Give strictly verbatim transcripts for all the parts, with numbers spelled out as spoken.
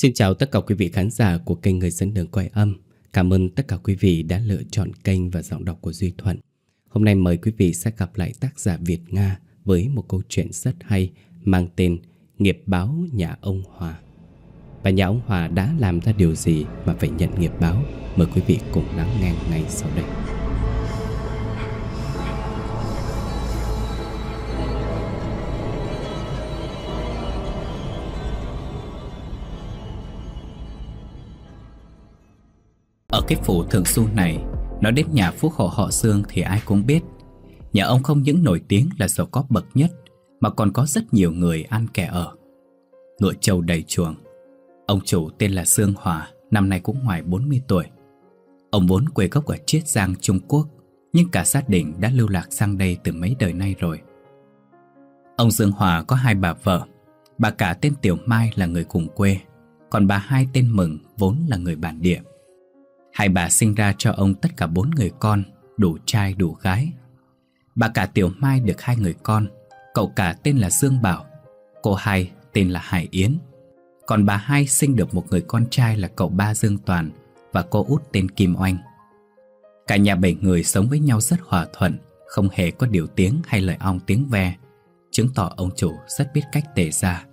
Xin chào tất cả quý vị khán giả của kênh Người dẫn đường quay âm. Cảm ơn tất cả quý vị đã lựa chọn kênh và giọng đọc của Duy Thuận. Hôm nay mời quý vị sẽ gặp lại tác giả Việt Nga với một câu chuyện rất hay mang tên Nghiệp báo nhà ông Hòa. Và nhà ông Hòa đã làm ra điều gì mà phải nhận nghiệp báo? Mời quý vị cùng lắng nghe ngay sau đây. Ở cái phủ Thượng Du này, nói đến nhà phú hộ họ Dương thì ai cũng biết. Nhà ông không những nổi tiếng là giàu có bậc nhất, mà còn có rất nhiều người ăn kẻ ở. Ngựa trâu đầy chuồng. Ông chủ tên là Dương Hòa, năm nay cũng ngoài bốn mươi tuổi. Ông vốn quê gốc ở Chiết Giang, Trung Quốc, nhưng cả gia đình đã lưu lạc sang đây từ mấy đời nay rồi. Ông Dương Hòa có hai bà vợ. Bà cả tên Tiểu Mai là người cùng quê, còn bà hai tên Mừng vốn là người bản địa. Hai bà sinh ra cho ông tất cả bốn người con, đủ trai đủ gái. Bà cả Tiểu Mai được hai người con, cậu cả tên là Dương Bảo, cô hai tên là Hải Yến. Còn bà hai sinh được một người con trai là cậu ba Dương Toàn và cô út tên Kim Oanh. Cả nhà bảy người sống với nhau rất hòa thuận, không hề có điều tiếng hay lời ong tiếng ve, chứng tỏ ông chủ rất biết cách tề gia.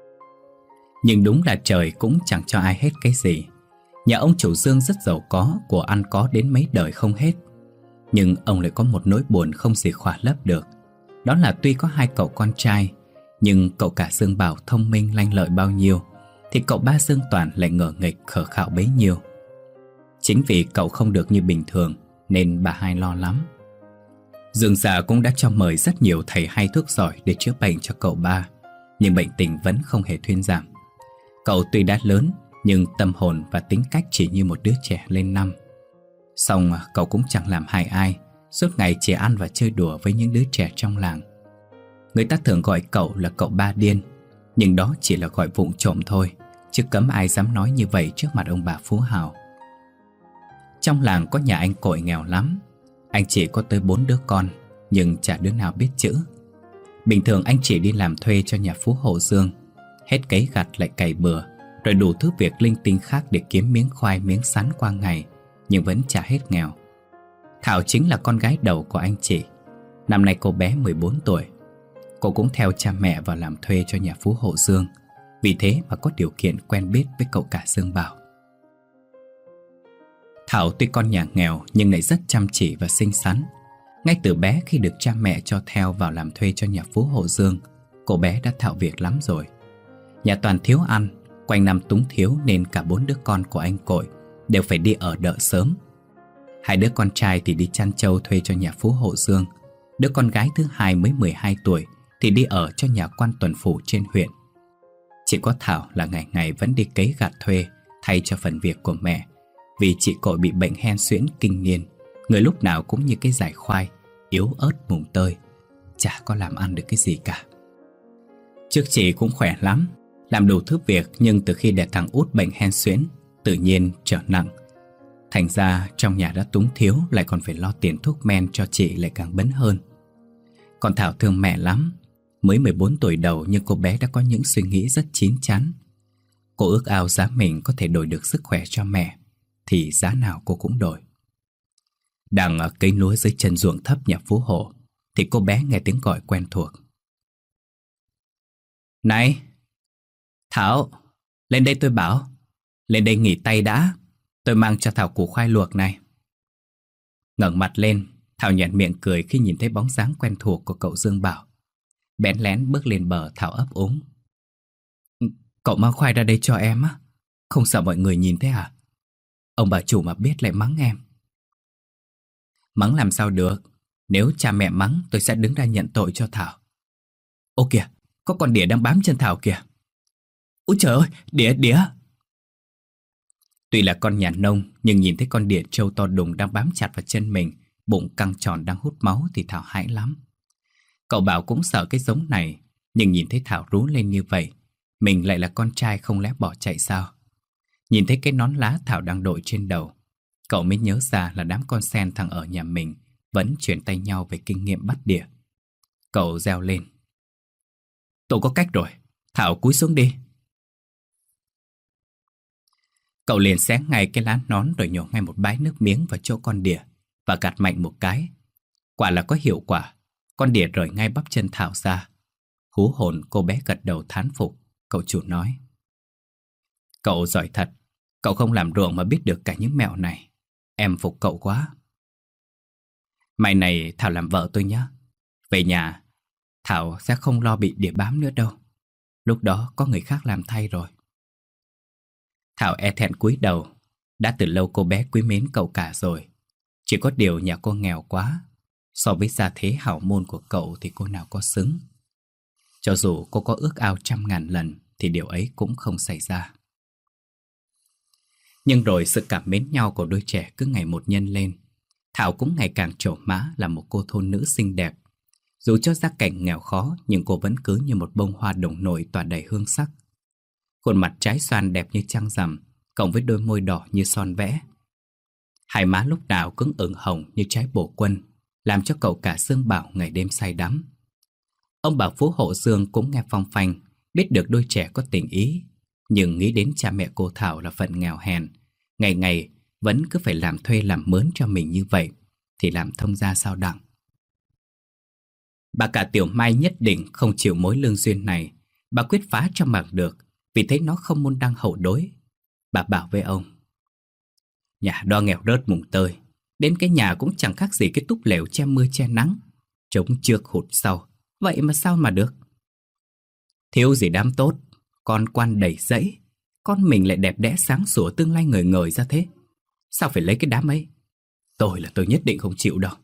Nhưng đúng là trời cũng chẳng cho ai hết cái gì. Nhà ông chủ Dương rất giàu có, của ăn có đến mấy đời không hết. Nhưng ông lại có một nỗi buồn không gì khỏa lấp được. Đó là tuy có hai cậu con trai, nhưng cậu cả Dương Bảo thông minh lanh lợi bao nhiêu thì cậu ba Dương Toàn lại ngờ nghịch khờ khạo bấy nhiêu. Chính vì cậu không được như bình thường nên bà hai lo lắm. Dương già cũng đã cho mời rất nhiều thầy hay thuốc giỏi để chữa bệnh cho cậu ba, nhưng bệnh tình vẫn không hề thuyên giảm. Cậu tuy đã lớn nhưng tâm hồn và tính cách chỉ như một đứa trẻ lên năm. Xong cậu cũng chẳng làm hại ai, suốt ngày chỉ ăn và chơi đùa với những đứa trẻ trong làng. Người ta thường gọi cậu là cậu ba điên, nhưng đó chỉ là gọi vụng trộm thôi, chứ cấm ai dám nói như vậy trước mặt ông bà phú hào. Trong làng có nhà anh cội nghèo lắm. Anh chỉ có tới bốn đứa con, nhưng chả đứa nào biết chữ. Bình thường anh chỉ đi làm thuê cho nhà phú hộ Dương, hết cấy gặt lại cày bừa, rồi đủ thứ việc linh tinh khác để kiếm miếng khoai miếng sắn qua ngày, nhưng vẫn chả hết nghèo. Thảo chính là con gái đầu của anh chị. Năm nay cô bé mười bốn tuổi. Cô cũng theo cha mẹ vào làm thuê cho nhà phú hộ Dương, vì thế mà có điều kiện quen biết với cậu cả Dương Bảo. Thảo tuy con nhà nghèo nhưng lại rất chăm chỉ và xinh xắn. Ngay từ bé khi được cha mẹ cho theo vào làm thuê cho nhà phú hộ Dương, cô bé đã thạo việc lắm rồi. Nhà toàn thiếu ăn, quanh năm túng thiếu nên cả bốn đứa con của anh cội đều phải đi ở đợ sớm. Hai đứa con trai thì đi chăn trâu thuê cho nhà phú hộ Dương. Đứa con gái thứ hai mới mười hai tuổi thì đi ở cho nhà quan tuần phủ trên huyện. Chỉ có Thảo là ngày ngày vẫn đi cấy gặt thuê thay cho phần việc của mẹ, vì chị cội bị bệnh hen suyễn kinh niên, người lúc nào cũng như cái dải khoai, yếu ớt mùng tơi, chả có làm ăn được cái gì cả. Trước chị cũng khỏe lắm, làm đủ thứ việc, nhưng từ khi để thằng út bệnh hen suyễn, tự nhiên trở nặng. Thành ra trong nhà đã túng thiếu, lại còn phải lo tiền thuốc men cho chị lại càng bấn hơn. Còn Thảo thương mẹ lắm. Mới mười bốn tuổi đầu nhưng cô bé đã có những suy nghĩ rất chín chắn. Cô ước ao giá mình có thể đổi được sức khỏe cho mẹ, thì giá nào cô cũng đổi. Đang ở cây lúa dưới chân ruộng thấp nhà phú hộ thì cô bé nghe tiếng gọi quen thuộc. Này Thảo, lên đây tôi bảo. Lên đây nghỉ tay đã, tôi mang cho Thảo củ khoai luộc này. Ngẩng mặt lên, Thảo nhoẻn miệng cười khi nhìn thấy bóng dáng quen thuộc của cậu Dương Bảo. Bén lén bước lên bờ, Thảo ấp úng. Cậu mang khoai ra đây cho em á? Không sợ mọi người nhìn thế à? Ông bà chủ mà biết lại mắng em. Mắng làm sao được? Nếu cha mẹ mắng tôi sẽ đứng ra nhận tội cho Thảo. Ô kìa, có con đỉa đang bám chân Thảo kìa. Úi trời ơi, đỉa, đỉa. Tuy là con nhà nông, nhưng nhìn thấy con đỉa trâu to đùng đang bám chặt vào chân mình, bụng căng tròn đang hút máu thì Thảo hãi lắm. Cậu Bảo cũng sợ cái giống này, nhưng nhìn thấy Thảo rú lên như vậy, mình lại là con trai không lẽ bỏ chạy sao? Nhìn thấy cái nón lá Thảo đang đội trên đầu, cậu mới nhớ ra là đám con sen thằng ở nhà mình vẫn chuyển tay nhau về kinh nghiệm bắt đỉa. Cậu reo lên. Tôi có cách rồi, Thảo cúi xuống đi. Cậu liền xé ngay cái lá nón rồi nhổ ngay một bãi nước miếng vào chỗ con đỉa và gạt mạnh một cái. Quả là có hiệu quả. Con đỉa rời ngay bắp chân Thảo ra. Hú hồn cô bé gật đầu thán phục. Cậu chủ nói: Cậu giỏi thật. Cậu không làm ruộng mà biết được cả những mẹo này. Em phục cậu quá. Mai này Thảo làm vợ tôi nhé. Về nhà Thảo sẽ không lo bị đỉa bám nữa đâu. Lúc đó có người khác làm thay rồi. Thảo e thẹn cúi đầu. Đã từ lâu cô bé quý mến cậu cả rồi. Chỉ có điều nhà cô nghèo quá. So với gia thế hảo môn của cậu thì cô nào có xứng. Cho dù cô có ước ao trăm ngàn lần thì điều ấy cũng không xảy ra. Nhưng rồi sự cảm mến nhau của đôi trẻ cứ ngày một nhân lên. Thảo cũng ngày càng trổ mã là một cô thôn nữ xinh đẹp. Dù cho gia cảnh nghèo khó nhưng cô vẫn cứ như một bông hoa đồng nổi tỏa đầy hương sắc. Khuôn mặt trái xoan đẹp như trăng rằm, cộng với đôi môi đỏ như son vẽ. Hai má lúc nào cũng ửng hồng như trái bổ quân, làm cho cậu cả Dương Bảo ngày đêm say đắm. Ông bà Phú Hộ Dương cũng nghe phong phanh, biết được đôi trẻ có tình ý, nhưng nghĩ đến cha mẹ cô Thảo là phận nghèo hèn, ngày ngày vẫn cứ phải làm thuê làm mướn cho mình như vậy, thì làm thông gia sao đặng. Bà cả Tiểu Mai nhất định không chịu mối lương duyên này. Bà quyết phá cho bằng được, vì thấy nó không môn đăng hậu đối. Bà bảo với ông: Nhà đo nghèo rớt mùng tơi, đến cái nhà cũng chẳng khác gì cái túp lều che mưa che nắng, trống trước hụt sau, vậy mà sao mà được. Thiếu gì đám tốt, con quan đầy dẫy, con mình lại đẹp đẽ sáng sủa tương lai ngời ngời ra thế. Sao phải lấy cái đám ấy? Tôi là tôi nhất định không chịu đâu.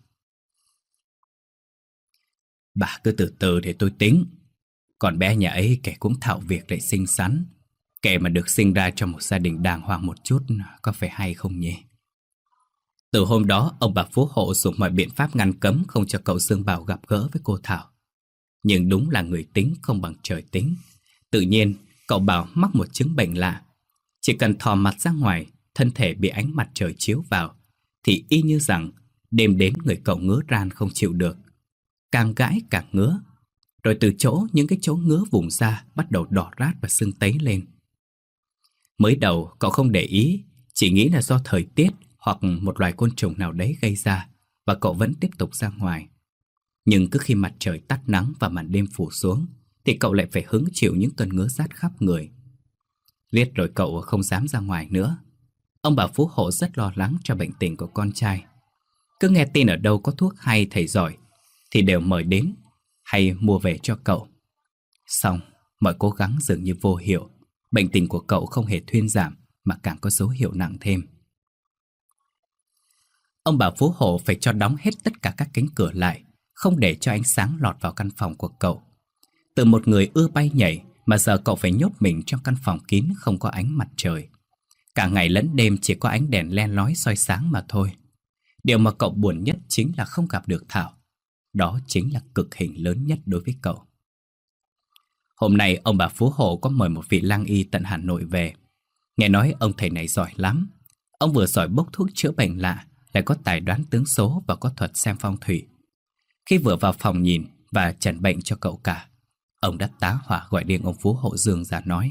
Bà cứ từ từ để tôi tính. Còn bé nhà ấy kẻ cũng thạo việc lại xinh xắn, kẻ mà được sinh ra trong một gia đình đàng hoàng một chút, có phải hay không nhỉ? Từ hôm đó, ông bà Phú Hộ dùng mọi biện pháp ngăn cấm không cho cậu Dương Bảo gặp gỡ với cô Thảo. Nhưng đúng là người tính không bằng trời tính. Tự nhiên, cậu Bảo mắc một chứng bệnh lạ. Chỉ cần thò mặt ra ngoài, thân thể bị ánh mặt trời chiếu vào, thì y như rằng đêm đến người cậu ngứa ran không chịu được. Càng gãi càng ngứa. Rồi từ chỗ những cái chỗ ngứa vùng da bắt đầu đỏ rát và sưng tấy lên. Mới đầu cậu không để ý, chỉ nghĩ là do thời tiết hoặc một loài côn trùng nào đấy gây ra, và cậu vẫn tiếp tục ra ngoài. Nhưng cứ khi mặt trời tắt nắng và màn đêm phủ xuống, thì cậu lại phải hứng chịu những cơn ngứa rát khắp người. Riết rồi cậu không dám ra ngoài nữa. Ông bà Phú Hộ rất lo lắng cho bệnh tình của con trai. Cứ nghe tin ở đâu có thuốc hay thầy giỏi thì đều mời đến hay mua về cho cậu. Xong, mọi cố gắng dường như vô hiệu. Bệnh tình của cậu không hề thuyên giảm mà càng có dấu hiệu nặng thêm. Ông bà Phú Hộ phải cho đóng hết tất cả các cánh cửa lại, không để cho ánh sáng lọt vào căn phòng của cậu. Từ một người ưa bay nhảy mà giờ cậu phải nhốt mình trong căn phòng kín không có ánh mặt trời. Cả ngày lẫn đêm chỉ có ánh đèn le lói soi sáng mà thôi. Điều mà cậu buồn nhất chính là không gặp được Thảo. Đó chính là cực hình lớn nhất đối với cậu. Hôm nay ông bà Phú Hộ có mời một vị lang y tận Hà Nội về. Nghe nói ông thầy này giỏi lắm. Ông vừa giỏi bốc thuốc chữa bệnh lạ, lại có tài đoán tướng số và có thuật xem phong thủy. Khi vừa vào phòng nhìn và chẩn bệnh cho cậu cả, ông đã tá hỏa gọi điện ông Phú Hộ Dương ra nói: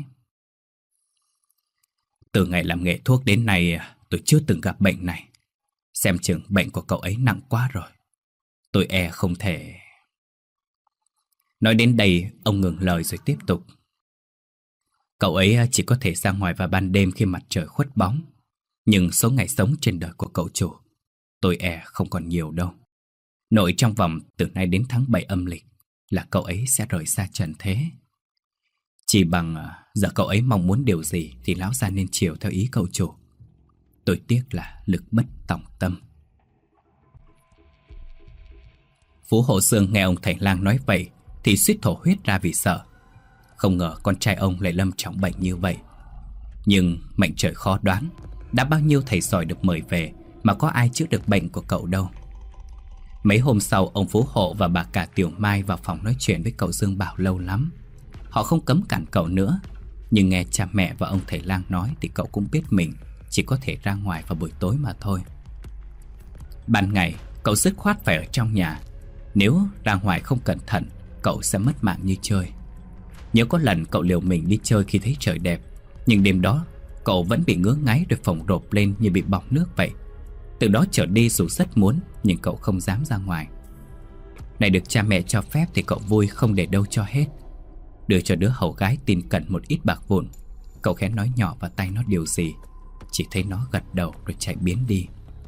Từ ngày làm nghề thuốc đến nay, tôi chưa từng gặp bệnh này. Xem chừng bệnh của cậu ấy nặng quá rồi. Tôi e không thể... Nói đến đây, ông ngừng lời rồi tiếp tục: Cậu ấy chỉ có thể ra ngoài vào ban đêm khi mặt trời khuất bóng. Nhưng số ngày sống trên đời của cậu chủ, tôi e không còn nhiều đâu. Nội trong vòng từ nay đến tháng bảy âm lịch là cậu ấy sẽ rời xa trần thế. Chỉ bằng giờ cậu ấy mong muốn điều gì thì lão gia nên chiều theo ý cậu chủ. Tôi tiếc là lực bất tòng tâm. Phú Hộ Dương nghe ông thầy lang nói vậy thì suýt thổ huyết ra vì sợ. Không ngờ con trai ông lại lâm trọng bệnh như vậy. Nhưng mệnh trời khó đoán, đã bao nhiêu thầy giỏi được mời về mà có ai chữa được bệnh của cậu đâu. Mấy hôm sau, ông Phú Hộ và bà cả Tiểu Mai vào phòng nói chuyện với cậu Dương Bảo lâu lắm. Họ không cấm cản cậu nữa, nhưng nghe cha mẹ và ông thầy lang nói thì cậu cũng biết mình chỉ có thể ra ngoài vào buổi tối mà thôi. Ban ngày, cậu dứt khoát phải ở trong nhà. Nếu ra ngoài không cẩn thận, cậu sẽ mất mạng như chơi. Nhớ có lần cậu liều mình đi chơi khi thấy trời đẹp, nhưng đêm đó cậu vẫn bị ngứa ngáy rồi phồng rộp lên như bị bỏng nước vậy. Từ đó trở đi dù rất muốn, nhưng cậu không dám ra ngoài. Này được cha mẹ cho phép thì cậu vui không để đâu cho hết. Đưa cho đứa hầu gái tin cận một ít bạc vụn. Cậu khẽ nói nhỏ vào tay nó điều gì, chỉ thấy nó gật đầu rồi chạy biến đi.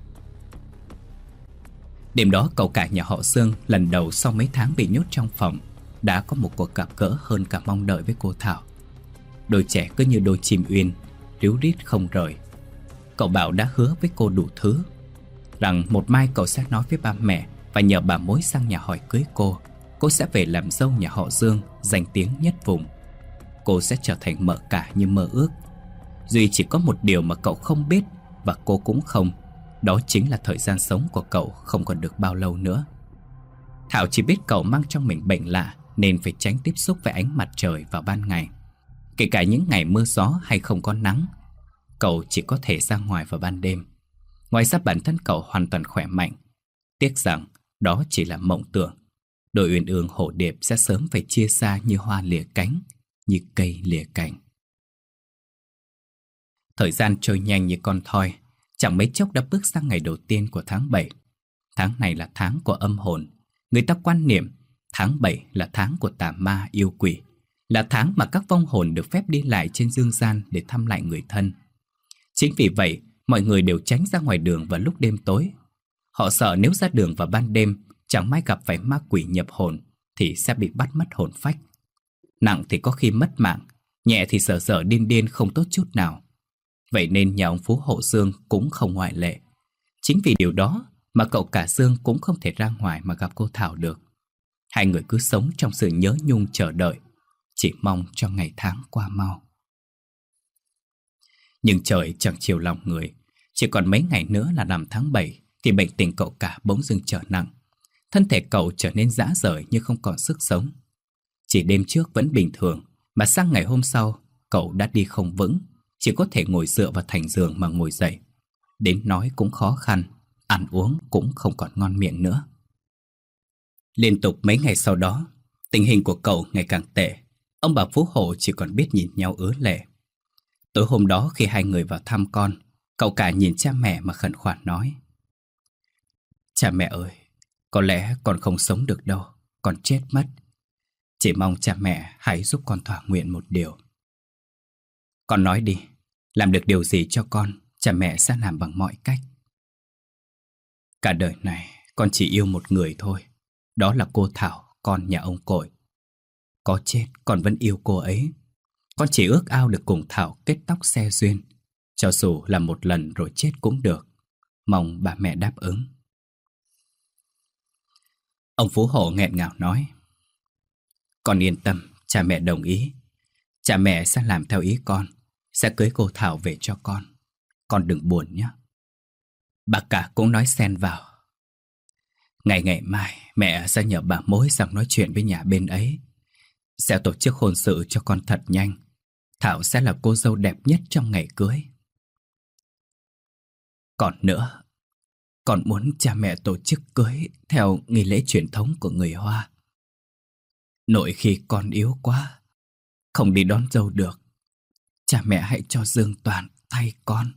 Đêm đó cậu cả nhà họ Dương lần đầu sau mấy tháng bị nhốt trong phòng đã có một cuộc gặp gỡ hơn cả mong đợi với cô Thảo. Đôi trẻ cứ như đôi chim uyên, ríu rít không rời. Cậu bảo đã hứa với cô đủ thứ, rằng một mai cậu sẽ nói với ba mẹ và nhờ bà mối sang nhà hỏi cưới cô. Cô sẽ về làm dâu nhà họ Dương, danh tiếng nhất vùng. Cô sẽ trở thành mợ cả như mơ ước. Duy chỉ có một điều mà cậu không biết, và cô cũng không, đó chính là thời gian sống của cậu không còn được bao lâu nữa. Thảo chỉ biết cậu mang trong mình bệnh lạ nên phải tránh tiếp xúc với ánh mặt trời vào ban ngày. Kể cả những ngày mưa gió hay không có nắng, cậu chỉ có thể ra ngoài vào ban đêm. Ngoài ra bản thân cậu hoàn toàn khỏe mạnh. Tiếc rằng đó chỉ là mộng tưởng. Đôi uyên ương hổ điệp sẽ sớm phải chia xa như hoa lìa cánh, như cây lìa cành. Thời gian trôi nhanh như con thoi. Chẳng mấy chốc đã bước sang ngày đầu tiên của tháng bảy. Tháng này là tháng của âm hồn. Người ta quan niệm tháng bảy là tháng của tà ma yêu quỷ, là tháng mà các vong hồn được phép đi lại trên dương gian để thăm lại người thân. Chính vì vậy, mọi người đều tránh ra ngoài đường vào lúc đêm tối. Họ sợ nếu ra đường vào ban đêm, chẳng may gặp phải ma quỷ nhập hồn thì sẽ bị bắt mất hồn phách. Nặng thì có khi mất mạng, nhẹ thì sợ sợ điên điên không tốt chút nào. Vậy nên nhà ông Phú Hộ Dương cũng không ngoại lệ. Chính vì điều đó mà cậu cả Dương cũng không thể ra ngoài mà gặp cô Thảo được. Hai người cứ sống trong sự nhớ nhung chờ đợi, chỉ mong cho ngày tháng qua mau. Nhưng trời chẳng chiều lòng người. Chỉ còn mấy ngày nữa là năm tháng bảy thì bệnh tình cậu cả bỗng dưng trở nặng. Thân thể cậu trở nên rã rời như không còn sức sống. Chỉ đêm trước vẫn bình thường, mà sang ngày hôm sau cậu đã đi không vững, chỉ có thể ngồi dựa vào thành giường mà ngồi dậy. Đến nói cũng khó khăn, ăn uống cũng không còn ngon miệng nữa. Liên tục mấy ngày sau đó, tình hình của cậu ngày càng tệ. Ông bà Phú Hộ chỉ còn biết nhìn nhau ứa lệ. Tối hôm đó khi hai người vào thăm con, cậu cả nhìn cha mẹ mà khẩn khoản nói: Cha mẹ ơi, có lẽ con không sống được đâu, con chết mất. Chỉ mong cha mẹ hãy giúp con thỏa nguyện một điều. Con nói đi, làm được điều gì cho con, cha mẹ sẽ làm bằng mọi cách. Cả đời này con chỉ yêu một người thôi, đó là cô Thảo, con nhà ông Cội. Có chết con vẫn yêu cô ấy. Con chỉ ước ao được cùng Thảo kết tóc xe duyên, cho dù là một lần rồi chết cũng được. Mong bà mẹ đáp ứng. Ông Phú Hộ nghẹn ngào nói: Con yên tâm, cha mẹ đồng ý. Cha mẹ sẽ làm theo ý con, sẽ cưới cô Thảo về cho con. Con đừng buồn nhé. Bà cả cũng nói xen vào: Ngày ngày mai mẹ sẽ nhờ bà mối sang nói chuyện với nhà bên ấy, sẽ tổ chức hôn sự cho con thật nhanh. Thảo sẽ là cô dâu đẹp nhất trong ngày cưới. Còn nữa, con muốn cha mẹ tổ chức cưới theo nghi lễ truyền thống của người Hoa. Nội khi con yếu quá, không đi đón dâu được, cha mẹ hãy cho Dương Toàn thay con.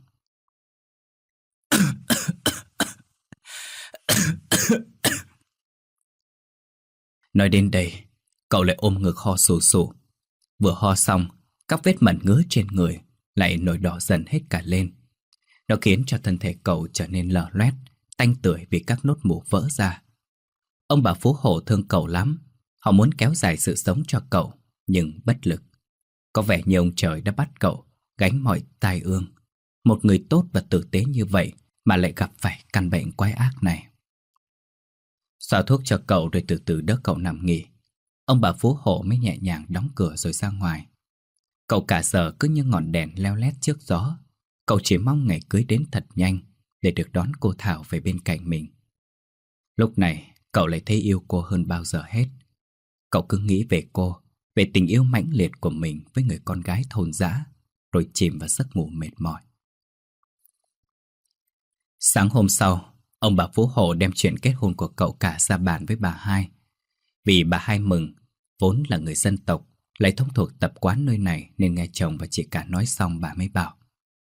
Nói đến đây, cậu lại ôm ngực ho sù sù. Vừa ho xong, các vết mẩn ngứa trên người lại nổi đỏ dần hết cả lên. Nó khiến cho thân thể cậu trở nên lở loét, tanh tưởi vì các nốt mủ vỡ ra. Ông bà Phú Hộ thương cậu lắm. Họ muốn kéo dài sự sống cho cậu, nhưng bất lực. Có vẻ như ông trời đã bắt cậu gánh mọi tai ương. Một người tốt và tử tế như vậy mà lại gặp phải căn bệnh quái ác này. Xoa thuốc cho cậu rồi từ từ đỡ cậu nằm nghỉ. Ông bà Phú Hộ mới nhẹ nhàng đóng cửa rồi ra ngoài. Cậu cả giờ cứ như ngọn đèn leo lét trước gió. Cậu chỉ mong ngày cưới đến thật nhanh để được đón cô Thảo về bên cạnh mình. Lúc này cậu lại thấy yêu cô hơn bao giờ hết. Cậu cứ nghĩ về cô, về tình yêu mãnh liệt của mình với người con gái thôn dã, rồi chìm vào giấc ngủ mệt mỏi. Sáng hôm sau, ông bà Phú Hộ đem chuyện kết hôn của cậu cả ra bàn với bà hai. Vì bà hai mừng, vốn là người dân tộc, lại thông thuộc tập quán nơi này nên nghe chồng và chị cả nói xong bà mới bảo: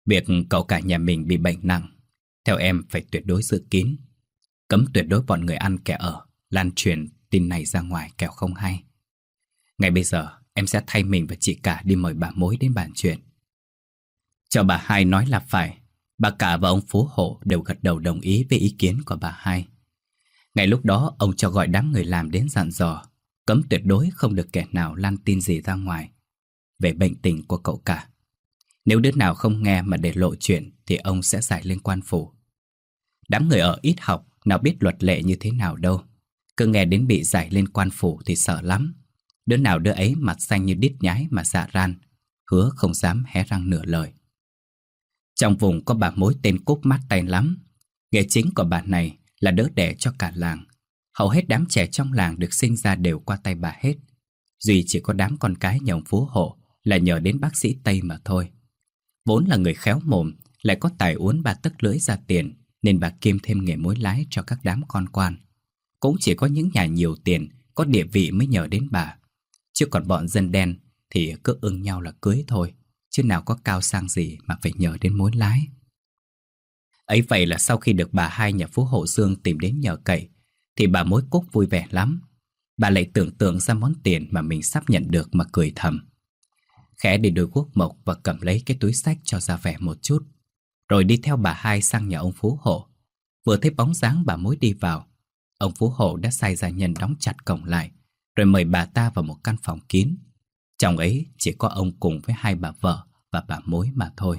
Việc cậu cả nhà mình bị bệnh nặng, theo em phải tuyệt đối giữ kín. Cấm tuyệt đối bọn người ăn kẻ ở lan truyền tin này ra ngoài kẻo không hay. Ngay bây giờ em sẽ thay mình và chị cả đi mời bà mối đến bàn chuyện. Cho bà hai nói là phải. Bà cả và ông Phú Hộ đều gật đầu đồng ý với ý kiến của bà hai. Ngay lúc đó ông cho gọi đám người làm đến dặn dò cấm tuyệt đối không được kẻ nào lan tin gì ra ngoài về bệnh tình của cậu cả. Nếu đứa nào không nghe mà để lộ chuyện thì ông sẽ giải lên quan phủ. Đám người ở ít học nào biết luật lệ như thế nào đâu. Cứ nghe đến bị giải lên quan phủ thì sợ lắm. Đứa nào đứa ấy mặt xanh như đít nhái mà dạ ran, hứa không dám hé răng nửa lời. Trong vùng có bà mối tên Cúc mát tay lắm. Nghề chính của bà này là đỡ đẻ cho cả làng. Hầu hết đám trẻ trong làng được sinh ra đều qua tay bà hết. Duy chỉ có đám con cái nhà ông Phú Hộ là nhờ đến bác sĩ Tây mà thôi. Vốn là người khéo mồm, lại có tài uốn ba tấc lưỡi ra tiền, nên bà kiêm thêm nghề mối lái cho các đám con quan. Cũng chỉ có những nhà nhiều tiền, có địa vị mới nhờ đến bà. Chứ còn bọn dân đen thì cứ ưng nhau là cưới thôi, chứ nào có cao sang gì mà phải nhờ đến mối lái. Ấy vậy là sau khi được bà hai nhà Phú Hộ Dương tìm đến nhờ cậy, thì bà mối Cúc vui vẻ lắm. Bà lại tưởng tượng ra món tiền mà mình sắp nhận được mà cười thầm. Khẽ đi đôi guốc mộc và cầm lấy cái túi xách cho ra vẻ một chút, rồi đi theo bà hai sang nhà ông Phú Hộ. Vừa thấy bóng dáng bà mối đi vào, ông Phú Hộ đã sai gia nhân đóng chặt cổng lại, rồi mời bà ta vào một căn phòng kín. Trong ấy chỉ có ông cùng với hai bà vợ và bà mối mà thôi.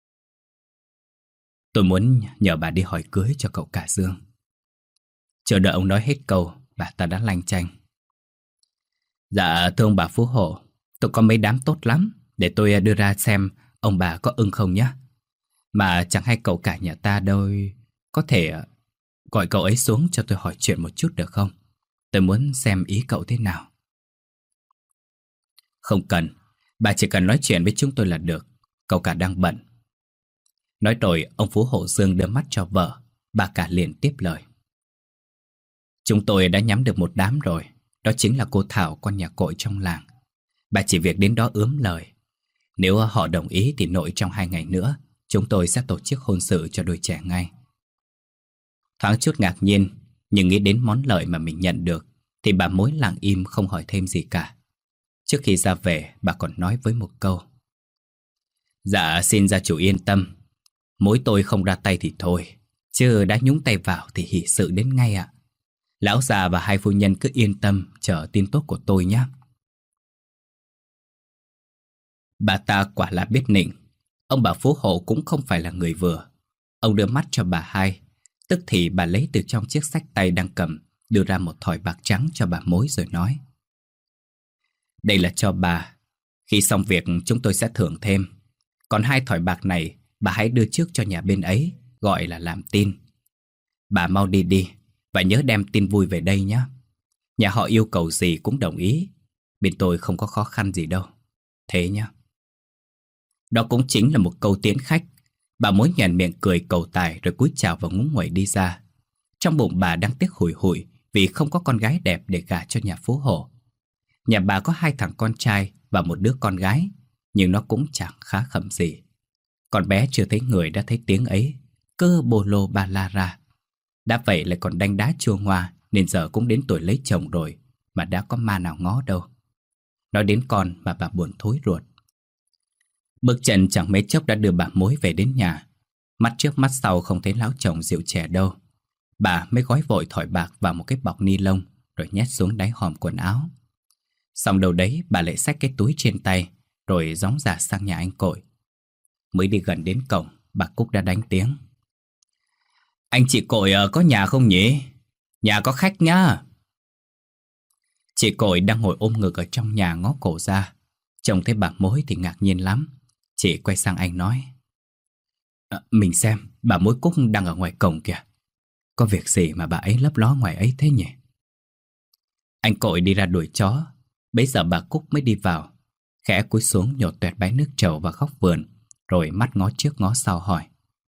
Tôi muốn nhờ bà đi hỏi cưới cho cậu cả Dương. Chờ đợi ông nói hết câu, bà ta đã lanh chanh. Dạ thưa ông bà Phú Hộ, tôi có mấy đám tốt lắm, để tôi đưa ra xem ông bà có ưng không nhé. Mà chẳng hay cậu cả nhà ta đâu, có thể gọi cậu ấy xuống cho tôi hỏi chuyện một chút được không? Tôi muốn xem ý cậu thế nào. Không cần, bà chỉ cần nói chuyện với chúng tôi là được, cậu cả đang bận. Nói rồi ông Phú Hộ Dương đưa mắt cho vợ, bà cả liền tiếp lời. Chúng tôi đã nhắm được một đám rồi, đó chính là cô Thảo, con nhà cội trong làng. Bà chỉ việc đến đó ướm lời. Nếu họ đồng ý thì nội trong hai ngày nữa chúng tôi sẽ tổ chức hôn sự cho đôi trẻ ngay. Thoáng chút ngạc nhiên, nhưng nghĩ đến món lợi mà mình nhận được thì bà mối lặng im không hỏi thêm gì cả. Trước khi ra về, bà còn nói với một câu. Dạ xin gia chủ yên tâm, mối tôi không ra tay thì thôi, chứ đã nhúng tay vào thì hỷ sự đến ngay ạ. Lão già và hai phu nhân cứ yên tâm chờ tin tốt của tôi nhé. Bà ta quả là biết nịnh. Ông bà Phú Hộ cũng không phải là người vừa. Ông đưa mắt cho bà hai, tức thì bà lấy từ trong chiếc xách tay đang cầm, đưa ra một thỏi bạc trắng cho bà mối rồi nói. Đây là cho bà. Khi xong việc chúng tôi sẽ thưởng thêm. Còn hai thỏi bạc này bà hãy đưa trước cho nhà bên ấy, gọi là làm tin. Bà mau đi đi, và nhớ đem tin vui về đây nhé. Nhà họ yêu cầu gì cũng đồng ý. Bên tôi không có khó khăn gì đâu. Thế nhé. Đó cũng chính là một câu tiễn khách. Bà mối nhoẻn miệng cười cầu tài rồi cúi chào và ngúng nguẩy đi ra. Trong bụng bà đang tiếc hủi hủi vì không có con gái đẹp để gả cho nhà Phú Hộ. Nhà bà có hai thằng con trai và một đứa con gái, nhưng nó cũng chẳng khá khẩm gì. Con bé chưa thấy người đã thấy tiếng ấy, cơ bô lô ba la ra. Đã vậy lại còn đanh đá chua ngoa, nên giờ cũng đến tuổi lấy chồng rồi mà đã có ma nào ngó đâu. Nói đến con mà bà buồn thối ruột. Bước chân chẳng mấy chốc đã đưa bà mối về đến nhà. Mắt trước mắt sau không thấy lão chồng dịu trẻ đâu. Bà mới gói vội thỏi bạc vào một cái bọc ni lông rồi nhét xuống đáy hòm quần áo. Xong đầu đấy bà lại xách cái túi trên tay rồi gióng giả sang nhà anh Cội. Mới đi gần đến cổng, bà Cúc đã đánh tiếng. Anh chị Cội có nhà không nhỉ? Nhà có khách nhá. Chị Cội đang ngồi ôm ngực ở trong nhà ngó cổ ra. Trông thấy bà mối thì ngạc nhiên lắm. Chị quay sang anh nói. À, mình xem, bà mối Cúc đang ở ngoài cổng kìa. Có việc gì mà bà ấy lấp ló ngoài ấy thế nhỉ? Anh Cội đi ra đuổi chó. Bấy giờ bà Cúc mới đi vào, khẽ cúi xuống nhổ toẹt bãi nước trầu vào góc vườn, rồi mắt ngó trước ngó sau hỏi.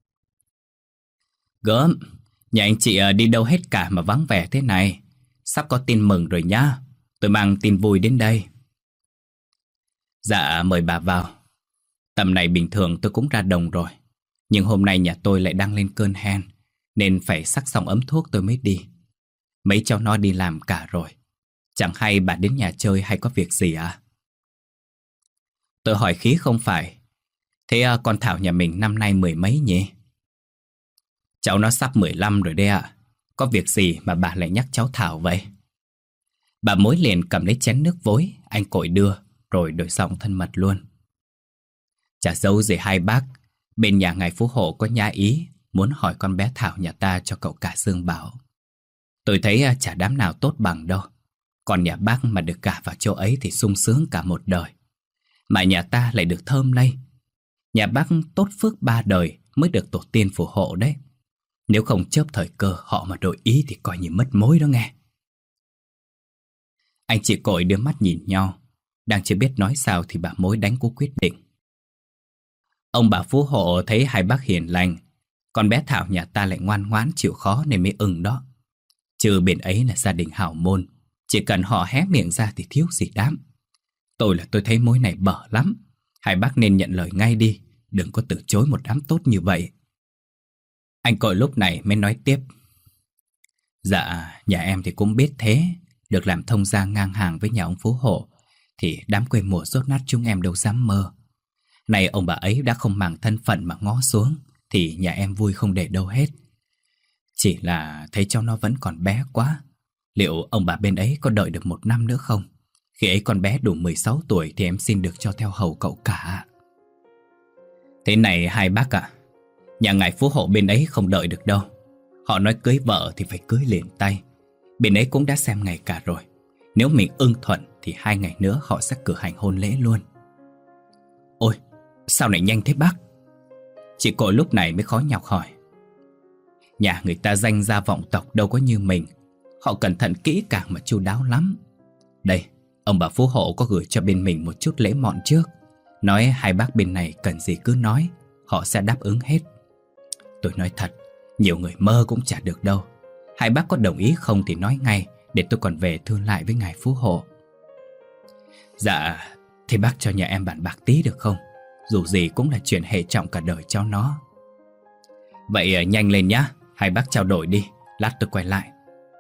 Gớm, nhà anh chị đi đâu hết cả mà vắng vẻ thế này? Sắp có tin mừng rồi nhá. Tôi mang tin vui đến đây. Dạ mời bà vào. Tầm này bình thường tôi cũng ra đồng rồi, Nhưng hôm nay nhà tôi lại đang lên cơn hen, nên phải sắc xong ấm thuốc tôi mới đi. Mấy cháu nó đi làm cả rồi. Chẳng hay bà đến nhà chơi hay có việc gì à? Tôi hỏi khí không phải. Thế à, con Thảo nhà mình năm nay mười mấy nhỉ? Cháu nó sắp mười lăm rồi đấy ạ. Có việc gì mà bà lại nhắc cháu Thảo vậy? Bà Mối liền cầm lấy chén nước vối anh Cội đưa, rồi đổi giọng thân mật luôn. Chả giấu gì hai bác, bên nhà ngài Phú Hộ có nhã ý muốn hỏi con bé Thảo nhà ta cho cậu cả Dương Bảo. Tôi thấy à, chả đám nào tốt bằng đâu. Còn nhà bác mà được gả vào chỗ ấy thì sung sướng cả một đời. Mà nhà ta lại được thơm lây. Nhà bác tốt phước ba đời mới được tổ tiên phù hộ đấy. Nếu không chớp thời cơ họ mà đổi ý thì coi như mất mối đó nghe. Anh chị Cội đưa mắt nhìn nhau. Đang chưa biết nói sao thì bà Mối đánh cú quyết định. Ông bà Phú Hộ thấy hai bác hiền lành, con bé Thảo nhà ta lại ngoan ngoãn chịu khó nên mới ưng đó. Chứ bên ấy là gia đình hào môn, chỉ cần họ hé miệng ra thì thiếu gì đám. Tôi là tôi thấy mối này bở lắm. Hai bác nên nhận lời ngay đi, đừng có từ chối một đám tốt như vậy. Anh Cội lúc này mới nói tiếp. Dạ, nhà em thì cũng biết thế. Được làm thông gia ngang hàng với nhà ông Phú Hộ thì đám quê mùa rốt nát chúng em đâu dám mơ. Này ông bà ấy đã không màng thân phận mà ngó xuống thì nhà em vui không để đâu hết. Chỉ là thấy cháu nó vẫn còn bé quá. Liệu ông bà bên ấy có đợi được một năm nữa không? Khi ấy con bé đủ mười sáu tuổi thì em xin được cho theo hầu cậu cả. Thế này hai bác ạ, nhà ngài Phú Hộ bên ấy không đợi được đâu. Họ nói cưới vợ thì phải cưới liền tay. Bên ấy cũng đã xem ngày cả rồi. Nếu mình ưng thuận thì hai ngày nữa họ sẽ cử hành hôn lễ luôn. Ôi, sao lại nhanh thế bác? Chị Cội lúc này mới khó nhọc hỏi. Nhà người ta danh gia vọng tộc đâu có như mình. Họ cẩn thận kỹ càng mà chu đáo lắm. Đây, ông bà Phú Hộ có gửi cho bên mình một chút lễ mọn trước. Nói hai bác bên này cần gì cứ nói, họ sẽ đáp ứng hết. Tôi nói thật, nhiều người mơ cũng chả được đâu. Hai bác có đồng ý không thì nói ngay, để tôi còn về thương lại với ngài Phú Hộ. Dạ, thì bác cho nhà em bàn bạc tí được không? Dù gì cũng là chuyện hệ trọng cả đời cháu nó. Vậy nhanh lên nhá, hai bác trao đổi đi, lát tôi quay lại.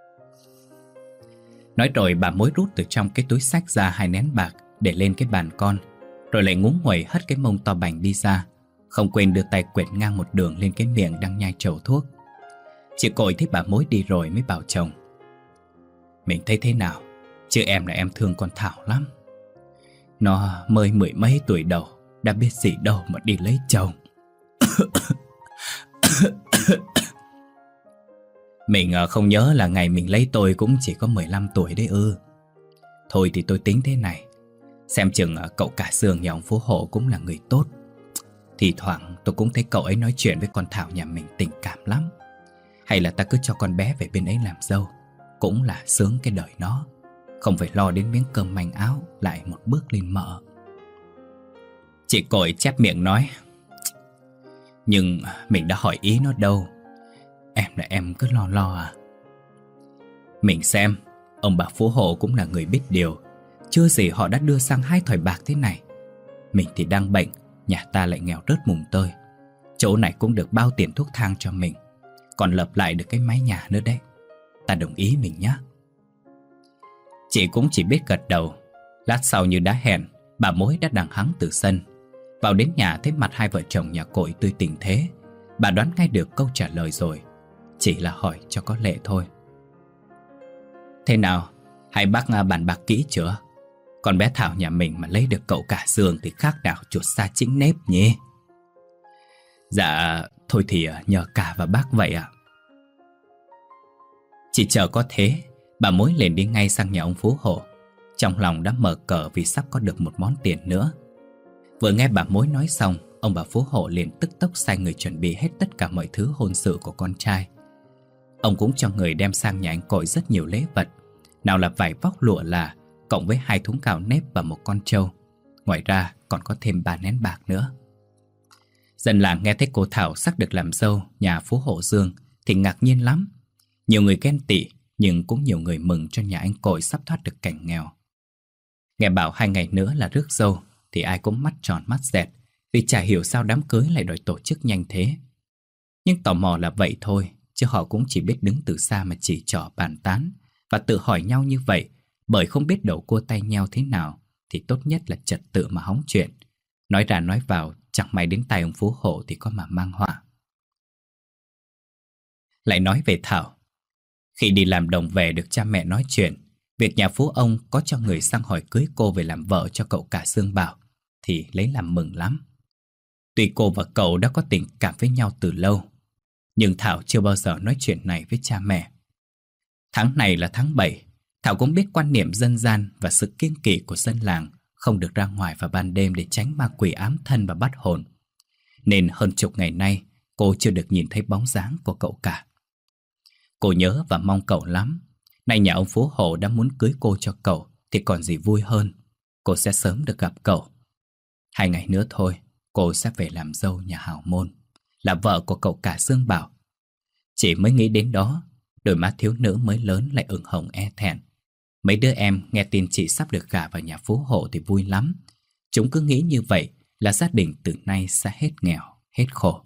Nói rồi bà Mối rút từ trong cái túi xách ra hai nén bạc để lên cái bàn con, rồi lại ngúng nguẩy hất cái mông to bành đi ra, không quên đưa tay quệt ngang một đường lên cái miệng đang nhai trầu thuốc. Chị Cội thấy bà Mối đi rồi mới bảo chồng. Mình thấy thế nào? Chứ em là em thương con Thảo lắm. Nó mới mười mấy tuổi đầu, đã biết gì đâu mà đi lấy chồng. Mình không nhớ là ngày mình lấy tôi cũng chỉ có mười lăm tuổi đấy ư. Thôi thì tôi tính thế này. Xem chừng cậu cả Dương nhà ông Phú Hộ cũng là người tốt. Thì thoảng tôi cũng thấy cậu ấy nói chuyện với con Thảo nhà mình tình cảm lắm. Hay là ta cứ cho con bé về bên ấy làm dâu, cũng là sướng cái đời nó, không phải lo đến miếng cơm manh áo lại một bước lên mợ. Chị Cội chép miệng nói. Nhưng mình đã hỏi ý nó đâu. Em là em cứ lo lo à. Mình xem, ông bà Phú Hộ cũng là người biết điều. Chưa gì họ đã đưa sang hai thỏi bạc thế này. Mình thì đang bệnh, nhà ta lại nghèo rớt mùng tơi. Chỗ này cũng được bao tiền thuốc thang cho mình, còn lập lại được cái mái nhà nữa đấy. Ta đồng ý mình nhá. Chị cũng chỉ biết gật đầu. Lát sau như đã hẹn, bà Mối đã đằng hắng từ sân. Vào đến nhà thấy mặt hai vợ chồng nhà Cội tươi tỉnh thế, bà đoán ngay được câu trả lời rồi. Chỉ là hỏi cho có lệ thôi. Thế nào, hai bác bàn bạc kỹ chưa? Con bé Thảo nhà mình mà lấy được cậu cả Dương thì khác nào chuột xa chính nếp nhỉ? Dạ, thôi thì nhờ cả và bác vậy ạ. Chỉ chờ có thế, bà Mối liền đi ngay sang nhà ông Phú Hộ. Trong lòng đã mở cờ vì sắp có được một món tiền nữa. Vừa nghe bà Mối nói xong, ông bà Phú Hộ liền tức tốc sai người chuẩn bị hết tất cả mọi thứ hôn sự của con trai. Ông cũng cho người đem sang nhà anh Cội rất nhiều lễ vật. Nào là vải vóc lụa là, cộng với hai thúng gạo nếp và một con trâu. Ngoài ra còn có thêm ba nén bạc nữa. Dân làng nghe thấy cô Thảo sắp được làm dâu nhà Phú Hộ Dương thì ngạc nhiên lắm. Nhiều người ghen tị, nhưng cũng nhiều người mừng cho nhà anh Cội sắp thoát được cảnh nghèo. Nghe bảo hai ngày nữa là rước dâu thì ai cũng mắt tròn mắt dẹt, Vì chả hiểu sao đám cưới lại đòi tổ chức nhanh thế. Nhưng tò mò là vậy thôi, chứ họ cũng chỉ biết đứng từ xa mà chỉ trỏ bàn tán và tự hỏi nhau như vậy, bởi không biết đầu cua tay nheo thế nào thì tốt nhất là trật tự mà hóng chuyện. Nói ra nói vào, chẳng may đến tay ông phú hộ thì có mà mang họa. Lại nói về Thảo. Khi đi làm đồng về được cha mẹ nói chuyện việc nhà phú ông có cho người sang hỏi cưới cô về làm vợ cho cậu cả Dương Bảo thì lấy làm mừng lắm. Tuy cô và cậu đã có tình cảm với nhau từ lâu, nhưng Thảo chưa bao giờ nói chuyện này với cha mẹ. Tháng này là tháng bảy, Thảo cũng biết quan niệm dân gian và sự kiêng kỵ của dân làng không được ra ngoài vào ban đêm để tránh ma quỷ ám thân và bắt hồn. Nên hơn chục ngày nay cô chưa được nhìn thấy bóng dáng của cậu cả. Cô nhớ và mong cậu lắm. Nay nhà ông Phú Hộ đã muốn cưới cô cho cậu thì còn gì vui hơn. Cô sẽ sớm được gặp cậu. Hai ngày nữa thôi, cô sẽ về làm dâu nhà hào môn, là vợ của cậu cả Dương Bảo. Chỉ mới nghĩ đến đó, đôi má thiếu nữ mới lớn lại ửng hồng e thẹn. Mấy đứa em nghe tin chị sắp được gả vào nhà Phú Hộ thì vui lắm. Chúng cứ nghĩ như vậy là gia đình từ nay sẽ hết nghèo, hết khổ.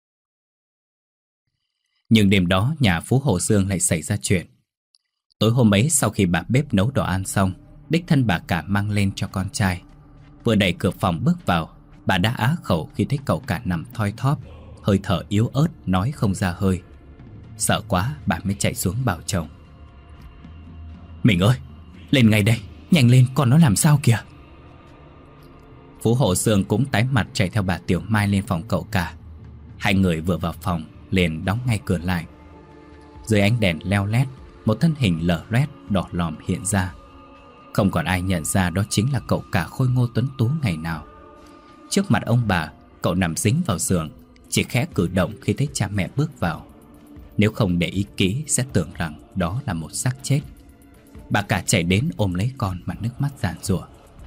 Nhưng đêm đó nhà Phú Hộ Dương lại xảy ra chuyện. Tối hôm ấy sau khi bà bếp nấu đồ ăn xong, đích thân bà cả mang lên cho con trai. Vừa đẩy cửa phòng bước vào, bà đã á khẩu khi thấy cậu cả nằm thoi thóp, hơi thở yếu ớt, nói không ra hơi. Sợ quá bà mới chạy xuống bảo chồng: "Mình ơi, lên ngay đây, nhanh lên, con nó làm sao kìa." Phú Hộ Dương cũng tái mặt chạy theo bà Tiểu Mai lên phòng cậu cả. Hai người vừa vào phòng liền đóng ngay cửa lại. Dưới ánh đèn leo lét, một thân hình lở loét đỏ lòm hiện ra. Không còn ai nhận ra đó chính là cậu cả khôi ngô tuấn tú ngày nào. Trước mặt ông bà, cậu nằm dính vào giường, chỉ khẽ cử động khi thấy cha mẹ bước vào. Nếu không để ý kỹ sẽ tưởng rằng đó là một xác chết. Bà cả chạy đến ôm lấy con mà nước mắt giàn giụa: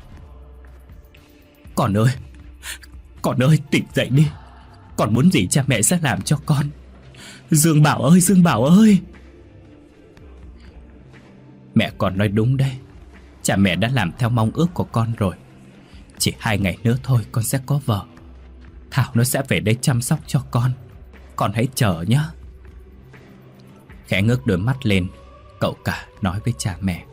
"Con ơi, con ơi, tỉnh dậy đi. Con muốn gì cha mẹ sẽ làm cho con. Dương Bảo ơi, Dương Bảo ơi." "Mẹ con nói đúng đấy. Cha mẹ đã làm theo mong ước của con rồi. Chỉ hai ngày nữa thôi con sẽ có vợ. Thảo nó sẽ về đây chăm sóc cho con. Con hãy chờ nhé." Khẽ ngước đôi mắt lên, cậu cả nói với cha mẹ: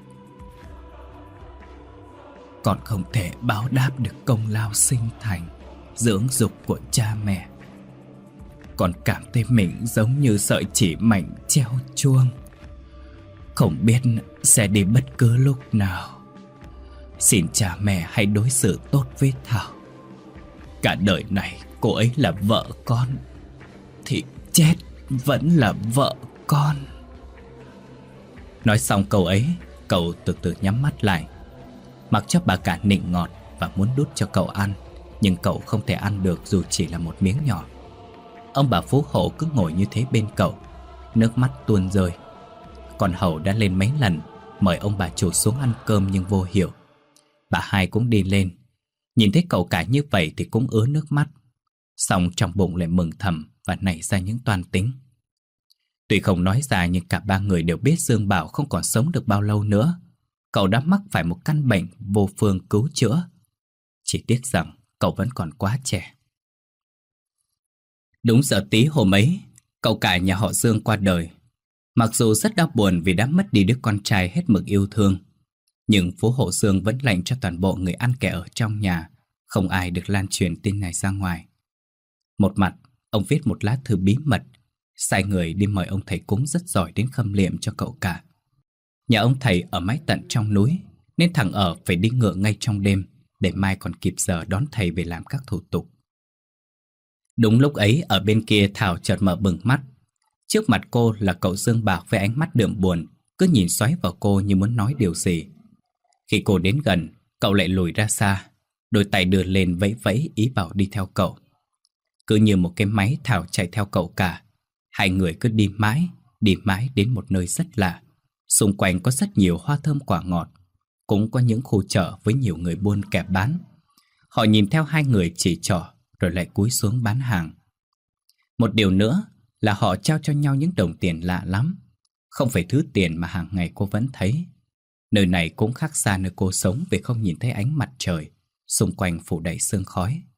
"Con không thể báo đáp được công lao sinh thành, dưỡng dục của cha mẹ. Con cảm thấy mình giống như sợi chỉ mảnh treo chuông, không biết sẽ đi bất cứ lúc nào. Xin cha mẹ hãy đối xử tốt với Thảo. Cả đời này cô ấy là vợ con, thì chết vẫn là vợ con." Nói xong câu ấy, cậu từ từ nhắm mắt lại. Mặc cho bà cả nịnh ngọt và muốn đút cho cậu ăn, nhưng cậu không thể ăn được dù chỉ là một miếng nhỏ. Ông bà Phú Hộ cứ ngồi như thế bên cậu, nước mắt tuôn rơi. Còn hầu đã lên mấy lần mời ông bà chủ xuống ăn cơm nhưng vô hiệu. Bà hai cũng đi lên, nhìn thấy cậu cả như vậy thì cũng ứa nước mắt. Xong trong bụng lại mừng thầm và nảy ra những toan tính. Tuy không nói ra nhưng cả ba người đều biết Dương Bảo không còn sống được bao lâu nữa. Cậu đã mắc phải một căn bệnh vô phương cứu chữa. Chỉ tiếc rằng cậu vẫn còn quá trẻ. Đúng giờ tí hôm ấy, cậu cả nhà họ Dương qua đời. Mặc dù rất đau buồn vì đã mất đi đứa con trai hết mực yêu thương, nhưng Phú Hộ Dương vẫn lệnh cho toàn bộ người ăn kẻ ở trong nhà không ai được lan truyền tin này ra ngoài. Một mặt, ông viết một lá thư bí mật, sai người đi mời ông thầy cúng rất giỏi đến khâm liệm cho cậu cả. Nhà ông thầy ở mái tận trong núi, nên thằng ở phải đi ngựa ngay trong đêm để mai còn kịp giờ đón thầy về làm các thủ tục. Đúng lúc ấy, ở bên kia Thảo chợt mở bừng mắt. Trước mặt cô là cậu Dương Bảo với ánh mắt đượm buồn, cứ nhìn xoáy vào cô như muốn nói điều gì. Khi cô đến gần, cậu lại lùi ra xa, đôi tay đưa lên vẫy vẫy ý bảo đi theo cậu. Cứ như một cái máy, Thảo chạy theo cậu cả. Hai người cứ đi mãi, đi mãi đến một nơi rất lạ. Xung quanh có rất nhiều hoa thơm quả ngọt, cũng có những khu chợ với nhiều người buôn kẻ bán. Họ nhìn theo hai người chỉ trỏ rồi lại cúi xuống bán hàng. Một điều nữa là họ trao cho nhau những đồng tiền lạ lắm, không phải thứ tiền mà hàng ngày cô vẫn thấy. Nơi này cũng khác xa nơi cô sống vì không nhìn thấy ánh mặt trời, xung quanh phủ đầy sương khói.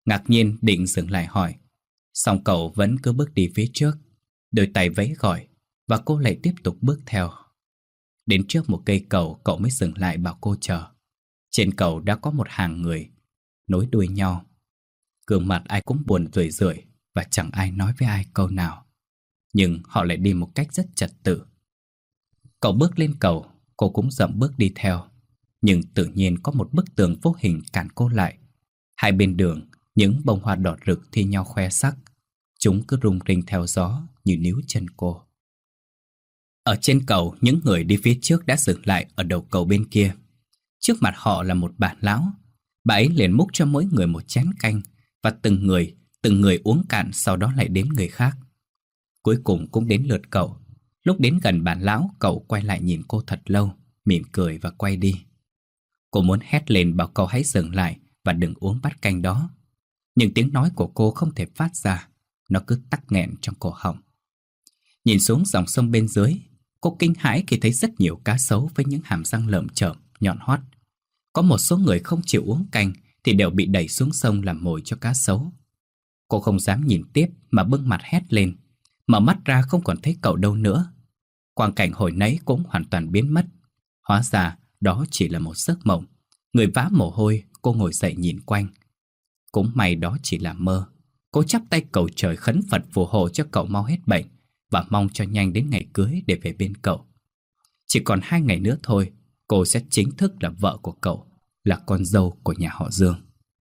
Ngạc nhiên định dừng lại hỏi, song cậu vẫn cứ bước đi phía trước, đôi tay vẫy gọi, và cô lại tiếp tục bước theo. Đến trước một cây cầu, cậu mới dừng lại bảo cô chờ. Trên cầu đã có một hàng người nối đuôi nhau. Gương mặt ai cũng buồn rười rượi và chẳng ai nói với ai câu nào. Nhưng họ lại đi một cách rất trật tự. Cậu bước lên cầu, cô cũng dậm bước đi theo. Nhưng tự nhiên có một bức tường vô hình cản cô lại. Hai bên đường, những bông hoa đỏ rực thi nhau khoe sắc. Chúng cứ rung rinh theo gió như níu chân cô. Ở trên cầu, những người đi phía trước đã dừng lại ở đầu cầu bên kia. Trước mặt họ là một bà lão. Bà ấy liền múc cho mỗi người một chén canh, và từng người, từng người uống cạn, sau đó lại đến người khác. Cuối cùng cũng đến lượt cậu. Lúc đến gần bà lão, cậu quay lại nhìn cô thật lâu, mỉm cười và quay đi. Cô muốn hét lên bảo cậu hãy dừng lại và đừng uống bát canh đó. Nhưng tiếng nói của cô không thể phát ra, nó cứ tắc nghẹn trong cổ họng. Nhìn xuống dòng sông bên dưới, cô kinh hãi khi thấy rất nhiều cá sấu với những hàm răng lởm chởm, nhọn hoắt. Có một số người không chịu uống canh thì đều bị đẩy xuống sông làm mồi cho cá sấu. Cô không dám nhìn tiếp mà bưng mặt hét lên. Mở mắt ra không còn thấy cậu đâu nữa. Quang cảnh hồi nãy cũng hoàn toàn biến mất. Hóa ra đó chỉ là một giấc mộng. Người vã mồ hôi, cô ngồi dậy nhìn quanh. Cũng may đó chỉ là mơ. Cô chắp tay cầu trời khấn Phật phù hộ cho cậu mau hết bệnh, và mong cho nhanh đến ngày cưới để về bên cậu. Chỉ còn hai ngày nữa thôi, cô sẽ chính thức là vợ của cậu, là con dâu của nhà họ Dương.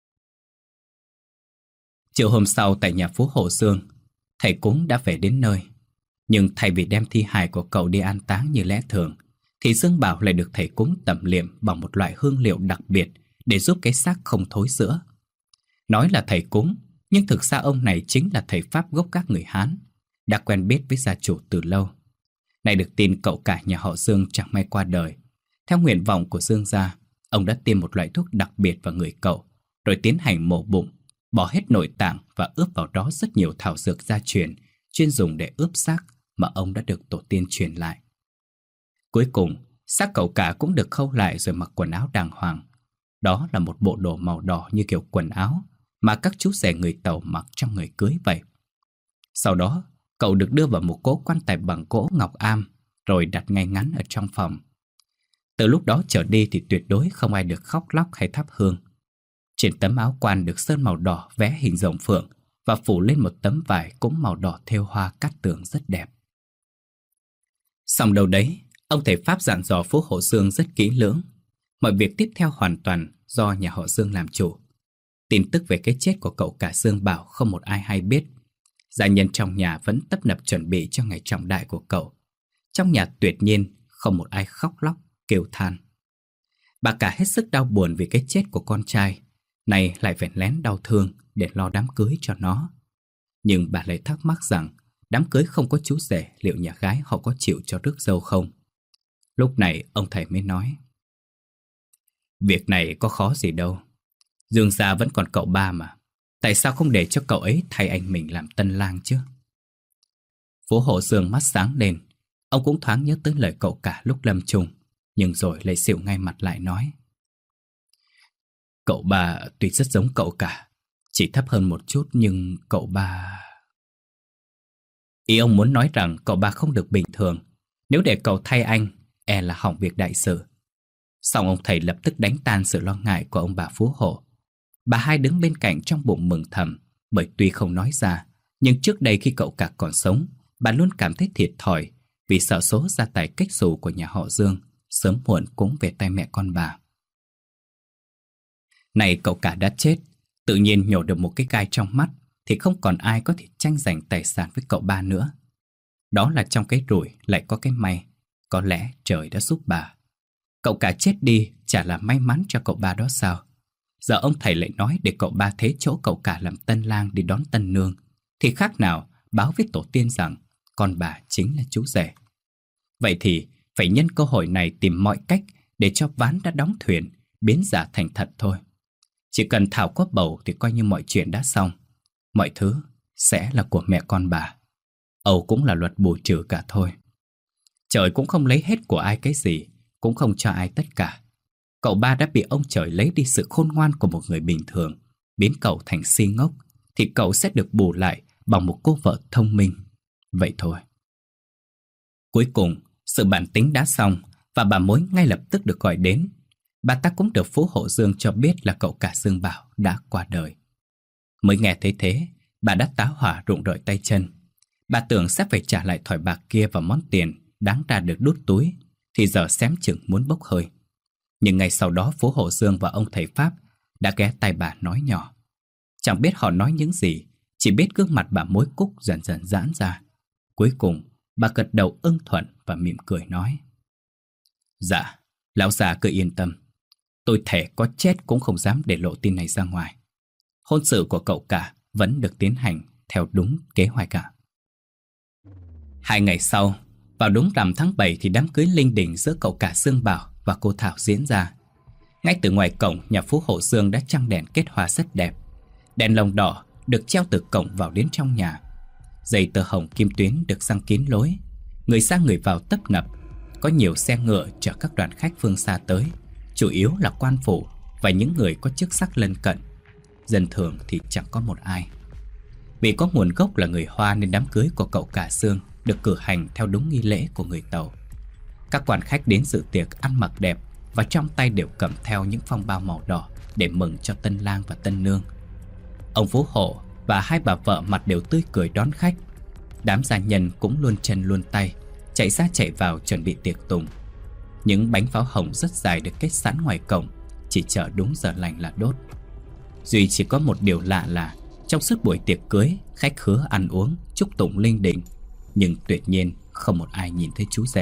Chiều hôm sau tại nhà phú hộ Dương, thầy cúng đã về đến nơi. Nhưng thay vì đem thi hài của cậu đi an táng như lẽ thường, thì Dương Bảo lại được thầy cúng tẩm liệm bằng một loại hương liệu đặc biệt để giúp cái xác không thối rữa. Nói là thầy cúng, nhưng thực ra ông này chính là thầy Pháp gốc các người Hán, đã quen biết với gia chủ từ lâu. Này được tin cậu cả nhà họ Dương chẳng may qua đời. Theo nguyện vọng của Dương gia, ông đã tiêm một loại thuốc đặc biệt vào người cậu, rồi tiến hành mổ bụng, bỏ hết nội tạng và ướp vào đó rất nhiều thảo dược gia truyền, chuyên dùng để ướp xác mà ông đã được tổ tiên truyền lại. Cuối cùng, xác cậu cả cũng được khâu lại rồi mặc quần áo đàng hoàng. Đó là một bộ đồ màu đỏ như kiểu quần áo mà các chú rể người Tàu mặc trong ngày cưới vậy. Sau đó, cậu được đưa vào một cỗ quan tài bằng gỗ ngọc am, rồi đặt ngay ngắn ở trong phòng. Từ lúc đó trở đi thì tuyệt đối không ai được khóc lóc hay thắp hương. Trên tấm áo quan được sơn màu đỏ vẽ hình rồng phượng và phủ lên một tấm vải cũng màu đỏ thêu hoa cát tường rất đẹp. Xong đâu đấy, ông thầy Pháp dặn dò phú hộ Dương rất kỹ lưỡng. Mọi việc tiếp theo hoàn toàn do nhà họ Dương làm chủ. Tin tức về cái chết của cậu cả Dương Bảo không một ai hay biết. Gia nhân trong nhà vẫn tấp nập chuẩn bị cho ngày trọng đại của cậu. Trong nhà tuyệt nhiên không một ai khóc lóc, kêu than. Bà cả hết sức đau buồn vì cái chết của con trai, nay lại phải lén đau thương để lo đám cưới cho nó. Nhưng bà lại thắc mắc rằng đám cưới không có chú rể, liệu nhà gái họ có chịu cho rước dâu không? Lúc này ông thầy mới nói: việc này có khó gì đâu. Dương gia vẫn còn cậu ba mà. Tại sao không để cho cậu ấy thay anh mình làm tân lang chứ? Phú hộ Dương mắt sáng lên. Ông cũng thoáng nhớ tới lời cậu cả lúc lâm chung, nhưng rồi lại xỉu ngay mặt lại nói: cậu ba tuy rất giống cậu cả, chỉ thấp hơn một chút, nhưng cậu ba... Ý ông muốn nói rằng cậu ba không được bình thường. Nếu để cậu thay anh, e là hỏng việc đại sự. Xong ông thầy lập tức đánh tan sự lo ngại của ông bà Phú Hộ. Bà hai đứng bên cạnh trong bụng mừng thầm, bởi tuy không nói ra, nhưng trước đây khi cậu cả còn sống, bà luôn cảm thấy thiệt thòi vì sợ số gia tài cách xù của nhà họ Dương sớm muộn cũng về tay mẹ con bà. Này cậu cả đã chết, tự nhiên nhổ được một cái gai trong mắt, thì không còn ai có thể tranh giành tài sản với cậu ba nữa. Đó là trong cái rủi lại có cái may. Có lẽ trời đã giúp bà. Cậu cả chết đi chả là may mắn cho cậu ba đó sao? Giờ ông thầy lại nói để cậu ba thế chỗ cậu cả làm tân lang đi đón tân nương, thì khác nào báo với tổ tiên rằng con bà chính là chú rể. Vậy thì phải nhân cơ hội này tìm mọi cách để cho ván đã đóng thuyền biến giả thành thật thôi. Chỉ cần thảo có bầu thì coi như mọi chuyện đã xong. Mọi thứ sẽ là của mẹ con bà. Âu cũng là luật bù trừ cả thôi. Trời cũng không lấy hết của ai cái gì, cũng không cho ai tất cả. Cậu ba đã bị ông trời lấy đi sự khôn ngoan của một người bình thường, biến cậu thành si ngốc, thì cậu sẽ được bù lại bằng một cô vợ thông minh. Vậy thôi. Cuối cùng, sự bàn tính đã xong và bà mối ngay lập tức được gọi đến. Bà ta cũng được Phú Hộ Dương cho biết là cậu cả Dương Bảo đã qua đời. Mới nghe thấy thế, bà đã tá hỏa rụng rời tay chân. Bà tưởng sẽ phải trả lại thỏi bạc kia và món tiền đáng ra được đút túi, thì giờ xém chừng muốn bốc hơi. Nhưng ngay sau đó Phú Hộ Dương và ông thầy Pháp đã ghé tai bà nói nhỏ. Chẳng biết họ nói những gì, chỉ biết gương mặt bà mối Cúc dần dần giãn ra. Cuối cùng, bà gật đầu ưng thuận và mỉm cười nói: Dạ, lão già cứ yên tâm. Tôi thề có chết cũng không dám để lộ tin này ra ngoài. Hôn sự của cậu cả vẫn được tiến hành theo đúng kế hoạch cả. Hai ngày sau, vào đúng rằm tháng bảy thì đám cưới linh đình giữa cậu cả Dương Bảo và cô Thảo diễn ra. Ngay từ ngoài cổng, nhà Phú Hộ Dương đã trăng đèn kết hoa rất đẹp. Đèn lồng đỏ được treo từ cổng vào đến trong nhà. Dây tơ hồng kim tuyến được giăng kín lối. Người ra người vào tấp nập. Có nhiều xe ngựa chở các đoàn khách phương xa tới, chủ yếu là quan phủ và những người có chức sắc lân cận. Dân thường thì chẳng có một ai. Vì có nguồn gốc là người Hoa nên đám cưới của cậu cả Dương được cử hành theo đúng nghi lễ của người Tàu. Các quan khách đến dự tiệc ăn mặc đẹp và trong tay đều cầm theo những phong bao màu đỏ để mừng cho tân lang và tân nương. Ông Phú Hộ và hai bà vợ mặt đều tươi cười đón khách. Đám gia nhân cũng luôn chân luôn tay, chạy ra chạy vào chuẩn bị tiệc tùng. Những bánh pháo hồng rất dài được kết sẵn ngoài cổng, chỉ chờ đúng giờ lành là đốt. Duy chỉ có một điều lạ là trong suốt buổi tiệc cưới, khách khứa ăn uống, chúc tụng linh đình, nhưng tuyệt nhiên không một ai nhìn thấy chú rể.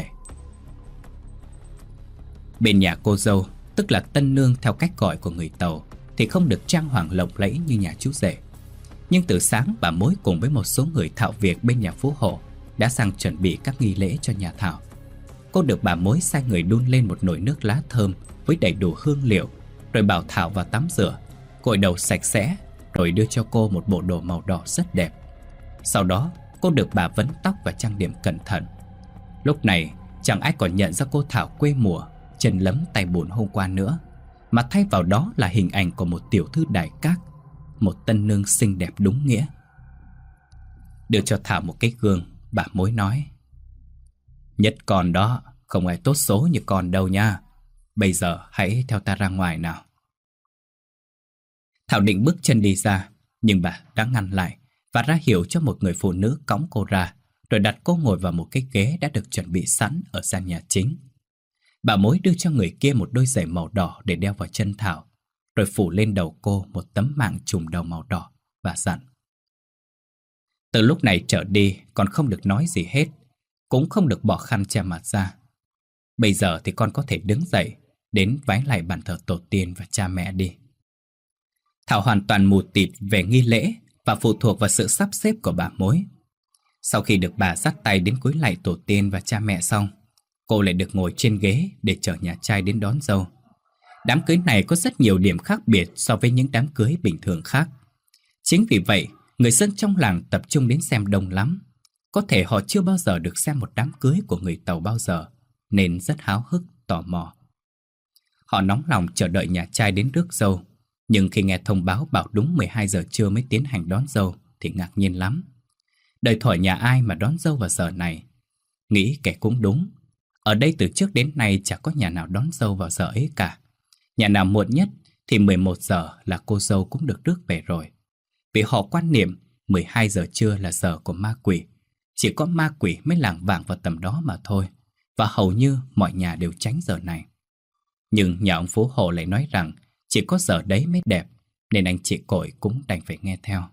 Bên nhà cô dâu, tức là tân nương theo cách gọi của người Tàu, thì không được trang hoàng lộng lẫy như nhà chú rể. Nhưng từ sáng bà mối cùng với một số người thạo việc bên nhà Phú Hộ đã sang chuẩn bị các nghi lễ cho nhà Thảo. Cô được bà mối sai người đun lên một nồi nước lá thơm với đầy đủ hương liệu, rồi bảo Thảo vào tắm rửa, gội đầu sạch sẽ, rồi đưa cho cô một bộ đồ màu đỏ rất đẹp. Sau đó cô được bà vấn tóc và trang điểm cẩn thận. Lúc này chẳng ai còn nhận ra cô Thảo quê mùa, chân lấm tay bùn hôm qua nữa, mà thay vào đó là hình ảnh của một tiểu thư đại cát, một tân nương xinh đẹp đúng nghĩa. Đưa cho Thảo một cái gương, bà mối nói: Nhất con đó, không ai tốt số như con đâu nha. Bây giờ hãy theo ta ra ngoài nào. Thảo định bước chân đi ra, nhưng bà đã ngăn lại và ra hiệu cho một người phụ nữ cõng cô ra, rồi đặt cô ngồi vào một cái ghế đã được chuẩn bị sẵn ở gian nhà chính. Bà mối đưa cho người kia một đôi giày màu đỏ để đeo vào chân Thảo, rồi phủ lên đầu cô một tấm mạng trùm đầu màu đỏ và dặn: Từ lúc này trở đi con không được nói gì hết, cũng không được bỏ khăn che mặt ra. Bây giờ thì con có thể đứng dậy, đến vái lại bàn thờ tổ tiên và cha mẹ đi. Thảo hoàn toàn mù tịt về nghi lễ và phụ thuộc vào sự sắp xếp của bà mối. Sau khi được bà dắt tay đến cúi lạy tổ tiên và cha mẹ xong, cô lại được ngồi trên ghế để chờ nhà trai đến đón dâu. Đám cưới này có rất nhiều điểm khác biệt so với những đám cưới bình thường khác. Chính vì vậy, người dân trong làng tập trung đến xem đông lắm. Có thể họ chưa bao giờ được xem một đám cưới của người Tàu bao giờ, nên rất háo hức, tò mò. Họ nóng lòng chờ đợi nhà trai đến rước dâu, nhưng khi nghe thông báo bảo đúng mười hai giờ trưa mới tiến hành đón dâu thì ngạc nhiên lắm. Đời thổi nhà ai mà đón dâu vào giờ này? Nghĩ kẻ cũng đúng. Ở đây từ trước đến nay chả có nhà nào đón dâu vào giờ ấy cả. Nhà nào muộn nhất thì mười một giờ là cô dâu cũng được rước về rồi. Vì họ quan niệm mười hai giờ trưa là giờ của ma quỷ. Chỉ có ma quỷ mới lảng vảng vào tầm đó mà thôi. Và hầu như mọi nhà đều tránh giờ này. Nhưng nhà ông Phú Hộ lại nói rằng chỉ có giờ đấy mới đẹp, nên anh chị Cội cũng đành phải nghe theo.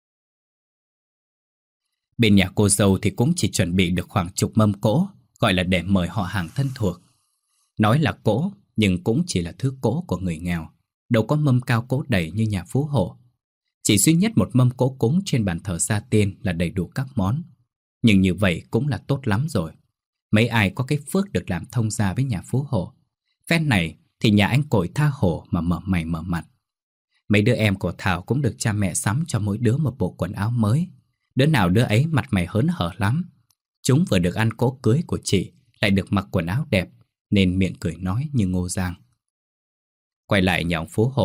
Bên nhà cô dâu thì cũng chỉ chuẩn bị được khoảng chục mâm cỗ, gọi là để mời họ hàng thân thuộc. Nói là cỗ, nhưng cũng chỉ là thứ cỗ của người nghèo, đâu có mâm cao cỗ đầy như nhà Phú Hộ. Chỉ duy nhất một mâm cỗ cúng trên bàn thờ gia tiên là đầy đủ các món. Nhưng như vậy cũng là tốt lắm rồi. Mấy ai có cái phước được làm thông gia với nhà Phú Hộ. Phen này thì nhà anh Cội tha hồ mà mở mày mở mặt. Mấy đứa em của Thảo cũng được cha mẹ sắm cho mỗi đứa một bộ quần áo mới. Đứa nào đứa ấy mặt mày hớn hở lắm. Chúng vừa được ăn cỗ cưới của chị, lại được mặc quần áo đẹp, nên miệng cười nói như Ngô Giang. Quay lại nhà ông Phú Hộ,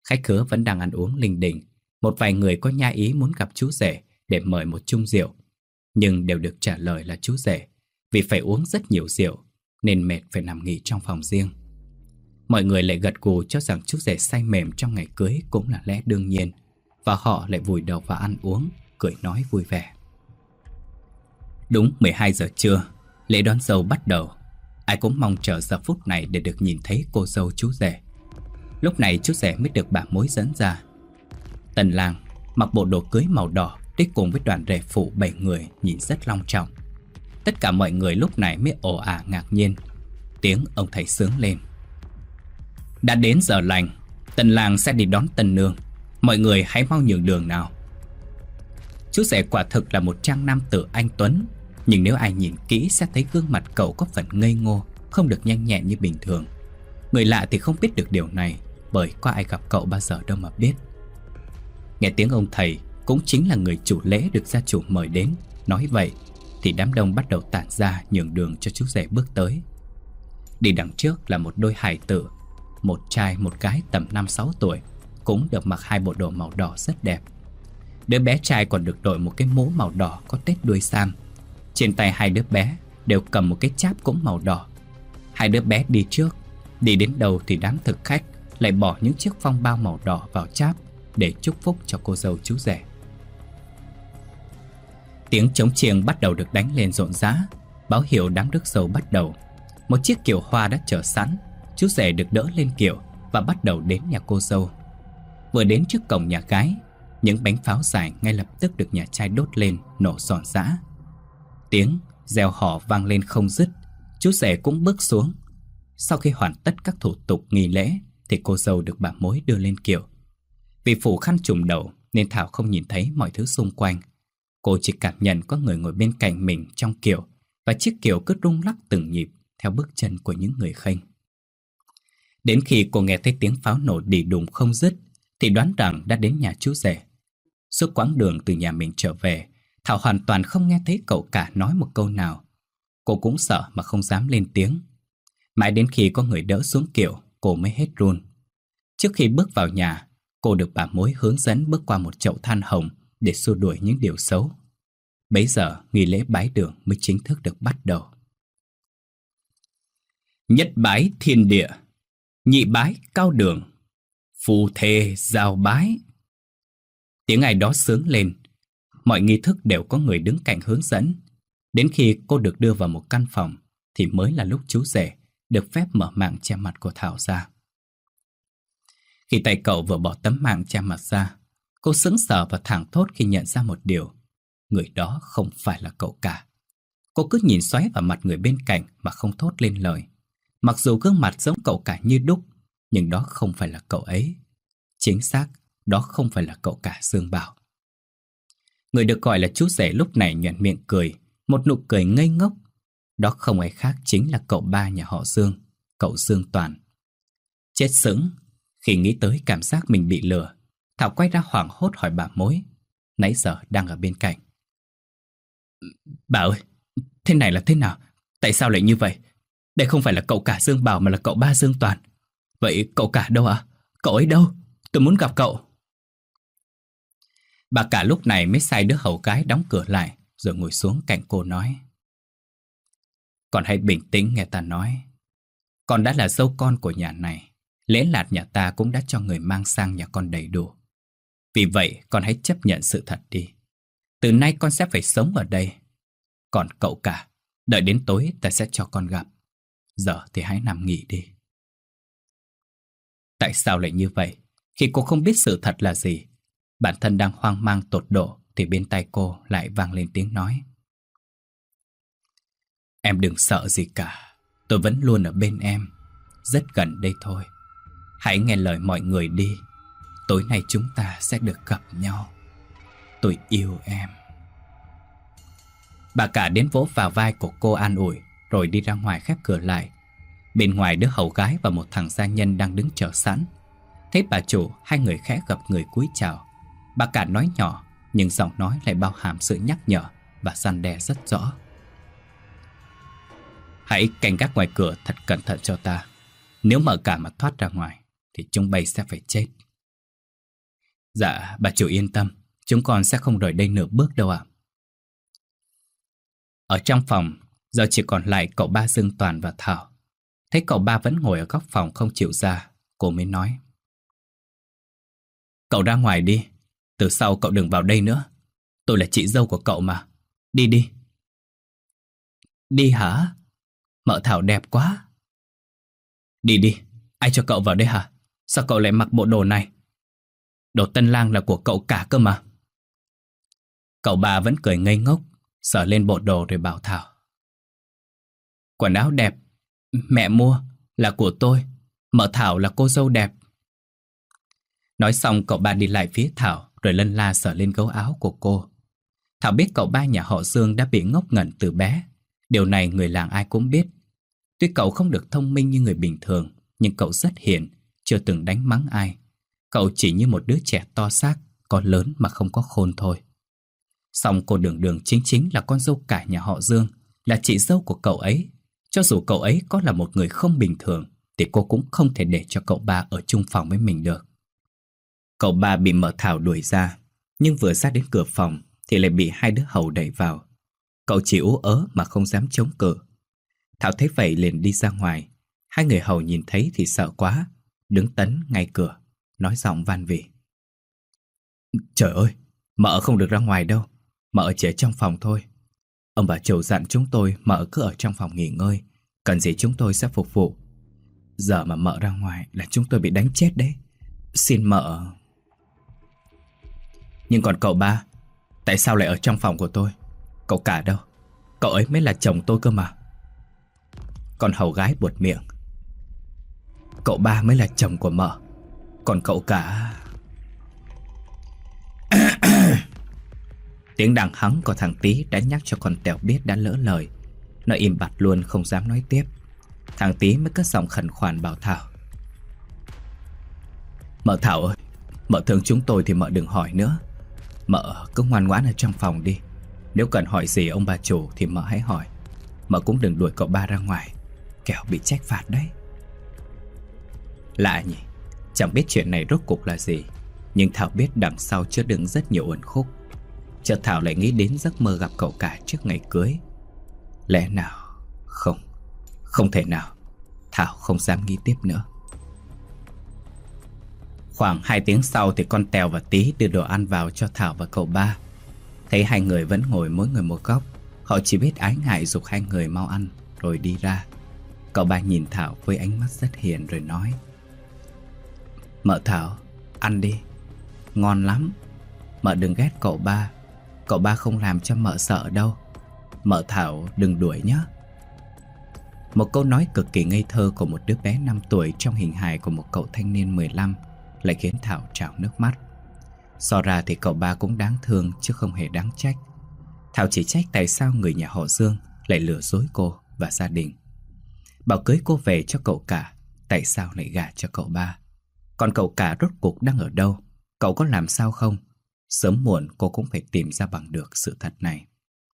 Khách khứa vẫn đang ăn uống linh đình. Một vài người có nha ý muốn gặp chú rể để mời một chung rượu, nhưng đều được trả lời là chú rể vì phải uống rất nhiều rượu nên mệt phải nằm nghỉ trong phòng riêng. Mọi người lại gật gù cho rằng chú rể say mềm trong ngày cưới cũng là lẽ đương nhiên, và họ lại vùi đầu vào ăn uống, cười nói vui vẻ. Đúng mười hai giờ trưa, lễ đón dâu bắt đầu. Ai cũng mong chờ giờ phút này để được nhìn thấy cô dâu chú rể. Lúc này chú rể mới được bà mối dẫn ra. Tân lang mặc bộ đồ cưới màu đỏ đi cùng với đoàn rể phụ bảy người nhìn rất long trọng. Tất cả mọi người lúc này mới ồ ả ngạc nhiên. Tiếng ông thầy sướng lên. Đã đến giờ lành, tân lang sẽ đi đón tân nương. Mọi người hãy mau nhường đường nào. Chú rể quả thực là một trang nam tử anh tuấn, nhưng nếu ai nhìn kỹ sẽ thấy gương mặt cậu có phần ngây ngô, không được nhanh nhẹn như bình thường. Người lạ thì không biết được điều này, bởi có ai gặp cậu bao giờ đâu mà biết. Nghe tiếng ông thầy, cũng chính là người chủ lễ được gia chủ mời đến, nói vậy thì đám đông bắt đầu tản ra nhường đường cho chú rể bước tới. Đi đằng trước là một đôi hài tử, một trai một gái tầm năm sáu tuổi, cũng được mặc hai bộ đồ màu đỏ rất đẹp. Đứa bé trai còn được đội một cái mũ màu đỏ có tết đuôi sam. Trên tay hai đứa bé đều cầm một cái cháp cũng màu đỏ. Hai đứa bé đi trước, đi đến đâu thì đám thực khách lại bỏ những chiếc phong bao màu đỏ vào cháp để chúc phúc cho cô dâu chú rể. Tiếng trống chiêng bắt đầu được đánh lên rộn rã, báo hiệu đám rước dâu bắt đầu. Một chiếc kiệu hoa đã chờ sẵn, chú rể được đỡ lên kiệu và bắt đầu đến nhà cô dâu. Vừa đến trước cổng nhà gái, những bánh pháo dài ngay lập tức được nhà trai đốt lên, nổ ròn rã. Tiếng reo hò vang lên không dứt. Chú rể cũng bước xuống. Sau khi hoàn tất các thủ tục nghi lễ thì cô dâu được bà mối đưa lên kiệu. Vì phủ khăn trùm đầu nên Thảo không nhìn thấy mọi thứ xung quanh. Cô chỉ cảm nhận có người ngồi bên cạnh mình trong kiệu, và chiếc kiệu cứ rung lắc từng nhịp theo bước chân của những người khênh. Đến khi cô nghe thấy tiếng pháo nổ đì đùng không dứt thì đoán rằng đã đến nhà chú rể. Suốt quãng đường từ nhà mình trở về, Thảo hoàn toàn không nghe thấy cậu cả nói một câu nào. Cô cũng sợ mà không dám lên tiếng. Mãi đến khi có người đỡ xuống kiệu, cô mới hết run. Trước khi bước vào nhà, cô được bà mối hướng dẫn bước qua một chậu than hồng để xua đuổi những điều xấu. Bấy giờ nghi lễ bái đường mới chính thức được bắt đầu. Nhất bái thiên địa, nhị bái cao đường, phù thề giao bái. Tiếng ai đó sướng lên. Mọi nghi thức đều có người đứng cạnh hướng dẫn. Đến khi cô được đưa vào một căn phòng thì mới là lúc chú rể được phép mở màn che mặt của Thảo ra. Khi tay cậu vừa bỏ tấm màn che mặt ra, cô sững sờ và thảng thốt khi nhận ra một điều. Người đó không phải là cậu cả. Cô cứ nhìn xoáy vào mặt người bên cạnh mà không thốt lên lời. Mặc dù gương mặt giống cậu cả như đúc, nhưng đó không phải là cậu ấy. Chính xác, đó không phải là cậu cả Dương Bảo. Người được gọi là chú rể lúc này nhoẻn miệng cười, một nụ cười ngây ngốc. Đó không ai khác chính là cậu ba nhà họ Dương, cậu Dương Toàn. Chết sững khi nghĩ tới cảm giác mình bị lừa, Thảo quay ra hoảng hốt hỏi bà mối, nãy giờ đang ở bên cạnh. Bà ơi, thế này là thế nào? Tại sao lại như vậy? Đây không phải là cậu cả Dương Bảo mà là cậu ba Dương Toàn. Vậy cậu cả đâu ạ? À? Cậu ấy đâu? Tôi muốn gặp cậu. Bà cả lúc này mới sai đứa hầu gái đóng cửa lại, rồi ngồi xuống cạnh cô nói. Con hãy bình tĩnh nghe ta nói. Con đã là dâu con của nhà này. Lễ lạt nhà ta cũng đã cho người mang sang nhà con đầy đủ. Vì vậy con hãy chấp nhận sự thật đi. Từ nay con sẽ phải sống ở đây. Còn cậu cả, đợi đến tối ta sẽ cho con gặp. Giờ thì hãy nằm nghỉ đi. Tại sao lại như vậy? Khi cô không biết sự thật là gì, bản thân đang hoang mang tột độ, thì bên tai cô lại vang lên tiếng nói. Em đừng sợ gì cả. Tôi vẫn luôn ở bên em. Rất gần đây thôi. Hãy nghe lời mọi người đi. Tối nay chúng ta sẽ được gặp nhau. Tôi yêu em. Bà cả đến vỗ vào vai của cô an ủi, rồi đi ra ngoài khép cửa lại. Bên ngoài đứa hầu gái và một thằng gia nhân đang đứng chờ sẵn. Thấy bà chủ, hai người khẽ gặp người cúi chào. Bà cả nói nhỏ, nhưng giọng nói lại bao hàm sự nhắc nhở và răn đe rất rõ. Hãy canh gác ngoài cửa thật cẩn thận cho ta. Nếu mở cả mà thoát ra ngoài thì chúng bay sẽ phải chết. Dạ, bà chủ yên tâm, chúng con sẽ không rời đây nửa bước đâu ạ. Ở trong phòng, giờ chỉ còn lại cậu ba Dương Toàn và Thảo. Thấy cậu ba vẫn ngồi ở góc phòng không chịu ra, cô mới nói: Cậu ra ngoài đi, từ sau cậu đừng vào đây nữa. Tôi là chị dâu của cậu mà. Đi đi. Đi hả? Mợ Thảo đẹp quá. Đi đi, ai cho cậu vào đây hả? Sao cậu lại mặc bộ đồ này? Đồ tân lang là của cậu cả cơ mà. Cậu ba vẫn cười ngây ngốc, sờ lên bộ đồ rồi bảo Thảo: Quần áo đẹp, mẹ mua, là của tôi. Mợ Thảo là cô dâu đẹp. Nói xong cậu ba đi lại phía Thảo, rồi lân la sờ lên gấu áo của cô. Thảo biết cậu ba nhà họ Dương đã bị ngốc nghếch từ bé. Điều này người làng ai cũng biết. Tuy cậu không được thông minh như người bình thường, nhưng cậu rất hiền, chưa từng đánh mắng ai. Cậu chỉ như một đứa trẻ to xác, có lớn mà không có khôn thôi. Song cô Đường Đường chính chính là con dâu cả nhà họ Dương, là chị dâu của cậu ấy. Cho dù cậu ấy có là một người không bình thường, thì cô cũng không thể để cho cậu ba ở chung phòng với mình được. Cậu ba bị mợ Thảo đuổi ra, nhưng vừa ra đến cửa phòng thì lại bị hai đứa hầu đẩy vào. Cậu chỉ ú ớ mà không dám chống cự. Thảo thấy vậy liền đi ra ngoài. Hai người hầu nhìn thấy thì sợ quá, đứng tấn ngay cửa, nói giọng van vỉ: Trời ơi, mợ không được ra ngoài đâu, mợ chỉ ở trong phòng thôi. Ông bà chủ dặn chúng tôi mợ cứ ở trong phòng nghỉ ngơi, cần gì chúng tôi sẽ phục vụ. Giờ mà mợ ra ngoài là chúng tôi bị đánh chết đấy. Xin mợ. Nhưng còn cậu ba, tại sao lại ở trong phòng của tôi? Cậu cả đâu? Cậu ấy mới là chồng tôi cơ mà. Con hầu gái buột miệng: Cậu ba mới là chồng của mợ, còn cậu cả... Tiếng đằng hắng của thằng Tý đã nhắc cho con Tèo biết đã lỡ lời. Nó im bặt luôn không dám nói tiếp. Thằng Tý mới cất giọng khẩn khoản bảo Thảo: Mợ Thảo ơi, mợ thương chúng tôi thì mợ đừng hỏi nữa. Mợ cứ ngoan ngoãn ở trong phòng đi. Nếu cần hỏi gì ông bà chủ thì mợ hãy hỏi. Mợ cũng đừng đuổi cậu ba ra ngoài, kẻo bị trách phạt đấy. Lạ nhỉ, chẳng biết chuyện này rốt cuộc là gì, nhưng Thảo biết đằng sau chứa đựng rất nhiều uẩn khúc. Chợt Thảo lại nghĩ đến giấc mơ gặp cậu cả trước ngày cưới. Lẽ nào? Không, không thể nào. Thảo không dám nghĩ tiếp nữa. Khoảng hai tiếng sau thì con Tèo và Tý đưa đồ ăn vào cho Thảo và cậu ba. Thấy hai người vẫn ngồi mỗi người một góc, họ chỉ biết ái ngại giục hai người mau ăn rồi đi ra. Cậu ba nhìn Thảo với ánh mắt rất hiền rồi nói: Mợ Thảo, ăn đi, ngon lắm. Mợ đừng ghét cậu ba, cậu ba không làm cho mợ sợ đâu. Mợ Thảo đừng đuổi nhé. Một câu nói cực kỳ ngây thơ của một đứa bé năm tuổi trong hình hài của một cậu thanh niên mười lăm lại khiến Thảo trào nước mắt. So ra thì cậu ba cũng đáng thương chứ không hề đáng trách. Thảo chỉ trách tại sao người nhà họ Dương lại lừa dối cô và gia đình, bảo cưới cô về cho cậu cả, tại sao lại gả cho cậu ba. Còn cậu cả rốt cuộc đang ở đâu, cậu có làm sao không? Sớm muộn cô cũng phải tìm ra bằng được sự thật này.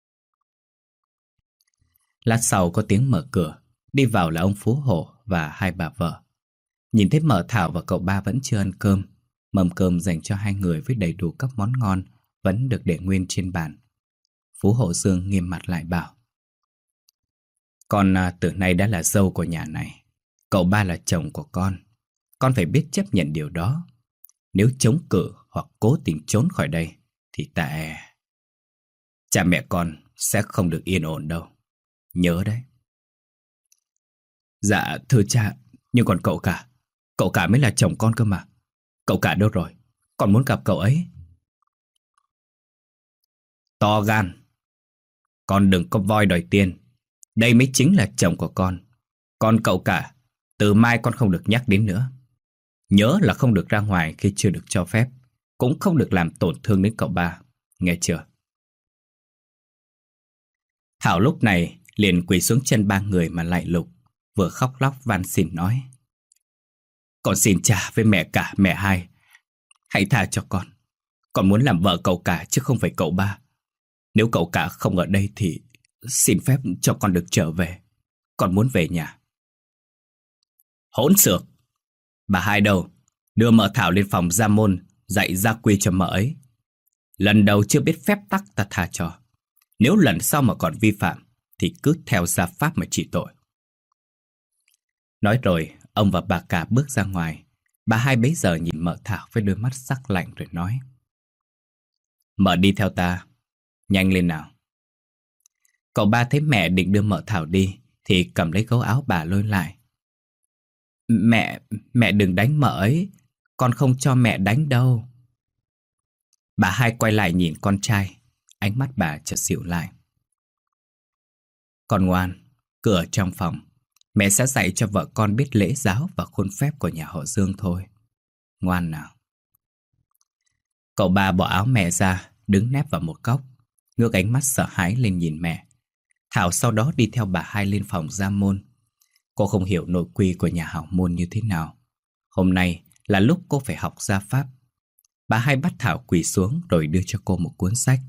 Lát sau có tiếng mở cửa. Đi vào là ông Phú Hộ và hai bà vợ. Nhìn thấy mợ Thảo và cậu ba vẫn chưa ăn cơm, mâm cơm dành cho hai người với đầy đủ các món ngon vẫn được để nguyên trên bàn. Phú Hộ Dương nghiêm mặt lại bảo: Con à, từ nay đã là dâu của nhà này, cậu ba là chồng của con. Con phải biết chấp nhận điều đó. Nếu chống cự hoặc cố tình trốn khỏi đây thì tại cha mẹ con sẽ không được yên ổn đâu. Nhớ đấy. Dạ thưa cha, nhưng còn cậu cả, cậu cả mới là chồng con cơ mà. Cậu cả đâu rồi? Con muốn gặp cậu ấy. To gan. Con đừng có voi đòi tiền. Đây mới chính là chồng của con. Còn cậu cả, từ mai con không được nhắc đến nữa. Nhớ là không được ra ngoài khi chưa được cho phép, cũng không được làm tổn thương đến cậu ba, nghe chưa? Thảo lúc này liền quỳ xuống chân ba người mà lạy lục, vừa khóc lóc van xin nói: Con xin cha với mẹ cả mẹ hai, hãy tha cho con. Con muốn làm vợ cậu cả chứ không phải cậu ba. Nếu cậu cả không ở đây thì xin phép cho con được trở về. Con muốn về nhà. Hỗn xược. Bà hai đâu? Đưa mợ Thảo lên phòng gia môn Dạy gia quy cho mợ ấy. Lần đầu chưa biết phép tắc ta tha cho. Nếu lần sau mà còn vi phạm thì cứ theo gia pháp mà trị tội. Nói rồi, ông và bà cả bước ra ngoài. Bà hai bấy giờ nhìn mợ Thảo với đôi mắt sắc lạnh rồi nói: Mợ đi theo ta. Nhanh lên nào. Cậu ba thấy mẹ định đưa mợ Thảo đi thì cầm lấy gấu áo bà lôi lại. Mẹ, mẹ đừng đánh mợ ấy. Con không cho mẹ đánh đâu. Bà hai quay lại nhìn con trai. Ánh mắt bà chợt dịu lại. Con ngoan, cứ ở trong phòng. Mẹ sẽ dạy cho vợ con biết lễ giáo và khuôn phép của nhà họ Dương thôi. Ngoan nào. Cậu ba bỏ áo mẹ ra, đứng nép vào một góc, ngước ánh mắt sợ hãi lên nhìn mẹ. Thảo sau đó đi theo bà hai lên phòng gia môn. Cô không hiểu nội quy của nhà hảo môn như thế nào. Hôm nay là lúc cô phải học gia pháp. Bà hai bắt Thảo quỳ xuống rồi đưa cho cô một cuốn sách.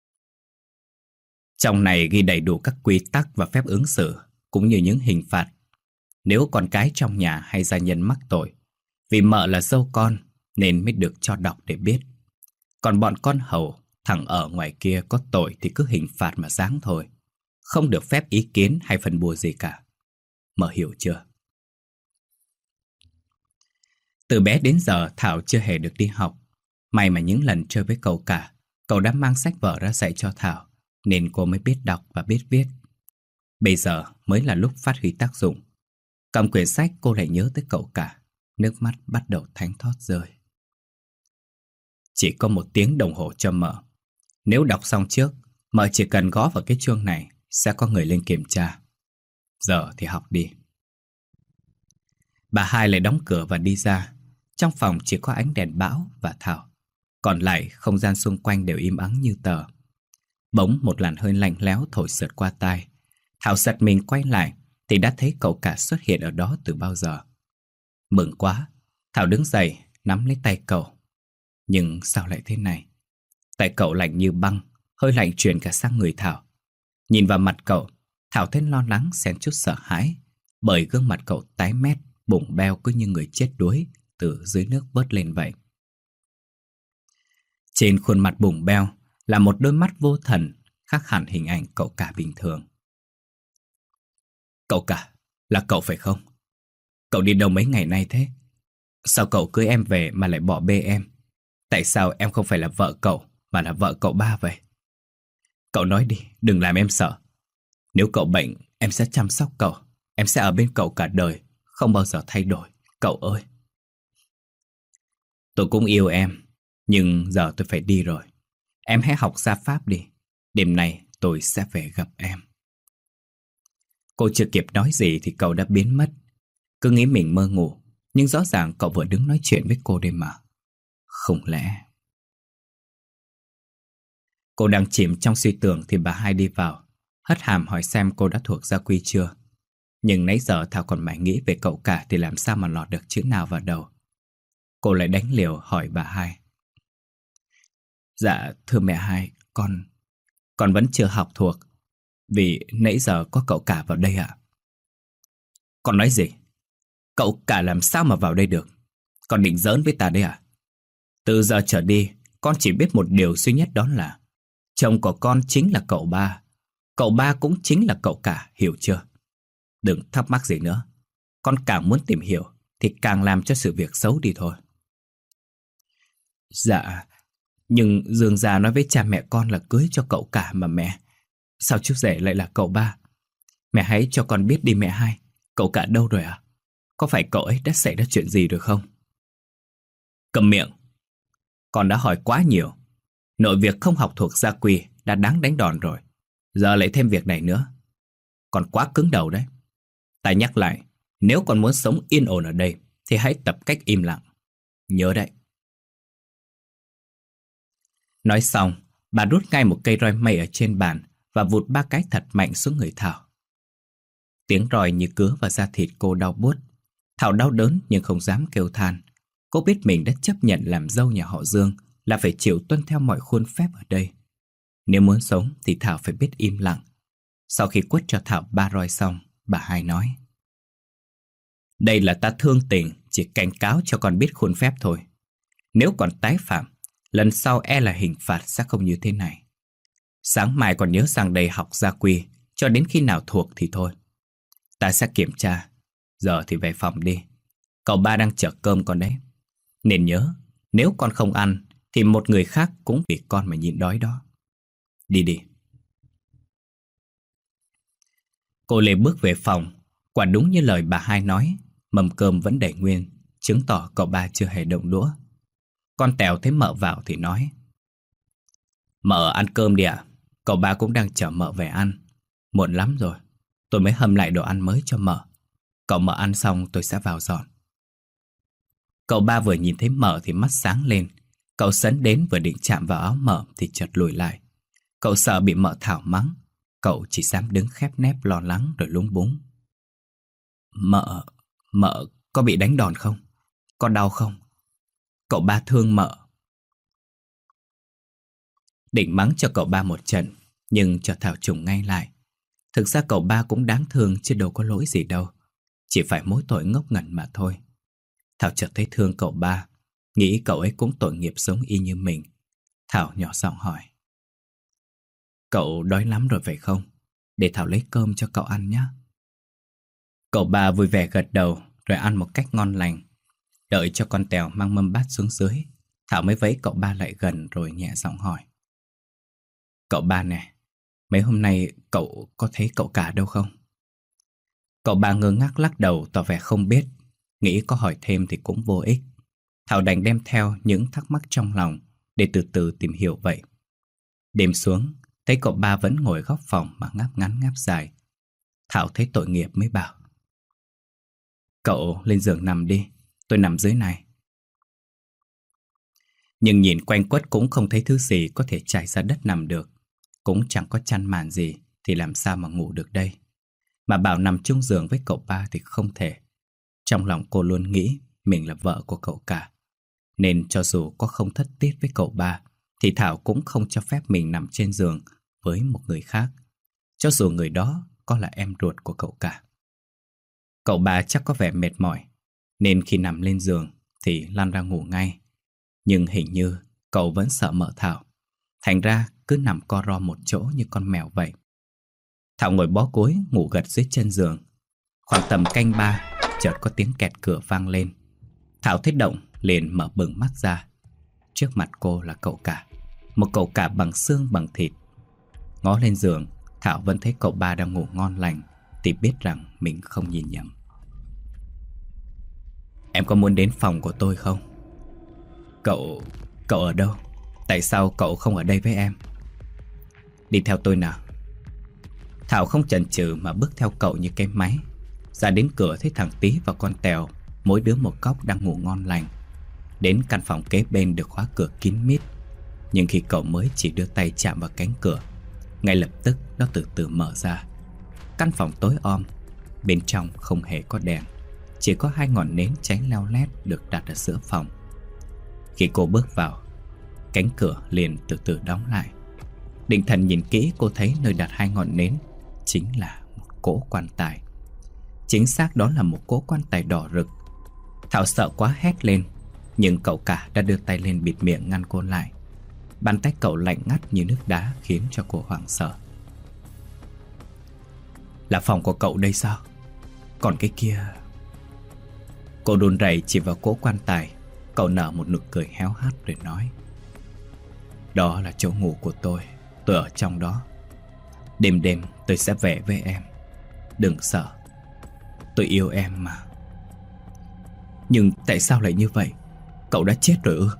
Trong này ghi đầy đủ các quy tắc và phép ứng xử, cũng như những hình phạt nếu con cái trong nhà hay gia nhân mắc tội. Vì mợ là dâu con nên mới được cho đọc để biết. Còn bọn con hầu, thằng ở ngoài kia có tội thì cứ hình phạt mà giáng thôi. Không được phép ý kiến hay phân bua gì cả. Mợ hiểu chưa? Từ bé đến giờ Thảo chưa hề được đi học. May mà những lần chơi với cậu cả, cậu đã mang sách vở ra dạy cho Thảo, nên cô mới biết đọc và biết viết. Bây giờ mới là lúc phát huy tác dụng. Cầm quyển sách cô lại nhớ tới cậu cả. Nước mắt bắt đầu thánh thót rơi. Chỉ có một tiếng đồng hồ cho mợ. Nếu đọc xong trước, mợ chỉ cần gõ vào cái chuông này, sẽ có người lên kiểm tra. Giờ thì học đi. Bà hai lại đóng cửa và đi ra. Trong phòng chỉ có ánh đèn bão và Thảo. Còn lại không gian xung quanh đều im ắng như tờ. Bỗng một làn hơi lạnh lẽo thổi sượt qua tai. Thảo giật mình quay lại thì đã thấy cậu cả xuất hiện ở đó từ bao giờ. Mừng quá, Thảo đứng dậy nắm lấy tay cậu. Nhưng sao lại thế này? Tay cậu lạnh như băng, hơi lạnh truyền cả sang người Thảo. Nhìn vào mặt cậu, Thảo thấy lo lắng xen chút sợ hãi, bởi gương mặt cậu tái mét, bụng beo cứ như người chết đuối từ dưới nước vớt lên vậy. Trên khuôn mặt bụng beo là một đôi mắt vô thần, khác hẳn hình ảnh cậu cả bình thường. Cậu cả, là cậu phải không? Cậu đi đâu mấy ngày nay thế? Sao cậu cưới em về mà lại bỏ bê em? Tại sao em không phải là vợ cậu mà là vợ cậu ba vậy? Cậu nói đi, đừng làm em sợ. Nếu cậu bệnh, em sẽ chăm sóc cậu. Em sẽ ở bên cậu cả đời, không bao giờ thay đổi. Cậu ơi! Tôi cũng yêu em, nhưng giờ tôi phải đi rồi. Em hãy học gia pháp đi. Đêm nay tôi sẽ về gặp em. Cô chưa kịp nói gì thì cậu đã biến mất. Cứ nghĩ mình mơ ngủ, nhưng rõ ràng cậu vừa đứng nói chuyện với cô đây mà. Không lẽ... Cô đang chìm trong suy tưởng thì bà hai đi vào, hất hàm hỏi xem cô đã thuộc gia quy chưa. Nhưng nãy giờ Thảo còn mải nghĩ về cậu cả thì làm sao mà lọt được chữ nào vào đầu. Cô lại đánh liều hỏi bà hai. Dạ thưa mẹ hai, con... Con vẫn chưa học thuộc, vì nãy giờ có cậu cả vào đây ạ. Con nói gì? Cậu cả làm sao mà vào đây được? Con định giỡn với ta đấy à? Từ giờ trở đi, con chỉ biết một điều duy nhất, đó là chồng của con chính là cậu ba. Cậu ba cũng chính là cậu cả, hiểu chưa? Đừng thắc mắc gì nữa. Con càng muốn tìm hiểu thì càng làm cho sự việc xấu đi thôi. Dạ, nhưng Dương gia nói với cha mẹ con là cưới cho cậu cả mà mẹ. Sao chú rể lại là cậu ba? Mẹ hãy cho con biết đi mẹ hai. Cậu cả đâu rồi à? Có phải cậu ấy đã xảy ra chuyện gì rồi không? Cầm miệng. Con đã hỏi quá nhiều. Nội việc không học thuộc gia quy đã đáng đánh đòn rồi. Giờ lại thêm việc này nữa. Con quá cứng đầu đấy. Ta nhắc lại, nếu con muốn sống yên ổn ở đây thì hãy tập cách im lặng. Nhớ đấy. Nói xong, bà rút ngay một cây roi mây ở trên bàn và vụt ba cái thật mạnh xuống người Thảo. Tiếng roi như cứa vào da thịt cô đau buốt. Thảo đau đớn nhưng không dám kêu than. Cô biết mình đã chấp nhận làm dâu nhà họ Dương là phải chịu tuân theo mọi khuôn phép ở đây. Nếu muốn sống thì Thảo phải biết im lặng. Sau khi quất cho Thảo ba roi xong, bà hai nói. Đây là ta thương tình, chỉ cảnh cáo cho con biết khuôn phép thôi. Nếu còn tái phạm, lần sau e là hình phạt sẽ không như thế này. Sáng mai còn nhớ sang đây học gia quy, cho đến khi nào thuộc thì thôi. Ta sẽ kiểm tra. Giờ thì về phòng đi. Cậu ba đang chở cơm con đấy. Nên nhớ, nếu con không ăn thì một người khác cũng vì con mà nhịn đói đó. Đi đi. Cô Lê bước về phòng. Quả đúng như lời bà hai nói, mâm cơm vẫn để nguyên, chứng tỏ cậu ba chưa hề động đũa. Con Tèo thấy mợ vào thì nói: Mợ ăn cơm đi ạ. Cậu ba cũng đang chờ mợ về ăn. Muộn lắm rồi, tôi mới hâm lại đồ ăn mới cho mợ. Cậu mợ ăn xong tôi sẽ vào dọn. Cậu ba vừa nhìn thấy mợ thì mắt sáng lên. Cậu sấn đến vừa định chạm vào áo mợ thì chợt lùi lại. Cậu sợ bị mợ Thảo mắng. Cậu chỉ dám đứng khép nép lo lắng rồi lúng búng. Mợ, mợ có bị đánh đòn không? Có đau không? Cậu ba thương mợ. Định mắng cho cậu ba một trận, nhưng cho Thảo trùng ngay lại. Thực ra cậu ba cũng đáng thương chứ đâu có lỗi gì đâu. Chỉ phải mỗi tội ngốc nghếch mà thôi. Thảo chợt thấy thương cậu ba, nghĩ cậu ấy cũng tội nghiệp giống y như mình. Thảo nhỏ giọng hỏi: Cậu đói lắm rồi phải không? Để Thảo lấy cơm cho cậu ăn nhé. Cậu ba vui vẻ gật đầu rồi ăn một cách ngon lành. Đợi cho con Tèo mang mâm bát xuống dưới, Thảo mới vẫy cậu ba lại gần rồi nhẹ giọng hỏi: Cậu ba nè, mấy hôm nay cậu có thấy cậu cả đâu không? Cậu ba ngơ ngác lắc đầu tỏ vẻ không biết. Nghĩ có hỏi thêm thì cũng vô ích. Thảo đành đem theo những thắc mắc trong lòng để từ từ tìm hiểu vậy. Đêm xuống, thấy cậu ba vẫn ngồi góc phòng mà ngáp ngắn ngáp dài. Thảo thấy tội nghiệp mới bảo: Cậu lên giường nằm đi, tôi nằm dưới này. Nhưng nhìn quanh quất cũng không thấy thứ gì có thể trải ra đất nằm được. Cũng chẳng có chăn màn gì thì làm sao mà ngủ được đây. Mà bảo nằm chung giường với cậu ba thì không thể. Trong lòng cô luôn nghĩ mình là vợ của cậu cả, nên cho dù có không thất tiết với cậu ba thì Thảo cũng không cho phép mình nằm trên giường với một người khác, cho dù người đó có là em ruột của cậu cả. Cậu ba chắc có vẻ mệt mỏi, nên khi nằm lên giường thì lăn ra ngủ ngay. Nhưng hình như cậu vẫn sợ mợ Thảo, thành ra cứ nằm co ro một chỗ như con mèo vậy. Thảo ngồi bó gối ngủ gật dưới chân giường. Khoảng tầm canh ba, chợt có tiếng kẹt cửa vang lên. Thảo thấy động liền mở bừng mắt ra. Trước mặt cô là cậu cả, một cậu cả bằng xương bằng thịt. Ngó lên giường, Thảo vẫn thấy cậu ba đang ngủ ngon lành, thì biết rằng mình không nhìn nhầm. Em có muốn đến phòng của tôi không? Cậu... cậu ở đâu? Tại sao cậu không ở đây với em? Đi theo tôi nào. Thảo không chần chừ mà bước theo cậu như cái máy. Ra đến cửa thấy thằng Tí và con Tèo, mỗi đứa một góc đang ngủ ngon lành. Đến căn phòng kế bên được khóa cửa kín mít. Nhưng khi cậu mới chỉ đưa tay chạm vào cánh cửa, ngay lập tức nó từ từ mở ra. Căn phòng tối om, bên trong không hề có đèn, chỉ có hai ngọn nến cháy leo lét được đặt ở giữa phòng. Khi cô bước vào, cánh cửa liền từ từ đóng lại. Định thần nhìn kỹ, cô thấy nơi đặt hai ngọn nến chính là một cỗ quan tài. Chính xác đó là một cỗ quan tài đỏ rực. Thảo sợ quá hét lên, nhưng cậu cả đã đưa tay lên bịt miệng ngăn cô lại. Bàn tay cậu lạnh ngắt như nước đá khiến cho cô hoảng sợ. Là phòng của cậu đây sao? Còn cái kia... Cô run rẩy chỉ vào cỗ quan tài. Cậu nở một nụ cười héo hắt rồi nói: Đó là chỗ ngủ của tôi. Tôi ở trong đó. Đêm đêm tôi sẽ về với em. Đừng sợ, tôi yêu em mà. Nhưng tại sao lại như vậy? Cậu đã chết rồi ư?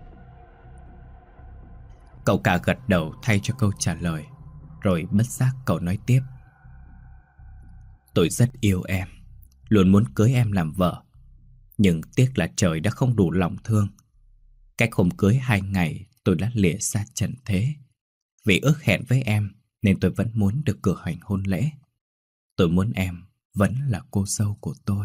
Cậu cả gật đầu thay cho câu trả lời. Rồi bất giác cậu nói tiếp: Tôi rất yêu em, luôn muốn cưới em làm vợ. Nhưng tiếc là trời đã không đủ lòng thương. Cách hôm cưới hai ngày tôi đã lìa xa trần thế. Vì ước hẹn với em nên tôi vẫn muốn được cử hành hôn lễ. Tôi muốn em vẫn là cô dâu của tôi.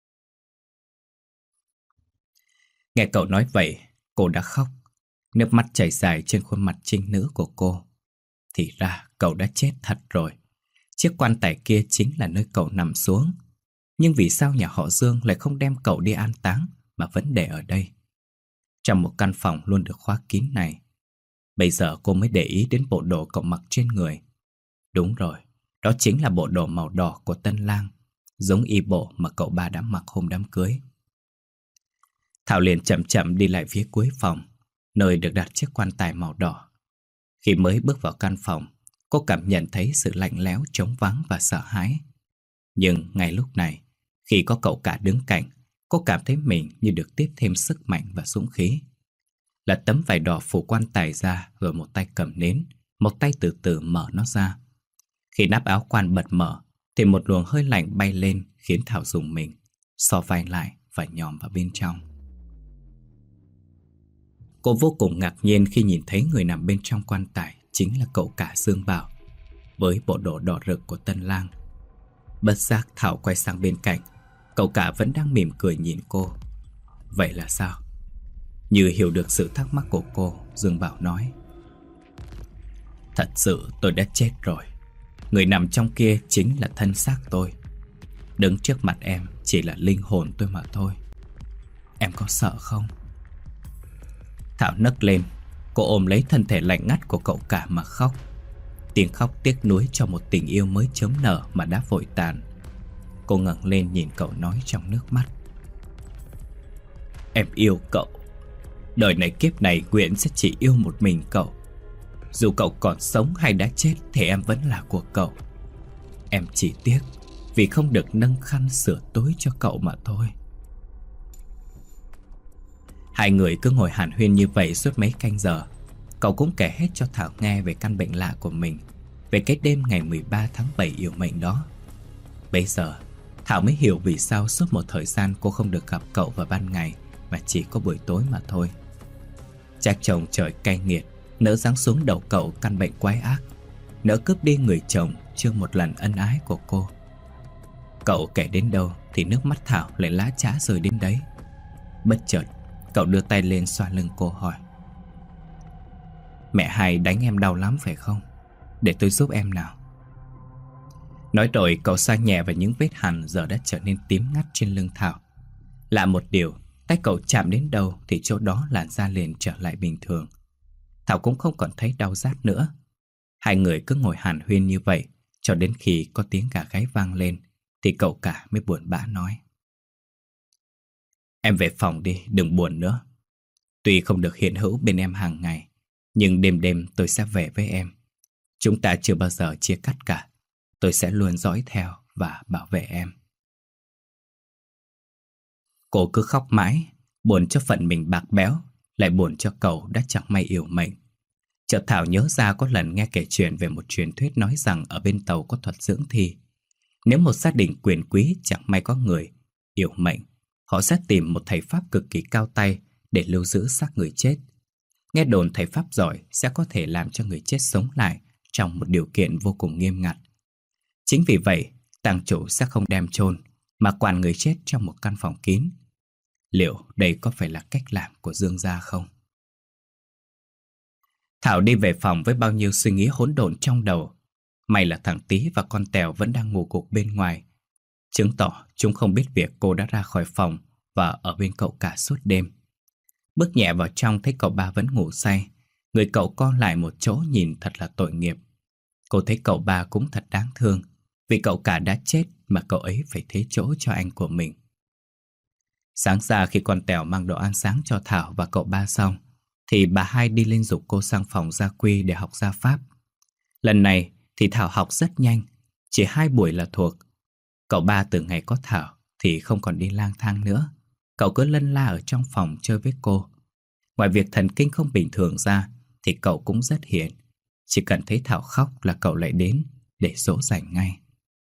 Nghe cậu nói vậy, cô đã khóc. Nước mắt chảy dài trên khuôn mặt trinh nữ của cô. Thì ra cậu đã chết thật rồi. Chiếc quan tài kia chính là nơi cậu nằm xuống. Nhưng vì sao nhà họ Dương lại không đem cậu đi an táng mà vẫn để ở đây? trong một căn phòng luôn được khóa kín này. Bây giờ cô mới để ý đến bộ đồ cậu mặc trên người. Đúng rồi, đó chính là bộ đồ màu đỏ của tân lang, giống y bộ mà cậu ba đã mặc hôm đám cưới. Thảo liền chậm chậm đi lại phía cuối phòng, nơi được đặt chiếc quan tài màu đỏ. Khi mới bước vào căn phòng, cô cảm nhận thấy sự lạnh lẽo, trống vắng và sợ hãi. Nhưng ngay lúc này, khi có cậu cả đứng cạnh, cô cảm thấy mình như được tiếp thêm sức mạnh và dũng khí. Lật tấm vải đỏ phủ quan tài ra, rồi một tay cầm nến, một tay từ từ mở nó ra. Khi nắp áo quan bật mở, thì một luồng hơi lạnh bay lên khiến Thảo rùng mình, xò vai lại và nhòm vào bên trong. Cô vô cùng ngạc nhiên khi nhìn thấy người nằm bên trong quan tài chính là cậu cả Dương Bảo, với bộ đồ đỏ rực của tân lang. Bất giác Thảo quay sang bên cạnh, cậu cả vẫn đang mỉm cười nhìn cô. Vậy là sao? Như hiểu được sự thắc mắc của cô, Dương Bảo nói: Thật sự tôi đã chết rồi. Người nằm trong kia chính là thân xác tôi. Đứng trước mặt em chỉ là linh hồn tôi mà thôi. Em có sợ không? Thảo nấc lên. Cô ôm lấy thân thể lạnh ngắt của cậu cả mà khóc. Tiếng khóc tiếc nuối cho một tình yêu mới chớm nở mà đã vội tàn. Cô ngẩng lên nhìn cậu nói trong nước mắt: Em yêu cậu. Đời này kiếp này nguyện sẽ chỉ yêu một mình cậu. Dù cậu còn sống hay đã chết thì em vẫn là của cậu. Em chỉ tiếc vì không được nâng khăn sửa tối cho cậu mà thôi. Hai người cứ ngồi hàn huyên như vậy suốt mấy canh giờ. Cậu cũng kể hết cho Thảo nghe về căn bệnh lạ của mình, về cái đêm ngày mười ba tháng bảy yểu mệnh đó. Bây giờ Thảo mới hiểu vì sao suốt một thời gian cô không được gặp cậu vào ban ngày mà chỉ có buổi tối mà thôi. Chắc chồng trời cay nghiệt nỡ giáng xuống đầu cậu căn bệnh quái ác, nỡ cướp đi người chồng chưa một lần ân ái của cô. Cậu kể đến đâu thì nước mắt Thảo lại lã chã rơi đến đấy. Bất chợt cậu đưa tay lên xoa lưng cô hỏi: Mẹ hai đánh em đau lắm phải không? Để tôi giúp em nào. Nói rồi cậu xoa nhẹ vào những vết hằn giờ đã trở nên tím ngắt trên lưng Thảo. Lạ một điều, tay cậu chạm đến đâu thì chỗ đó làn da liền trở lại bình thường. Thảo cũng không còn thấy đau rát nữa. Hai người cứ ngồi hàn huyên như vậy cho đến khi có tiếng gà gáy vang lên thì cậu cả mới buồn bã nói: Em về phòng đi, đừng buồn nữa. Tuy không được hiện hữu bên em hàng ngày, nhưng đêm đêm tôi sẽ về với em. Chúng ta chưa bao giờ chia cắt cả. Tôi sẽ luôn dõi theo và bảo vệ em. Cô cứ khóc mãi, buồn cho phận mình bạc bẽo, lại buồn cho cậu đã chẳng may yểu mệnh. Chợt Thảo nhớ ra có lần nghe kể chuyện về một truyền thuyết nói rằng ở bên Tàu có thuật dưỡng thi. Nếu một gia đình quyền quý chẳng may có người yểu mệnh, họ sẽ tìm một thầy pháp cực kỳ cao tay để lưu giữ xác người chết. Nghe đồn thầy pháp giỏi sẽ có thể làm cho người chết sống lại trong một điều kiện vô cùng nghiêm ngặt. Chính vì vậy, tang chủ sẽ không đem chôn mà quản người chết trong một căn phòng kín. Liệu đây có phải là cách làm của Dương gia không? Thảo đi về phòng với bao nhiêu suy nghĩ hỗn độn trong đầu. May là thằng Tý và con Tèo vẫn đang ngủ gục bên ngoài, chứng tỏ chúng không biết việc cô đã ra khỏi phòng và ở bên cậu cả suốt đêm. Bước nhẹ vào trong thấy cậu ba vẫn ngủ say. Người cậu co lại một chỗ nhìn thật là tội nghiệp. Cô thấy cậu ba cũng thật đáng thương, vì cậu cả đã chết mà cậu ấy phải thế chỗ cho anh của mình. Sáng ra khi con Tèo mang đồ ăn sáng cho Thảo và cậu ba xong, thì bà hai đi lên giục cô sang phòng gia quy để học gia pháp. Lần này thì Thảo học rất nhanh, chỉ hai buổi là thuộc. Cậu ba từ ngày có Thảo thì không còn đi lang thang nữa. Cậu cứ lân la ở trong phòng chơi với cô. Ngoài việc thần kinh không bình thường ra thì cậu cũng rất hiền. Chỉ cần thấy Thảo khóc là cậu lại đến để dỗ dành ngay.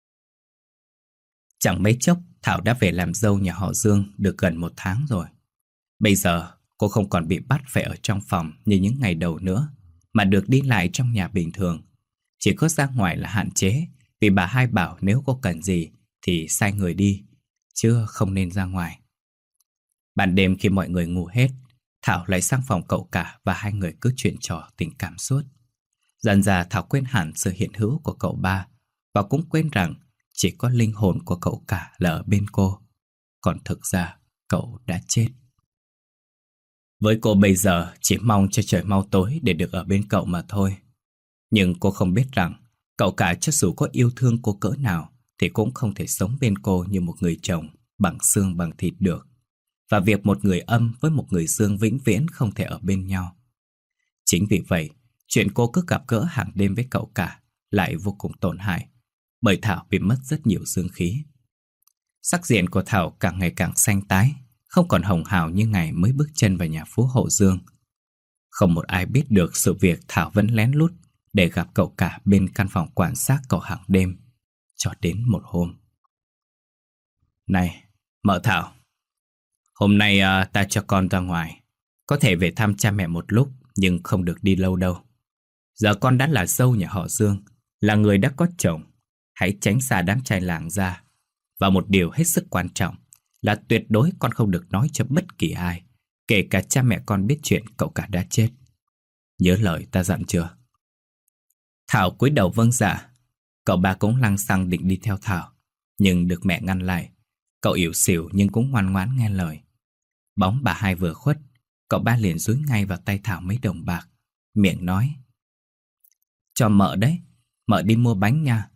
Chẳng mấy chốc Thảo đã về làm dâu nhà họ Dương được gần một tháng rồi. Bây giờ cô không còn bị bắt phải ở trong phòng như những ngày đầu nữa, mà được đi lại trong nhà bình thường. Chỉ có ra ngoài là hạn chế, vì bà hai bảo nếu cô cần gì thì sai người đi, chứ không nên ra ngoài. Ban đêm khi mọi người ngủ hết, Thảo lại sang phòng cậu cả và hai người cứ chuyện trò tình cảm suốt. Dần dà Thảo quên hẳn sự hiện hữu của cậu ba, và cũng quên rằng chỉ có linh hồn của cậu cả là ở bên cô. Còn thực ra cậu đã chết. Với cô bây giờ chỉ mong cho trời mau tối để được ở bên cậu mà thôi. Nhưng cô không biết rằng cậu cả cho dù có yêu thương cô cỡ nào thì cũng không thể sống bên cô như một người chồng bằng xương bằng thịt được. Và việc một người âm với một người dương vĩnh viễn không thể ở bên nhau. Chính vì vậy, chuyện cô cứ gặp gỡ hàng đêm với cậu cả lại vô cùng tổn hại, bởi Thảo bị mất rất nhiều dương khí. Sắc diện của Thảo càng ngày càng xanh tái, không còn hồng hào như ngày mới bước chân vào nhà Phú Hộ Dương. Không một ai biết được sự việc Thảo vẫn lén lút để gặp cậu cả bên căn phòng quan sát cậu hàng đêm, cho đến một hôm. Này, mợ Thảo, hôm nay uh, ta cho con ra ngoài. Có thể về thăm cha mẹ một lúc, nhưng không được đi lâu đâu. Giờ con đã là dâu nhà họ Dương, là người đã có chồng. Hãy tránh xa đám trai làng ra. Và một điều hết sức quan trọng là tuyệt đối con không được nói cho bất kỳ ai, kể cả cha mẹ con, biết chuyện cậu cả đã chết. Nhớ lời ta dặn chưa? Thảo cúi đầu vâng dạ. Cậu ba cũng lăng xăng định đi theo Thảo, nhưng được mẹ ngăn lại. Cậu ỉu xìu nhưng cũng ngoan ngoãn nghe lời. Bóng bà hai vừa khuất, cậu ba liền dúi ngay vào tay Thảo mấy đồng bạc, miệng nói: cho mợ đấy, mợ đi mua bánh nha.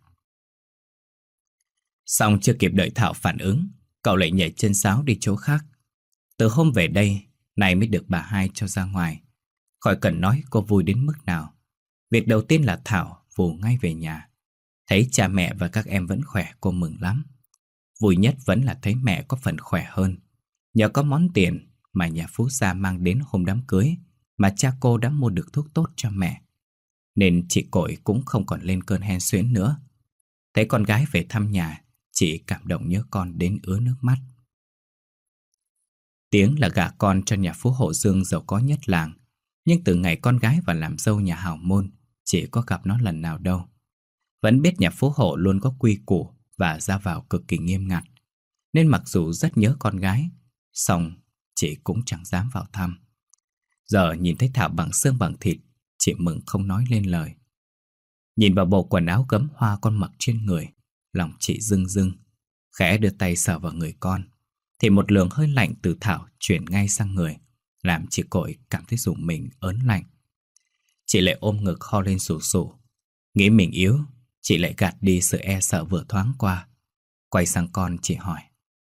Xong chưa kịp đợi Thảo phản ứng, cậu lại nhảy chân sáo đi chỗ khác. Từ hôm về đây, này mới được bà hai cho ra ngoài. Khỏi cần nói cô vui đến mức nào. Việc đầu tiên là Thảo vù ngay về nhà. Thấy cha mẹ và các em vẫn khỏe, cô mừng lắm. Vui nhất vẫn là thấy mẹ có phần khỏe hơn. Nhờ có món tiền mà nhà Phú Gia mang đến hôm đám cưới mà cha cô đã mua được thuốc tốt cho mẹ, nên chị Cội cũng không còn lên cơn hen suyễn nữa. Thấy con gái về thăm nhà, chị cảm động nhớ con đến ứa nước mắt. Tiếng là gả con cho nhà Phú Hộ Dương giàu có nhất làng. Nhưng từ ngày con gái vào làm dâu nhà hào môn, chị có gặp nó lần nào đâu. Vẫn biết nhà Phú Hộ luôn có quy củ và ra vào cực kỳ nghiêm ngặt, nên mặc dù rất nhớ con gái, song chị cũng chẳng dám vào thăm. Giờ nhìn thấy Thảo bằng xương bằng thịt, chị mừng không nói lên lời. Nhìn vào bộ quần áo gấm hoa con mặc trên người, lòng chị rưng rưng. Khẽ đưa tay sờ vào người con, thì một luồng hơi lạnh từ Thảo chuyển ngay sang người, làm chị Cội cảm thấy rùng mình ớn lạnh. Chị lại ôm ngực ho lên sù sù. Nghĩ mình yếu, chị lại gạt đi sự e sợ vừa thoáng qua. Quay sang con, chị hỏi: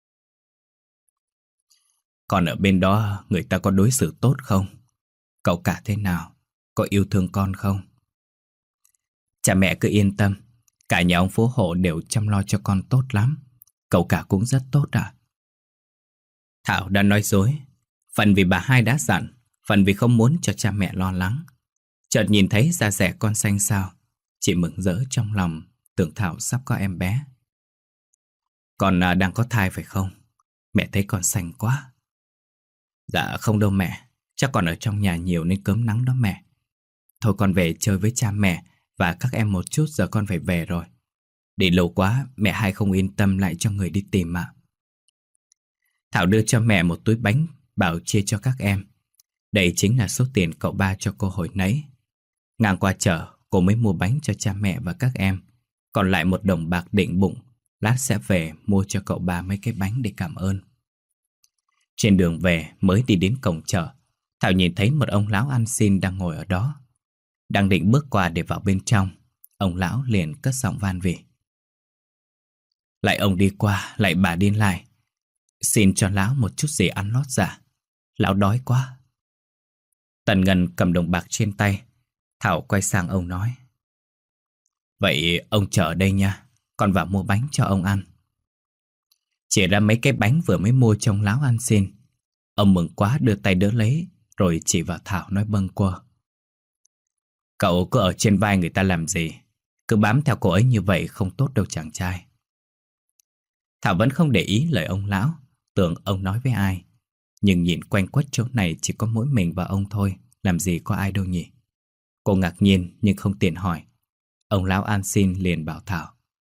con ở bên đó người ta có đối xử tốt không? Cậu cả thế nào? Có yêu thương con không? Cha mẹ cứ yên tâm, cả nhà ông Phú Hộ đều chăm lo cho con tốt lắm. Cậu cả cũng rất tốt ạ. Thảo đã nói dối, phần vì bà hai đã dặn, phần vì không muốn cho cha mẹ lo lắng. Chợt nhìn thấy da dẻ con xanh xao, chị mừng rỡ trong lòng, tưởng Thảo sắp có em bé. Con à, đang có thai phải không? Mẹ thấy con xanh quá. Dạ không đâu mẹ, chắc con ở trong nhà nhiều nên cớm nắng đó mẹ. Thôi con về chơi với cha mẹ và các em một chút, giờ con phải về rồi. Đi lâu quá, mẹ hai không yên tâm lại cho người đi tìm ạ. Thảo đưa cho mẹ một túi bánh, bảo chia cho các em. Đây chính là số tiền cậu ba cho cô hồi nãy. Ngang qua chợ, cô mới mua bánh cho cha mẹ và các em. Còn lại một đồng bạc định bụng, lát sẽ về mua cho cậu ba mấy cái bánh để cảm ơn. Trên đường về, mới đi đến cổng chợ, Thảo nhìn thấy một ông lão ăn xin đang ngồi ở đó. Đang định bước qua để vào bên trong, ông lão liền cất giọng van vỉ: lại ông đi qua, lại bà đi lại, xin cho lão một chút gì ăn lót dạ. Lão đói quá. Tần Ngân cầm đồng bạc trên tay. Thảo quay sang ông nói: vậy ông chờ ở đây nha, con vào mua bánh cho ông ăn. Chỉ ra mấy cái bánh vừa mới mua cho ông lão ăn xin. Ông mừng quá đưa tay đỡ lấy, rồi chỉ vào Thảo nói bâng quơ: cậu cứ ở trên vai người ta làm gì? Cứ bám theo cô ấy như vậy không tốt đâu chàng trai. Thảo vẫn không để ý lời ông lão, tưởng ông nói với ai. Nhưng nhìn quanh quất chỗ này chỉ có mỗi mình và ông thôi, làm gì có ai đâu nhỉ? Cô ngạc nhiên nhưng không tiện hỏi. Ông lão an xin liền bảo Thảo: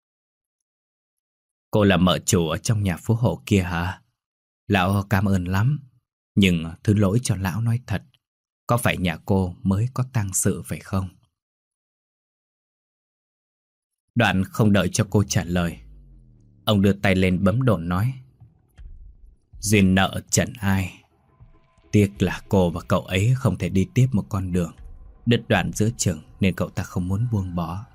cô là mợ chủ ở trong nhà Phú Hộ kia hả? Lão cảm ơn lắm, nhưng thứ lỗi cho lão nói thật, có phải nhà cô mới có tang sự phải không? Đoạn không đợi cho cô trả lời, ông đưa tay lên bấm đồn nói: duyên nợ trần ai, tiếc là cô và cậu ấy không thể đi tiếp một con đường, đứt đoạn giữa chừng nên cậu ta không muốn buông bỏ.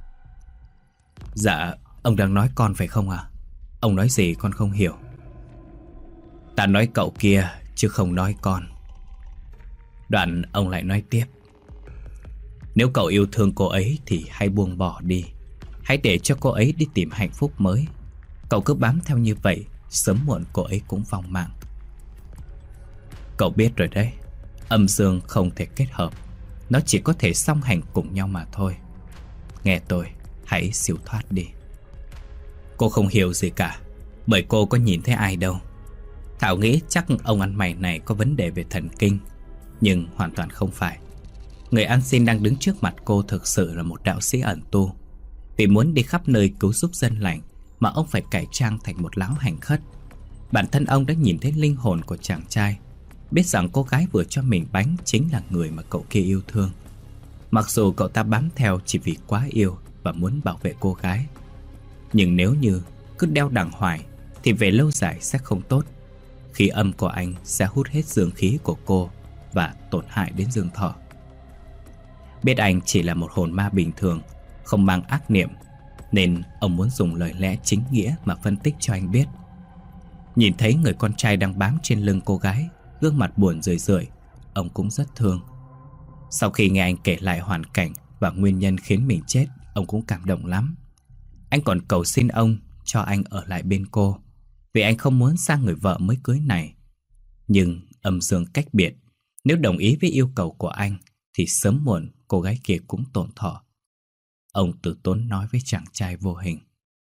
Dạ, ông đang nói con phải không à? Ông nói gì con không hiểu. Ta nói cậu kia chứ không nói con. Đoạn ông lại nói tiếp: nếu cậu yêu thương cô ấy thì hãy buông bỏ đi. Hãy để cho cô ấy đi tìm hạnh phúc mới. Cậu cứ bám theo như vậy, sớm muộn cô ấy cũng vong mạng. Cậu biết rồi đấy, âm dương không thể kết hợp, nó chỉ có thể song hành cùng nhau mà thôi. Nghe tôi, hãy siêu thoát đi. Cô không hiểu gì cả, bởi cô có nhìn thấy ai đâu. Thảo nghĩ chắc ông ăn mày này có vấn đề về thần kinh, nhưng hoàn toàn không phải. Người ăn xin đang đứng trước mặt cô thực sự là một đạo sĩ ẩn tu. Vì muốn đi khắp nơi cứu giúp dân lành mà ông phải cải trang thành một lão hành khất. Bản thân ông đã nhìn thấy linh hồn của chàng trai, biết rằng cô gái vừa cho mình bánh chính là người mà cậu kia yêu thương. Mặc dù cậu ta bám theo chỉ vì quá yêu và muốn bảo vệ cô gái, nhưng nếu như cứ đeo đằng hoài thì về lâu dài sẽ không tốt. Khí âm của anh sẽ hút hết dương khí của cô và tổn hại đến dương thọ. Biết anh chỉ là một hồn ma bình thường, không mang ác niệm, nên ông muốn dùng lời lẽ chính nghĩa mà phân tích cho anh biết. Nhìn thấy người con trai đang bám trên lưng cô gái, gương mặt buồn rười rượi, ông cũng rất thương. Sau khi nghe anh kể lại hoàn cảnh và nguyên nhân khiến mình chết, ông cũng cảm động lắm. Anh còn cầu xin ông cho anh ở lại bên cô, vì anh không muốn sang người vợ mới cưới này. Nhưng âm dương cách biệt, nếu đồng ý với yêu cầu của anh thì sớm muộn cô gái kia cũng tổn thọ. Ông từ tốn nói với chàng trai vô hình: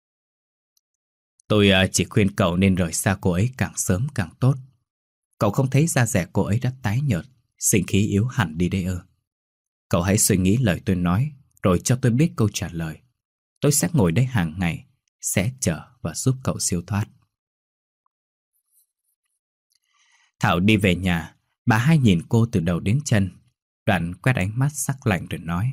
tôi chỉ khuyên cậu nên rời xa cô ấy càng sớm càng tốt. Cậu không thấy da dẻ cô ấy đã tái nhợt, sinh khí yếu hẳn đi đấy ư? Cậu hãy suy nghĩ lời tôi nói, rồi cho tôi biết câu trả lời. Tôi sẽ ngồi đây hàng ngày, sẽ chờ và giúp cậu siêu thoát. Thảo đi về nhà. Bà hai nhìn cô từ đầu đến chân, đoạn quét ánh mắt sắc lạnh rồi nói: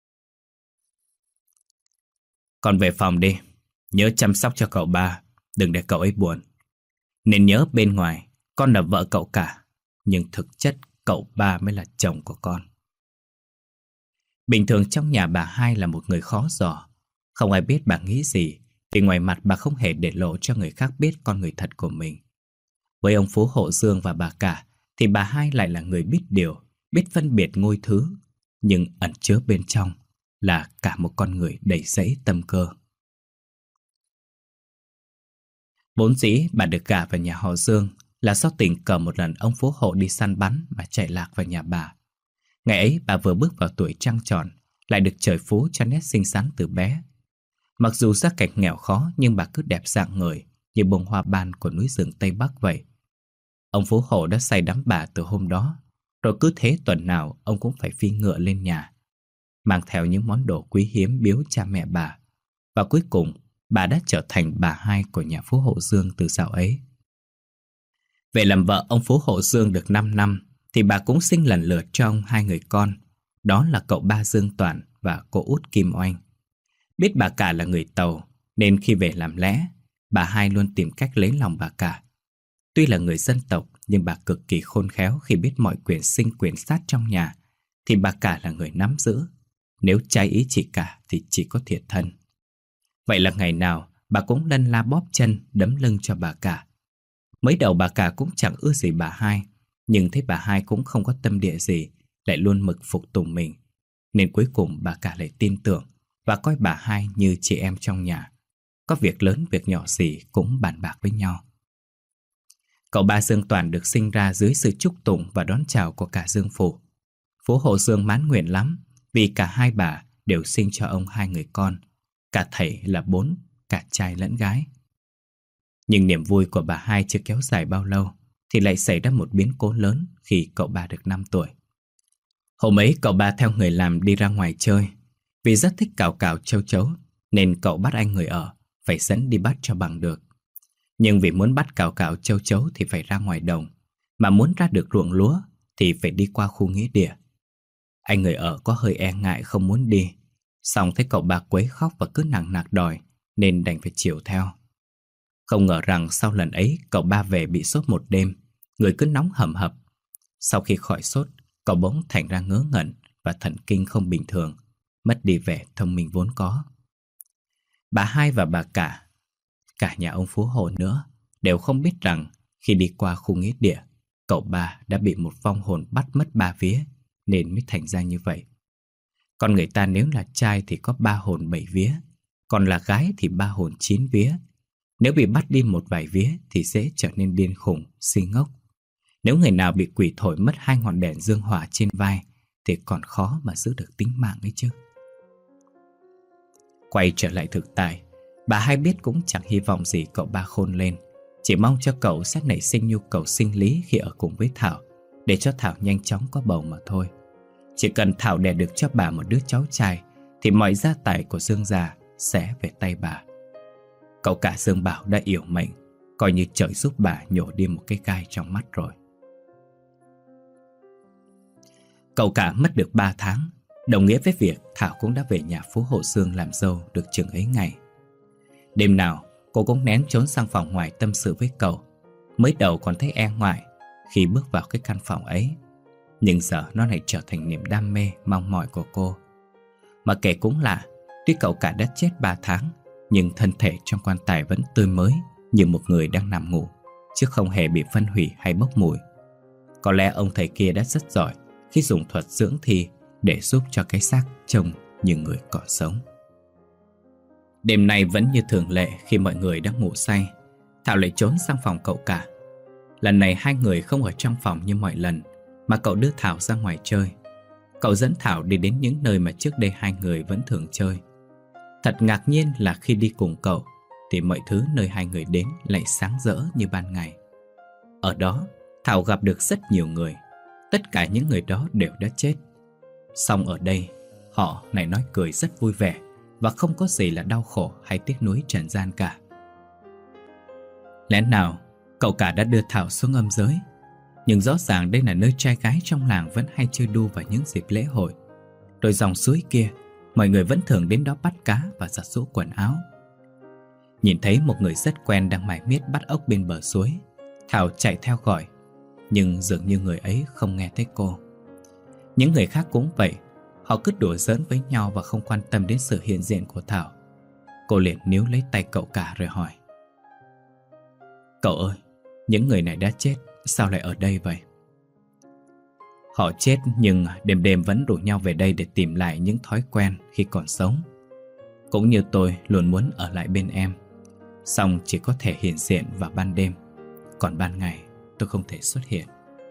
con về phòng đi, nhớ chăm sóc cho cậu ba, đừng để cậu ấy buồn. Nên nhớ bên ngoài con là vợ cậu cả, nhưng thực chất cậu ba mới là chồng của con. Bình thường trong nhà bà hai là một người khó dò. Không ai biết bà nghĩ gì, vì ngoài mặt bà không hề để lộ cho người khác biết con người thật của mình. Với ông Phú Hộ Dương và bà cả thì bà hai lại là người biết điều, biết phân biệt ngôi thứ, nhưng ẩn chứa bên trong là cả một con người đầy rẫy tâm cơ. Vốn dĩ bà được gả vào nhà họ Dương là do tình cờ một lần ông Phú Hộ đi săn bắn mà chạy lạc vào nhà bà. Ngày ấy bà vừa bước vào tuổi trăng tròn, lại được trời phú cho nét xinh xắn từ bé. Mặc dù gia cảnh nghèo khó nhưng bà cứ đẹp rạng ngời như bông hoa ban của núi rừng Tây Bắc vậy. Ông Phú Hộ đã say đắm bà từ hôm đó, rồi cứ thế tuần nào ông cũng phải phi ngựa lên nhà, mang theo những món đồ quý hiếm biếu cha mẹ bà. Và cuối cùng bà đã trở thành bà hai của nhà Phú Hộ Dương từ dạo ấy. Về làm vợ ông Phú Hộ Dương được năm năm thì bà cũng sinh lần lượt cho ông hai người con, đó là cậu ba Dương Toàn và cô út Kim Oanh. Biết bà cả là người Tàu nên khi về làm lẽ, bà hai luôn tìm cách lấy lòng bà cả. Tuy là người dân tộc nhưng bà cực kỳ khôn khéo khi biết mọi quyền sinh quyền sát trong nhà thì bà cả là người nắm giữ. Nếu trái ý chị cả thì chỉ có thiệt thân. Vậy là ngày nào bà cũng lân la bóp chân đấm lưng cho bà cả. Mới đầu bà cả cũng chẳng ưa gì bà hai, nhưng thấy bà hai cũng không có tâm địa gì, lại luôn mực phục tùng mình, nên cuối cùng bà cả lại tin tưởng và coi bà hai như chị em trong nhà. Có việc lớn việc nhỏ gì cũng bàn bạc với nhau. Cậu ba Dương Toàn được sinh ra dưới sự chúc tụng và đón chào của cả Dương phủ. Phú Hộ Dương mãn nguyện lắm, vì cả hai bà đều sinh cho ông hai người con, cả thảy là bốn, cả trai lẫn gái. Nhưng niềm vui của bà hai chưa kéo dài bao lâu thì lại xảy ra một biến cố lớn khi cậu ba được năm tuổi. Hôm ấy cậu ba theo người làm đi ra ngoài chơi. Vì rất thích cào cào châu chấu nên cậu bắt anh người ở phải dẫn đi bắt cho bằng được. Nhưng vì muốn bắt cào cào châu chấu thì phải ra ngoài đồng, mà muốn ra được ruộng lúa thì phải đi qua khu nghĩa địa. Anh người ở có hơi e ngại không muốn đi, xong thấy cậu ba quấy khóc và cứ nằng nặc đòi nên đành phải chiều theo. Không ngờ rằng sau lần ấy cậu ba về bị sốt một đêm, người cứ nóng hầm hập. Sau khi khỏi sốt, cậu bỗng thành ra ngớ ngẩn và thần kinh không bình thường, mất đi vẻ thông minh vốn có. Bà hai và bà cả, cả nhà ông Phú Hộ nữa, đều không biết rằng khi đi qua khu nghĩa địa, cậu ba đã bị một vong hồn bắt mất ba vía, nên mới thành ra như vậy. Còn người ta nếu là trai thì có ba hồn bảy vía, còn là gái thì ba hồn chín vía. Nếu bị bắt đi một vài vía thì dễ trở nên điên khùng, si ngốc. Nếu người nào bị quỷ thổi mất hai ngọn đèn dương hỏa trên vai thì còn khó mà giữ được tính mạng ấy chứ. Quay trở lại thực tại, bà hai biết cũng chẳng hy vọng gì cậu ba khôn lên, chỉ mong cho cậu sẽ nảy sinh nhu cầu sinh lý khi ở cùng với Thảo, để cho Thảo nhanh chóng có bầu mà thôi. Chỉ cần Thảo đẻ được cho bà một đứa cháu trai thì mọi gia tài của Dương gia sẽ về tay bà. Cậu cả Dương Bảo đã yểu mệnh, coi như trời giúp bà nhổ đi một cái gai trong mắt rồi. Cậu cả mất được ba tháng, đồng nghĩa với việc Thảo cũng đã về nhà Phú Hộ Dương làm dâu được chừng ấy ngày. Đêm nào cô cũng nén trốn sang phòng ngoài tâm sự với cậu. Mới đầu còn thấy e ngại khi bước vào cái căn phòng ấy, nhưng giờ nó lại trở thành niềm đam mê mong mỏi của cô. Mà kể cũng lạ, tuy cậu cả đã chết ba tháng, nhưng thân thể trong quan tài vẫn tươi mới như một người đang nằm ngủ, chứ không hề bị phân hủy hay bốc mùi. Có lẽ ông thầy kia đã rất giỏi khi dùng thuật dưỡng thi để giúp cho cái xác trông như người còn sống. Đêm nay vẫn như thường lệ, khi mọi người đang ngủ say, Thảo lại trốn sang phòng cậu cả. Lần này hai người không ở trong phòng như mọi lần, mà cậu đưa Thảo ra ngoài chơi. Cậu dẫn Thảo đi đến những nơi mà trước đây hai người vẫn thường chơi. Thật ngạc nhiên là khi đi cùng cậu thì mọi thứ nơi hai người đến lại sáng rỡ như ban ngày. Ở đó Thảo gặp được rất nhiều người. Tất cả những người đó đều đã chết. Song ở đây họ lại nói cười rất vui vẻ, và không có gì là đau khổ hay tiếc nuối trần gian cả. Lẽ nào cậu cả đã đưa Thảo xuống âm giới? Nhưng rõ ràng đây là nơi trai gái trong làng vẫn hay chơi đu vào những dịp lễ hội. Rồi dòng suối kia, mọi người vẫn thường đến đó bắt cá và giặt giũ quần áo. Nhìn thấy một người rất quen đang mải miết bắt ốc bên bờ suối, Thảo chạy theo gọi, nhưng dường như người ấy không nghe thấy cô. Những người khác cũng vậy, họ cứ đùa giỡn với nhau và không quan tâm đến sự hiện diện của Thảo. Cô liền níu lấy tay cậu cả rồi hỏi: "Cậu ơi, những người này đã chết, sao lại ở đây vậy?" "Họ chết nhưng đêm đêm vẫn rủ nhau về đây để tìm lại những thói quen khi còn sống. Cũng như tôi luôn muốn ở lại bên em, song chỉ có thể hiện diện vào ban đêm, còn ban ngày tôi không thể xuất hiện."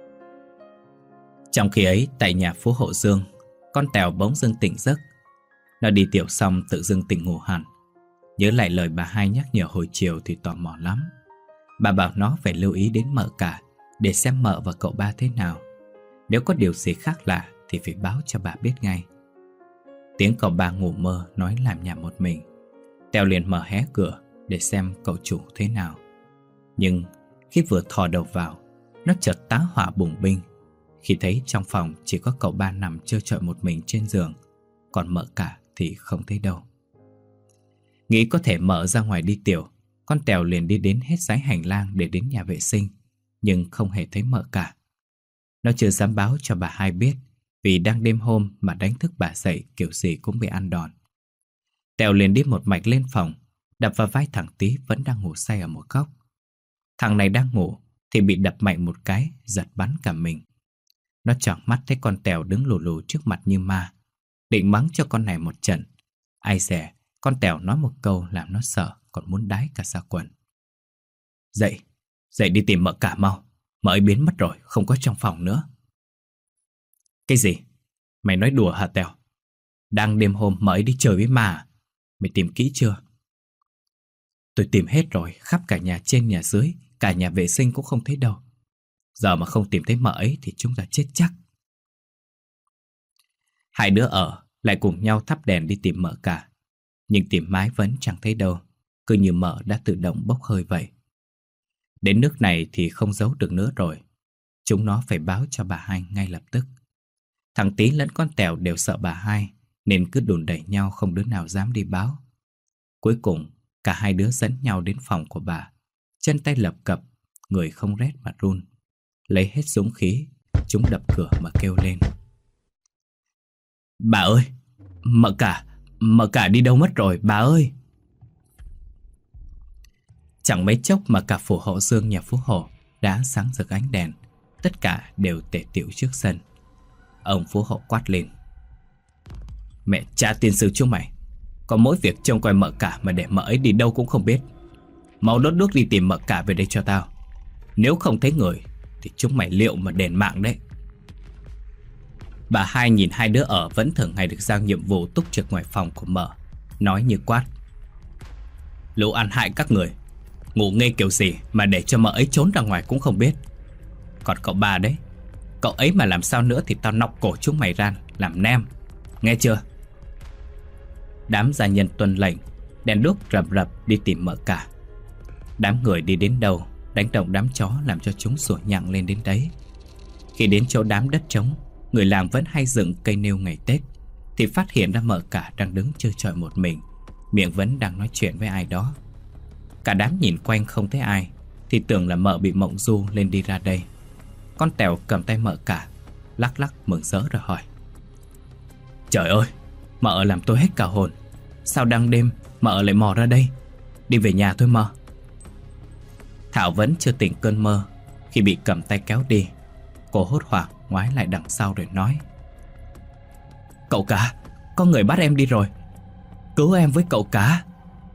Trong khi ấy, tại nhà Phú Hộ Dương, con Tèo bỗng dưng tỉnh giấc. Nó đi tiểu xong tự dưng tỉnh ngủ hẳn. Nhớ lại lời bà hai nhắc nhở hồi chiều thì tò mò lắm. Bà bảo nó phải lưu ý đến mợ cả, để xem mợ và cậu ba thế nào. Nếu có điều gì khác lạ thì phải báo cho bà biết ngay. Tiếng cậu ba ngủ mơ nói làm nhảm một mình. Tèo liền mở hé cửa để xem cậu chủ thế nào. Nhưng khi vừa thò đầu vào, nó chợt tá hỏa bùng binh khi thấy trong phòng chỉ có cậu ba nằm trơ trọi một mình trên giường, còn mợ cả thì không thấy đâu. Nghĩ có thể mợ ra ngoài đi tiểu, con Tèo liền đi đến hết dãy hành lang để đến nhà vệ sinh, nhưng không hề thấy mợ cả. Nó chưa dám báo cho bà hai biết, vì đang đêm hôm mà đánh thức bà dậy kiểu gì cũng bị ăn đòn. Tèo liền đi một mạch lên phòng, đập vào vai thằng Tí vẫn đang ngủ say ở một góc. Thằng này đang ngủ thì bị đập mạnh một cái, giật bắn cả mình. Nó tròn mắt thấy con Tèo đứng lù lù trước mặt như ma, định mắng cho con này một trận. Ai dè con Tèo nói một câu làm nó sợ, còn muốn đái cả ra quần. "Dậy, dậy đi tìm mợ cả mau, mợ ấy biến mất rồi, không có trong phòng nữa." "Cái gì? Mày nói đùa hả Tèo? Đang đêm hôm mợ ấy đi chơi với ma à? Mày tìm kỹ chưa?" "Tôi tìm hết rồi, khắp cả nhà trên nhà dưới, cả nhà vệ sinh cũng không thấy đâu. Giờ mà không tìm thấy mợ ấy thì chúng ta chết chắc." Hai đứa ở lại cùng nhau thắp đèn đi tìm mợ cả, nhưng tìm mãi vẫn chẳng thấy đâu, cứ như mợ đã tự động bốc hơi vậy. Đến nước này thì không giấu được nữa rồi. Chúng nó phải báo cho bà hai ngay lập tức. Thằng Tí lẫn con Tèo đều sợ bà hai, nên cứ đùn đẩy nhau không đứa nào dám đi báo. Cuối cùng cả hai đứa dẫn nhau đến phòng của bà, chân tay lập cập, người không rét mà run, lấy hết dũng khí chúng đập cửa mà kêu lên: "Bà ơi, mợ cả, mợ cả đi đâu mất rồi, bà ơi!" Chẳng mấy chốc mà cả phủ họ Dương nhà Phú Hộ đã sáng rực ánh đèn. Tất cả đều tề tựu trước sân. Ông Phú Hộ quát lên: "Mẹ cha tiên sư chúng mày, có mỗi việc trông coi mợ cả mà để mợ ấy đi đâu cũng không biết. Mau đốt đuốc đi tìm mợ cả về đây cho tao. Nếu không thấy người thì chúng mày liệu mà đền mạng đấy." Bà hai nhìn hai đứa ở vẫn thường ngày được giao nhiệm vụ túc trực ngoài phòng của mợ, nói như quát: "Lũ ăn hại các người, ngủ nghê kiểu gì mà để cho mợ ấy trốn ra ngoài cũng không biết. Còn cậu ba đấy, cậu ấy mà làm sao nữa thì tao nọc cổ chúng mày ra làm nem, nghe chưa?" Đám gia nhân tuân lệnh, đèn đuốc rầm rập đi tìm mợ cả. Đám người đi đến đâu, đánh động đám chó làm cho chúng sủa nhặng lên đến đấy. Khi đến chỗ đám đất trống, người làng vẫn hay dựng cây nêu ngày Tết, thì phát hiện ra mợ cả đang đứng chơi chọi một mình, miệng vẫn đang nói chuyện với ai đó. Cả đám nhìn quanh không thấy ai, thì tưởng là mợ bị mộng du lên đi ra đây. Con Tèo cầm tay mợ cả, lắc lắc mừng rỡ rồi hỏi: "Trời ơi, mợ làm tôi hết cả hồn. Sao đang đêm mợ lại mò ra đây? Đi về nhà thôi mợ." Thảo vẫn chưa tỉnh cơn mơ khi bị cầm tay kéo đi. Cô hốt hoảng ngoái lại đằng sau rồi nói: "Cậu cả, có người bắt em đi rồi. Cứu em với cậu cả."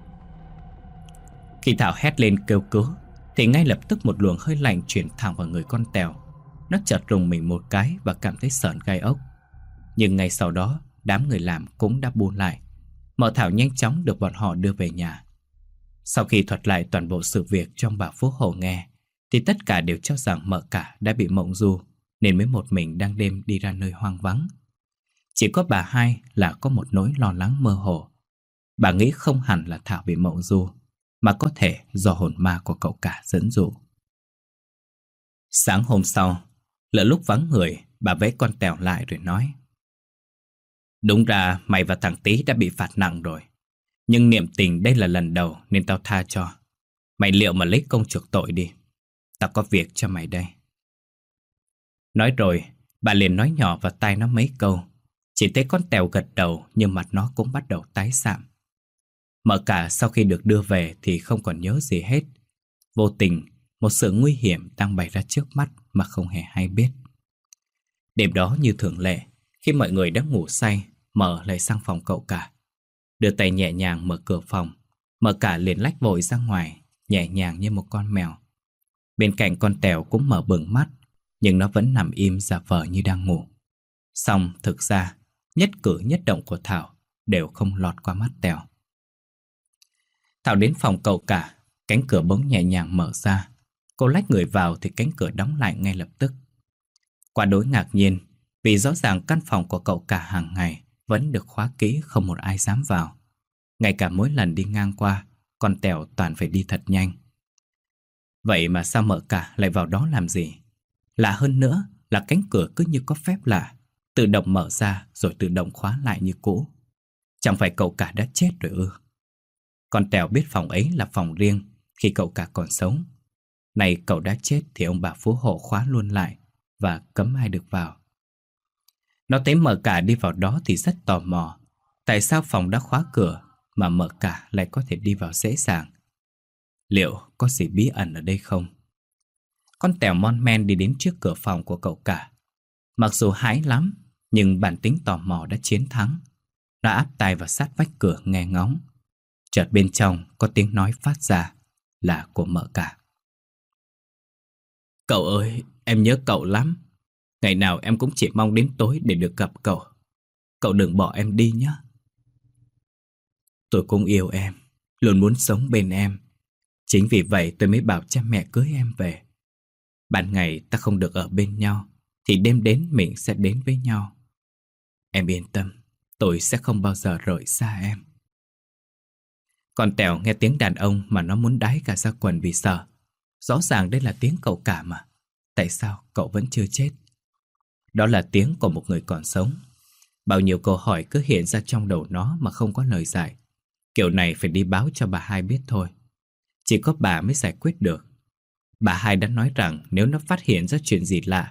Khi Thảo hét lên kêu cứu thì ngay lập tức một luồng hơi lạnh chuyển thẳng vào người con Tèo. Nó chợt rùng mình một cái và cảm thấy sởn gai ốc. Nhưng ngay sau đó, đám người làm cũng đã buông lại. Mợ Thảo nhanh chóng được bọn họ đưa về nhà. Sau khi thuật lại toàn bộ sự việc cho bà Phú Hộ nghe, thì tất cả đều cho rằng mợ cả đã bị mộng du, nên mới một mình đang đêm đi ra nơi hoang vắng. Chỉ có bà hai là có một nỗi lo lắng mơ hồ. Bà nghĩ không hẳn là Thảo bị mộng du, mà có thể do hồn ma của cậu cả dẫn dụ. Sáng hôm sau, lỡ lúc vắng người, bà vẫy con Tèo lại rồi nói: "Đúng ra mày và thằng Tý đã bị phạt nặng rồi, nhưng niệm tình đây là lần đầu nên tao tha cho. Mày liệu mà lấy công chuộc tội đi. Tao có việc cho mày đây." Nói rồi, bà liền nói nhỏ vào tai nó mấy câu. Chỉ thấy con Tèo gật đầu nhưng mặt nó cũng bắt đầu tái xạm. Mợ cả sau khi được đưa về thì không còn nhớ gì hết. Vô tình, một sự nguy hiểm đang bày ra trước mắt mà không hề hay biết. Đêm đó như thường lệ, khi mọi người đã ngủ say, Mợ lại sang phòng cậu cả. Đưa tay nhẹ nhàng mở cửa phòng, Mợ cả liền lách vội ra ngoài, nhẹ nhàng như một con mèo. Bên cạnh con Tèo cũng mở bừng mắt, nhưng nó vẫn nằm im giả vờ như đang ngủ. Song thực ra, nhất cử nhất động của Thảo đều không lọt qua mắt Tèo. Thảo đến phòng cậu cả, cánh cửa bỗng nhẹ nhàng mở ra. Cô lách người vào thì cánh cửa đóng lại ngay lập tức. Quả đối ngạc nhiên, vì rõ ràng căn phòng của cậu cả hàng ngày vẫn được khóa kỹ, không một ai dám vào. Ngay cả mỗi lần đi ngang qua, con Tèo toàn phải đi thật nhanh. Vậy mà sao mợ cả lại vào đó làm gì? Lạ hơn nữa là cánh cửa cứ như có phép lạ, tự động mở ra rồi tự động khóa lại như cũ. Chẳng phải cậu cả đã chết rồi ư? Con Tèo biết phòng ấy là phòng riêng khi cậu cả còn sống. Này cậu đã chết thì ông bà Phú Hộ khóa luôn lại và cấm ai được vào. Nó thấy mợ cả đi vào đó thì rất tò mò. Tại sao phòng đã khóa cửa mà mợ cả lại có thể đi vào dễ dàng? Liệu có gì bí ẩn ở đây không? Con Tèo mon men đi đến trước cửa phòng của cậu cả. Mặc dù hãi lắm, nhưng bản tính tò mò đã chiến thắng. Nó áp tai vào sát vách cửa nghe ngóng. Chợt bên trong có tiếng nói phát ra, là của mợ cả. "Cậu ơi, em nhớ cậu lắm. Ngày nào em cũng chỉ mong đến tối để được gặp cậu. Cậu đừng bỏ em đi nhé." "Tôi cũng yêu em, luôn muốn sống bên em. Chính vì vậy tôi mới bảo cha mẹ cưới em về. Ban ngày ta không được ở bên nhau, thì đêm đến mình sẽ đến với nhau. Em yên tâm, tôi sẽ không bao giờ rời xa em." Con Tèo nghe tiếng đàn ông mà nó muốn đái cả ra quần vì sợ. Rõ ràng đây là tiếng cậu cả mà. Tại sao cậu vẫn chưa chết? Đó là tiếng của một người còn sống. Bao nhiêu câu hỏi cứ hiện ra trong đầu nó mà không có lời giải. Kiểu này phải đi báo cho bà hai biết thôi. Chỉ có bà mới giải quyết được. Bà hai đã nói rằng nếu nó phát hiện ra chuyện gì lạ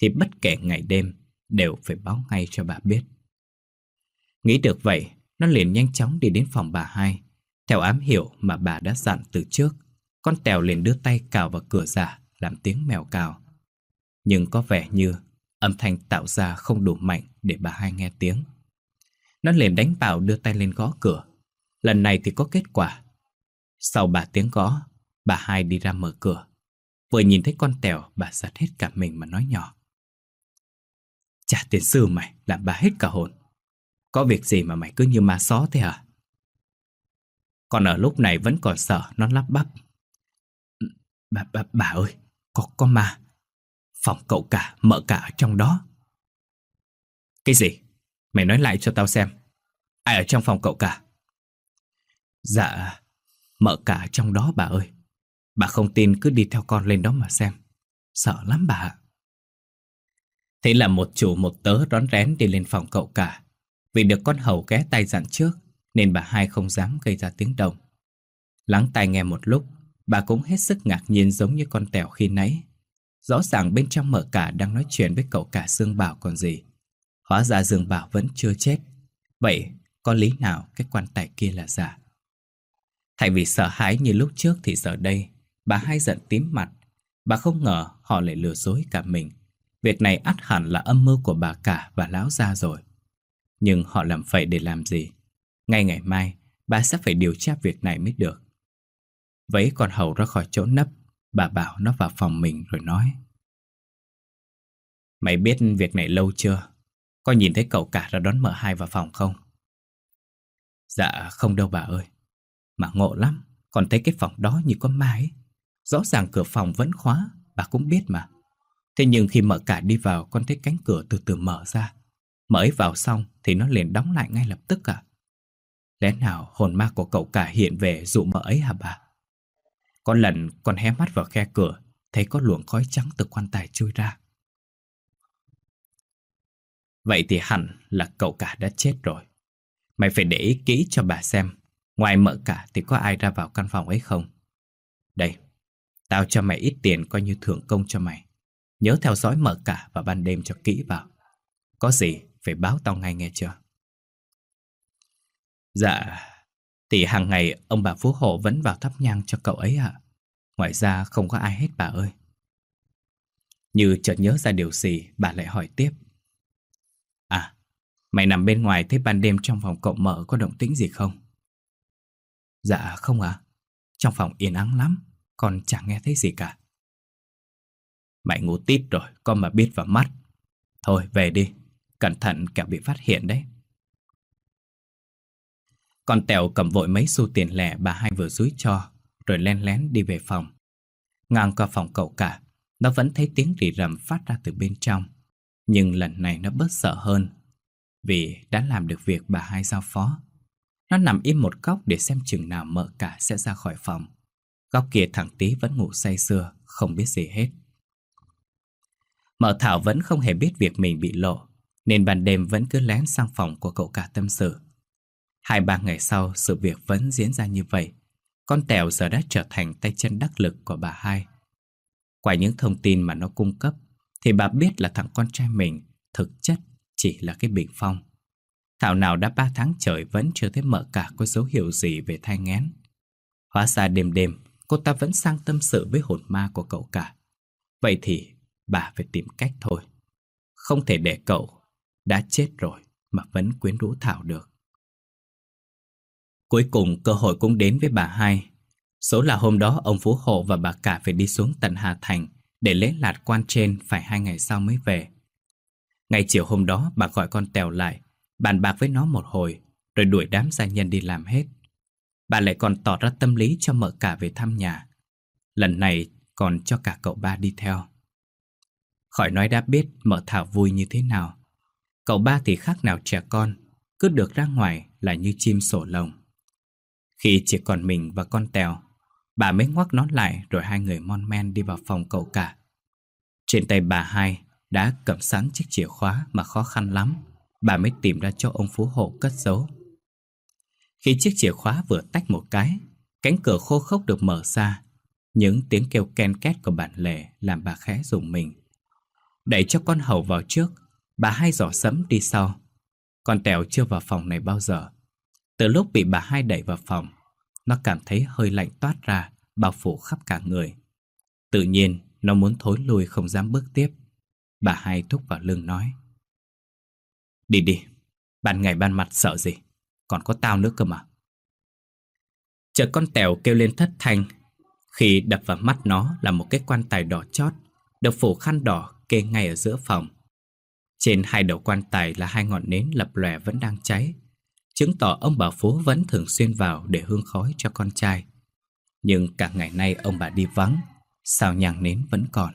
thì bất kể ngày đêm đều phải báo ngay cho bà biết. Nghĩ được vậy, nó liền nhanh chóng đi đến phòng bà hai. Theo ám hiệu mà bà đã dặn từ trước, con Tèo liền đưa tay cào vào cửa giả làm tiếng mèo cào. Nhưng có vẻ như âm thanh tạo ra không đủ mạnh để bà hai nghe tiếng. Nó liền đánh bạo đưa tay lên gõ cửa. Lần này thì có kết quả. Sau ba tiếng gõ, bà hai đi ra mở cửa. Vừa nhìn thấy con Tèo, bà giật hết cả mình mà nói nhỏ: "Chà, tiền sư mày làm bà hết cả hồn. Có việc gì mà mày cứ như ma xó thế hả?" Còn ở lúc này vẫn còn sợ, nó lắp bắp: Bà, bà, bà ơi, có, có ma. Phòng cậu cả, mợ cả ở trong đó. Cái gì? Mày nói lại cho tao xem. Ai ở trong phòng cậu cả? Dạ, mợ cả ở trong đó bà ơi. Bà không tin cứ đi theo con lên đó mà xem. Sợ lắm bà ạ. Thế là một chủ một tớ rón rén đi lên phòng cậu cả. Vì được con hầu ghé tay dặn trước nên bà hai không dám gây ra tiếng động. Lắng tai nghe một lúc, bà cũng hết sức ngạc nhiên giống như con Tèo khi nãy. Rõ ràng bên trong mợ cả đang nói chuyện với cậu cả Dương Bảo còn gì. Hóa ra Dương Bảo vẫn chưa chết. Vậy có lý nào cái quan tài kia là giả? Thay vì sợ hãi như lúc trước thì giờ đây bà hai giận tím mặt. Bà không ngờ họ lại lừa dối cả mình. Việc này ắt hẳn là âm mưu của bà cả và lão gia rồi. Nhưng họ làm vậy để làm gì? Ngay ngày mai bà sẽ phải điều tra việc này mới được. Vẫy con hầu ra khỏi chỗ nấp, bà bảo nó vào phòng mình rồi nói: Mày biết việc này lâu chưa? Có nhìn thấy cậu cả ra đón mợ hai vào phòng không? Dạ không đâu bà ơi. Mà ngộ lắm, còn thấy cái phòng đó như có ma ấy. Rõ ràng cửa phòng vẫn khóa, bà cũng biết mà. Thế nhưng khi mợ cả đi vào, con thấy cánh cửa từ từ mở ra. Mở ấy vào xong thì nó liền đóng lại ngay lập tức à? Lẽ nào hồn ma của cậu cả hiện về dụ mợ ấy hả bà? Có lần con hé mắt vào khe cửa, thấy có luồng khói trắng từ quan tài chui ra. Vậy thì hẳn là cậu cả đã chết rồi. Mày phải để ý kỹ cho bà xem, ngoài mợ cả thì có ai ra vào căn phòng ấy không? Đây, tao cho mày ít tiền coi như thưởng công cho mày. Nhớ theo dõi mợ cả vào ban đêm cho kỹ vào. Có gì phải báo tao ngay nghe chưa? Dạ, thì hàng ngày ông bà Phú Hộ vẫn vào thắp nhang cho cậu ấy ạ. Ngoài ra không có ai hết bà ơi. Như chợt nhớ ra điều gì, bà lại hỏi tiếp: À, mày nằm bên ngoài thấy ban đêm trong phòng cậu mợ có động tĩnh gì không? Dạ không ạ. Trong phòng yên ắng lắm, con chẳng nghe thấy gì cả. Mày ngủ tít rồi, con mà biết vào mắt. Thôi về đi, cẩn thận kẻo bị phát hiện đấy. Con Tèo cầm vội mấy xu tiền lẻ bà hai vừa dúi cho, rồi len lén đi về phòng. Ngang qua phòng cậu cả, nó vẫn thấy tiếng rì rầm phát ra từ bên trong. Nhưng lần này nó bớt sợ hơn, vì đã làm được việc bà hai giao phó. Nó nằm im một góc để xem chừng nào mợ cả sẽ ra khỏi phòng. Góc kia thằng Tí vẫn ngủ say sưa, không biết gì hết. Mợ Thảo vẫn không hề biết việc mình bị lộ, nên ban đêm vẫn cứ lén sang phòng của cậu cả tâm sự. Hai ba ngày sau, sự việc vẫn diễn ra như vậy. Con Tèo giờ đã trở thành tay chân đắc lực của bà hai. Qua những thông tin mà nó cung cấp, thì bà biết là thằng con trai mình thực chất chỉ là cái bình phong. Thảo nào đã ba tháng trời vẫn chưa thấy mợ cả có dấu hiệu gì về thai nghén. Hóa ra đêm đêm, cô ta vẫn sang tâm sự với hồn ma của cậu cả. Vậy thì bà phải tìm cách thôi. Không thể để cậu đã chết rồi mà vẫn quyến rũ Thảo được. Cuối cùng cơ hội cũng đến với bà hai. Số là hôm đó ông Phú Hộ và bà cả phải đi xuống tận Hà Thành để lễ lạt quan trên, phải hai ngày sau mới về. Ngày chiều hôm đó bà gọi con Tèo lại, bàn bạc với nó một hồi, rồi đuổi đám gia nhân đi làm hết. Bà lại còn tỏ ra tâm lý cho mợ cả về thăm nhà. Lần này còn cho cả cậu ba đi theo. Khỏi nói đã biết mợ Thảo vui như thế nào. Cậu ba thì khác nào trẻ con, cứ được ra ngoài là như chim sổ lồng. Khi chỉ còn mình và con Tèo, bà mới ngoắc nó lại, rồi hai người mon men đi vào phòng cậu cả. Trên tay bà hai đã cầm sẵn chiếc chìa khóa mà khó khăn lắm bà mới tìm ra cho ông Phú Hộ cất giấu. Khi chiếc chìa khóa vừa tách một cái, cánh cửa khô khốc được mở ra. Những tiếng kêu ken két của bản lề làm bà khẽ rùng mình. đẩy cho con hầu vào trước. Bà Hai Giỏ Sẫm đi sau. Con Tèo chưa vào phòng này bao giờ. Từ lúc bị bà Hai đẩy vào phòng, nó cảm thấy hơi lạnh toát ra, bao phủ khắp cả người. Tự nhiên nó muốn thối lui, không dám bước tiếp. Bà Hai thúc vào lưng nói: Đi đi, ban ngày ban mặt sợ gì, còn có tao nữa cơ mà. Chợt con Tèo kêu lên thất thanh, khi đập vào mắt nó là một cái quan tài đỏ chót, được phủ khăn đỏ kê ngay ở giữa phòng. Trên hai đầu quan tài là hai ngọn nến lập lòe vẫn đang cháy, chứng tỏ ông bà Phú vẫn thường xuyên vào để hương khói cho con trai. Nhưng cả ngày nay ông bà đi vắng, sao nhang nến vẫn còn.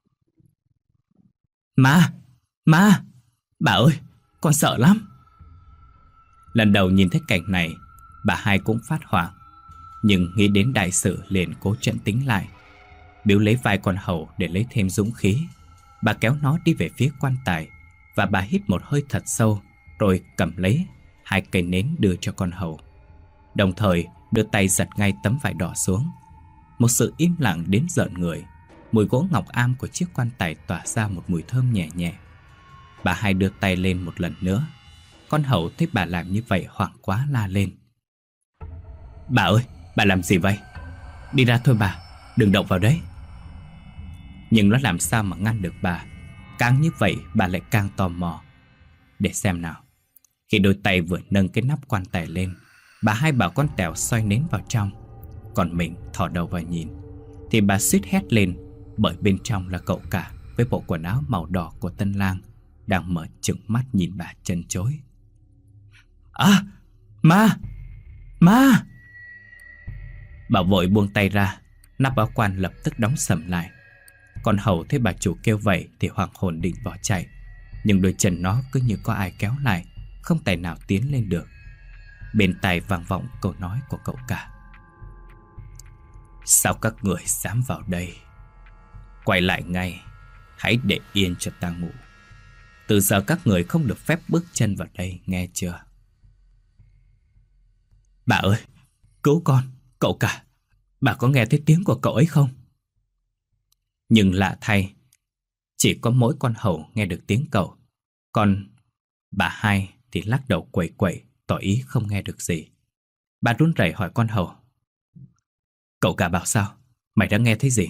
Ma! Ma! Bà ơi, con sợ lắm. Lần đầu nhìn thấy cảnh này, bà Hai cũng phát hoảng, nhưng nghĩ đến đại sự liền cố trấn tĩnh lại. Biếu lấy vai con hầu để lấy thêm dũng khí, bà kéo nó đi về phía quan tài, và bà hít một hơi thật sâu, rồi cầm lấy hai cây nến đưa cho con hầu, đồng thời đưa tay giật ngay tấm vải đỏ xuống. Một sự im lặng đến rợn người. Mùi gỗ ngọc am của chiếc quan tài tỏa ra một mùi thơm nhẹ nhẹ. Bà Hai đưa tay lên một lần nữa. Con hầu thấy bà làm như vậy hoảng quá la lên: Bà ơi, bà làm gì vậy? Đi ra thôi bà, đừng động vào đấy. Nhưng nó làm sao mà ngăn được bà. Càng như vậy bà lại càng tò mò. Để xem nào. Khi đôi tay vừa nâng cái nắp quan tài lên, bà Hai bảo con Tèo xoay nến vào trong, còn mình thò đầu vào nhìn, thì bà suýt hét lên, bởi bên trong là cậu cả với bộ quần áo màu đỏ của tân lang, đang mở trừng mắt nhìn bà chân chối. À! Ma! Ma! Bà vội buông tay ra, nắp áo quan lập tức đóng sầm lại. Con hầu thấy bà chủ kêu vậy thì hoảng hồn định bỏ chạy, nhưng đôi chân nó cứ như có ai kéo lại, không tài nào tiến lên được. Bên tai vang vọng câu nói của cậu cả: Sao các người dám vào đây? Quay lại ngay, hãy để yên cho ta ngủ. Từ giờ các người không được phép bước chân vào đây, nghe chưa? Bà ơi, cứu con, cậu cả. Bà có nghe thấy tiếng của cậu ấy không? Nhưng lạ thay, chỉ có mỗi con hầu nghe được tiếng cậu, còn bà Hai thì lắc đầu quẩy quẩy, tỏ ý không nghe được gì. Bà run rẩy hỏi con hầu: Cậu cả bảo sao? Mày đã nghe thấy gì?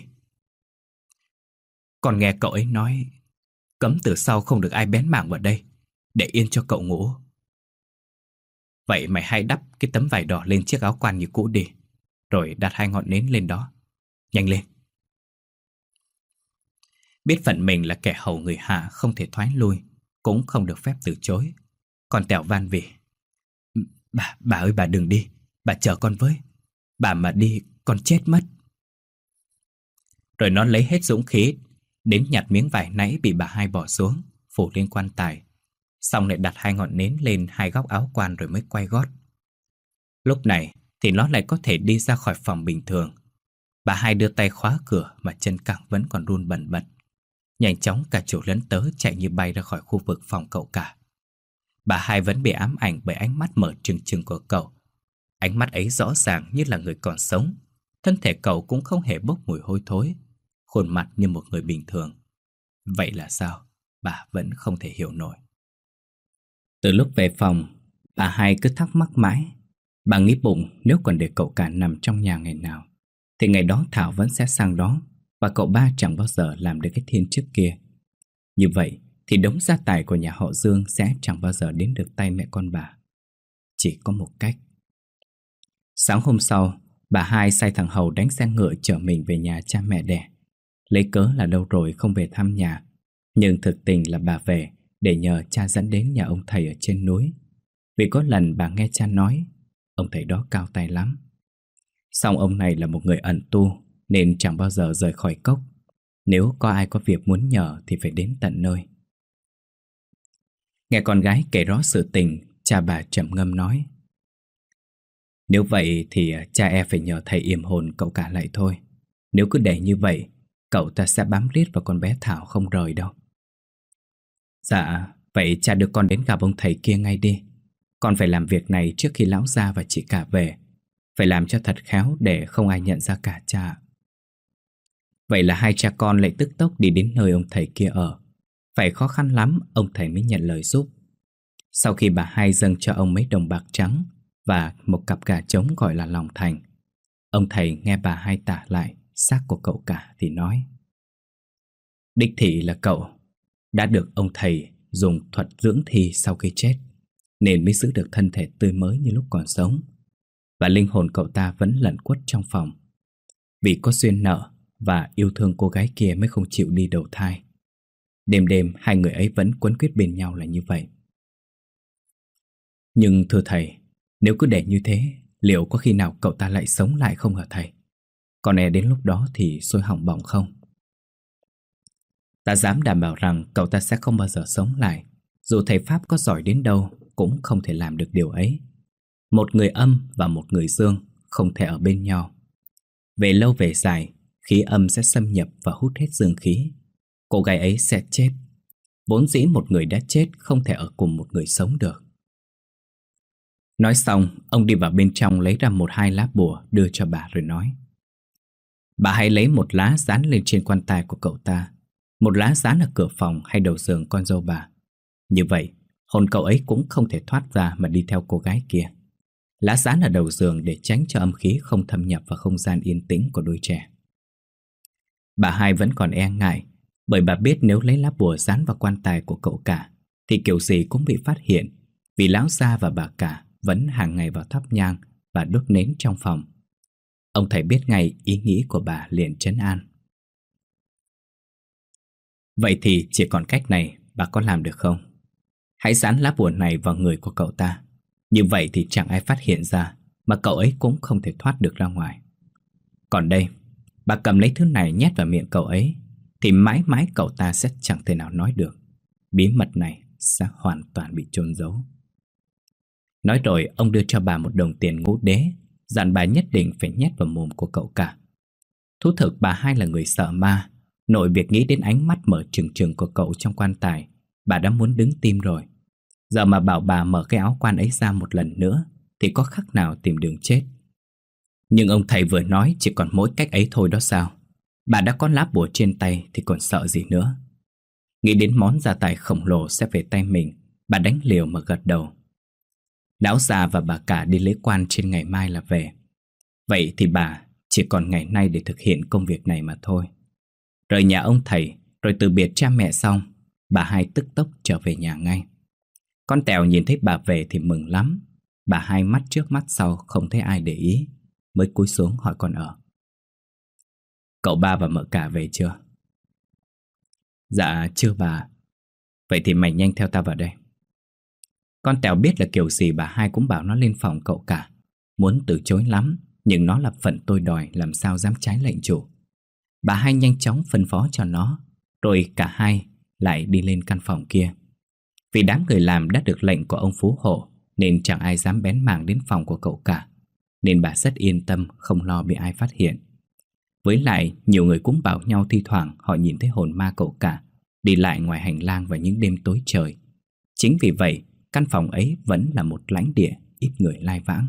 Con nghe cậu ấy nói cấm từ sau không được ai bén mảng vào đây, để yên cho cậu ngủ. Vậy mày hãy đắp cái tấm vải đỏ lên chiếc áo quan như cũ đi, rồi đặt hai ngọn nến lên đó. Nhanh lên. Biết phận mình là kẻ hầu người hạ, không thể thoái lui, cũng không được phép từ chối. Con Tèo van vỉ: Bà, bà ơi bà đừng đi, bà chờ con với. Bà mà đi con chết mất. Rồi nó lấy hết dũng khí đến nhặt miếng vải nãy bị bà Hai bỏ xuống, phủ lên quan tài, xong lại đặt hai ngọn nến lên hai góc áo quan rồi mới quay gót. Lúc này thì nó lại có thể đi ra khỏi phòng bình thường. Bà Hai đưa tay khóa cửa mà chân cẳng vẫn còn run bần bật. Nhanh chóng cả chủ lẫn tớ chạy như bay ra khỏi khu vực phòng cậu cả. Bà Hai vẫn bị ám ảnh bởi ánh mắt mở trừng trừng của cậu. Ánh mắt ấy rõ ràng như là người còn sống. Thân thể cậu cũng không hề bốc mùi hôi thối, khuôn mặt như một người bình thường. Vậy là sao? Bà vẫn không thể hiểu nổi. Từ lúc về phòng, bà Hai cứ thắc mắc mãi. Bà nghĩ bụng nếu còn để cậu cả nằm trong nhà ngày nào, thì ngày đó Thảo vẫn sẽ sang đó, và cậu ba chẳng bao giờ làm được cái thiên chức kia. Như vậy thì đống gia tài của nhà họ Dương sẽ chẳng bao giờ đến được tay mẹ con bà. Chỉ có một cách. Sáng hôm sau, bà Hai sai thằng Hầu đánh xe ngựa chở mình về nhà cha mẹ đẻ. Lấy cớ là lâu rồi không về thăm nhà, nhưng thực tình là bà về để nhờ cha dẫn đến nhà ông thầy ở trên núi. Vì có lần bà nghe cha nói, ông thầy đó cao tay lắm. Song ông này là một người ẩn tu, nên chẳng bao giờ rời khỏi cốc. Nếu có ai có việc muốn nhờ thì phải đến tận nơi. Nghe con gái kể rõ sự tình, cha bà trầm ngâm nói: Nếu vậy thì cha e phải nhờ thầy yểm hồn cậu cả lại thôi. Nếu cứ để như vậy, cậu ta sẽ bám riết vào con bé Thảo không rời đâu. Dạ, vậy cha đưa con đến gặp ông thầy kia ngay đi. Con phải làm việc này trước khi lão gia và chị cả về. Phải làm cho thật khéo để không ai nhận ra cả cha. Vậy là hai cha con lại tức tốc đi đến nơi ông thầy kia ở. Phải khó khăn lắm ông thầy mới nhận lời giúp. Sau khi bà hai dâng cho ông mấy đồng bạc trắng và một cặp gà trống gọi là lòng thành, ông thầy nghe bà hai tả lại xác của cậu cả thì nói: đích thị là cậu đã được ông thầy dùng thuật dưỡng thi sau khi chết, nên mới giữ được thân thể tươi mới như lúc còn sống. Và linh hồn cậu ta vẫn lẩn quất trong phòng. Vì có duyên nợ và yêu thương cô gái kia mới không chịu đi đầu thai. Đêm đêm hai người ấy vẫn quấn quýt bên nhau là như vậy. Nhưng thưa thầy, nếu cứ để như thế, liệu có khi nào cậu ta lại sống lại không hả thầy? Có lẽ đến lúc đó thì sôi hỏng bỏng không? Ta dám đảm bảo rằng cậu ta sẽ không bao giờ sống lại. Dù thầy Pháp có giỏi đến đâu cũng không thể làm được điều ấy. Một người âm và một người dương không thể ở bên nhau. Về lâu về dài, khí âm sẽ xâm nhập và hút hết dương khí. Cô gái ấy sẽ chết. Vốn dĩ một người đã chết không thể ở cùng một người sống được. Nói xong, ông đi vào bên trong lấy ra một hai lá bùa đưa cho bà rồi nói: bà hãy lấy một lá dán lên trên quan tài của cậu ta, một lá dán ở cửa phòng hay đầu giường con dâu bà. Như vậy, hồn cậu ấy cũng không thể thoát ra mà đi theo cô gái kia. Lá dán ở đầu giường để tránh cho âm khí không thâm nhập vào không gian yên tĩnh của đôi trẻ. Bà hai vẫn còn e ngại, bởi bà biết nếu lấy lá bùa dán vào quan tài của cậu cả thì kiểu gì cũng bị phát hiện, vì lão gia và bà cả vẫn hàng ngày vào thắp nhang và đốt nến trong phòng. Ông thầy biết ngay ý nghĩ của bà liền trấn an: vậy thì chỉ còn cách này, bà có làm được không? Hãy dán lá bùa này vào người của cậu ta. Như vậy thì chẳng ai phát hiện ra, mà cậu ấy cũng không thể thoát được ra ngoài. Còn đây, bà cầm lấy thứ này nhét vào miệng cậu ấy, thì mãi mãi cậu ta sẽ chẳng thể nào nói được. Bí mật này sẽ hoàn toàn bị chôn giấu. Nói rồi ông đưa cho bà một đồng tiền ngũ đế, dặn bà nhất định phải nhét vào mồm của cậu cả. Thú thực bà hai là người sợ ma, nội việc nghĩ đến ánh mắt mở trừng trừng của cậu trong quan tài, bà đã muốn đứng tim rồi. Giờ mà bảo bà mở cái áo quan ấy ra một lần nữa thì có khác nào tìm đường chết. Nhưng ông thầy vừa nói chỉ còn mỗi cách ấy thôi đó sao? Bà đã có lá bùa trên tay thì còn sợ gì nữa. Nghĩ đến món gia tài khổng lồ sẽ về tay mình, bà đánh liều mà gật đầu. Lão già và bà cả đi lấy quan trên ngày mai là về. Vậy thì bà chỉ còn ngày nay để thực hiện công việc này mà thôi. Rời nhà ông thầy, rồi từ biệt cha mẹ xong, bà hai tức tốc trở về nhà ngay. Con Tèo nhìn thấy bà về thì mừng lắm. Bà hai mắt trước mắt sau không thấy ai để ý, mới cúi xuống hỏi con ở: cậu ba và mợ cả về chưa? Dạ chưa bà. Vậy thì mày nhanh theo ta vào đây. Con Tèo biết là kiểu gì bà hai cũng bảo nó lên phòng cậu cả. Muốn từ chối lắm, nhưng nó là phận tôi đòi, làm sao dám trái lệnh chủ. Bà hai nhanh chóng phân phó cho nó, rồi cả hai lại đi lên căn phòng kia. Vì đám người làm đã được lệnh của ông phú hộ, nên chẳng ai dám bén mảng đến phòng của cậu cả, nên bà rất yên tâm, không lo bị ai phát hiện. Với lại nhiều người cũng bảo nhau thi thoảng họ nhìn thấy hồn ma cậu cả đi lại ngoài hành lang vào những đêm tối trời. Chính vì vậy căn phòng ấy vẫn là một lãnh địa ít người lai vãng.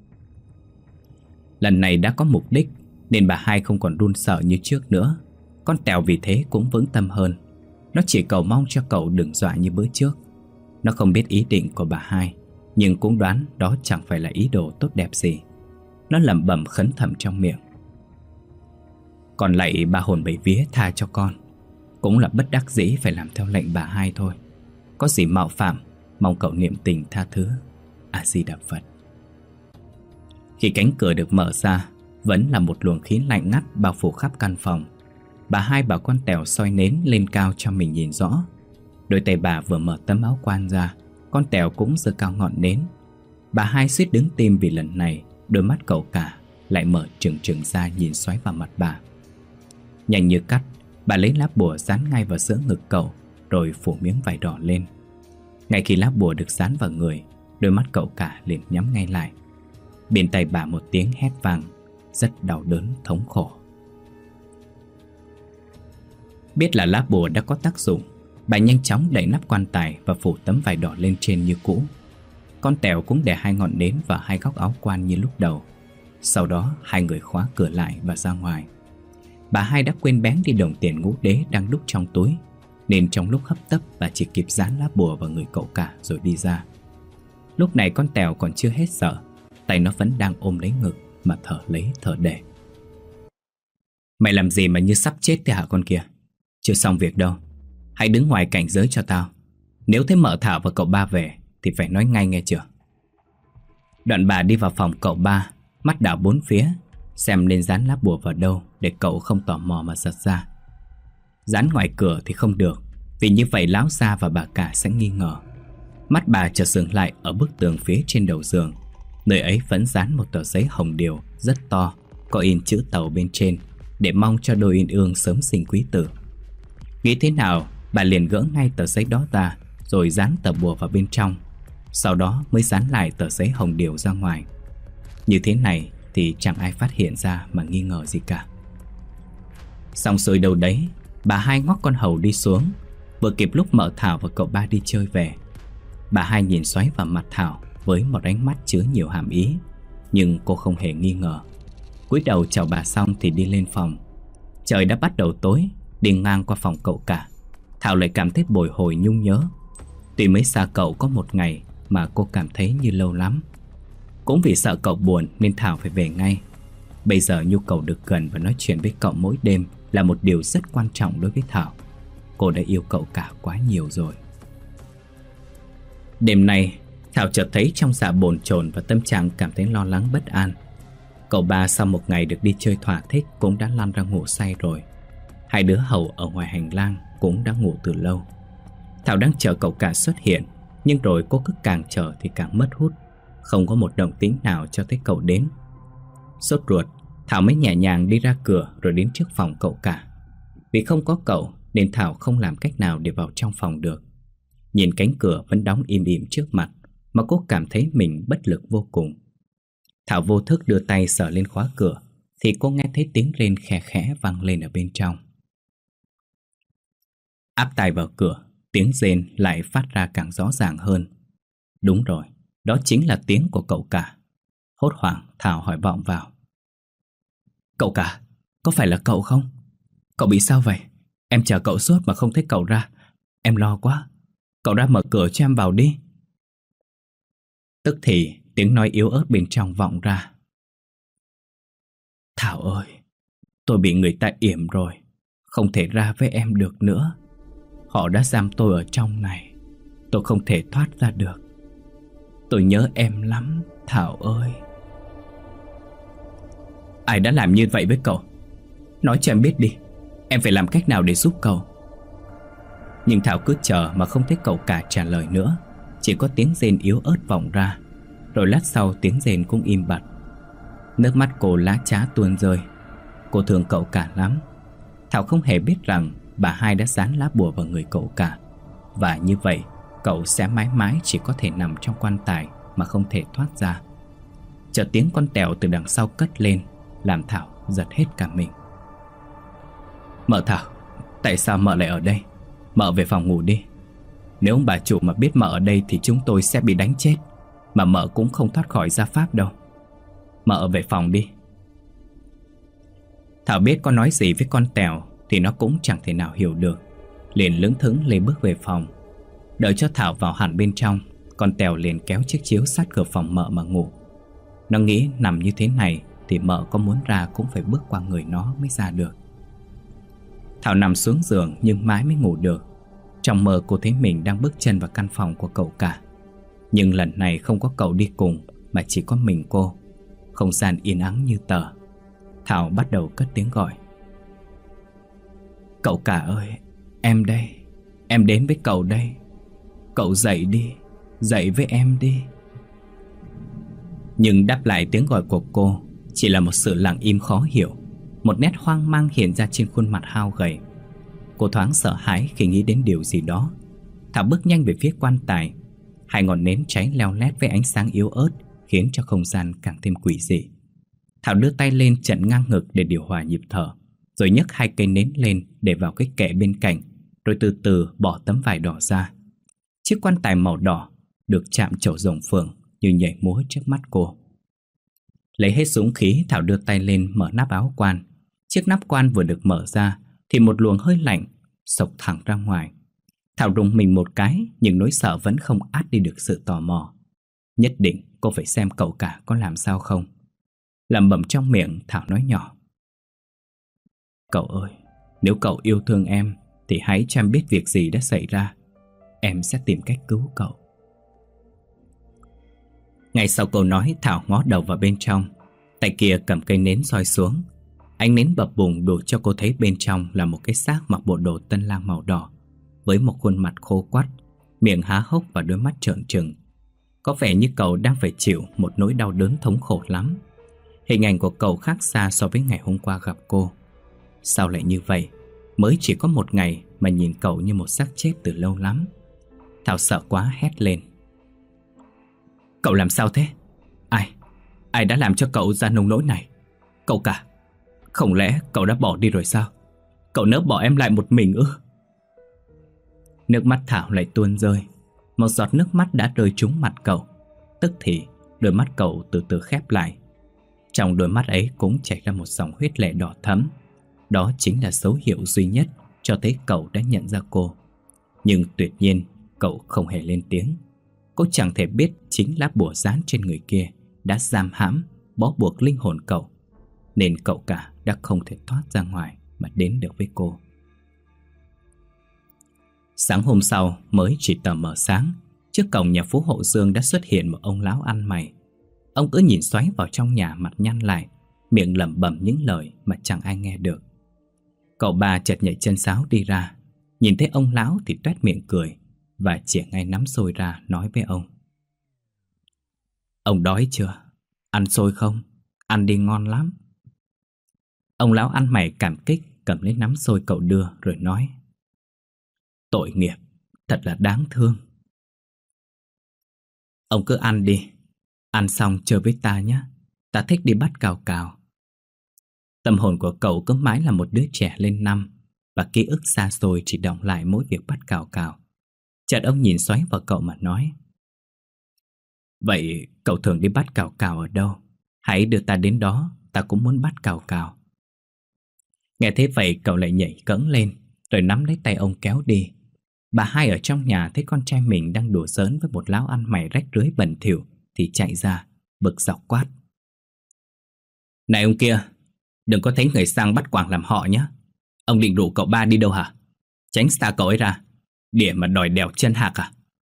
Lần này đã có mục đích nên bà hai không còn run sợ như trước nữa. Con Tèo vì thế cũng vững tâm hơn. Nó chỉ cầu mong cho cậu đừng dọa như bữa trước. Nó không biết ý định của bà hai, nhưng cũng đoán đó chẳng phải là ý đồ tốt đẹp gì. Nó lẩm bẩm khấn thầm trong miệng: còn lạy ba hồn bảy vía tha cho con. Cũng là bất đắc dĩ phải làm theo lệnh bà hai thôi. Có gì mạo phạm, mong cậu niệm tình tha thứ. A Di Đà Phật. Khi cánh cửa được mở ra, vẫn là một luồng khí lạnh ngắt bao phủ khắp căn phòng. Bà hai bảo con Tèo soi nến lên cao cho mình nhìn rõ. Đôi tay bà vừa mở tấm áo quan ra, con Tèo cũng giơ cao ngọn nến. Bà hai suýt đứng tim vì lần này đôi mắt cậu cả lại mở trừng trừng ra nhìn xoáy vào mặt bà. Nhanh như cắt, bà lấy lá bùa dán ngay vào giữa ngực cậu, rồi phủ miếng vải đỏ lên. Ngay khi lá bùa được dán vào người, đôi mắt cậu cả liền nhắm ngay lại. Bên tay bà một tiếng hét vang, rất đau đớn thống khổ. Biết là lá bùa đã có tác dụng, bà nhanh chóng đậy nắp quan tài và phủ tấm vải đỏ lên trên như cũ. Con Tèo cũng để hai ngọn nến vào hai góc áo quan như lúc đầu. Sau đó hai người khóa cửa lại và ra ngoài. Bà hai đã quên bén đi đồng tiền ngũ đế đang đút trong túi. nên trong lúc hấp tấp bà chỉ kịp dán lá bùa vào người cậu cả rồi đi ra. Lúc này con Tèo còn chưa hết sợ, tay nó vẫn đang ôm lấy ngực mà thở lấy thở để. Mày làm gì mà như sắp chết thế hả con kia? Chưa xong việc đâu. Hãy đứng ngoài cảnh giới cho tao. Nếu thấy mợ Thảo và cậu ba về thì phải nói ngay nghe chưa? Đoạn bà đi vào phòng cậu ba, mắt đảo bốn phía, xem nên dán lá bùa vào đâu để cậu không tò mò mà giật ra. Dán ngoài cửa thì không được, vì như vậy Lão Gia và bà cả sẽ nghi ngờ. Mắt bà chợt dừng lại ở bức tường phía trên đầu giường. Nơi ấy vẫn dán một tờ giấy hồng điều rất to, có in chữ Tàu bên trên, để mong cho đôi uyên ương sớm sinh quý tử. Nghĩ thế nào, bà liền gỡ ngay tờ giấy đó ra, rồi dán tờ bùa vào bên trong. Sau đó mới dán lại tờ giấy hồng điều ra ngoài. Như thế này thì chẳng ai phát hiện ra mà nghi ngờ gì cả. Xong xuôi đâu đấy, bà Hai ngóc con hầu đi xuống, vừa kịp lúc mợ Thảo và cậu ba đi chơi về. Bà Hai nhìn xoáy vào mặt Thảo với một ánh mắt chứa nhiều hàm ý, nhưng cô không hề nghi ngờ. Cúi đầu chào bà xong thì đi lên phòng. Trời đã bắt đầu tối. Đi ngang qua phòng cậu cả, Thảo lại cảm thấy bồi hồi nhung nhớ. Tuy mới xa cậu có một ngày mà cô cảm thấy như lâu lắm. Cũng vì sợ cậu buồn nên Thảo phải về ngay. Bây giờ nhu cầu được gần và nói chuyện với cậu mỗi đêm là một điều rất quan trọng đối với Thảo. Cô đã yêu cậu cả quá nhiều rồi. Đêm nay, Thảo chợt thấy trong dạ bồn chồn và tâm trạng cảm thấy lo lắng bất an. Cậu ba sau một ngày được đi chơi thỏa thích cũng đã lăn ra ngủ say rồi. Hai đứa hầu ở ngoài hành lang cũng đã ngủ từ lâu. Thảo đang chờ cậu cả xuất hiện, nhưng rồi cô cứ càng chờ thì càng mất hút. Không có một động tĩnh nào cho thấy cậu đến. Sốt ruột, Thảo mới nhẹ nhàng đi ra cửa rồi đến trước phòng cậu cả. Vì không có cậu nên Thảo không làm cách nào để vào trong phòng được. Nhìn cánh cửa vẫn đóng im ỉm trước mặt mà cô cảm thấy mình bất lực vô cùng. Thảo vô thức đưa tay sờ lên khóa cửa thì cô nghe thấy tiếng rên khẽ khẽ vang lên ở bên trong. Áp tai vào cửa, tiếng rên lại phát ra càng rõ ràng hơn. Đúng rồi, đó chính là tiếng của cậu cả. Hốt hoảng, Thảo hỏi vọng vào. Cậu cả, có phải là cậu không? Cậu bị sao vậy? Em chờ cậu suốt mà không thấy cậu ra. Em lo quá. Cậu ra mở cửa cho em vào đi. Tức thì tiếng nói yếu ớt bên trong vọng ra. Thảo ơi, tôi bị người ta yểm rồi, không thể ra với em được nữa. Họ đã giam tôi ở trong này, tôi không thể thoát ra được. Tôi nhớ em lắm, Thảo ơi. Ai đã làm như vậy với cậu? Nói cho em biết đi, em phải làm cách nào để giúp cậu. Nhưng Thảo cứ chờ mà không thấy cậu cả trả lời nữa. Chỉ có tiếng rên yếu ớt vọng ra. Rồi lát sau tiếng rên cũng im bặt. Nước mắt cô lá chá tuôn rơi. Cô thương cậu cả lắm. Thảo không hề biết rằng bà Hai đã dán lá bùa vào người cậu cả. Và như vậy cậu sẽ mãi mãi chỉ có thể nằm trong quan tài mà không thể thoát ra. Chợt tiếng con Tèo từ đằng sau cất lên, làm Thảo giật hết cả mình. Mợ Thảo, tại sao mợ lại ở đây? Mợ về phòng ngủ đi. Nếu ông bà chủ mà biết mợ ở đây thì chúng tôi sẽ bị đánh chết, mà mợ cũng không thoát khỏi gia pháp đâu. Mợ về phòng đi. Thảo biết có nói gì với con Tèo thì nó cũng chẳng thể nào hiểu được, liền lững thững lê bước về phòng. Đợi cho Thảo vào hẳn bên trong, con Tèo liền kéo chiếc chiếu sát cửa phòng mợ mà ngủ. Nó nghĩ nằm như thế này thì mợ có muốn ra cũng phải bước qua người nó mới ra được. Thảo nằm xuống giường nhưng mãi mới ngủ được. Trong mơ cô thấy mình đang bước chân vào căn phòng của cậu cả. Nhưng lần này không có cậu đi cùng, mà chỉ có mình cô. Không gian yên ắng như tờ. Thảo bắt đầu cất tiếng gọi. Cậu cả ơi, em đây. Em đến với cậu đây. Cậu dậy đi, dậy với em đi. Nhưng đáp lại tiếng gọi của cô chỉ là một sự lặng im khó hiểu. Một nét hoang mang hiện ra trên khuôn mặt hao gầy. Cô thoáng sợ hãi khi nghĩ đến điều gì đó. Thảo bước nhanh về phía quan tài. Hai ngọn nến cháy leo lét với ánh sáng yếu ớt, khiến cho không gian càng thêm quỷ dị. Thảo đưa tay lên chặn ngang ngực để điều hòa nhịp thở, rồi nhấc hai cây nến lên để vào cái kệ bên cạnh, rồi từ từ bỏ tấm vải đỏ ra. Chiếc quan tài màu đỏ được chạm trổ rồng phượng như nhảy múa trước mắt cô. Lấy hết dũng khí, Thảo đưa tay lên mở nắp áo quan. Chiếc nắp quan vừa được mở ra thì một luồng hơi lạnh xộc thẳng ra ngoài. Thảo rùng mình một cái, nhưng nỗi sợ vẫn không át đi được sự tò mò. Nhất định cô phải xem cậu cả có làm sao không. Lẩm bẩm trong miệng, Thảo nói nhỏ: Cậu ơi, nếu cậu yêu thương em thì hãy cho em biết việc gì đã xảy ra. Em sẽ tìm cách cứu cậu. Ngay sau câu nói, Thảo ngó đầu vào bên trong. Tay kia cầm cây nến soi xuống. Ánh nến bập bùng đủ cho cô thấy bên trong là một cái xác mặc bộ đồ tân lang màu đỏ, với một khuôn mặt khô quắt, miệng há hốc và đôi mắt trợn trừng. Có vẻ như cậu đang phải chịu một nỗi đau đớn thống khổ lắm. Hình ảnh của cậu khác xa so với ngày hôm qua gặp cô. Sao lại như vậy? Mới chỉ có một ngày mà nhìn cậu như một xác chết từ lâu lắm. Thảo sợ quá hét lên: Cậu làm sao thế? Ai? Ai đã làm cho cậu ra nông nỗi này? Cậu cả? Không lẽ cậu đã bỏ đi rồi sao? Cậu nỡ bỏ em lại một mình ư? Nước mắt Thảo lại tuôn rơi. Một giọt nước mắt đã rơi trúng mặt cậu. Tức thì đôi mắt cậu từ từ khép lại. Trong đôi mắt ấy cũng chảy ra một dòng huyết lệ đỏ thẫm. Đó chính là dấu hiệu duy nhất cho thấy cậu đã nhận ra cô. Nhưng tuyệt nhiên cậu không hề lên tiếng. Cô chẳng thể biết chính lá bùa dán trên người kia đã giam hãm, bó buộc linh hồn cậu, nên cậu cả đã không thể thoát ra ngoài mà đến được với cô. Sáng hôm sau mới chỉ tờ mờ sáng, trước cổng nhà Phú Hộ Dương đã xuất hiện một ông lão ăn mày. Ông cứ nhìn xoáy vào trong nhà, mặt nhăn lại, miệng lẩm bẩm những lời mà chẳng ai nghe được. Cậu ba chợt nhảy chân sáo đi ra, nhìn thấy ông lão thì toét miệng cười và chĩa ngay nắm xôi ra nói với ông: Ông đói chưa? Ăn xôi không? Ăn đi ngon lắm. Ông lão ăn mày cảm kích cầm lấy nắm xôi cậu đưa rồi nói: Tội nghiệp, thật là đáng thương. Ông cứ ăn đi, ăn xong chơi với ta nhé, ta thích đi bắt cào cào. Tâm hồn của cậu cứ mãi là một đứa trẻ lên năm, và ký ức xa xôi chỉ đọng lại mỗi việc bắt cào cào. Chợt ông nhìn xoáy vào cậu mà nói: Vậy cậu thường đi bắt cào cào ở đâu? Hãy đưa ta đến đó, ta cũng muốn bắt cào cào. Nghe thế vậy cậu lại nhảy cẫng lên, rồi nắm lấy tay ông kéo đi. Bà hai ở trong nhà thấy con trai mình đang đùa giỡn với một lão ăn mày rách rưới bẩn thỉu thì chạy ra, bực dọc quát: Này ông kia, đừng có thấy người sang bắt quàng làm họ nhé. Ông định rủ cậu ba đi đâu hả? Tránh xa cậu ấy ra, để mà đòi đèo chân hạc à?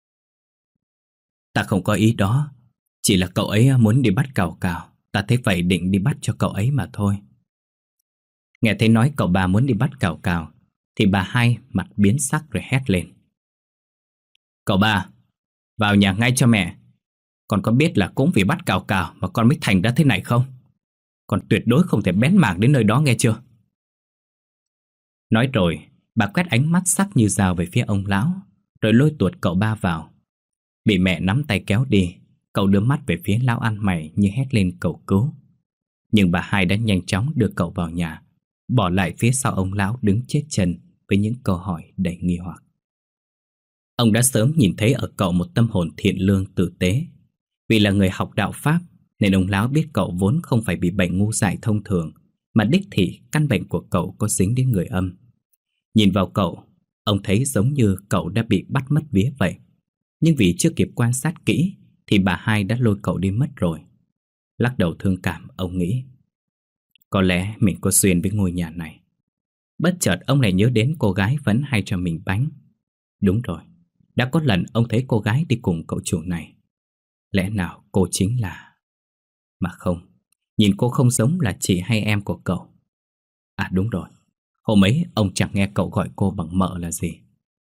Ta không có ý đó, chỉ là cậu ấy muốn đi bắt cào cào, ta thấy vậy định đi bắt cho cậu ấy mà thôi. Nghe thấy nói cậu ba muốn đi bắt cào cào thì bà hai mặt biến sắc rồi hét lên: Cậu ba, vào nhà ngay cho mẹ. Con có biết là cũng vì bắt cào cào mà con mới thành ra thế này không? Con tuyệt đối không thể bén mảng đến nơi đó, nghe chưa? Nói rồi bà quét ánh mắt sắc như dao về phía ông lão, rồi lôi tuột cậu ba vào. Bị mẹ nắm tay kéo đi, cậu đưa mắt về phía lão ăn mày như hét lên cầu cứu. Nhưng bà hai đã nhanh chóng đưa cậu vào nhà, bỏ lại phía sau ông lão đứng chết chân với những câu hỏi đầy nghi hoặc. Ông đã sớm nhìn thấy ở cậu một tâm hồn thiện lương tử tế. Vì là người học đạo Pháp nên ông lão biết cậu vốn không phải bị bệnh ngu dại thông thường, mà đích thị căn bệnh của cậu có dính đến người âm. Nhìn vào cậu, ông thấy giống như cậu đã bị bắt mất vía vậy. Nhưng vì chưa kịp quan sát kỹ thì bà hai đã lôi cậu đi mất rồi. Lắc đầu thương cảm, ông nghĩ có lẽ mình có duyên với ngôi nhà này. Bất chợt ông lại nhớ đến cô gái vẫn hay cho mình bánh. Đúng rồi, đã có lần ông thấy cô gái đi cùng cậu chủ này. Lẽ nào cô chính là... Mà không, nhìn cô không giống là chị hay em của cậu. À đúng rồi, hôm ấy ông chẳng nghe cậu gọi cô bằng mợ là gì.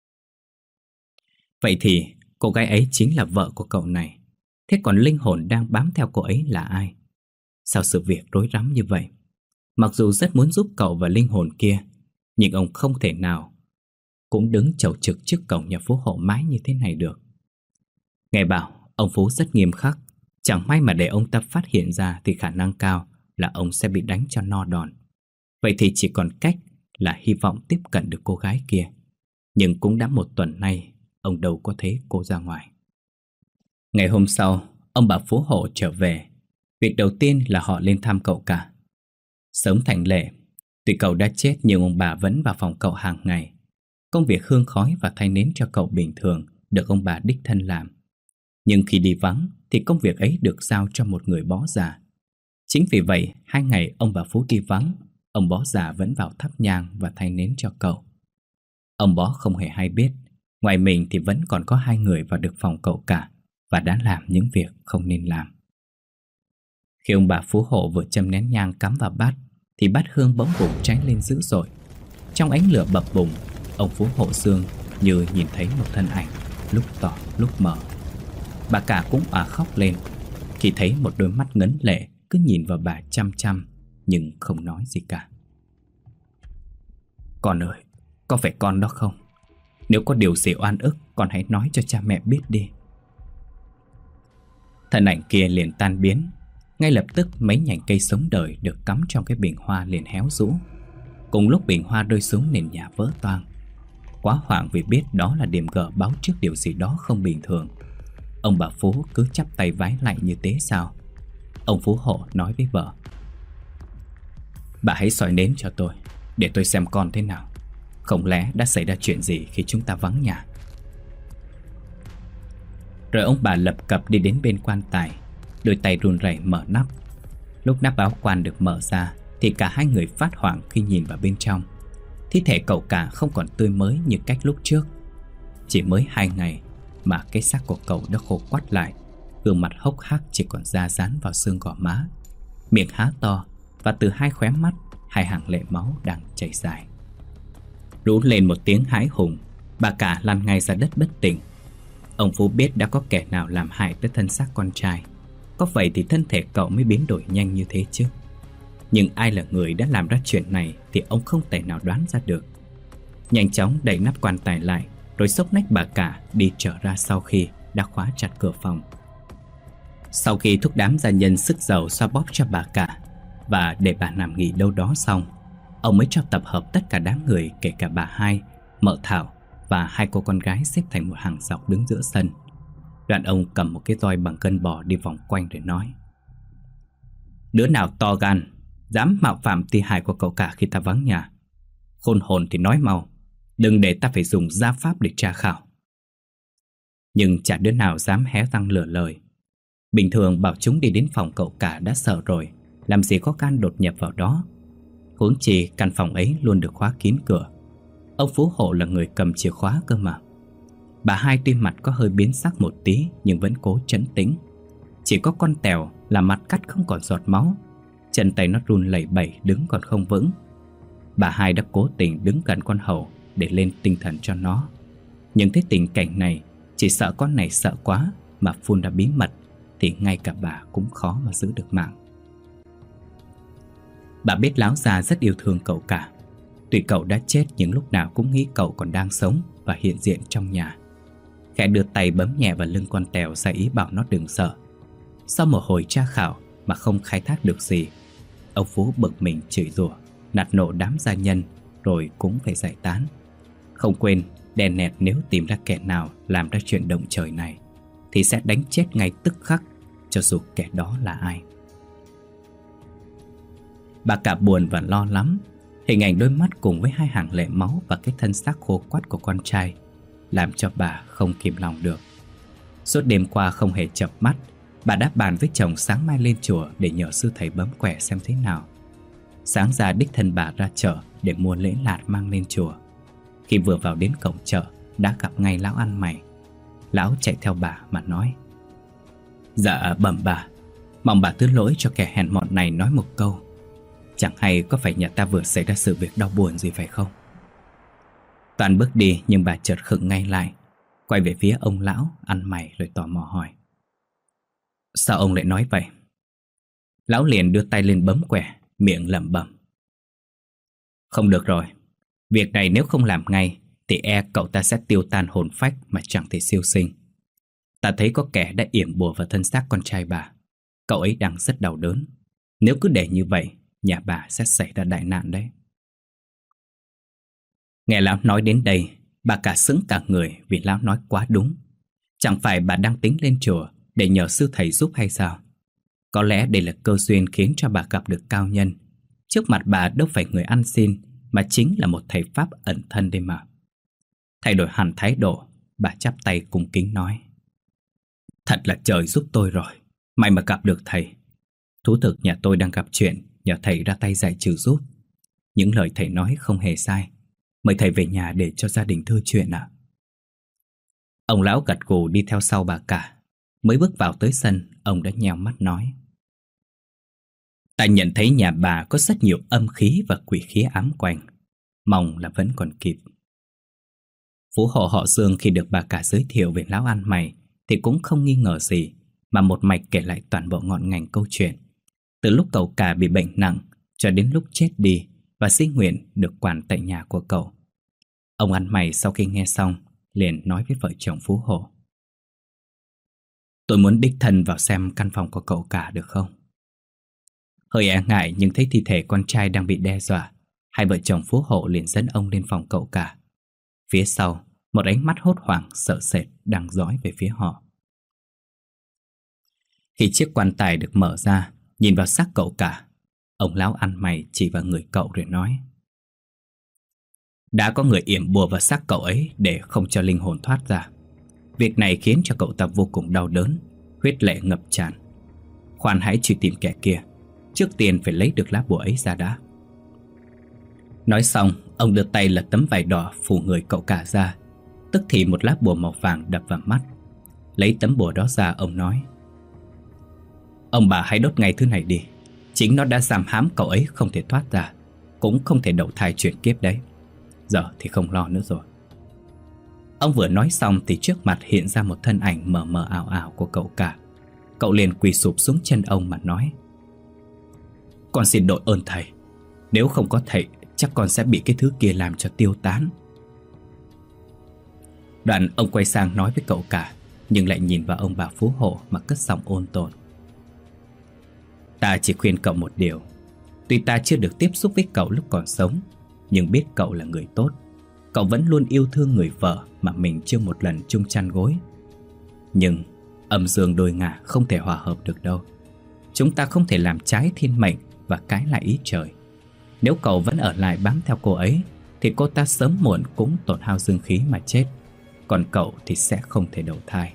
Vậy thì cô gái ấy chính là vợ của cậu này. Thế còn linh hồn đang bám theo cô ấy là ai? Sao sự việc rối rắm như vậy? Mặc dù rất muốn giúp cậu và linh hồn kia, nhưng ông không thể nào cũng đứng chầu trực trước cổng nhà Phú Hộ mãi như thế này được. Nghe bảo ông Phú rất nghiêm khắc, chẳng may mà để ông ta phát hiện ra thì khả năng cao là ông sẽ bị đánh cho no đòn. Vậy thì chỉ còn cách là hy vọng tiếp cận được cô gái kia. Nhưng cũng đã một tuần nay ông đâu có thấy cô ra ngoài. Ngày hôm sau, ông bà Phú Hộ trở về. Việc đầu tiên là họ lên thăm cậu cả. Sớm thành lệ, tuy cậu đã chết nhưng ông bà vẫn vào phòng cậu hàng ngày. Công việc hương khói và thay nến cho cậu bình thường được ông bà đích thân làm. Nhưng khi đi vắng thì công việc ấy được giao cho một người bó già. Chính vì vậy, hai ngày ông bà Phú đi vắng, ông bó già vẫn vào thắp nhang và thay nến cho cậu. Ông bó không hề hay biết, ngoài mình thì vẫn còn có hai người vào được phòng cậu cả và đã làm những việc không nên làm. Khi ông bà Phú Hộ vừa châm nén nhang cắm vào bát thì bát hương bỗng bùng cháy lên dữ dội. Trong ánh lửa bập bùng, ông Phú Hộ Sương như nhìn thấy một thân ảnh, lúc tỏ lúc mờ. Bà cả cũng òa khóc lên khi thấy một đôi mắt ngấn lệ cứ nhìn vào bà chăm chăm nhưng không nói gì cả. Con ơi, có phải con đó không? Nếu có điều gì oan ức, con hãy nói cho cha mẹ biết đi. Thân ảnh kia liền tan biến. Ngay lập tức mấy nhành cây sống đời được cắm trong cái bình hoa liền héo rũ. Cùng lúc bình hoa rơi xuống nền nhà vỡ toang. Quá hoảng vì biết đó là điểm gở báo trước điều gì đó không bình thường, ông bà Phú cứ chắp tay vái lạy như tế sao. Ông Phú Hộ nói với vợ: Bà hãy soi nến cho tôi, để tôi xem con thế nào. Không lẽ đã xảy ra chuyện gì khi chúng ta vắng nhà? Rồi ông bà lập cập đi đến bên quan tài, đôi tay run rẩy mở nắp. Lúc nắp áo quan được mở ra thì cả hai người phát hoảng khi nhìn vào bên trong. Thi thể cậu cả không còn tươi mới như cách lúc trước. Chỉ mới hai ngày mà cái xác của cậu đã khô quắt lại, gương mặt hốc hác chỉ còn da dán vào xương gò má, miệng há to và từ hai khóe mắt hai hàng lệ máu đang chảy dài. Rú lên một tiếng hãi hùng, bà cả lăn ngay ra đất bất tỉnh. Ông Phú biết đã có kẻ nào làm hại tới thân xác con trai, có vậy thì thân thể cậu mới biến đổi nhanh như thế chứ. Nhưng ai là người đã làm ra chuyện này thì ông không thể nào đoán ra được. Nhanh chóng đậy nắp quan tài lại, rồi xốc nách bà cả đi trở ra sau khi đã khóa chặt cửa phòng. Sau khi thúc đám gia nhân sức dầu xoa bóp cho bà cả và để bà nằm nghỉ đâu đó xong, ông mới cho tập hợp tất cả đám người, kể cả bà hai, mợ Thảo và hai cô con gái xếp thành một hàng dọc đứng giữa sân. Đoạn ông cầm một cái roi bằng cân bò đi vòng quanh để nói: Đứa nào to gan dám mạo phạm thi hài của cậu cả khi ta vắng nhà, khôn hồn thì nói mau, đừng để ta phải dùng gia pháp để tra khảo. Nhưng chả đứa nào dám hé răng lừa lời. Bình thường bảo chúng đi đến phòng cậu cả đã sợ rồi, làm gì có can đột nhập vào đó. Huống chi căn phòng ấy luôn được khóa kín cửa. Ông Phú Hộ là người cầm chìa khóa cơ mà. Bà hai tuy mặt có hơi biến sắc một tí nhưng vẫn cố trấn tĩnh. Chỉ có con Tèo là mặt cắt không còn giọt máu, chân tay nó run lẩy bẩy đứng còn không vững. Bà hai đã cố tình đứng gần con hầu để lên tinh thần cho nó. Nhưng thấy tình cảnh này, chỉ sợ con này sợ quá mà phun ra bí mật thì ngay cả bà cũng khó mà giữ được mạng. Bà biết lão già rất yêu thương cậu cả. Tuy cậu đã chết nhưng lúc nào cũng nghĩ cậu còn đang sống và hiện diện trong nhà. Khẽ đưa tay bấm nhẹ vào lưng con Tèo ra ý bảo nó đừng sợ. Sau một hồi tra khảo mà không khai thác được gì, ông Phú bực mình chửi rủa, nạt nộ đám gia nhân rồi cũng phải giải tán. Không quên đè nẹt nếu tìm ra kẻ nào làm ra chuyện động trời này thì sẽ đánh chết ngay tức khắc, cho dù kẻ đó là ai. Bà cả buồn và lo lắm. Hình ảnh đôi mắt cùng với hai hàng lệ máu và cái thân xác khô quắt của con trai làm cho bà không kìm lòng được. Suốt đêm qua không hề chợp mắt, bà đã bàn với chồng sáng mai lên chùa để nhờ sư thầy bấm quẻ xem thế nào. Sáng ra đích thân bà ra chợ để mua lễ lạt mang lên chùa. Khi vừa vào đến cổng chợ đã gặp ngay lão ăn mày. Lão chạy theo bà mà nói: Dạ bẩm bà, mong bà thứ lỗi cho kẻ hèn mọn này nói một câu. Chẳng hay có phải nhà ta vừa xảy ra sự việc đau buồn gì phải không? Toàn bước đi nhưng bà chợt khựng ngay lại, quay về phía ông lão ăn mày rồi tò mò hỏi: Sao ông lại nói vậy? Lão liền đưa tay lên bấm quẻ, miệng lẩm bẩm: Không được rồi, việc này nếu không làm ngay thì e cậu ta sẽ tiêu tan hồn phách mà chẳng thể siêu sinh. Ta thấy có kẻ đã yểm bùa vào thân xác con trai bà. Cậu ấy đang rất đau đớn. Nếu cứ để như vậy, nhà bà sẽ xảy ra đại nạn đấy. Nghe lão nói đến đây, bà cả sững cả người vì lão nói quá đúng. Chẳng phải bà đang tính lên chùa để nhờ sư thầy giúp hay sao? Có lẽ đây là cơ duyên khiến cho bà gặp được cao nhân. Trước mặt bà đâu phải người ăn xin, mà chính là một thầy pháp ẩn thân đây mà. Thay đổi hẳn thái độ, bà chắp tay cung kính nói: Thật là trời giúp tôi rồi, may mà gặp được thầy. Thú thực nhà tôi đang gặp chuyện, nhờ thầy ra tay giải trừ giúp. Những lời thầy nói không hề sai. Mời thầy về nhà để cho gia đình thưa chuyện ạ. Ông lão gật gù đi theo sau bà cả. Mới bước vào tới sân, ông đã nheo mắt nói: Ta nhận thấy nhà bà có rất nhiều âm khí và quỷ khí ám quanh. Mong là vẫn còn kịp. Phú hộ họ Dương khi được bà cả giới thiệu về lão ăn mày thì cũng không nghi ngờ gì, mà một mạch kể lại toàn bộ ngọn ngành câu chuyện. Từ lúc cậu cả bị bệnh nặng cho đến lúc chết đi và xin nguyện được quản tại nhà của cậu. Ông ăn mày sau khi nghe xong liền nói với vợ chồng Phú hộ: Tôi muốn đích thân vào xem căn phòng của cậu cả được không? Hơi e ngại nhưng thấy thi thể con trai đang bị đe dọa, hai vợ chồng Phú hộ liền dẫn ông lên phòng cậu cả. Phía sau, một ánh mắt hốt hoảng sợ sệt đang dõi về phía họ. Khi chiếc quan tài được mở ra, nhìn vào xác cậu cả, ông lão ăn mày chỉ vào người cậu rồi nói: Đã có người yểm bùa vào xác cậu ấy để không cho linh hồn thoát ra. Việc này khiến cho cậu ta vô cùng đau đớn, huyết lệ ngập tràn. Khoan hãy truy tìm kẻ kia, trước tiên phải lấy được lá bùa ấy ra đã. Nói xong, ông đưa tay lật tấm vải đỏ phủ người cậu cả ra. Tức thì một lá bùa màu vàng đập vào mắt. Lấy tấm bùa đó ra, ông nói: Ông bà hãy đốt ngay thứ này đi. Chính nó đã giam hãm cậu ấy không thể thoát ra, cũng không thể đầu thai chuyển kiếp đấy. Giờ thì không lo nữa rồi. Ông vừa nói xong thì trước mặt hiện ra một thân ảnh mờ mờ ảo ảo của cậu cả. Cậu liền quỳ sụp xuống chân ông mà nói: Con xin đội ơn thầy. Nếu không có thầy, chắc con sẽ bị cái thứ kia làm cho tiêu tán. Đoạn ông quay sang nói với cậu cả, nhưng lại nhìn vào ông bà Phú hộ mà cất giọng ôn tồn: Ta chỉ khuyên cậu một điều. Tuy ta chưa được tiếp xúc với cậu lúc còn sống, nhưng biết cậu là người tốt. Cậu vẫn luôn yêu thương người vợ mà mình chưa một lần chung chăn gối. Nhưng âm dương đôi ngả không thể hòa hợp được đâu. Chúng ta không thể làm trái thiên mệnh và cãi lại ý trời. Nếu cậu vẫn ở lại bám theo cô ấy thì cô ta sớm muộn cũng tổn hao dương khí mà chết. Còn cậu thì sẽ không thể đầu thai.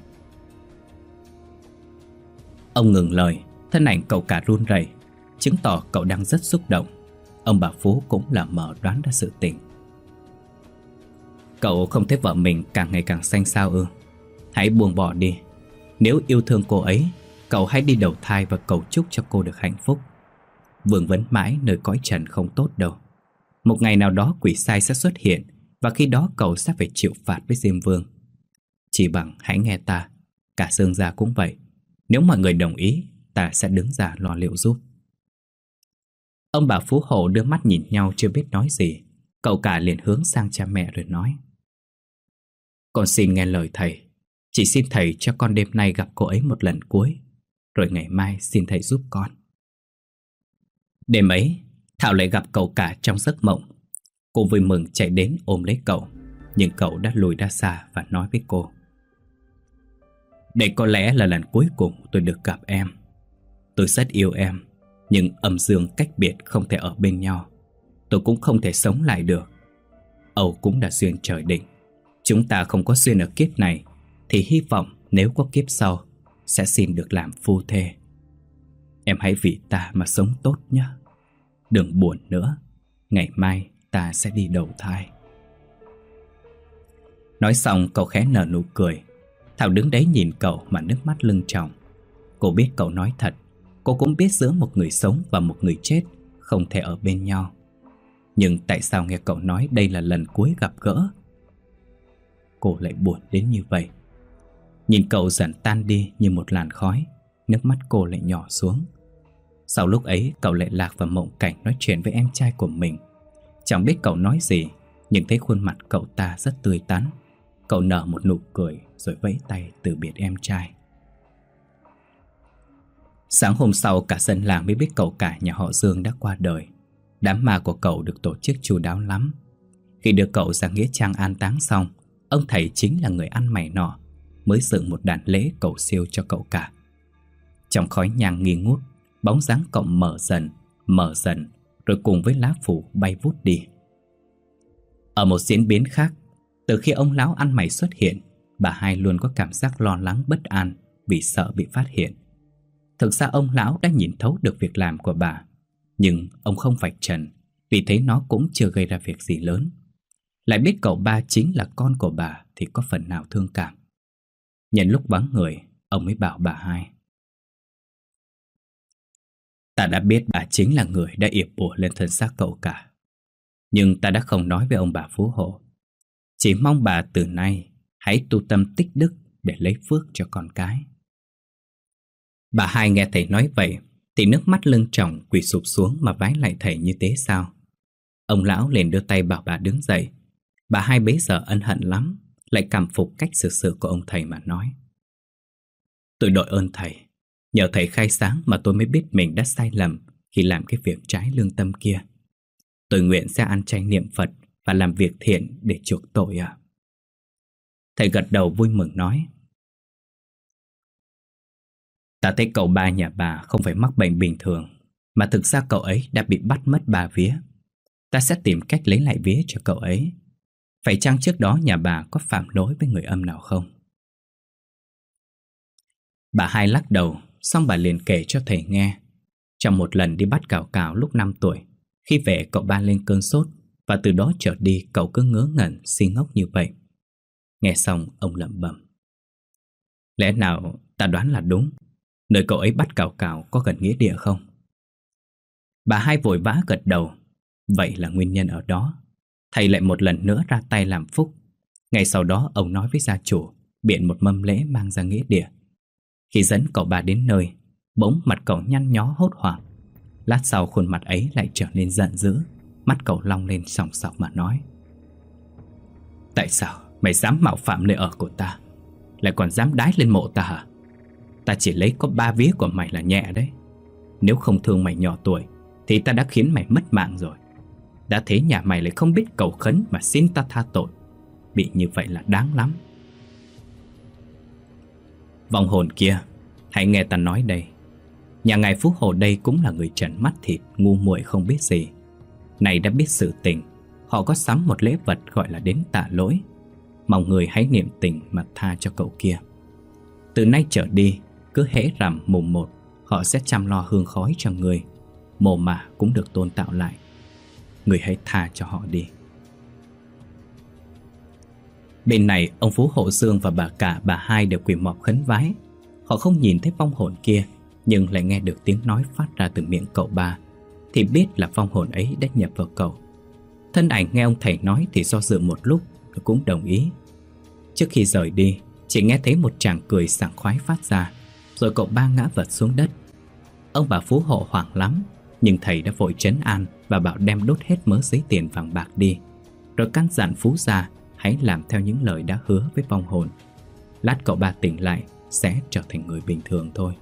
Ông ngừng lời, thân ảnh cậu cả run rẩy, chứng tỏ cậu đang rất xúc động. Ông bà Phú cũng lờ mờ đoán ra sự tình. Cậu không thấy vợ mình càng ngày càng xanh xao ư? Hãy buông bỏ đi. Nếu yêu thương cô ấy, cậu hãy đi đầu thai và cầu chúc cho cô được hạnh phúc. Vương vấn mãi nơi cõi trần không tốt đâu. Một ngày nào đó quỷ sai sẽ xuất hiện, và khi đó cậu sẽ phải chịu phạt với Diêm Vương. Chỉ bằng hãy nghe ta. Cả Dương gia cũng vậy. Nếu mọi người đồng ý, ta sẽ đứng ra lo liệu giúp. Ông bà Phú hộ đưa mắt nhìn nhau chưa biết nói gì. Cậu cả liền hướng sang cha mẹ rồi nói: Con xin nghe lời thầy. Chỉ xin thầy cho con đêm nay gặp cô ấy một lần cuối, rồi ngày mai xin thầy giúp con. Đêm ấy, Thảo lại gặp cậu cả trong giấc mộng. Cô vui mừng chạy đến ôm lấy cậu, nhưng cậu đã lùi ra xa và nói với cô: Đây có lẽ là lần cuối cùng tôi được gặp em. Tôi rất yêu em, nhưng âm dương cách biệt không thể ở bên nhau. Tôi cũng không thể sống lại được. Âu cũng đã duyên trời định. Chúng ta không có duyên ở kiếp này, thì hy vọng nếu có kiếp sau sẽ xin được làm phu thê. Em hãy vì ta mà sống tốt nhé. Đừng buồn nữa. Ngày mai ta sẽ đi đầu thai. Nói xong cậu khẽ nở nụ cười. Thảo đứng đấy nhìn cậu mà nước mắt lưng tròng. Cô biết cậu nói thật. Cô cũng biết giữa một người sống và một người chết không thể ở bên nhau. Nhưng tại sao nghe cậu nói đây là lần cuối gặp gỡ, cô lại buồn đến như vậy? Nhìn cậu dần tan đi như một làn khói, nước mắt cô lại nhỏ xuống. Sau lúc ấy cậu lại lạc vào mộng cảnh nói chuyện với em trai của mình. Chẳng biết cậu nói gì, nhưng thấy khuôn mặt cậu ta rất tươi tắn. Cậu nở một nụ cười rồi vẫy tay từ biệt em trai. Sáng hôm sau cả dân làng mới biết cậu cả nhà họ Dương đã qua đời. Đám ma của cậu được tổ chức chu đáo lắm. Khi đưa cậu ra nghĩa trang an táng xong, ông thầy chính là người ăn mày nọ mới dựng một đàn lễ cầu siêu cho cậu cả. Trong khói nhang nghi ngút, bóng dáng cậu mở dần, mở dần, rồi cùng với lá phủ bay vút đi. Ở một diễn biến khác, Từ khi ông lão ăn mày xuất hiện, bà hai luôn có cảm giác lo lắng bất an vì sợ bị phát hiện. Thực ra ông lão đã nhìn thấu được việc làm của bà, nhưng ông không vạch trần vì thấy nó cũng chưa gây ra việc gì lớn. Lại biết cậu ba chính là con của bà thì có phần nào thương cảm. Nhân lúc vắng người, ông mới bảo bà hai: Ta đã biết bà chính là người đã yểm bùa lên thân xác cậu cả, nhưng ta đã không nói với ông bà phú hộ. Chỉ mong bà từ nay hãy tu tâm tích đức để lấy phước cho con cái. Bà hai nghe thầy nói vậy thì nước mắt lưng tròng quỳ sụp xuống mà vái lại thầy như thế sao. Ông lão liền đưa tay bảo bà đứng dậy. Bà hai bấy giờ ân hận lắm, lại cảm phục cách xử sự của ông thầy mà nói: Tôi đội ơn thầy. Nhờ thầy khai sáng mà tôi mới biết mình đã sai lầm khi làm cái việc trái lương tâm kia. Tôi nguyện sẽ ăn chay niệm Phật và làm việc thiện để chuộc tội ạ. Thầy gật đầu vui mừng nói: Ta thấy cậu ba nhà bà không phải mắc bệnh bình thường, mà thực ra cậu ấy đã bị bắt mất ba vía. Ta sẽ tìm cách lấy lại vía cho cậu ấy. Phải chăng trước đó nhà bà có phạm lỗi với người âm nào không? Bà hai lắc đầu, xong bà liền kể cho thầy nghe. Trong một lần đi bắt cào cào lúc năm tuổi, khi về cậu ba lên cơn sốt, và từ đó trở đi cậu cứ ngớ ngẩn si ngốc như vậy. Nghe xong ông lẩm bẩm: Lẽ nào ta đoán là đúng? Nơi cậu ấy bắt cào cào có gần nghĩa địa không? Bà hai vội vã gật đầu. Vậy là nguyên nhân ở đó. Thầy lại một lần nữa ra tay làm phúc. Ngày sau đó ông nói với gia chủ biện một mâm lễ mang ra nghĩa địa. Khi dẫn cậu ba đến nơi, bỗng mặt cậu nhăn nhó hốt hoảng. Lát sau khuôn mặt ấy lại trở nên giận dữ. Mắt cậu long lên sòng sọc mà nói: Tại sao mày dám mạo phạm nơi ở của ta, lại còn dám đái lên mộ ta hả? Ta chỉ lấy có ba vía của mày là nhẹ đấy. Nếu không thương mày nhỏ tuổi thì ta đã khiến mày mất mạng rồi. Đã thế nhà mày lại không biết cầu khấn mà xin ta tha tội. Bị như vậy là đáng lắm. Vong hồn kia, hãy nghe ta nói đây. Nhà ngài Phú Hộ đây cũng là người trần mắt thịt, ngu muội không biết gì. Này đã biết sự tình, họ có sắm một lễ vật gọi là đến tạ lỗi. Mong người hãy niệm tình mà tha cho cậu kia. Từ nay trở đi, cứ hễ rằm mùng một, họ sẽ chăm lo hương khói cho người. Mồ mả cũng được tôn tạo lại. Người hãy tha cho họ đi. Bên này, ông Phú Hộ Dương và bà cả bà hai đều quỳ mọp khấn vái. Họ không nhìn thấy vong hồn kia, nhưng lại nghe được tiếng nói phát ra từ miệng cậu ba, thì biết là vong hồn ấy đã nhập vào cậu. Thân ảnh nghe ông thầy nói thì do dự một lúc rồi cũng đồng ý. Trước khi rời đi, chỉ nghe thấy một tràng cười sảng khoái phát ra, rồi cậu ba ngã vật xuống đất. Ông bà Phú Hộ hoảng lắm, nhưng thầy đã vội trấn an và bảo đem đốt hết mớ giấy tiền vàng bạc đi, rồi căn dặn Phú gia hãy làm theo những lời đã hứa với vong hồn. Lát cậu ba tỉnh lại sẽ trở thành người bình thường thôi.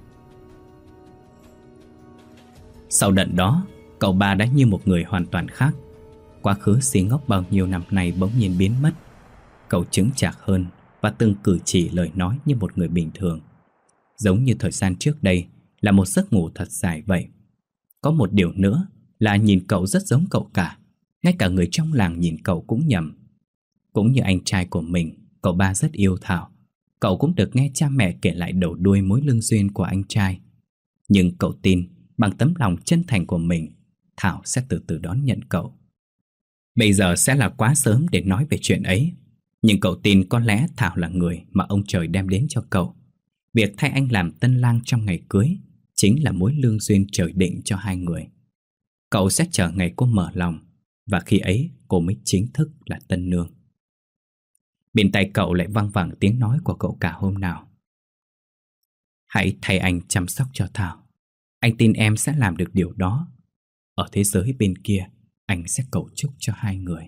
Sau đợt đó, cậu ba đã như một người hoàn toàn khác. Quá khứ si ngốc bao nhiêu năm nay bỗng nhiên biến mất. Cậu chững chạc hơn và từng cử chỉ lời nói như một người bình thường, giống như thời gian trước đây là một giấc ngủ thật dài vậy. Có một điều nữa là nhìn cậu rất giống cậu cả. Ngay cả người trong làng nhìn cậu cũng nhầm. Cũng như anh trai của mình, cậu ba rất yêu Thảo. Cậu cũng được nghe cha mẹ kể lại đầu đuôi mối lương duyên của anh trai. Nhưng cậu tin bằng tấm lòng chân thành của mình, Thảo sẽ từ từ đón nhận cậu. Bây giờ sẽ là quá sớm để nói về chuyện ấy, nhưng cậu tin có lẽ Thảo là người mà ông trời đem đến cho cậu. Việc thay anh làm tân lang trong ngày cưới chính là mối lương duyên trời định cho hai người. Cậu sẽ chờ ngày cô mở lòng, và khi ấy cô mới chính thức là tân nương. Bên tai cậu lại văng vẳng tiếng nói của cậu cả hôm nào: Hãy thay anh chăm sóc cho Thảo. Anh tin em sẽ làm được điều đó. Ở thế giới bên kia, anh sẽ cầu chúc cho hai người.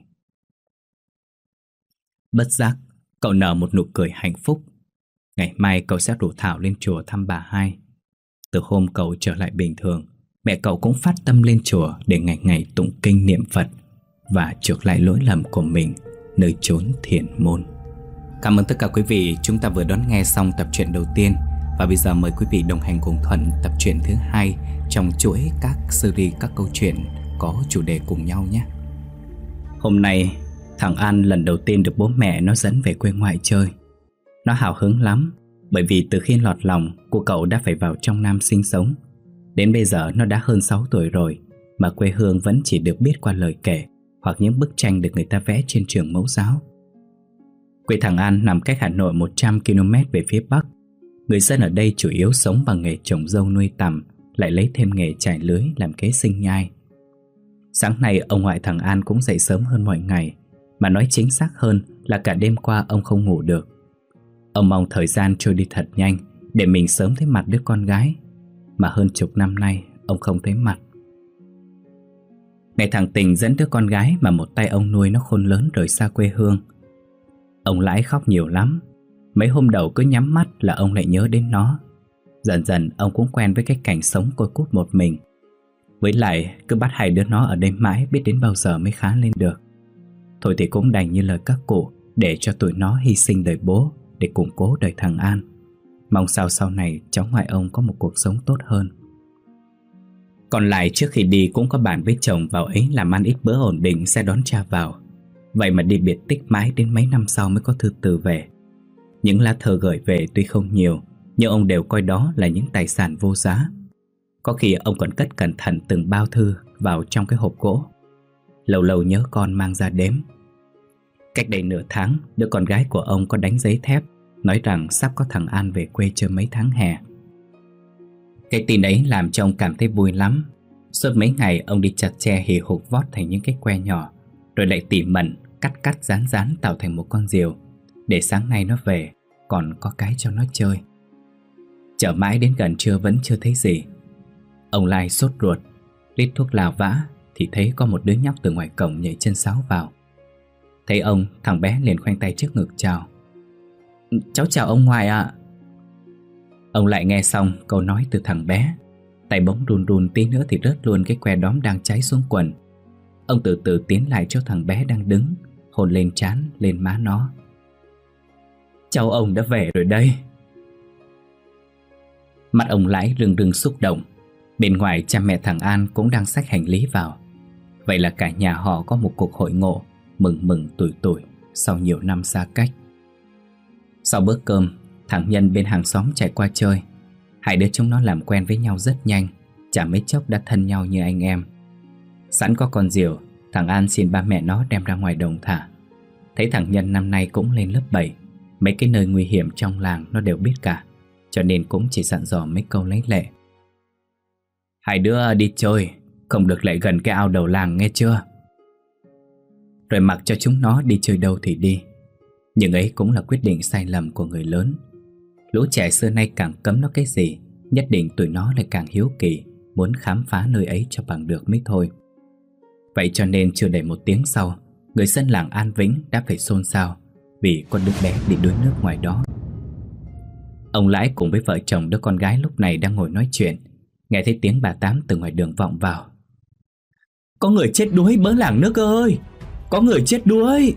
Bất giác, cậu nở một nụ cười hạnh phúc. Ngày mai cậu sẽ rủ Thảo lên chùa thăm bà hai. Từ hôm cậu trở lại bình thường, mẹ cậu cũng phát tâm lên chùa để ngày ngày tụng kinh niệm Phật và chuộc lại lỗi lầm của mình nơi chốn thiền môn. Cảm ơn tất cả quý vị. Chúng ta vừa đón nghe xong tập truyện đầu tiên, và bây giờ mời quý vị đồng hành cùng Thuận tập truyện thứ hai trong chuỗi các series các câu chuyện có chủ đề cùng nhau nhé. Hôm nay Thằng An lần đầu tiên được bố mẹ nó dẫn về quê ngoại chơi. Nó hào hứng lắm, bởi vì từ khi lọt lòng, cô cậu đã phải vào trong Nam sinh sống. Đến bây giờ nó đã hơn sáu tuổi rồi, mà quê hương vẫn chỉ được biết qua lời kể hoặc những bức tranh được người ta vẽ trên trường mẫu giáo. Quê thằng An nằm cách Hà Nội một trăm ki lô mét về phía bắc. Người dân ở đây chủ yếu sống bằng nghề trồng dâu nuôi tằm, lại lấy thêm nghề trải lưới làm kế sinh nhai. Sáng nay ông ngoại thằng An cũng dậy sớm hơn mọi ngày, mà nói chính xác hơn là cả đêm qua ông không ngủ được. Ông mong thời gian trôi đi thật nhanh để mình sớm thấy mặt đứa con gái, mà hơn chục năm nay ông không thấy mặt. Ngày thằng Tình dẫn đứa con gái mà một tay ông nuôi nó khôn lớn rời xa quê hương. Ông Lãi khóc nhiều lắm. Mấy hôm đầu cứ nhắm mắt là ông lại nhớ đến nó. Dần dần ông cũng quen với cái cảnh sống côi cút một mình. Với lại cứ bắt hai đứa nó ở đây mãi, biết đến bao giờ mới khá lên được. Thôi thì cũng đành như lời các cụ, để cho tụi nó hy sinh đời bố để củng cố đời thằng An. Mong sao sau này cháu ngoại ông có một cuộc sống tốt hơn. Còn lại trước khi đi cũng có bàn với chồng vào ấy làm ăn ít bữa ổn định sẽ đón cha vào. Vậy mà đi biệt tích mãi đến mấy năm sau mới có thư từ về. Những lá thơ gửi về tuy không nhiều, nhưng ông đều coi đó là những tài sản vô giá. Có khi ông còn cất cẩn thận từng bao thư vào trong cái hộp gỗ. Lâu lâu nhớ con mang ra đếm. Cách đây nửa tháng, đứa con gái của ông có đánh giấy thép, nói rằng sắp có thằng An về quê chơi mấy tháng hè. Cái tin ấy làm cho ông cảm thấy vui lắm. Suốt mấy ngày ông đi chặt tre hì hục vót thành những cái que nhỏ, rồi lại tỉ mẩn cắt cắt dán dán tạo thành một con diều, để sáng nay nó về còn có cái cho nó chơi. Chờ mãi đến gần trưa vẫn chưa thấy gì. Ông Lai sốt ruột, lít thuốc lào vã thì thấy có một đứa nhóc từ ngoài cổng nhảy chân sáo vào. Thấy ông, thằng bé liền khoanh tay trước ngực chào. Cháu chào ông ngoại ạ. Ông lại nghe xong câu nói từ thằng bé, tay bỗng run run tí nữa thì rớt luôn cái que đóm đang cháy xuống quần. Ông từ từ tiến lại chỗ thằng bé đang đứng, hôn lên trán, lên má nó. Cháu ông đã về rồi đây. Mặt ông Lãi rưng rưng xúc động. Bên ngoài cha mẹ thằng An cũng đang xách hành lý vào. Vậy là cả nhà họ có một cuộc hội ngộ, mừng mừng tủi tủi sau nhiều năm xa cách. Sau bữa cơm, thằng Nhân bên hàng xóm chạy qua chơi. Hai đứa chúng nó làm quen với nhau rất nhanh, chả mấy chốc đã thân nhau như anh em. Sẵn có con diều, thằng An xin ba mẹ nó đem ra ngoài đồng thả. Thấy thằng Nhân năm nay cũng lên lớp bảy, mấy cái nơi nguy hiểm trong làng nó đều biết cả, cho nên cũng chỉ dặn dò mấy câu lấy lệ. Hai đứa đi chơi, không được lại gần cái ao đầu làng nghe chưa? Rồi mặc cho chúng nó đi chơi đâu thì đi. Nhưng ấy cũng là quyết định sai lầm của người lớn. Lũ trẻ xưa nay càng cấm nó cái gì, nhất định tụi nó lại càng hiếu kỳ, muốn khám phá nơi ấy cho bằng được mới thôi. Vậy cho nên chưa đầy một tiếng sau, người dân làng An Vĩnh đã phải xôn xao vì con đứa bé bị đuối nước ngoài đó. Ông Lãi cùng với vợ chồng đứa con gái lúc này đang ngồi nói chuyện, nghe thấy tiếng bà Tám từ ngoài đường vọng vào. Có người chết đuối bớ làng nước ơi! Có người chết đuối!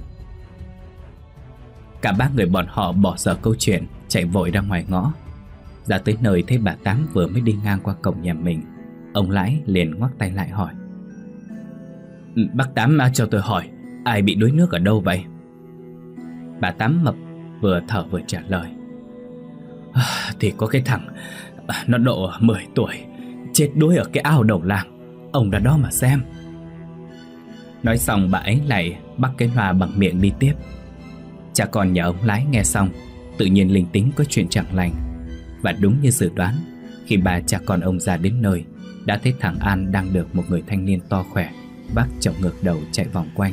Cả ba người bọn họ bỏ dở câu chuyện, chạy vội ra ngoài ngõ. Ra tới nơi thấy bà Tám vừa mới đi ngang qua cổng nhà mình. Ông Lãi liền ngoắc tay lại hỏi. Bác Tám cho tôi hỏi, ai bị đuối nước ở đâu vậy? Bà Tám mập vừa thở vừa trả lời. À, thì có cái thằng, nó độ mười tuổi, chết đuối ở cái ao đầu làng. Ông ra đó mà xem. Nói xong bà ấy lại bắt cái loa bằng miệng đi tiếp. Cha con nhà ông Lái nghe xong tự nhiên linh tính có chuyện chẳng lành. Và đúng như dự đoán, khi bà cha con ông ra đến nơi, đã thấy thằng An đang được một người thanh niên to khỏe vác chậu ngược đầu chạy vòng quanh.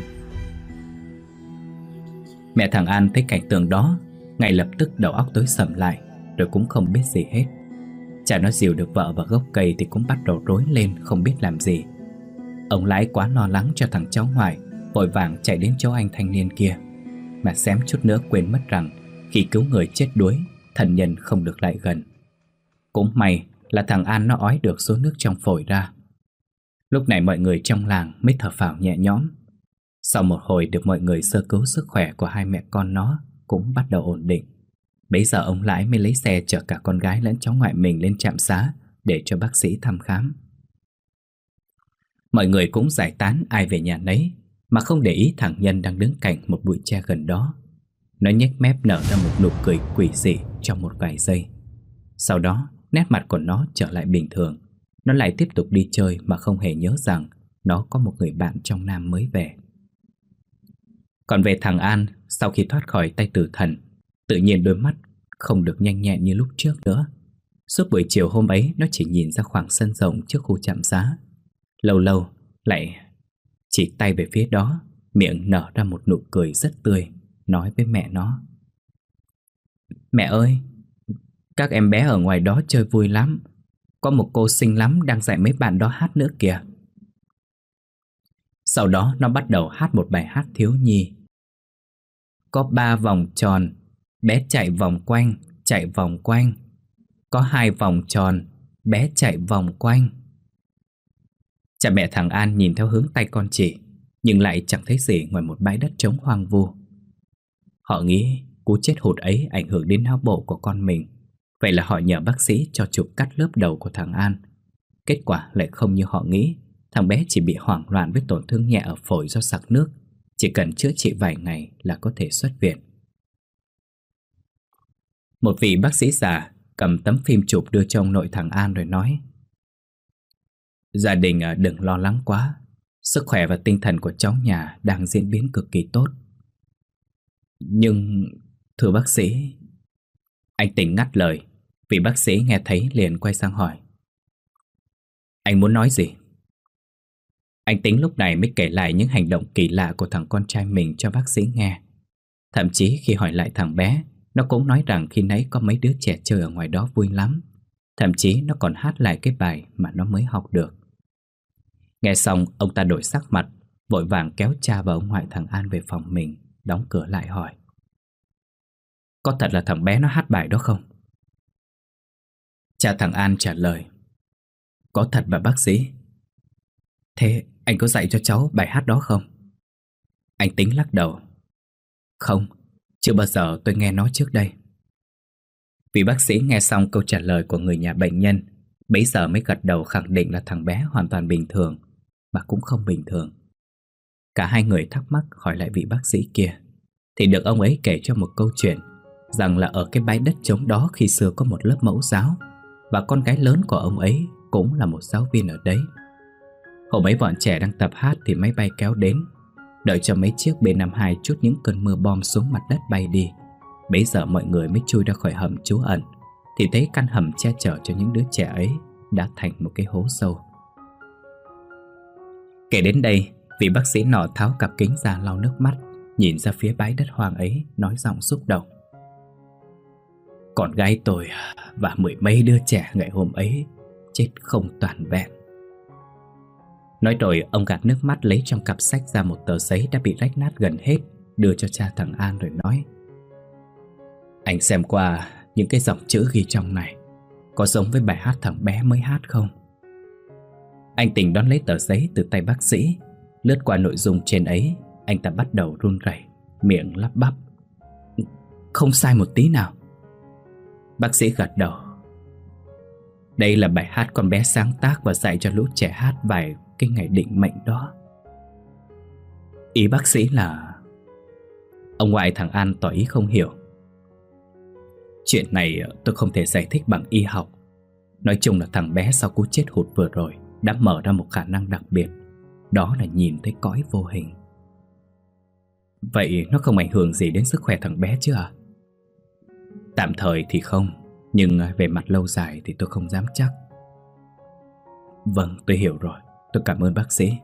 Mẹ thằng An thấy cảnh tượng đó, ngay lập tức đầu óc tối sầm lại, rồi cũng không biết gì hết. Cha nó dìu được vợ vào gốc cây thì cũng bắt đầu rối lên không biết làm gì. Ông Lái quá lo lắng cho thằng cháu ngoại, vội vàng chạy đến chỗ anh thanh niên kia, mà xém chút nữa quên mất rằng khi cứu người chết đuối, thần nhân không được lại gần. Cũng may là thằng An nó ói được số nước trong phổi ra. Lúc này mọi người trong làng mới thở phào nhẹ nhõm. Sau một hồi được mọi người sơ cứu sức khỏe của hai mẹ con nó cũng bắt đầu ổn định. Bấy giờ ông Lãi mới lấy xe chở cả con gái lẫn cháu ngoại mình lên trạm xá để cho bác sĩ thăm khám. Mọi người cũng giải tán ai về nhà nấy. mà không để ý thằng Nhân đang đứng cạnh một bụi tre gần đó. Nó nhếch mép nở ra một nụ cười quỷ dị trong một vài giây. Sau đó, nét mặt của nó trở lại bình thường. Nó lại tiếp tục đi chơi mà không hề nhớ rằng nó có một người bạn trong Nam mới về. Còn về thằng An, sau khi thoát khỏi tay tử thần, tự nhiên đôi mắt không được nhanh nhẹn như lúc trước nữa. Suốt buổi chiều hôm ấy, nó chỉ nhìn ra khoảng sân rộng trước khu trạm xá. Lâu lâu lại chỉ tay về phía đó, miệng nở ra một nụ cười rất tươi, nói với mẹ nó: "Mẹ ơi, các em bé ở ngoài đó chơi vui lắm. Có một cô xinh lắm đang dạy mấy bạn đó hát nữa kìa." Sau đó nó bắt đầu hát một bài hát thiếu nhi. Có ba vòng tròn, bé chạy vòng quanh, chạy vòng quanh. Có hai vòng tròn, bé chạy vòng quanh. Cha mẹ thằng An nhìn theo hướng tay con chỉ, nhưng lại chẳng thấy gì ngoài một bãi đất trống hoang vu. Họ nghĩ cú chết hụt ấy ảnh hưởng đến não bộ của con mình. Vậy là họ nhờ bác sĩ cho chụp cắt lớp đầu của thằng An. Kết quả lại không như họ nghĩ. Thằng bé chỉ bị hoảng loạn với tổn thương nhẹ ở phổi do sặc nước. Chỉ cần chữa trị vài ngày là có thể xuất viện. Một vị bác sĩ già cầm tấm phim chụp đưa cho ông nội thằng An rồi nói: "Gia đình đừng lo lắng quá. Sức khỏe và tinh thần của cháu nhà đang diễn biến cực kỳ tốt. Nhưng thưa bác sĩ..." Anh Tính ngắt lời. Vị bác sĩ nghe thấy liền quay sang hỏi: "Anh muốn nói gì?" Anh Tính lúc này mới kể lại những hành động kỳ lạ của thằng con trai mình cho bác sĩ nghe. Thậm chí khi hỏi lại thằng bé, nó cũng nói rằng khi nãy có mấy đứa trẻ chơi ở ngoài đó vui lắm. Thậm chí nó còn hát lại cái bài mà nó mới học được. Nghe xong, ông ta đổi sắc mặt, vội vàng kéo cha và ông ngoại thằng An về phòng mình, đóng cửa lại hỏi: "Có thật là thằng bé nó hát bài đó không?" Cha thằng An trả lời: "Có thật mà bác sĩ." "Thế anh có dạy cho cháu bài hát đó không?" Anh Tính lắc đầu: "Không, chưa bao giờ tôi nghe nó trước đây." Vị bác sĩ nghe xong câu trả lời của người nhà bệnh nhân, bấy giờ mới gật đầu khẳng định là thằng bé hoàn toàn bình thường, mà cũng không bình thường. Cả hai người thắc mắc hỏi lại vị bác sĩ kia, thì được ông ấy kể cho một câu chuyện rằng là ở cái bãi đất trống đó khi xưa có một lớp mẫu giáo, và con gái lớn của ông ấy cũng là một giáo viên ở đấy. Hôm ấy bọn trẻ đang tập hát thì máy bay kéo đến. Đợi cho mấy chiếc B năm mươi hai trút những cơn mưa bom xuống mặt đất bay đi, bấy giờ mọi người mới chui ra khỏi hầm trú ẩn, thì thấy căn hầm che chở cho những đứa trẻ ấy đã thành một cái hố sâu. Kể đến đây, vị bác sĩ nọ tháo cặp kính ra lau nước mắt, nhìn ra phía bãi đất hoang ấy, nói giọng xúc động: "Con gái tôi và mười mấy đứa trẻ ngày hôm ấy chết không toàn vẹn." Nói rồi ông gạt nước mắt, lấy trong cặp sách ra một tờ giấy đã bị rách nát gần hết, đưa cho cha thằng An rồi nói: "Anh xem qua những cái dòng chữ ghi trong này, có giống với bài hát thằng bé mới hát không?" Anh Tình đón lấy tờ giấy từ tay bác sĩ, lướt qua nội dung trên ấy. Anh ta bắt đầu run rẩy, miệng lắp bắp: "Không sai một tí nào." Bác sĩ gật đầu: "Đây là bài hát con bé sáng tác và dạy cho lũ trẻ hát vài cái ngày định mệnh đó." Ý bác sĩ là... Ông ngoại thằng An tỏ ý không hiểu: "Chuyện này tôi không thể giải thích bằng y học. Nói chung là thằng bé sau cú chết hụt vừa rồi đã mở ra một khả năng đặc biệt, đó là nhìn thấy cõi vô hình." "Vậy nó không ảnh hưởng gì đến sức khỏe thằng bé chứ à?" "Tạm thời thì không, nhưng về mặt lâu dài thì tôi không dám chắc." "Vâng, tôi hiểu rồi, tôi cảm ơn bác sĩ."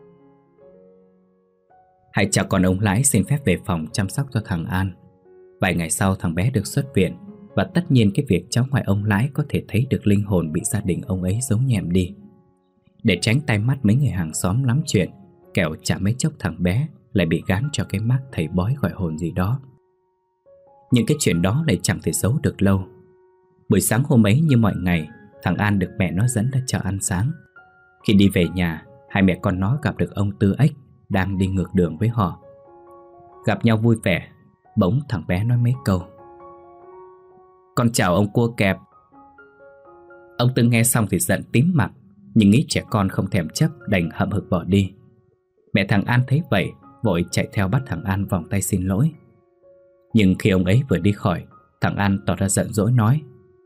Hai cha con ông Lãi xin phép về phòng chăm sóc cho thằng An. Vài ngày sau thằng bé được xuất viện, và tất nhiên cái việc cháu ngoại ông Lãi có thể thấy được linh hồn bị gia đình ông ấy giấu nhẹm đi. Để tránh tai mắt mấy người hàng xóm lắm chuyện, kẻo chả mấy chốc thằng bé lại bị gán cho cái mác thầy bói gọi hồn gì đó. Những cái chuyện đó lại chẳng thể giấu được lâu. Buổi sáng hôm ấy như mọi ngày, thằng An được mẹ nó dẫn ra chợ ăn sáng. Khi đi về nhà, hai mẹ con nó gặp được ông Tư Ếch đang đi ngược đường với họ. Gặp nhau vui vẻ, bỗng thằng bé nói mấy câu: "Con chào ông cua kẹp." Ông Tư nghe xong thì giận tím mặt, nhưng nghĩ trẻ con không thèm chấp, đành hậm hực bỏ đi. Mẹ thằng An thấy vậy, vội chạy theo bắt thằng An vòng tay xin lỗi. Nhưng khi ông ấy vừa đi khỏi, thằng An tỏ ra giận dỗi nói: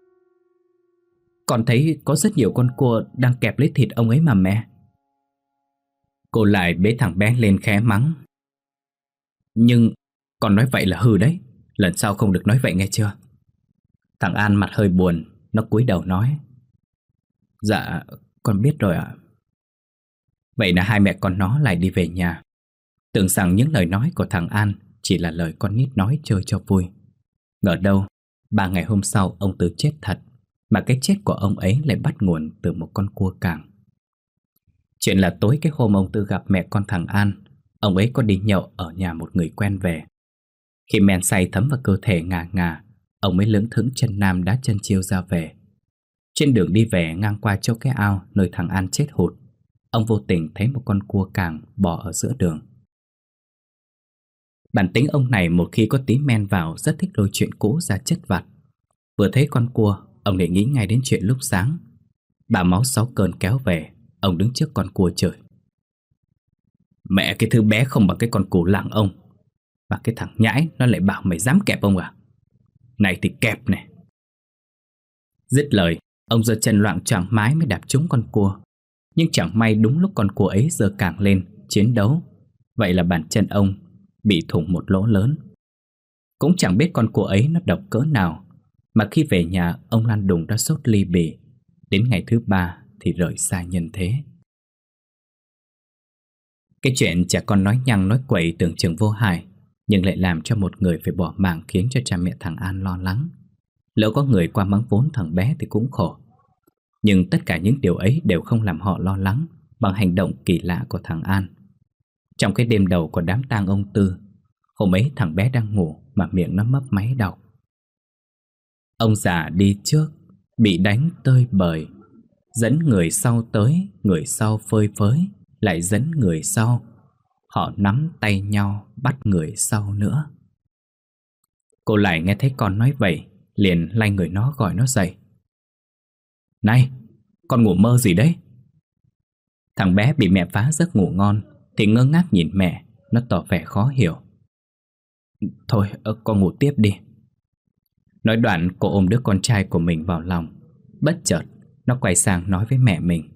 "Con thấy có rất nhiều con cua đang kẹp lấy thịt ông ấy mà mẹ." Cô lại bế thằng bé lên khẽ mắng: "Nhưng con nói vậy là hư đấy, lần sau không được nói vậy nghe chưa?" Thằng An mặt hơi buồn, nó cúi đầu nói: "Dạ, con biết rồi ạ." Vậy là hai mẹ con nó lại đi về nhà, tưởng rằng những lời nói của thằng An chỉ là lời con nít nói chơi cho vui. Ngờ đâu, ba ngày hôm sau ông Tư chết thật, mà cái chết của ông ấy lại bắt nguồn từ một con cua càng. Chuyện là tối cái hôm ông Tư gặp mẹ con thằng An, ông ấy có đi nhậu ở nhà một người quen về. Khi men say thấm vào cơ thể ngà ngà, ông mới lững thững chân nam đá chân chiêu ra về. Trên đường đi về ngang qua chỗ cái ao nơi thằng An chết hụt, ông vô tình thấy một con cua càng bò ở giữa đường. Bản tính ông này một khi có tí men vào rất thích lôi chuyện cũ ra chất vặt. Vừa thấy con cua, ông lại nghĩ ngay đến chuyện lúc sáng. Bà máu sáu cơn kéo về, ông đứng trước con cua chửi: "Mẹ cái thứ bé không bằng cái con củ lẳng ông. Mà cái thằng nhãi nó lại bảo mày dám kẹp ông à? Này thì kẹp này." Dứt lời, ông giơ chân loạng choạng mái mới đạp trúng con cua. Nhưng chẳng may đúng lúc con cua ấy giơ càng lên chiến đấu, vậy là bàn chân ông bị thủng một lỗ lớn. Cũng chẳng biết con cua ấy nó độc cỡ nào, mà khi về nhà ông lăn đùng ra sốt ly bì. Đến ngày thứ ba thì rời xa nhân thế. Cái chuyện trẻ con nói nhăng nói quậy tưởng chừng vô hại, nhưng lại làm cho một người phải bỏ mạng, khiến cho cha mẹ thằng An lo lắng. Lỡ có người qua mắng vốn thằng bé thì cũng khổ. Nhưng tất cả những điều ấy đều không làm họ lo lắng bằng hành động kỳ lạ của thằng An. Trong cái đêm đầu của đám tang ông Tư, hôm ấy thằng bé đang ngủ mà miệng nó mấp máy đọc: "Ông già đi trước, bị đánh tơi bời, dẫn người sau tới, người sau phơi phới, lại dẫn người sau. Họ nắm tay nhau bắt người sau nữa." Cô lại nghe thấy con nói vậy, liền lay người nó gọi nó dậy: "Này, con ngủ mơ gì đấy?" Thằng bé bị mẹ phá giấc ngủ ngon thì ngơ ngác nhìn mẹ, nó tỏ vẻ khó hiểu. "Thôi, con ngủ tiếp đi." Nói đoạn cô ôm đứa con trai của mình vào lòng. Bất chợt nó quay sang nói với mẹ mình: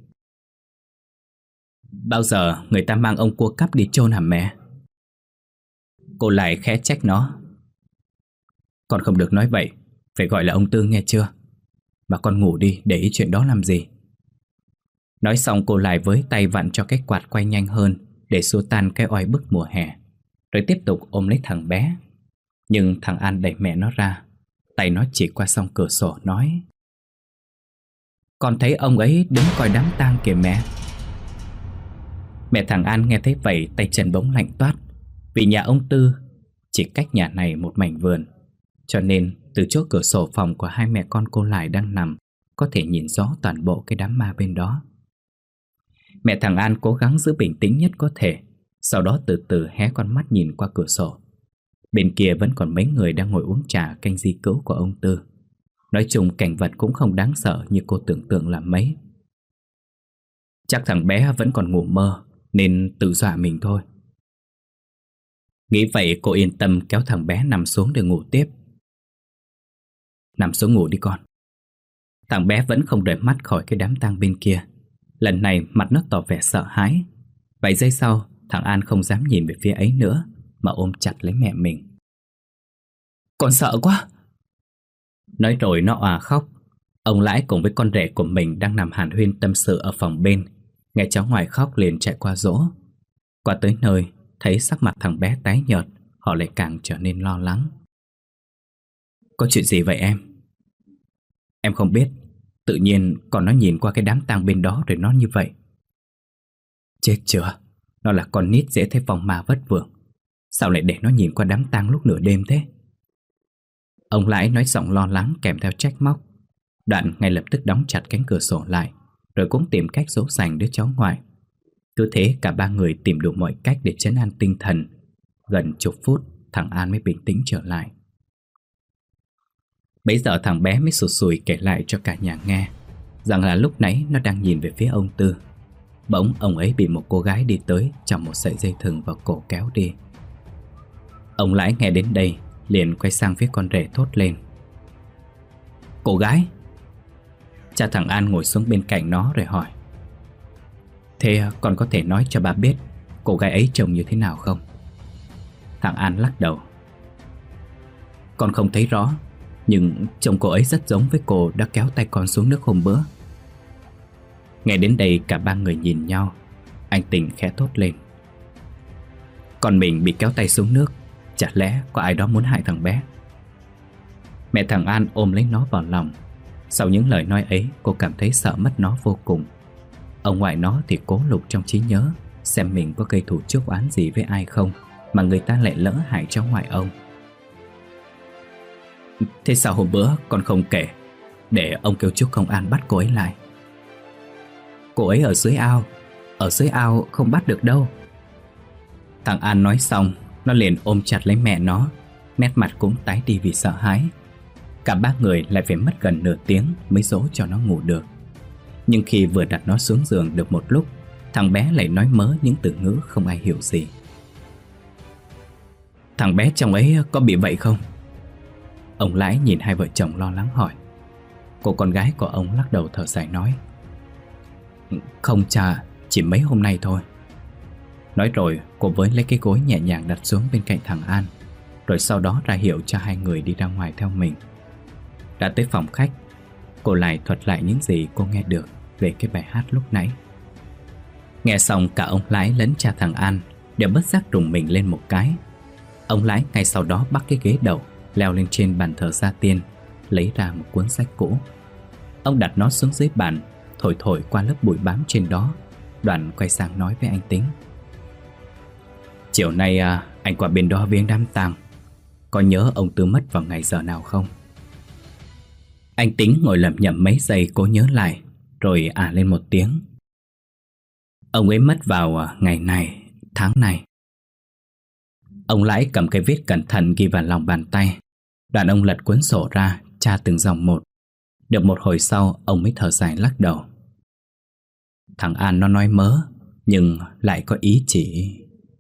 "Bao giờ người ta mang ông cua cắp đi chôn hả mẹ?" Cô lại khẽ trách nó: "Con không được nói vậy, phải gọi là ông Tư nghe chưa? Mà con ngủ đi, để ý chuyện đó làm gì." Nói xong cô lại với tay vặn cho cái quạt quay nhanh hơn để xua tan cái oi bức mùa hè, rồi tiếp tục ôm lấy thằng bé. Nhưng thằng An đẩy mẹ nó ra, tay nó chỉ qua song cửa sổ nói: "Con thấy ông ấy đứng coi đám tang kìa mẹ." Mẹ thằng An nghe thấy vậy, tay chân bỗng lạnh toát. Vì nhà ông Tư chỉ cách nhà này một mảnh vườn, cho nên từ chỗ cửa sổ phòng của hai mẹ con cô lại đang nằm, có thể nhìn rõ toàn bộ cái đám ma bên đó. Mẹ thằng An cố gắng giữ bình tĩnh nhất có thể, sau đó từ từ hé con mắt nhìn qua cửa sổ. Bên kia vẫn còn mấy người đang ngồi uống trà canh di cữu của ông Tư. Nói chung cảnh vật cũng không đáng sợ như cô tưởng tượng là mấy. Chắc thằng bé vẫn còn ngủ mơ nên tự dọa mình thôi. Nghĩ vậy cô yên tâm kéo thằng bé nằm xuống để ngủ tiếp. "Nằm xuống ngủ đi con." Thằng bé vẫn không rời mắt khỏi cái đám tang bên kia. Lần này mặt nó tỏ vẻ sợ hãi. Vài giây sau, thằng An không dám nhìn về phía ấy nữa, mà ôm chặt lấy mẹ mình. "Con sợ quá." Nói rồi nó òa khóc. Ông Lãi cùng với con rể của mình đang nằm hàn huyên tâm sự ở phòng bên, nghe cháu ngoài khóc liền chạy qua dỗ. Qua tới nơi, thấy sắc mặt thằng bé tái nhợt, họ lại càng trở nên lo lắng. "Có chuyện gì vậy em?" "Em không biết, tự nhiên còn nó nhìn qua cái đám tang bên đó rồi nó như vậy." "Chết chưa, nó là con nít dễ thấy vong ma vất vưởng, sao lại để nó nhìn qua đám tang lúc nửa đêm thế?" Ông Lãi nói giọng lo lắng kèm theo trách móc. Đoạn ngay lập tức đóng chặt cánh cửa sổ lại, rồi cũng tìm cách dỗ dành đứa cháu ngoại. Cứ thế cả ba người tìm đủ mọi cách để trấn an tinh thần. Gần chục phút thằng An mới bình tĩnh trở lại. Bấy giờ thằng bé mới sụt sùi kể lại cho cả nhà nghe rằng là lúc nãy nó đang nhìn về phía ông Tư. Bỗng ông ấy bị một cô gái đi tới chòng một sợi dây thừng vào cổ kéo đi. Ông Lãi nghe đến đây liền quay sang phía con rể thốt lên: Cô gái! Cha thằng An ngồi xuống bên cạnh nó rồi hỏi: Thế con có thể nói cho bà biết cô gái ấy trông như thế nào không? Thằng An lắc đầu: Con không thấy rõ, nhưng trông cô ấy rất giống với cô đã kéo tay con xuống nước hôm bữa. Nghe đến đây cả ba người nhìn nhau. Anh Tình khẽ thốt lên: Con mình bị kéo tay xuống nước, chả lẽ có ai đó muốn hại thằng bé? Mẹ thằng An ôm lấy nó vào lòng. Sau những lời nói ấy, cô cảm thấy sợ mất nó vô cùng. Ông ngoại nó thì cố lục trong trí nhớ xem mình có gây thù chuốc oán gì với ai không mà người ta lại lỡ hại cháu ngoại ông. Thế sao hôm bữa con không kể, để ông kêu chú công an bắt cô ấy lại? Cô ấy ở dưới ao. Ở dưới ao không bắt được đâu. Thằng An nói xong, nó liền ôm chặt lấy mẹ nó, nét mặt cũng tái đi vì sợ hãi. Cả ba người lại phải mất gần nửa tiếng mới dỗ cho nó ngủ được. Nhưng khi vừa đặt nó xuống giường được một lúc, thằng bé lại nói mớ những từ ngữ không ai hiểu gì. Thằng bé trong ấy có bị vậy không? Ông Lãi nhìn hai vợ chồng lo lắng hỏi. Cô con gái của ông lắc đầu thở dài nói: Không cha, chỉ mấy hôm nay thôi. Nói rồi cô với lấy cái gối nhẹ nhàng đặt xuống bên cạnh thằng An, rồi sau đó ra hiệu cho hai người đi ra ngoài theo mình. Đã tới phòng khách, cô lại thuật lại những gì cô nghe được về cái bài hát lúc nãy. Nghe xong cả ông Lãi lẫn cha thằng An đều bất giác rùng mình lên một cái. Ông Lãi ngay sau đó bắt cái ghế đầu, leo lên trên bàn thờ gia tiên, lấy ra một cuốn sách cũ. Ông đặt nó xuống dưới bàn, thổi thổi qua lớp bụi bám trên đó, đoạn quay sang nói với anh Tính: Chiều nay à, anh qua bên đó viếng đám tang. Có nhớ ông Tư mất vào ngày giờ nào không? Anh Tính ngồi lẩm nhẩm mấy giây cố nhớ lại, rồi à lên một tiếng: Ông ấy mất vào ngày này, tháng này. Ông Lãi cầm cây viết cẩn thận ghi vào lòng bàn tay. Đoạn ông lật cuốn sổ ra, tra từng dòng một. Được một hồi sau, ông mới thở dài lắc đầu: Thằng An nó nói mớ, nhưng lại có ý chỉ.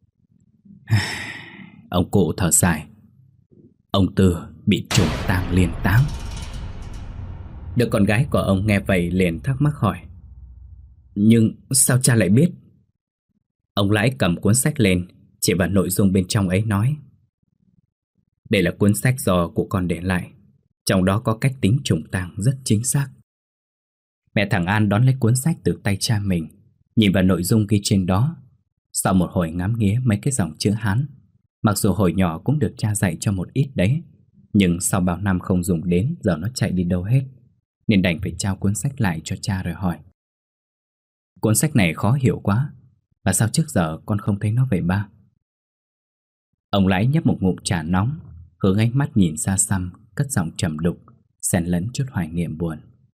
Ông cụ thở dài: Ông Tư bị trùng tang liên táng. Đứa con gái của ông nghe vậy liền thắc mắc hỏi: Nhưng sao cha lại biết? Ông Lãi cầm cuốn sách lên, chỉ vào nội dung bên trong ấy nói: Đây là cuốn sách do cụ con để lại, trong đó có cách tính trùng tang rất chính xác. Mẹ thằng An đón lấy cuốn sách từ tay cha mình, nhìn vào nội dung ghi trên đó. Sau một hồi ngắm nghía mấy cái dòng chữ Hán, mặc dù hồi nhỏ cũng được cha dạy cho một ít đấy, nhưng sau bao năm không dùng đến, giờ nó chạy đi đâu hết, nên đành phải trao cuốn sách lại cho cha rồi hỏi: Cuốn sách này khó hiểu quá, và sao trước giờ con không thấy nó vậy ba? Ông Lãi nhấp một ngụm trà nóng, hướng ánh mắt nhìn xa xăm, cất giọng trầm đục, xen lẫn chút hoài niệm buồn: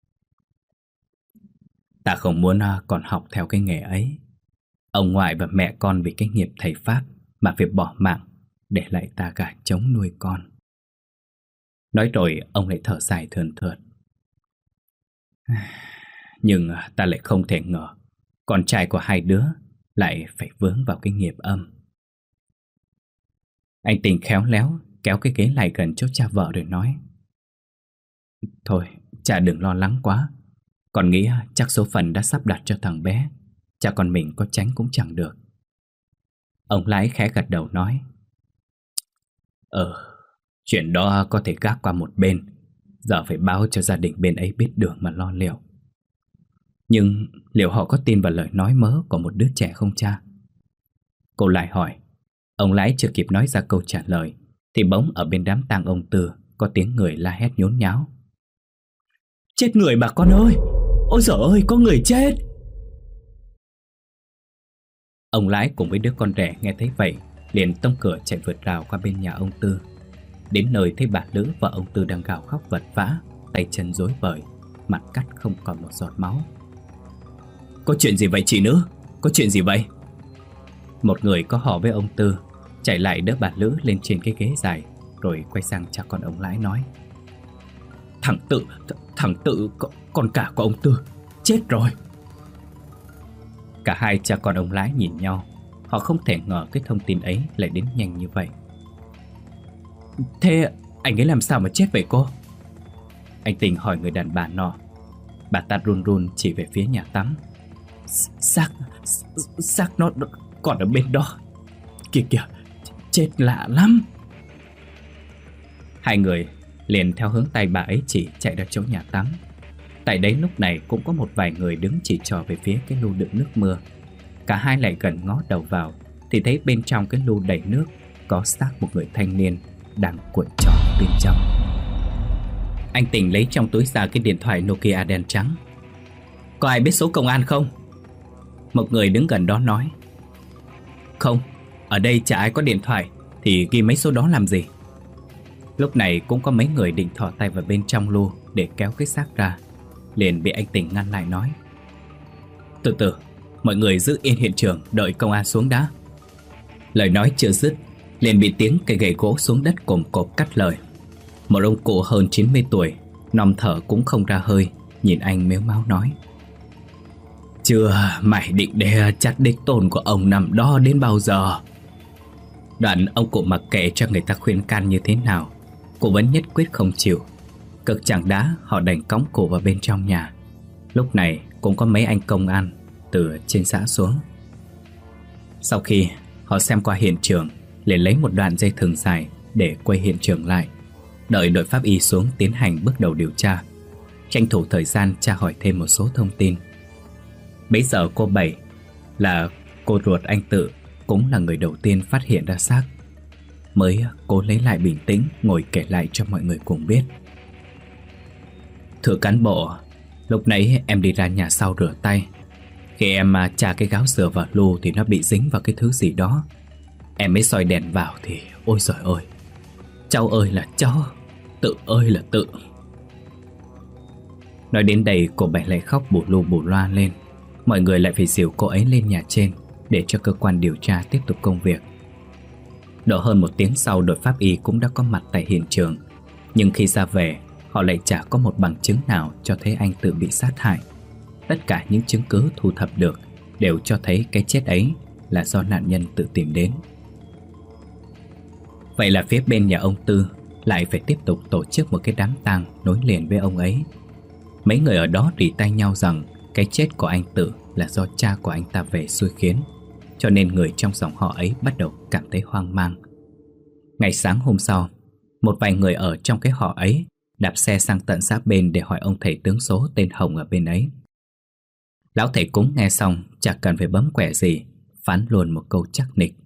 Ta không muốn con học theo cái nghề ấy. Ông ngoại và mẹ con vì cái nghiệp thầy Pháp mà phải bỏ mạng để lại ta gà trống nuôi con. Nói rồi ông lại thở dài thườn thượt: Nhưng ta lại không thể ngờ con trai của hai đứa lại phải vướng vào cái nghiệp âm. Anh Tình khéo léo kéo cái ghế lại gần chỗ cha vợ rồi nói: Thôi, cha đừng lo lắng quá. Con nghĩ chắc số phận đã sắp đặt cho thằng bé, cha con mình có tránh cũng chẳng được. Ông Lãi khẽ gật đầu nói: Ờ, chuyện đó có thể gác qua một bên. Giờ phải báo cho gia đình bên ấy biết đường mà lo liệu. Nhưng liệu họ có tin vào lời nói mớ của một đứa trẻ không cha? Cô lại hỏi. Ông Lãi chưa kịp nói ra câu trả lời thì bỗng ở bên đám tang ông Tư có tiếng người la hét nhốn nháo: Chết người bà con ơi! Ôi giời ơi, có người chết! Ông Lãi cùng với đứa con rể nghe thấy vậy liền tông cửa chạy vượt rào qua bên nhà ông Tư. Đến nơi thấy bà Lữ và ông Tư đang gào khóc vật vã, tay chân rối bời, mặt cắt không còn một giọt máu. Có chuyện gì vậy chị Nữ? Có chuyện gì vậy? Một người có họ với ông Tư chạy lại đỡ bà Lữ lên trên cái ghế dài, rồi quay sang cha con ông Lãi nói: Thằng Tự, th- thằng Tự, con, con cả của ông Tư chết rồi. Cả hai cha con ông Lãi nhìn nhau. Họ không thể ngờ cái thông tin ấy lại đến nhanh như vậy. Thế anh ấy làm sao mà chết vậy cô? Anh Tình hỏi người đàn bà nọ. Bà ta run run chỉ về phía nhà tắm. Xác Xác nó còn ở bên đó. Kìa kìa, chết lạ lắm. Hai người liền theo hướng tay bà ấy chỉ chạy ra chỗ nhà tắm. Tại đấy lúc này cũng có một vài người đứng chỉ trỏ về phía cái lu đựng nước mưa. Cả hai lại gần ngó đầu vào thì thấy bên trong cái lu đầy nước có xác một người thanh niên đang cuộn tròn bên trong. Anh Tình lấy trong túi ra cái điện thoại Nokia đen trắng. Có ai biết số công an không? Một người đứng gần đó nói. Không, ở đây chả ai có điện thoại, thì ghi mấy số đó làm gì? Lúc này cũng có mấy người định thò tay vào bên trong lu để kéo cái xác ra, liền bị anh Tình ngăn lại nói. Từ từ, mọi người giữ yên hiện trường, đợi công an xuống đã. Lời nói chưa dứt, liền bị tiếng cây gậy gỗ xuống đất cồm cộp cắt lời. Một ông cụ hơn chín mươi tuổi, nằm thở cũng không ra hơi, nhìn anh mếu máo nói. Chưa, mày định để chặt đích tôn của ông nằm đó đến bao giờ? Đoạn ông cụ mặc kệ cho người ta khuyên can như thế nào, cụ vẫn nhất quyết không chịu. Cực chẳng đá, họ đành cõng cụ vào bên trong nhà. Lúc này cũng có mấy anh công an từ trên xã xuống. Sau khi họ xem qua hiện trường, liền lấy một đoạn dây thừng dài để quay hiện trường lại, đợi đội pháp y xuống tiến hành bước đầu điều tra, tranh thủ thời gian tra hỏi thêm một số thông tin. Bấy giờ cô Bảy, là cô ruột anh Tự, cũng là người đầu tiên phát hiện ra xác. Mới cố lấy lại bình tĩnh, ngồi kể lại cho mọi người cùng biết. Thưa cán bộ, lúc nãy em đi ra nhà sau rửa tay. Khi em chà cái gáo dừa vào lu thì nó bị dính vào cái thứ gì đó. Em mới soi đèn vào thì ôi giời ơi, cháu ơi là cháu, Tự ơi là Tự. Nói đến đây cô Bảy lại khóc bù lu bù loa lên. Mọi người lại phải dìu cô ấy lên nhà trên để cho cơ quan điều tra tiếp tục công việc. Độ hơn một tiếng sau, đội pháp y cũng đã có mặt tại hiện trường. Nhưng khi ra về, họ lại chả có một bằng chứng nào cho thấy anh Tự bị sát hại. Tất cả những chứng cứ thu thập được đều cho thấy cái chết ấy là do nạn nhân tự tìm đến. Vậy là phía bên nhà ông Tư lại phải tiếp tục tổ chức một cái đám tang nối liền với ông ấy. Mấy người ở đó rỉ tai nhau rằng cái chết của anh Tự là do cha của anh ta về xui khiến, cho nên người trong dòng họ ấy bắt đầu cảm thấy hoang mang. Ngày sáng hôm sau, một vài người ở trong cái họ ấy đạp xe sang tận xã bên để hỏi ông thầy tướng số tên Hồng ở bên ấy. Lão thầy cúng nghe xong chả cần phải bấm quẻ gì, phán luôn một câu chắc nịch.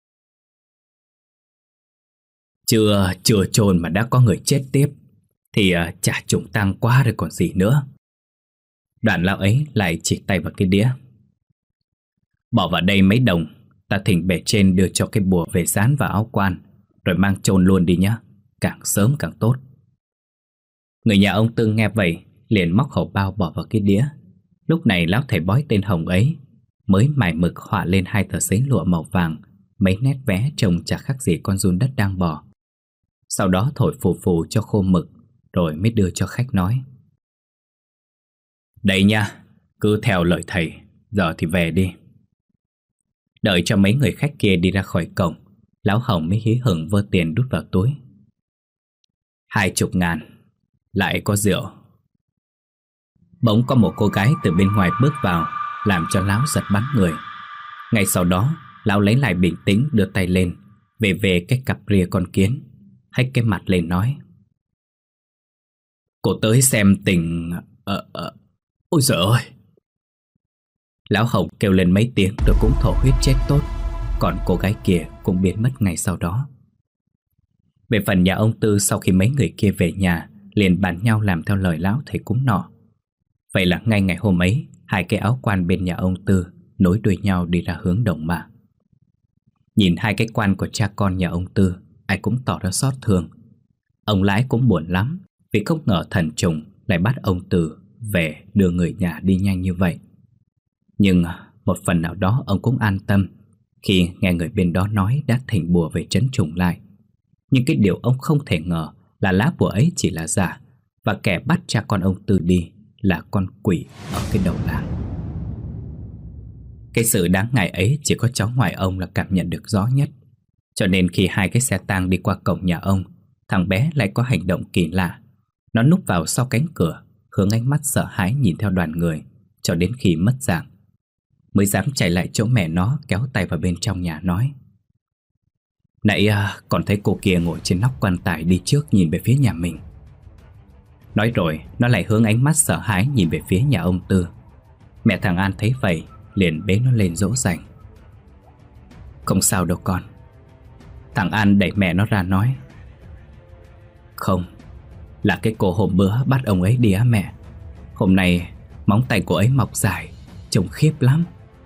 Chưa, chưa chôn mà đã có người chết tiếp thì uh, chả trùng tang quá rồi còn gì nữa. Đoạn lão ấy lại chỉ tay vào cái đĩa. Bỏ vào đây mấy đồng, ta thỉnh bề trên đưa cho cái bùa về dán vào áo quan, rồi mang chôn luôn đi nhá, càng sớm càng tốt. Người nhà ông Tư nghe vậy liền móc hộp bao bỏ vào cái đĩa. Lúc này lão thầy bói tên Hồng ấy mới mải mực họa lên hai tờ giấy lụa màu vàng, mấy nét vẽ trông chả khác gì con giun đất đang bò. Sau đó thổi phù phù cho khô mực, rồi mới đưa cho khách nói. Đây nha, cứ theo lời thầy, giờ thì về đi. Đợi cho mấy người khách kia đi ra khỏi cổng, lão Hồng mới hí hửng vơ tiền đút vào túi. Hai chục ngàn, lại có rượu. Bỗng có một cô gái từ bên ngoài bước vào, làm cho lão giật bắn người. Ngay sau đó, lão lấy lại bình tĩnh, đưa tay lên về về cái cặp ria con kiến, hách cái mặt lên nói. Cô tới xem tình... Ờ, ờ, ôi giời ơi! Lão Hồng kêu lên mấy tiếng rồi cũng thổ huyết chết tốt. Còn cô gái kia cũng biến mất ngay sau đó. Về phần nhà ông Tư, sau khi mấy người kia về nhà, liền bàn nhau làm theo lời lão thầy cúng nọ. Vậy là ngay ngày hôm ấy, hai cái áo quan bên nhà ông Tư nối đuôi nhau đi ra hướng Đồng Mạc. Nhìn hai cái quan của cha con nhà ông Tư, ai cũng tỏ ra xót thương. Ông Lãi cũng buồn lắm, vì không ngờ thần trùng lại bắt ông Tư về đưa người nhà đi nhanh như vậy. Nhưng một phần nào đó ông cũng an tâm khi nghe người bên đó nói đã thỉnh bùa về trấn trùng lại. Nhưng cái điều ông không thể ngờ là lá bùa ấy chỉ là giả, và kẻ bắt cha con ông Tư đi là con quỷ ở cái đầu làng. Cái sự đáng ngại ấy chỉ có cháu ngoại ông là cảm nhận được rõ nhất. Cho nên khi hai cái xe tang đi qua cổng nhà ông, thằng bé lại có hành động kỳ lạ. Nó núp vào sau cánh cửa, hướng ánh mắt sợ hãi nhìn theo đoàn người, cho đến khi mất dạng mới dám chạy lại chỗ mẹ nó, kéo tay vào bên trong nhà nói: Nãy à, còn thấy cô kia ngồi trên nóc quan tài đi trước nhìn về phía nhà mình. Nói rồi nó lại hướng ánh mắt sợ hãi nhìn về phía nhà ông Tư. Mẹ thằng An thấy vậy liền bế nó lên dỗ dành: Không sao đâu con. Thằng An đẩy mẹ nó ra nói: Không, là cái cô hôm bữa bắt ông ấy đi á mẹ. Hôm nay móng tay cô ấy mọc dài, trông khiếp lắm.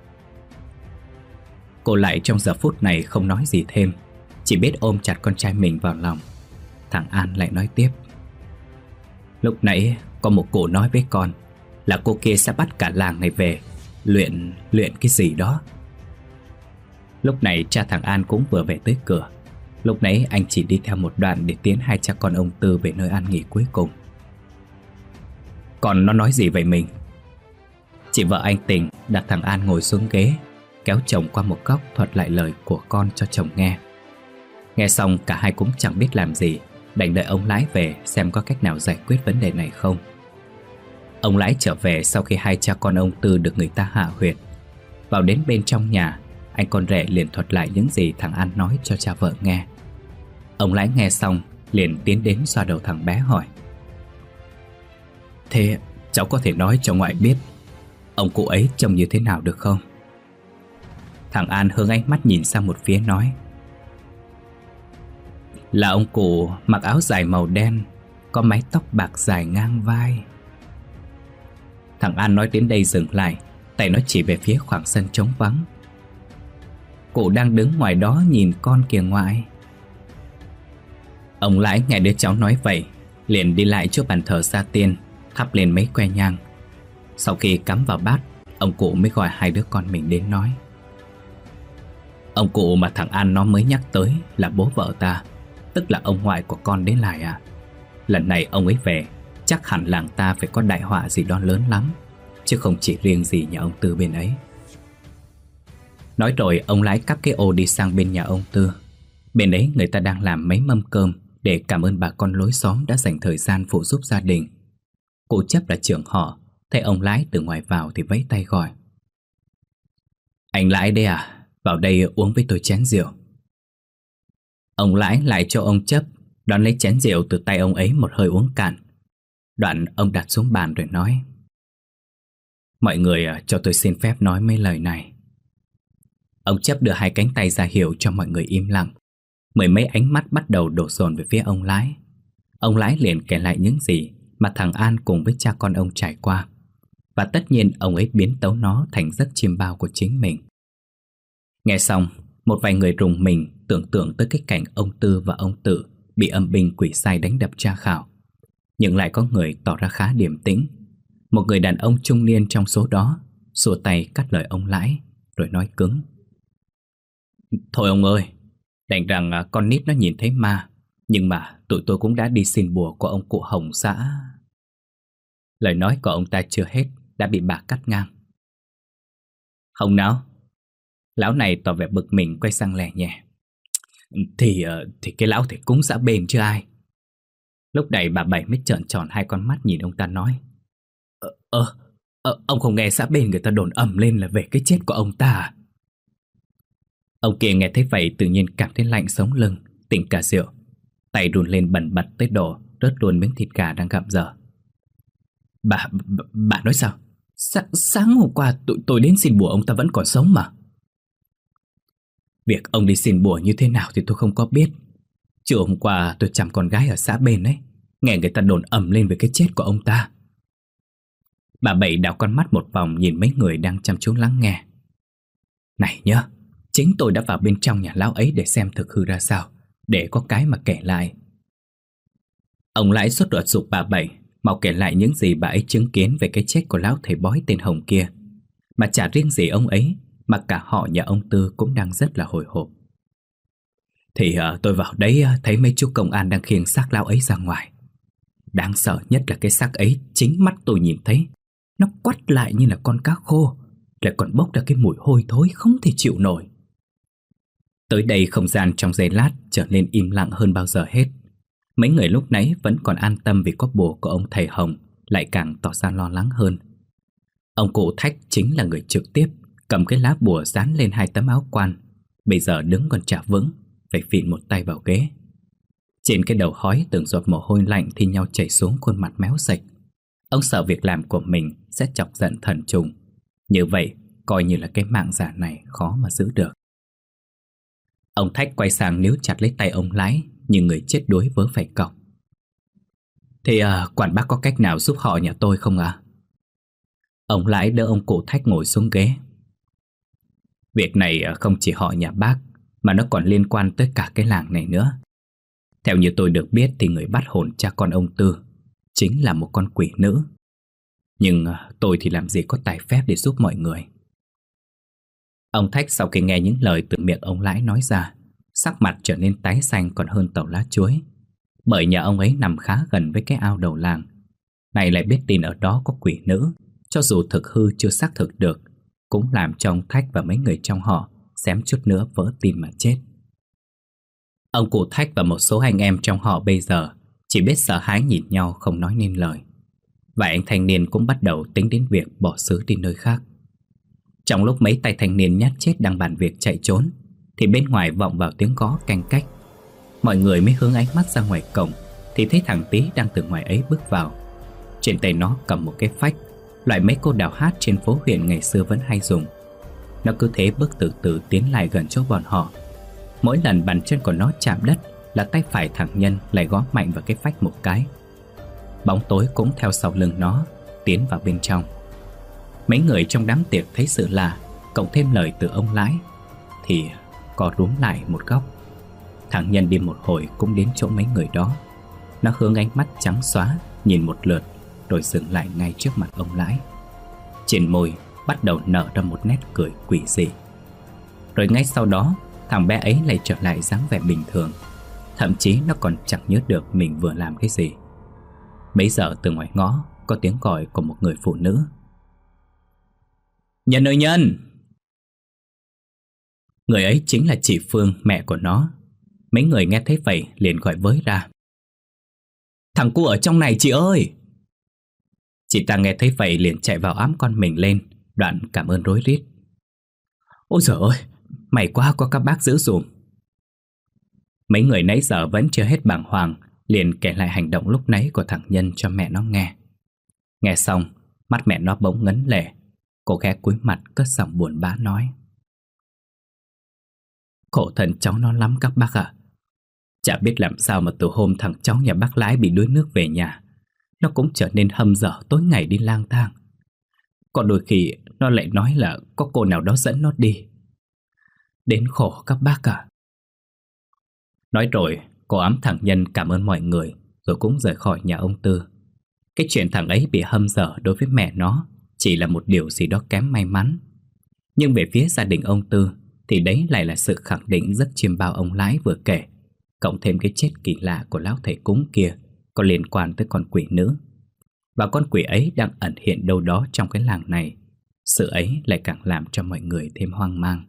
Cô lại trong giờ phút này không nói gì thêm, chỉ biết ôm chặt con trai mình vào lòng. Thằng An lại nói tiếp: Lúc nãy có một cụ nói với con là cô kia sẽ bắt cả làng này về Luyện, luyện cái gì đó. Lúc này cha thằng An cũng vừa về tới cửa. Lúc nãy anh chỉ đi theo một đoạn để tiến hai cha con ông Tư về nơi an nghỉ cuối cùng. Còn nó nói gì vậy mình? Chị vợ anh Tình đặt thằng An ngồi xuống ghế, kéo chồng qua một góc thuật lại lời của con cho chồng nghe. Nghe xong cả hai cũng chẳng biết làm gì, đành đợi ông Lãi về xem có cách nào giải quyết vấn đề này không. Ông Lãi trở về sau khi hai cha con ông Tư được người ta hạ huyệt. Vào đến bên trong nhà, anh con rể liền thuật lại những gì thằng An nói cho cha vợ nghe. Ông Lãi nghe xong liền tiến đến xoa đầu thằng bé hỏi: Thế cháu có thể nói cho ngoại biết ông cụ ấy trông như thế nào được không? Thằng An hướng ánh mắt nhìn sang một phía nói: Là ông cụ mặc áo dài màu đen, có mái tóc bạc dài ngang vai. Thằng An nói đến đây dừng lại, tay nó chỉ về phía khoảng sân trống vắng. Cụ đang đứng ngoài đó nhìn con kìa ngoại. Ông Lãi nghe đứa cháu nói vậy, liền đi lại chỗ bàn thờ gia tiên, thắp lên mấy que nhang. Sau khi cắm vào bát, ông cụ mới gọi hai đứa con mình đến nói: Ông cụ mà thằng An nó mới nhắc tới là bố vợ ta, tức là ông ngoại của con đến lại à. Lần này ông ấy về, chắc hẳn làng ta phải có đại họa gì đó lớn lắm, chứ không chỉ riêng gì nhà ông Tư bên ấy. Nói rồi ông Lãi cắp cái ô đi sang bên nhà ông Tư. Bên ấy người ta đang làm mấy mâm cơm để cảm ơn bà con lối xóm đã dành thời gian phụ giúp gia đình. Cụ Chấp là trưởng họ, thấy ông Lãi từ ngoài vào thì vẫy tay gọi: Anh Lãi đây à, vào đây uống với tôi chén rượu. Ông Lãi lại cho ông Chấp đón lấy chén rượu từ tay ông ấy một hơi uống cạn. Đoạn ông đặt xuống bàn rồi nói: Mọi người cho tôi xin phép nói mấy lời này. Ông Chấp đưa hai cánh tay ra hiệu cho mọi người im lặng. Mười mấy ánh mắt bắt đầu đổ dồn về phía ông Lãi. Ông Lãi liền kể lại những gì mà thằng An cùng với cha con ông trải qua. Và tất nhiên ông ấy biến tấu nó thành giấc chiêm bao của chính mình. Nghe xong, một vài người rùng mình tưởng tượng tới cái cảnh ông Tư và ông Tự bị âm binh quỷ sai đánh đập tra khảo. Nhưng lại có người tỏ ra khá điềm tĩnh. Một người đàn ông trung niên trong số đó xua tay cắt lời ông Lãi, rồi nói cứng: Thôi ông ơi, đành rằng con nít nó nhìn thấy ma, nhưng mà tụi tôi cũng đã đi xin bùa của ông cụ Hồng xã. Lời nói của ông ta chưa hết đã bị bà cắt ngang. Hồng nào? Lão này tỏ vẻ bực mình, quay sang lè nhẹ: Thì thì cái lão thể cúng xã bên chứ ai. Lúc này bà Bảy mới trợn tròn hai con mắt nhìn ông ta nói: Ờ, ờ, ờ ông không nghe xã bên người ta đồn ầm lên là về cái chết của ông ta à? Ông kia nghe thấy vậy tự nhiên cảm thấy lạnh sống lưng, tỉnh cả rượu. Tay run lên bần bật tới độ rớt luôn miếng thịt gà đang gặm dở. Bà, bà, bà nói sao? Sa, sáng hôm qua tụi tôi đến xin bùa ông ta vẫn còn sống mà. Việc ông đi xin bùa như thế nào thì tôi không có biết. Chứ hôm qua tôi chăm con gái ở xã bên ấy, nghe người ta đồn ầm lên về cái chết của ông ta. Bà Bảy đảo con mắt một vòng nhìn mấy người đang chăm chú lắng nghe. Này nhá, chính tôi đã vào bên trong nhà lão ấy để xem thực hư ra sao, để có cái mà kể lại. Ông Lãi sốt ruột giục bà Bảy mau kể lại những gì bà ấy chứng kiến về cái chết của lão thầy bói tên Hồng kia. Mà chả riêng gì ông ấy, mà cả họ nhà ông Tư cũng đang rất là hồi hộp. Thì uh, tôi vào đấy uh, thấy mấy chú công an đang khiêng xác lão ấy ra ngoài. Đáng sợ nhất là cái xác ấy chính mắt tôi nhìn thấy, nó quắt lại như là con cá khô, lại còn bốc ra cái mùi hôi thối không thể chịu nổi. Tới đây không gian trong giây lát trở nên im lặng hơn bao giờ hết. Mấy người lúc nãy vẫn còn an tâm vì có bùa của ông thầy Hồng lại càng tỏ ra lo lắng hơn. Ông cụ Thách chính là người trực tiếp cầm cái lá bùa dán lên hai tấm áo quan, bây giờ đứng còn chả vững, phải phịn một tay vào ghế. Trên cái đầu hói từng giọt mồ hôi lạnh thi nhau chảy xuống khuôn mặt méo sạch. Ông sợ việc làm của mình sẽ chọc giận thần trùng. Như vậy coi như là cái mạng giả này khó mà giữ được. Ông Thách quay sang níu chặt lấy tay ông Lãi như người chết đuối vớ phải cọc. Thì à, quản bác có cách nào giúp họ nhà tôi không ạ? À? Ông Lãi đỡ ông cụ Thách ngồi xuống ghế. Việc này không chỉ họ nhà bác mà nó còn liên quan tới cả cái làng này nữa. Theo như tôi được biết thì người bắt hồn cha con ông Tư chính là một con quỷ nữ. Nhưng tôi thì làm gì có tài phép để giúp mọi người. Ông Thách sau khi nghe những lời từ miệng ông Lãi nói ra, sắc mặt trở nên tái xanh còn hơn tàu lá chuối. Bởi nhà ông ấy nằm khá gần với cái ao đầu làng. Này lại biết tin ở đó có quỷ nữ, cho dù thực hư chưa xác thực được, cũng làm cho ông Thách và mấy người trong họ xém chút nữa vỡ tim mà chết. Ông cụ Thách và một số anh em trong họ bây giờ chỉ biết sợ hãi nhìn nhau không nói nên lời. Vài anh thanh niên cũng bắt đầu tính đến việc bỏ xứ đi nơi khác. Trong lúc mấy tay thanh niên nhát chết đang bàn việc chạy trốn thì bên ngoài vọng vào tiếng gõ canh cách. Mọi người mới hướng ánh mắt ra ngoài cổng thì thấy thằng Tý đang từ ngoài ấy bước vào. Trên tay nó cầm một cái phách, loại mấy cô đào hát trên phố huyện ngày xưa vẫn hay dùng. Nó cứ thế bước từ từ tiến lại gần chỗ bọn họ. Mỗi lần bàn chân của nó chạm đất là tay phải thằng Nhân lại gõ mạnh vào cái phách một cái. Bóng tối cũng theo sau lưng nó tiến vào bên trong. Mấy người trong đám tiệc thấy sự lạ, cộng thêm lời từ ông Lãi thì co rúm lại một góc. Thằng Nhân đi một hồi cũng đến chỗ mấy người đó. Nó hướng ánh mắt trắng xóa nhìn một lượt rồi dừng lại ngay trước mặt ông Lãi. Trên môi bắt đầu nở ra một nét cười quỷ dị. Rồi ngay sau đó thằng bé ấy lại trở lại dáng vẻ bình thường. Thậm chí nó còn chẳng nhớ được mình vừa làm cái gì. Bấy giờ từ ngoài ngõ có tiếng gọi của một người phụ nữ. Nhân ơi Nhân! Người ấy chính là chị Phương, mẹ của nó. Mấy người nghe thấy vậy liền gọi với ra. Thằng cu ở trong này chị ơi! Chị ta nghe thấy vậy liền chạy vào ẵm con mình lên, đoạn cảm ơn rối rít. Ôi giời ơi, may quá có các bác giữ dùm. Mấy người nãy giờ vẫn chưa hết bàng hoàng, liền kể lại hành động lúc nãy của thằng Nhân cho mẹ nó nghe. Nghe xong, mắt mẹ nó bỗng ngấn lệ. Cô ghé cúi mặt cất giọng buồn bã nói. Khổ thân cháu nó lắm các bác ạ. Chả biết làm sao mà từ hôm thằng cháu nhà bác Lãi bị đuối nước về nhà, nó cũng trở nên hâm dở tối ngày đi lang thang. Còn đôi khi nó lại nói là có cô nào đó dẫn nó đi. Đến khổ các bác ạ. Nói rồi cô ẵm thằng Nhân cảm ơn mọi người rồi cũng rời khỏi nhà ông Tư. Cái chuyện thằng ấy bị hâm dở đối với mẹ nó chỉ là một điều gì đó kém may mắn. Nhưng về phía gia đình ông Tư thì đấy lại là sự khẳng định rất chiêm bao ông Lãi vừa kể, cộng thêm cái chết kỳ lạ của lão thầy cúng kia có liên quan tới con quỷ nữ. Và con quỷ ấy đang ẩn hiện đâu đó trong cái làng này. Sự ấy lại càng làm cho mọi người thêm hoang mang.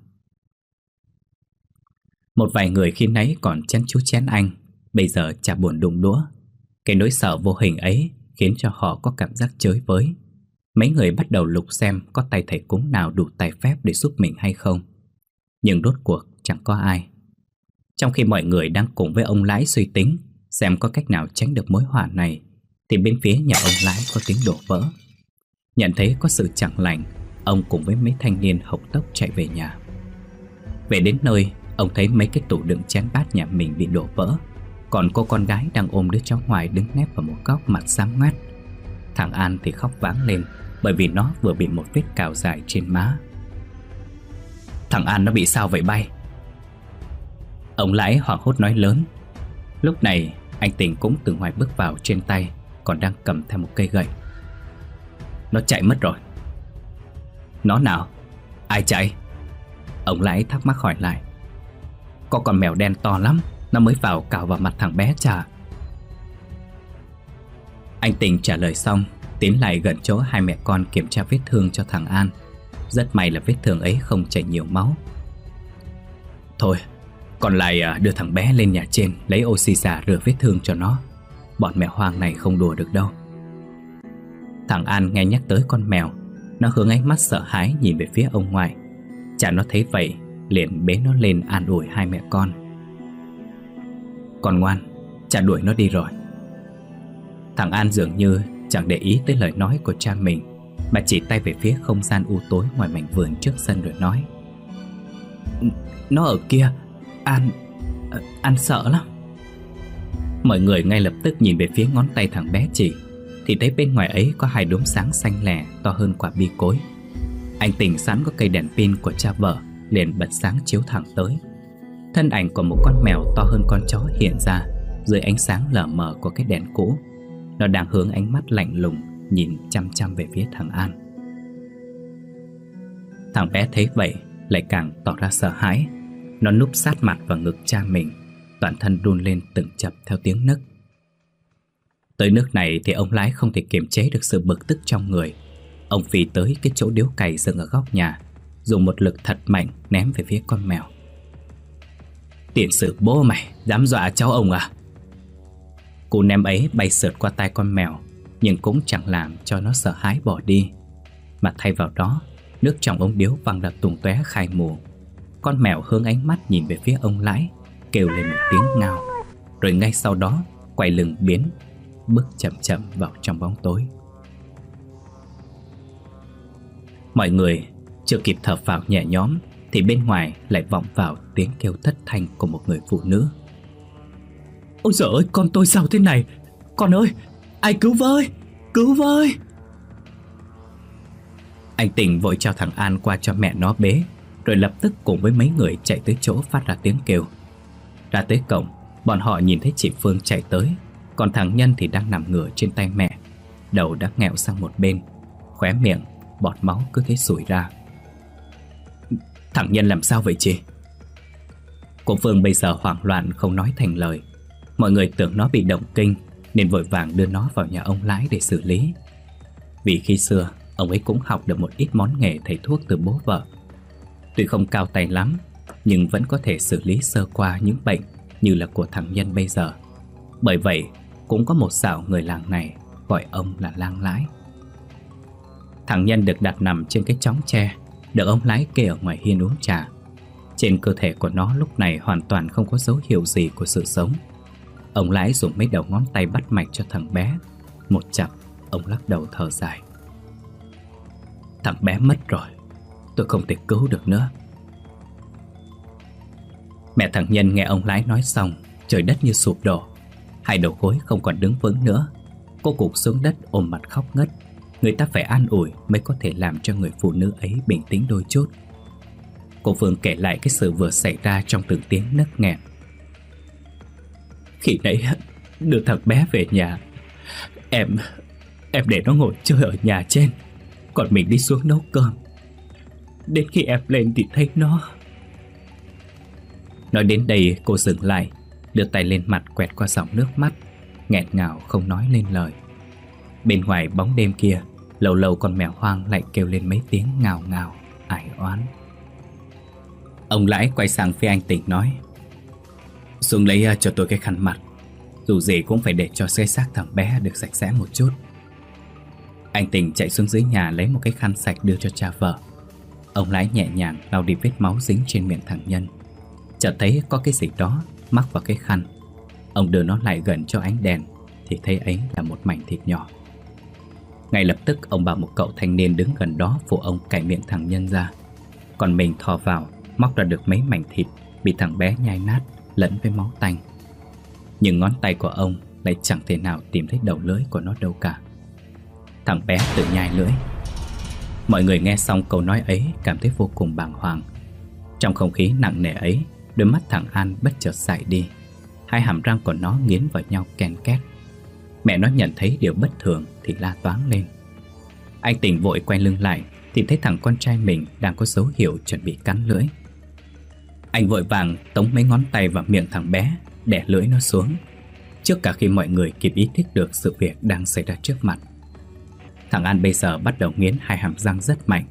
Một vài người khi nãy còn chén chú chén anh, bây giờ chả buồn đụng đũa. Cái nỗi sợ vô hình ấy khiến cho họ có cảm giác chới với. Mấy người bắt đầu lục xem có tay thầy cúng nào đủ tài phép để giúp mình hay không. Nhưng rốt cuộc chẳng có ai. Trong khi mọi người đang cùng với ông Lãi suy tính xem có cách nào tránh được mối họa này, thì bên phía nhà ông Lãi có tiếng đổ vỡ. Nhận thấy có sự chẳng lành, ông cùng với mấy thanh niên hộc tốc chạy về nhà. Về đến nơi, ông thấy mấy cái tủ đựng chén bát nhà mình bị đổ vỡ. Còn cô con gái đang ôm đứa cháu ngoại đứng nép vào một góc mặt xám ngoét. Thằng An thì khóc váng lên bởi vì nó vừa bị một vết cào dài trên má. Thằng An nó bị sao vậy bay? Ông Lãi hoảng hốt nói lớn. Lúc này anh Tình cũng từ ngoài bước vào, trên tay còn đang cầm theo một cây gậy. Nó chạy mất rồi. Nó nào? Ai chạy? Ông Lãi thắc mắc hỏi lại. Có con mèo đen to lắm, nó mới vào cào vào mặt thằng bé chà. Anh Tình trả lời xong tiến lại gần chỗ hai mẹ con kiểm tra vết thương cho thằng An. Rất may là vết thương ấy không chảy nhiều máu. Thôi, còn lại đưa thằng bé lên nhà trên lấy oxy xả rửa vết thương cho nó. Bọn mèo hoang này không đùa được đâu. Thằng An nghe nhắc tới con mèo, nó hướng ánh mắt sợ hãi nhìn về phía ông ngoại. Cha nó thấy vậy liền bế nó lên an ủi hai mẹ con. Con ngoan, cha đuổi nó đi rồi. Thằng An dường như chẳng để ý tới lời nói của cha mình, mà chỉ tay về phía không gian u tối ngoài mảnh vườn trước sân rồi nói: Nó ở kia, An... An sợ lắm. Mọi người ngay lập tức nhìn về phía ngón tay thằng bé chỉ, thì thấy bên ngoài ấy có hai đốm sáng xanh lẻ to hơn quả bi cối. Anh Tình sẵn có cây đèn pin của cha vợ, liền bật sáng chiếu thẳng tới. Thân ảnh của một con mèo to hơn con chó hiện ra dưới ánh sáng lờ mờ của cái đèn cũ. Nó đang hướng ánh mắt lạnh lùng nhìn chăm chăm về phía thằng An. Thằng bé thấy vậy lại càng tỏ ra sợ hãi. Nó núp sát mặt vào ngực cha mình, toàn thân run lên từng chập theo tiếng nấc. Tới nước này thì ông lái không thể kiềm chế được sự bực tức trong người. Ông phi tới cái chỗ điếu cày dựng ở góc nhà, dùng một lực thật mạnh ném về phía con mèo. Tiền sử bố mày dám dọa cháu ông à? Cú ném ấy bay sượt qua tai con mèo, nhưng cũng chẳng làm cho nó sợ hãi bỏ đi, mà thay vào đó nước trong ống điếu văng ra tung tóe khai mù. Con mèo hướng ánh mắt nhìn về phía ông lái, kêu lên một tiếng ngao, rồi ngay sau đó quay lưng biến, bước chậm chậm vào trong bóng tối. Mọi người chưa kịp thở phào nhẹ nhõm thì bên ngoài lại vọng vào tiếng kêu thất thanh của một người phụ nữ. Ôi giời ơi, con tôi sao thế này? Con ơi, ai cứu với, cứu với! Anh Tình vội cho thằng An qua cho mẹ nó bế, rồi lập tức cùng với mấy người chạy tới chỗ phát ra tiếng kêu. Ra tới cổng, bọn họ nhìn thấy chị Phương chạy tới, còn thằng Nhân thì đang nằm ngửa trên tay mẹ, đầu đã nghẹo sang một bên, khóe miệng bọt máu cứ thế sủi ra. Thằng Nhân làm sao vậy chị? Cô Phương bây giờ hoảng loạn không nói thành lời. Mọi người tưởng nó bị động kinh nên vội vàng đưa nó vào nhà ông lái để xử lý. Vì khi xưa ông ấy cũng học được một ít món nghề thầy thuốc từ bố vợ. Tuy không cao tay lắm, nhưng vẫn có thể xử lý sơ qua những bệnh như là của thằng Nhân bây giờ. Bởi vậy cũng có một xạo người làng này gọi ông là Lang Lái. Thằng Nhân được đặt nằm trên cái chóng tre, được ông lái kê ở ngoài hiên uống trà. Trên cơ thể của nó lúc này hoàn toàn không có dấu hiệu gì của sự sống. Ông lái dùng mấy đầu ngón tay bắt mạch cho thằng bé. Một chặp, ông lắc đầu thở dài. Thằng bé mất rồi, tôi không thể cứu được nữa. Mẹ thằng Nhân nghe ông lái nói xong, trời đất như sụp đổ. Hai đầu gối không còn đứng vững nữa. Cô gục xuống đất ôm mặt khóc ngất. Người ta phải an ủi mới có thể làm cho người phụ nữ ấy bình tĩnh đôi chút. Cô Phương kể lại cái sự vừa xảy ra trong từng tiếng nấc nghẹn. Khi nãy đưa thằng bé về nhà, Em Em để nó ngồi chơi ở nhà trên, còn mình đi xuống nấu cơm. Đến khi em lên thì thấy nó. Nói đến đây cô dừng lại, đưa tay lên mặt quẹt qua dòng nước mắt, nghẹn ngào không nói lên lời. Bên ngoài bóng đêm kia, lâu lâu con mèo hoang lại kêu lên mấy tiếng ngào ngào, ải oán. Ông lãi quay sang phía anh Tình nói: Xuống lấy cho tôi cái khăn mặt, dù gì cũng phải để cho cái xác thằng bé được sạch sẽ một chút. Anh Tình chạy xuống dưới nhà lấy một cái khăn sạch đưa cho cha vợ. Ông lãi nhẹ nhàng lau đi vết máu dính trên miệng thằng Nhân. Chợt thấy có cái gì đó mắc vào cái khăn. Ông đưa nó lại gần cho ánh đèn thì thấy ấy là một mảnh thịt nhỏ. Ngay lập tức ông bảo một cậu thanh niên đứng gần đó phụ ông cạy miệng thằng Nhân ra. Còn mình thò vào móc ra được mấy mảnh thịt bị thằng bé nhai nát lẫn với máu tanh. Nhưng ngón tay của ông lại chẳng thể nào tìm thấy đầu lưỡi của nó đâu cả. Thằng bé tự nhai lưỡi. Mọi người nghe xong câu nói ấy cảm thấy vô cùng bàng hoàng. Trong không khí nặng nề ấy, đôi mắt thằng An bất chợt dại đi. Hai hàm răng của nó nghiến vào nhau ken két. Mẹ nó nhận thấy điều bất thường thì la toáng lên. Anh Tình vội quay lưng lại thì thấy thằng con trai mình đang có dấu hiệu chuẩn bị cắn lưỡi. Anh vội vàng tống mấy ngón tay vào miệng thằng bé, đè lưỡi nó xuống, trước cả khi mọi người kịp ý thức được sự việc đang xảy ra trước mặt. Thằng An bây giờ bắt đầu nghiến hai hàm răng rất mạnh.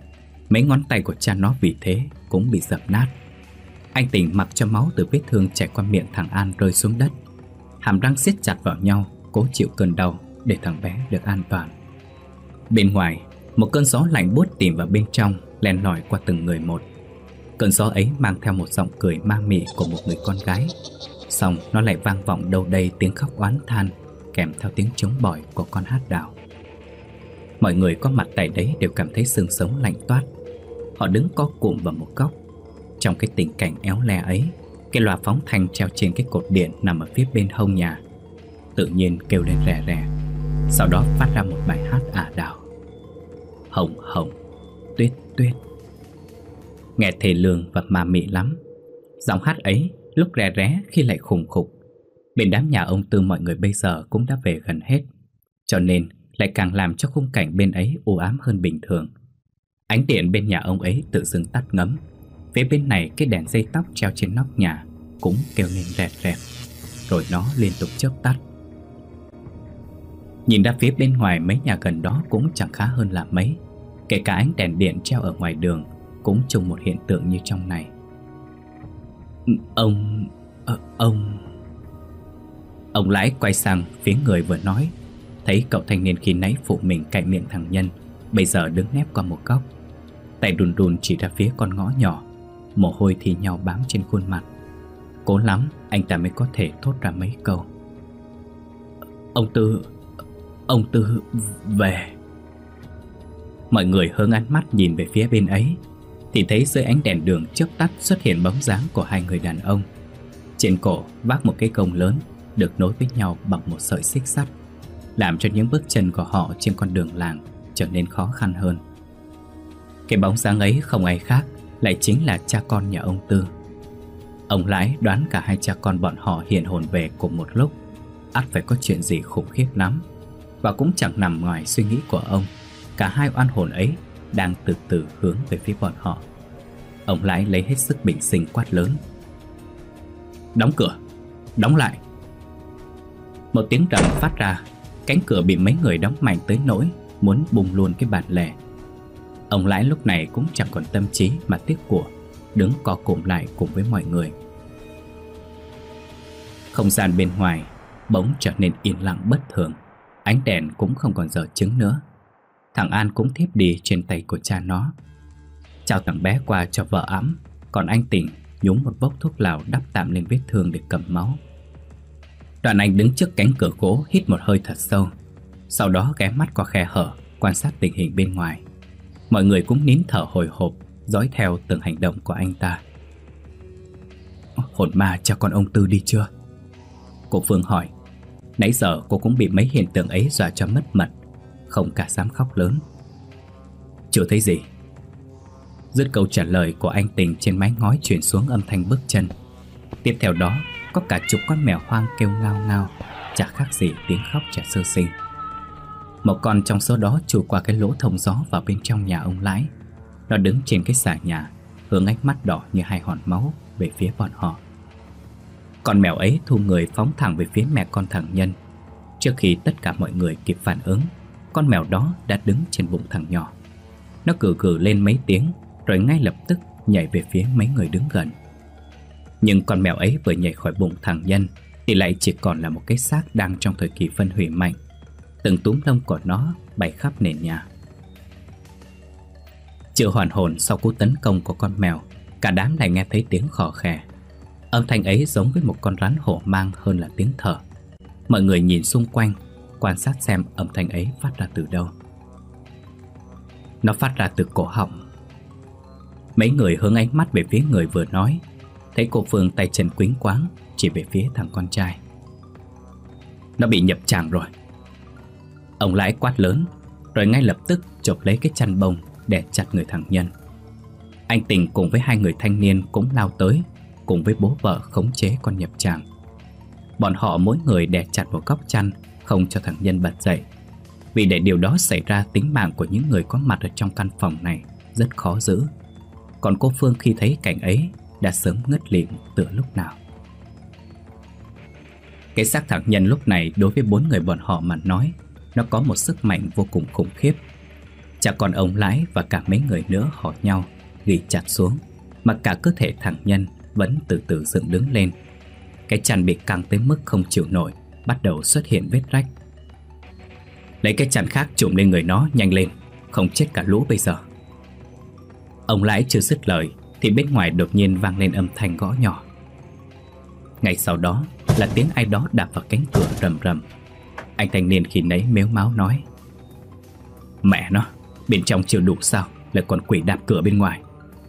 Mấy ngón tay của cha nó vì thế cũng bị dập nát. Anh Tình mặc cho máu từ vết thương chảy qua miệng thằng An rơi xuống đất, hàm răng siết chặt vào nhau, cố chịu cơn đau để thằng bé được an toàn. Bên ngoài, một cơn gió lạnh buốt tìm vào bên trong, len lỏi qua từng người một. Cơn gió ấy mang theo một giọng cười ma mị của một người con gái, xong nó lại vang vọng đâu đây tiếng khóc oán than kèm theo tiếng trống bỏi của con hát đào. Mọi người có mặt tại đấy đều cảm thấy xương sống lạnh toát. Họ đứng co cụm vào một góc. Trong cái tình cảnh éo le ấy, cái loa phóng thanh treo trên cái cột điện nằm ở phía bên hông nhà tự nhiên kêu lên rè rè, sau đó phát ra một bài hát ả đào: Hồng hồng, tuyết tuyết. Nghe thề lương và ma mị lắm. Giọng hát ấy lúc rè ré khi lại khùng khục. Bên đám nhà ông Tư mọi người bây giờ cũng đã về gần hết, cho nên lại càng làm cho khung cảnh bên ấy u ám hơn bình thường. Ánh điện bên nhà ông ấy tự dưng tắt ngấm. Phía bên này cái đèn dây tóc treo trên nóc nhà cũng kêu lên rẹt rẹt, rồi nó liên tục chớp tắt. Nhìn ra phía bên ngoài, mấy nhà gần đó cũng chẳng khá hơn là mấy. Kể cả ánh đèn điện treo ở ngoài đường cũng trùng một hiện tượng như trong này. Ông... Ờ, ông... Ông Lãi quay sang phía người vừa nói, thấy cậu thanh niên khi nãy phụ mình cạnh miệng thằng Nhân bây giờ đứng nép qua một góc, tay đùn đùn chỉ ra phía con ngõ nhỏ, mồ hôi thì nhau bám trên khuôn mặt. Cố lắm anh ta mới có thể thốt ra mấy câu: Ông Tư... Ông Tư... về. Mọi người hướng ánh mắt nhìn về phía bên ấy, thì thấy dưới ánh đèn đường chớp tắt xuất hiện bóng dáng của hai người đàn ông. Trên cổ vác một cái gông lớn được nối với nhau bằng một sợi xích sắt, làm cho những bước chân của họ trên con đường làng trở nên khó khăn hơn. Cái bóng dáng ấy không ai khác lại chính là cha con nhà ông Tư. Ông Lãi đoán cả hai cha con bọn họ hiện hồn về cùng một lúc, ắt phải có chuyện gì khủng khiếp lắm. Và cũng chẳng nằm ngoài suy nghĩ của ông, cả hai oan hồn ấy đang từ từ hướng về phía bọn họ. Ông Lãi lấy hết sức bình sinh quát lớn: Đóng cửa, đóng lại. Một tiếng rầm phát ra, cánh cửa bị mấy người đóng mạnh tới nỗi muốn bung luôn cái bản lề. Ông Lãi lúc này cũng chẳng còn tâm trí mà tiếc của, đứng co cụm lại cùng với mọi người. Không gian bên ngoài bỗng trở nên yên lặng bất thường. Ánh đèn cũng không còn giờ chứng nữa. Thằng An cũng thiếp đi trên tay của cha nó. Chào thằng bé qua cho vợ ẵm, còn anh Tình nhúng một vốc thuốc lào đắp tạm lên vết thương để cầm máu. Đoàn Anh đứng trước cánh cửa gỗ hít một hơi thật sâu, sau đó ghé mắt qua khe hở quan sát tình hình bên ngoài. Mọi người cũng nín thở hồi hộp, dõi theo từng hành động của anh ta. Hồn ma cho con ông Tư đi chưa? Cô Phương hỏi. Nãy giờ cô cũng bị mấy hiện tượng ấy dọa cho mất mật, không cả dám khóc lớn. Chưa thấy gì. Dứt câu trả lời của anh Tình, trên mái ngói truyền xuống âm thanh bước chân. Tiếp theo đó có cả chục con mèo hoang kêu ngao ngao, chả khác gì tiếng khóc trẻ sơ sinh. Một con trong số đó chui qua cái lỗ thông gió vào bên trong nhà ông Lãi. Nó đứng trên cái xà nhà, hướng ánh mắt đỏ như hai hòn máu về phía bọn họ. Con mèo ấy thu người phóng thẳng về phía mẹ con thằng Nhân. Trước khi tất cả mọi người kịp phản ứng, con mèo đó đã đứng trên bụng thằng nhỏ. Nó cừ cừ lên mấy tiếng, rồi ngay lập tức nhảy về phía mấy người đứng gần. Nhưng con mèo ấy vừa nhảy khỏi bụng thằng Nhân thì lại chỉ còn là một cái xác đang trong thời kỳ phân hủy mạnh. Từng túm lông của nó bay khắp nền nhà. Chưa hoàn hồn sau cú tấn công của con mèo, cả đám lại nghe thấy tiếng khò khè. Âm thanh ấy giống với một con rắn hổ mang hơn là tiếng thở. Mọi người nhìn xung quanh, quan sát xem âm thanh ấy phát ra từ đâu. Nó phát ra từ cổ họng. Mấy người hướng ánh mắt về phía người vừa nói, thấy cô Phương tay chân quýnh quáng chỉ về phía thằng con trai. Nó bị nhập tràng rồi. Ông Lãi quát lớn, rồi ngay lập tức chộp lấy cái chăn bông đè chặt người thằng Nhân. Anh Tình cùng với hai người thanh niên cũng lao tới, cùng với bố vợ khống chế con nhập tràng. Bọn họ mỗi người đè chặt một góc chăn, không cho thằng Nhân bật dậy. Vì để điều đó xảy ra, tính mạng của những người có mặt ở trong căn phòng này rất khó giữ. Còn cô Phương khi thấy cảnh ấy đã sớm ngất lịm từ lúc nào. Cái xác thằng Nhân lúc này đối với bốn người bọn họ mà nói, nó có một sức mạnh vô cùng khủng khiếp. Cha con ông Lãi và cả mấy người nữa hỏi nhau, ghi chặt xuống, mà cả cơ thể thằng Nhân vẫn từ từ dựng đứng lên. Cái chăn bị căng tới mức không chịu nổi, bắt đầu xuất hiện vết rách. Lấy cái chăn khác trùm lên người nó, nhanh lên, không chết cả lũ bây giờ. Ông Lãi chưa dứt lời thì bên ngoài đột nhiên vang lên âm thanh gõ nhỏ. Ngay sau đó là tiếng ai đó đạp vào cánh cửa rầm rầm. Anh thanh niên khi nấy mếu máo nói: Mẹ nó, bên trong chưa đủ sao, lại còn quỷ đạp cửa bên ngoài.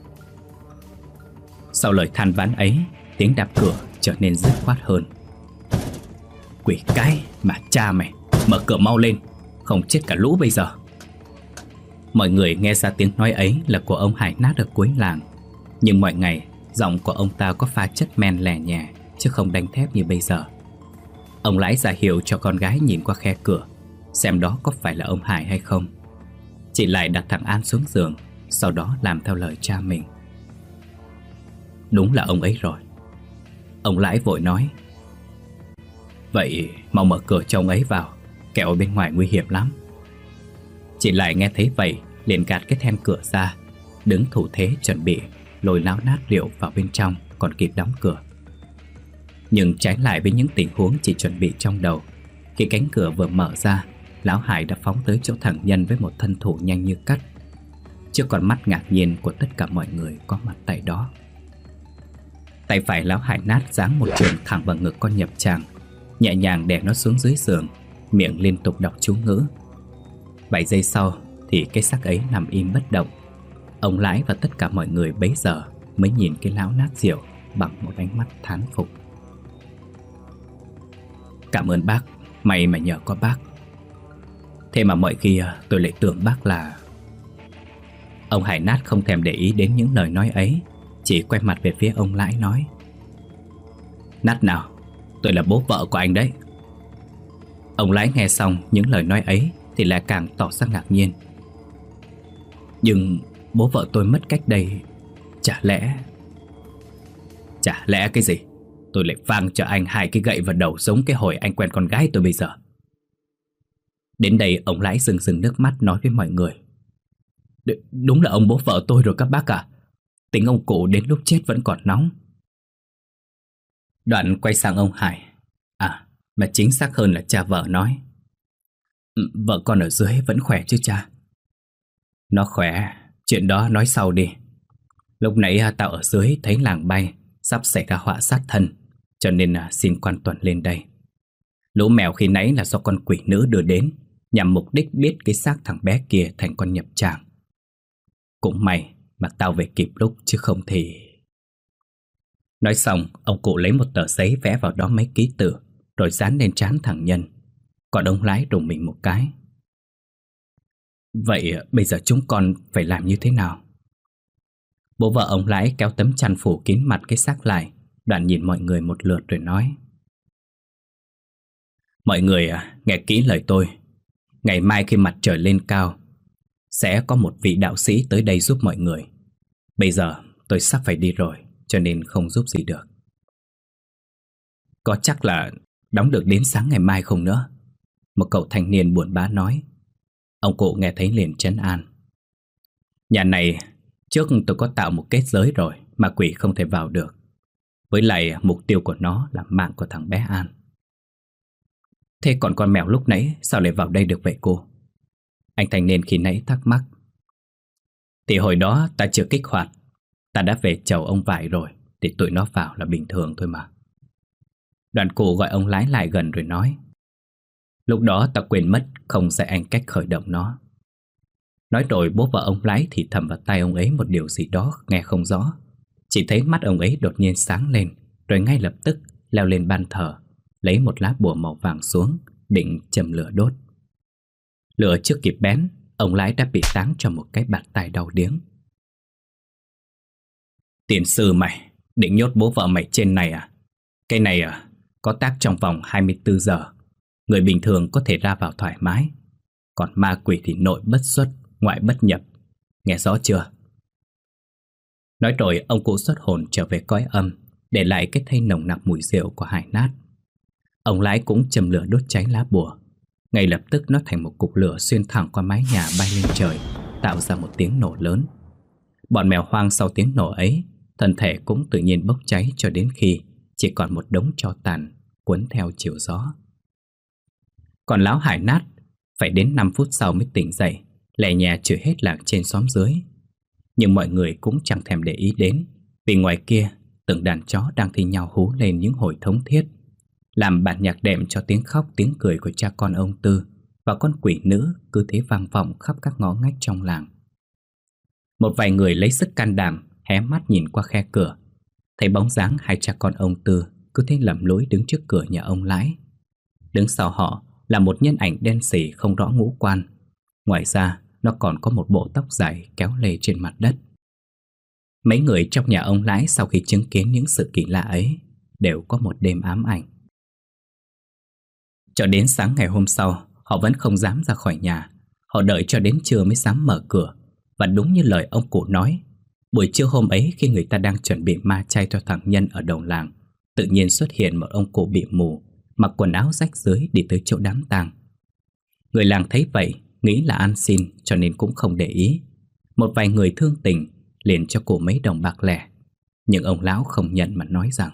Sau lời than vãn ấy, tiếng đạp cửa trở nên dứt khoát hơn. Quỷ cái mà cha mày, mở cửa mau lên, không chết cả lũ bây giờ. Mọi người nghe ra tiếng nói ấy là của ông Hải Nát ở cuối làng. Nhưng mọi ngày giọng của ông ta có pha chất men lè nhẹ, chứ không đanh thép như bây giờ. Ông Lãi ra hiệu cho con gái nhìn qua khe cửa, xem đó có phải là ông Hải hay không. Chị lại đặt thằng An xuống giường, sau đó làm theo lời cha mình. Đúng là ông ấy rồi. Ông Lãi vội nói: Vậy mau mở cửa cho ông ấy vào, kẻo ở bên ngoài nguy hiểm lắm. Chị lại nghe thấy vậy, liền gạt cái then cửa ra, đứng thủ thế chuẩn bị lôi Lão Nát rượu vào bên trong, còn kịp đóng cửa. Nhưng trái lại với những tình huống chị chuẩn bị trong đầu, khi cánh cửa vừa mở ra, Lão Hải đã phóng tới chỗ thằng Nhân với một thân thủ nhanh như cắt, trước con mắt ngạc nhiên của tất cả mọi người có mặt tại đó. Tay phải Lão Hải Nát giáng một trường thẳng vào ngực con nhập tràng, nhẹ nhàng đè nó xuống dưới giường, miệng liên tục đọc chú ngữ. Vài giây sau thì cái xác ấy nằm im bất động. Ông Lãi và tất cả mọi người bấy giờ mới nhìn cái Lão Nát rượu bằng một ánh mắt thán phục. Cảm ơn bác, may mà nhờ có bác. Thế mà mọi khi tôi lại tưởng bác là... Ông Hải Nát không thèm để ý đến những lời nói ấy, chỉ quay mặt về phía ông Lãi nói: Nát nào, tôi là bố vợ của anh đấy. Ông Lãi nghe xong những lời nói ấy thì lại càng tỏ ra ngạc nhiên. Nhưng bố vợ tôi mất cách đây, chả lẽ... Chả lẽ cái gì? Tôi lại phang cho anh hai cái gậy vào đầu giống cái hồi anh quen con gái tôi bây giờ. Đến đây ông Lãi rưng rưng nước mắt nói với mọi người: D- Đúng là ông bố vợ tôi rồi các bác ạ. Tính ông cụ đến lúc chết vẫn còn nóng. Đoạn quay sang ông Hải: À, mà chính xác hơn là cha vợ nói: Vợ con ở dưới vẫn khỏe chứ cha? Nó khỏe, chuyện đó nói sau đi. Lúc nãy tao ở dưới thấy làng bay sắp xảy ra họa sát thân, cho nên xin quan tuần lên đây. Lũ mèo khi nãy là do con quỷ nữ đưa đến, nhằm mục đích biết cái xác thằng bé kia thành con nhập tràng. Cũng may mà tao về kịp lúc, chứ không thì... Nói xong, ông cụ lấy một tờ giấy vẽ vào đó mấy ký tự, rồi dán lên trán thằng Nhân. Còn ông Lãi rùng mình một cái. Vậy bây giờ chúng con phải làm như thế nào? Bố vợ ông Lãi kéo tấm chăn phủ kín mặt cái xác lại, đoạn nhìn mọi người một lượt rồi nói: Mọi người à, nghe kỹ lời tôi. Ngày mai khi mặt trời lên cao, sẽ có một vị đạo sĩ tới đây giúp mọi người. Bây giờ tôi sắp phải đi rồi, cho nên không giúp gì được. Có chắc là đóng được đến sáng ngày mai không nữa? Một cậu thanh niên buồn bã nói. Ông cụ nghe thấy liền trấn an: Nhà này trước tôi có tạo một kết giới rồi, mà quỷ không thể vào được. Với lại mục tiêu của nó là mạng của thằng bé An. Thế còn con mèo lúc nãy sao lại vào đây được vậy cô? Anh thanh niên khi nãy thắc mắc. Thì hồi đó ta chưa kích hoạt, ta đã về chầu ông Vải rồi, thì tụi nó vào là bình thường thôi mà. Đoàn cụ gọi ông Lái lại gần rồi nói: Lúc đó ta quên mất không dạy anh cách khởi động nó. Nói rồi bố vợ ông Lái thì thầm vào tai ông ấy một điều gì đó nghe không rõ. Chỉ thấy mắt ông ấy đột nhiên sáng lên, rồi ngay lập tức leo lên ban thờ, lấy một lá bùa màu vàng xuống, định châm lửa đốt. Lửa chưa kịp bén, ông Lái đã bị táng cho một cái bạt tai đau điếng. Tiền sư mày, định nhốt bố vợ mày trên này à? Cái này à, có tác trong vòng hai mươi tư giờ. Người bình thường có thể ra vào thoải mái, còn ma quỷ thì nội bất xuất, ngoại bất nhập. Nghe rõ chưa? Nói rồi ông cụ xuất hồn trở về cõi âm, để lại cái thây nồng nặc mùi rượu của Hải Nát. Ông Lái cũng châm lửa đốt cháy lá bùa. Ngay lập tức nó thành một cục lửa xuyên thẳng qua mái nhà bay lên trời, tạo ra một tiếng nổ lớn. Bọn mèo hoang sau tiếng nổ ấy, thân thể cũng tự nhiên bốc cháy cho đến khi chỉ còn một đống tro tàn cuốn theo chiều gió. Còn lão Hải Nát phải đến năm phút sau mới tỉnh dậy, lè nhè chửi hết làng trên xóm dưới. Nhưng mọi người cũng chẳng thèm để ý đến, vì ngoài kia từng đàn chó đang thi nhau hú lên những hồi thống thiết, làm bản nhạc đệm cho tiếng khóc tiếng cười của cha con ông Tư và con quỷ nữ cứ thế vang vọng khắp các ngõ ngách trong làng. Một vài người lấy sức can đảm hé mắt nhìn qua khe cửa, thấy bóng dáng hai cha con ông Tư cứ thế lầm lũi đứng trước cửa nhà ông Lãi. Đứng sau họ là một nhân ảnh đen sì không rõ ngũ quan. Ngoài ra nó còn có một bộ tóc dài kéo lê trên mặt đất. Mấy người trong nhà ông Lãi sau khi chứng kiến những sự kỳ lạ ấy đều có một đêm ám ảnh. Cho đến sáng ngày hôm sau, họ vẫn không dám ra khỏi nhà. Họ đợi cho đến trưa mới dám mở cửa. Và đúng như lời ông cụ nói, buổi trưa hôm ấy khi người ta đang chuẩn bị ma chay cho thằng Nhân ở đầu làng, tự nhiên xuất hiện một ông cụ bị mù, mặc quần áo rách rưới đi tới chỗ đám tang. Người làng thấy vậy, nghĩ là ăn xin cho nên cũng không để ý. Một vài người thương tình liền cho cụ mấy đồng bạc lẻ, nhưng ông lão không nhận mà nói rằng: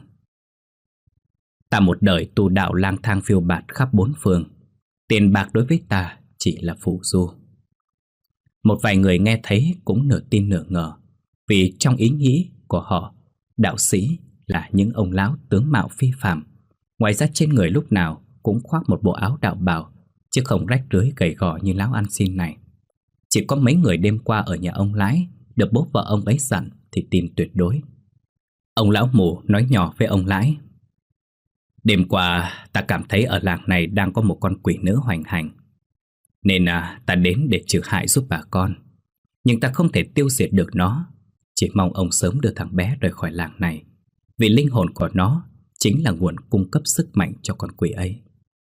ta một đời tu đạo lang thang phiêu bạt khắp bốn phương, tiền bạc đối với ta chỉ là phù du. Một vài người nghe thấy cũng nửa tin nửa ngờ, vì trong ý nghĩ của họ, đạo sĩ là những ông lão tướng mạo phi phàm. Ngoài ra trên người lúc nào cũng khoác một bộ áo đạo bào, chứ không rách rưới gầy gò như lão ăn xin này. Chỉ có mấy người đêm qua ở nhà ông Lãi được bố vợ ông ấy dặn thì tin tuyệt đối. Ông lão mù nói nhỏ với ông Lãi: đêm qua ta cảm thấy ở làng này đang có một con quỷ nữ hoành hành, nên à, ta đến để trừ hại giúp bà con. Nhưng ta không thể tiêu diệt được nó, chỉ mong ông sớm đưa thằng bé rời khỏi làng này, vì linh hồn của nó chính là nguồn cung cấp sức mạnh cho con quỷ ấy.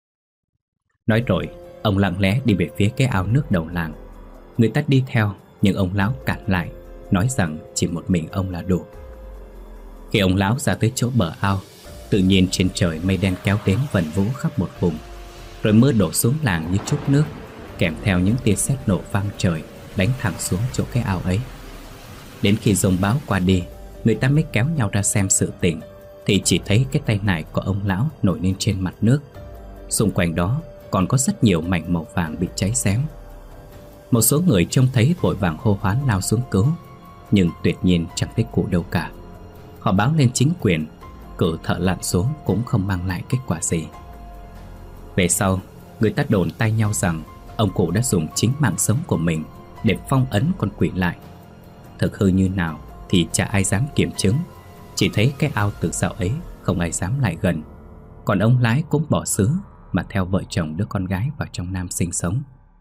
Nói rồi, ông lặng lẽ đi về phía cái ao nước đầu làng. Người ta đi theo, nhưng ông lão cản lại, nói rằng chỉ một mình ông là đủ. Khi ông lão ra tới chỗ bờ ao, tự nhiên trên trời mây đen kéo đến vần vũ khắp một vùng, rồi mưa đổ xuống làng như trút nước, kèm theo những tia sét nổ vang trời đánh thẳng xuống chỗ cái ao ấy. Đến khi giông bão qua đi, người ta mới kéo nhau ra xem sự tình, thì chỉ thấy cái tay nải của ông lão nổi lên trên mặt nước. Xung quanh đó còn có rất nhiều mảnh màu vàng bị cháy xém. Một số người trông thấy vội vàng hô hoán lao xuống cứu, nhưng tuyệt nhiên chẳng thấy cụ đâu cả. Họ báo lên chính quyền, cử thợ lặn xuống cũng không mang lại kết quả gì. Về sau, người ta đồn tay nhau rằng ông cụ đã dùng chính mạng sống của mình để phong ấn con quỷ lại. Thực hư như nào thì chả ai dám kiểm chứng, chỉ thấy cái ao tự dạo ấy không ai dám lại gần. Còn ông Lái cũng bỏ xứ mà theo vợ chồng đứa con gái vào trong Nam sinh sống.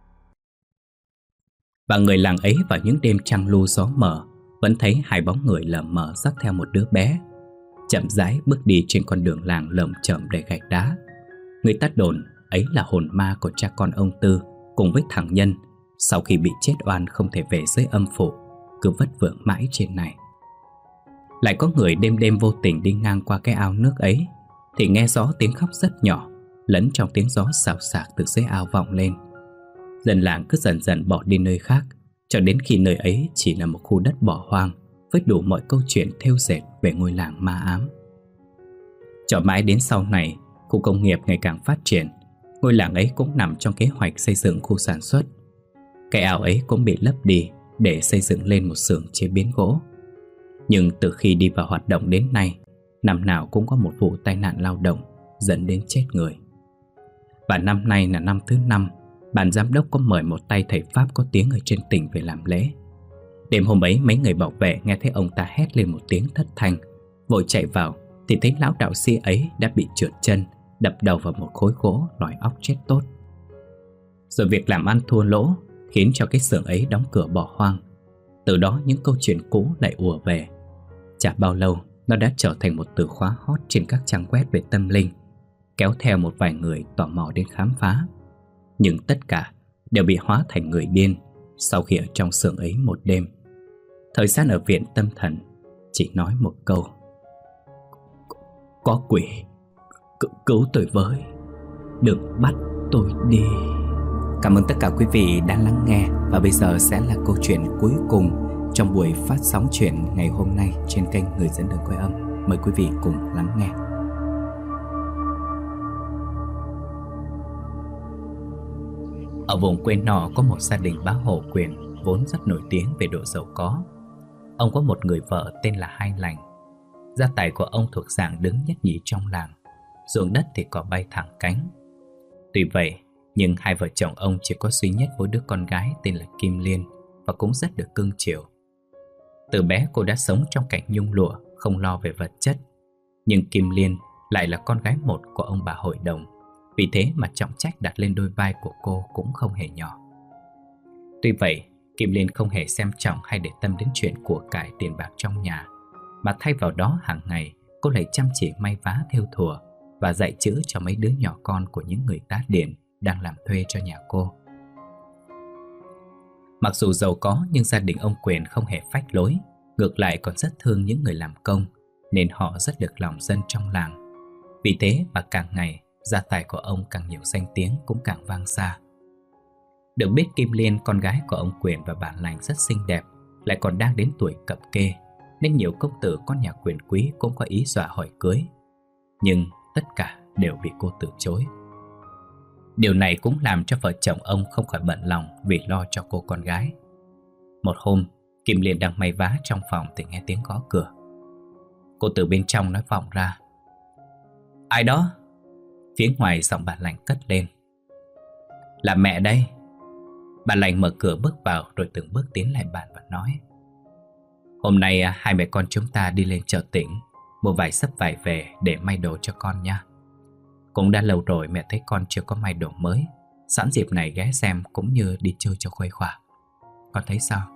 Và người làng ấy vào những đêm trăng lu gió mờ vẫn thấy hai bóng người lờ mờ dắt theo một đứa bé, chậm rãi bước đi trên con đường làng lởm chởm đầy gạch đá. Người ta đồn ấy là hồn ma của cha con ông Tư cùng với thằng Nhân, sau khi bị chết oan không thể về dưới âm phủ, cứ vất vưởng mãi trên này. Lại có người đêm đêm vô tình đi ngang qua cái ao nước ấy, thì nghe rõ tiếng khóc rất nhỏ, lẫn trong tiếng gió xào xạc từ dưới ao vọng lên. Dân làng cứ dần dần bỏ đi nơi khác, cho đến khi nơi ấy chỉ là một khu đất bỏ hoang, với đủ mọi câu chuyện thêu dệt về ngôi làng ma ám. Cho mãi đến sau này, khu công nghiệp ngày càng phát triển, ngôi làng ấy cũng nằm trong kế hoạch xây dựng khu sản xuất. Cái ao ấy cũng bị lấp đi để xây dựng lên một xưởng chế biến gỗ. Nhưng từ khi đi vào hoạt động đến nay, năm nào cũng có một vụ tai nạn lao động dẫn đến chết người. Và năm nay là năm thứ năm, ban giám đốc có mời một tay thầy Pháp có tiếng ở trên tỉnh về làm lễ. Đêm hôm ấy, mấy người bảo vệ nghe thấy ông ta hét lên một tiếng thất thanh, vội chạy vào thì thấy lão đạo sĩ ấy đã bị trượt chân, đập đầu vào một khối gỗ lòi óc chết tốt. Rồi việc làm ăn thua lỗ khiến cho cái xưởng ấy đóng cửa bỏ hoang. Từ đó những câu chuyện cũ lại ùa về. Chả bao lâu, nó đã trở thành một từ khóa hot trên các trang web về tâm linh, kéo theo một vài người tò mò đến khám phá. Nhưng tất cả đều bị hóa thành người điên sau khi ở trong xưởng ấy một đêm. Thời gian ở viện tâm thần chỉ nói một câu: có quỷ, C- cứu tôi với, đừng bắt tôi đi. Cảm ơn tất cả quý vị đã lắng nghe. Và bây giờ sẽ là câu chuyện cuối cùng trong buổi phát sóng chuyện ngày hôm nay trên kênh Người Dẫn Đường Quay Âm. Mời quý vị cùng lắng nghe. Ở vùng quê nọ có một gia đình bá hộ quyền vốn rất nổi tiếng về độ giàu có. Ông có một người vợ tên là Hai Lành. Gia tài của ông thuộc dạng đứng nhất nhì trong làng, ruộng đất thì có bay thẳng cánh. Tuy vậy, nhưng hai vợ chồng ông chỉ có duy nhất một đứa con gái tên là Kim Liên, và cũng rất được cưng chiều. Từ bé cô đã sống trong cảnh nhung lụa, không lo về vật chất. Nhưng Kim Liên lại là con gái một của ông bà hội đồng, vì thế mà trọng trách đặt lên đôi vai của cô cũng không hề nhỏ. Tuy vậy, Kim Liên không hề xem trọng hay để tâm đến chuyện của cải tiền bạc trong nhà, mà thay vào đó hàng ngày cô lại chăm chỉ may vá thêu thùa và dạy chữ cho mấy đứa nhỏ con của những người tá điền đang làm thuê cho nhà cô. Mặc dù giàu có nhưng gia đình ông Quyền không hề phách lối, ngược lại còn rất thương những người làm công, nên họ rất được lòng dân trong làng. Vì thế mà càng ngày gia tài của ông càng nhiều danh tiếng cũng càng vang xa. Được biết Kim Liên, con gái của ông Quyền và bà Lành rất xinh đẹp, lại còn đang đến tuổi cập kê, nên nhiều công tử con nhà quyền quý cũng có ý dọa hỏi cưới. Nhưng tất cả đều bị cô từ chối. Điều này cũng làm cho vợ chồng ông không khỏi bận lòng vì lo cho cô con gái. Một hôm, Kim Liên đang may vá trong phòng thì nghe tiếng gõ cửa. Cô từ bên trong nói vọng ra: "Ai đó?" Phía ngoài giọng bà Lành cất lên: "Là mẹ đây." Bà Lành mở cửa bước vào rồi từng bước tiến lại bàn và nói: "Hôm nay hai mẹ con chúng ta đi lên chợ tỉnh mua vài xấp vải về để may đồ cho con nha. Cũng đã lâu rồi mẹ thấy con chưa có may đồ mới, sẵn dịp này ghé xem cũng như đi chơi cho khuây khỏa. Con thấy sao?"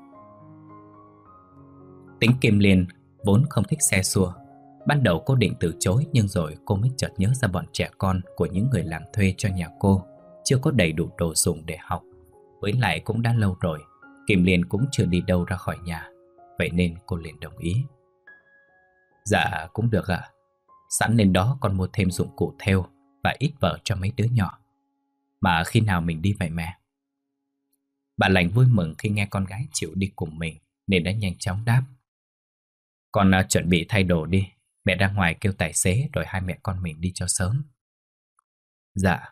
Tính Kim Liên vốn không thích xe xua. Ban đầu cô định từ chối, nhưng rồi cô mới chợt nhớ ra bọn trẻ con của những người làm thuê cho nhà cô chưa có đầy đủ đồ dùng để học. Với lại cũng đã lâu rồi Kim Liên cũng chưa đi đâu ra khỏi nhà, vậy nên cô liền đồng ý. "Dạ cũng được ạ. Sẵn lên đó con mua thêm dụng cụ thêu và ít vở cho mấy đứa nhỏ. Mà khi nào mình đi vậy mẹ?" Bà Lành vui mừng khi nghe con gái chịu đi cùng mình, nên đã nhanh chóng đáp: "Con uh, chuẩn bị thay đồ đi. Mẹ ra ngoài kêu tài xế rồi hai mẹ con mình đi cho sớm." "Dạ."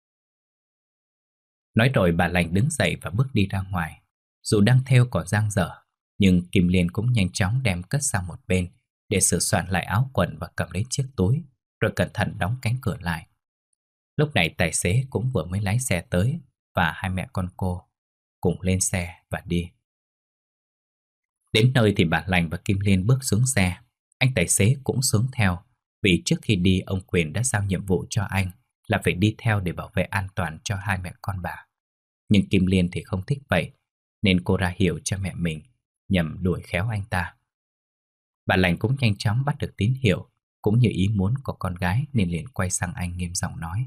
Nói rồi bà Lành đứng dậy và bước đi ra ngoài. Dù đang thêu còn dang dở, nhưng Kim Liên cũng nhanh chóng đem cất sang một bên để sửa soạn lại áo quần và cầm lấy chiếc túi, rồi cẩn thận đóng cánh cửa lại. Lúc này tài xế cũng vừa mới lái xe tới, và hai mẹ con cô cùng lên xe và đi. Đến nơi thì bà Lành và Kim Liên bước xuống xe. Anh tài xế cũng xuống theo, vì trước khi đi ông Quyền đã giao nhiệm vụ cho anh là phải đi theo để bảo vệ an toàn cho hai mẹ con bà. Nhưng Kim Liên thì không thích vậy, nên cô ra hiệu cho mẹ mình, nhằm đuổi khéo anh ta. Bà Lành cũng nhanh chóng bắt được tín hiệu cũng như ý muốn của con gái, nên liền quay sang anh nghiêm giọng nói: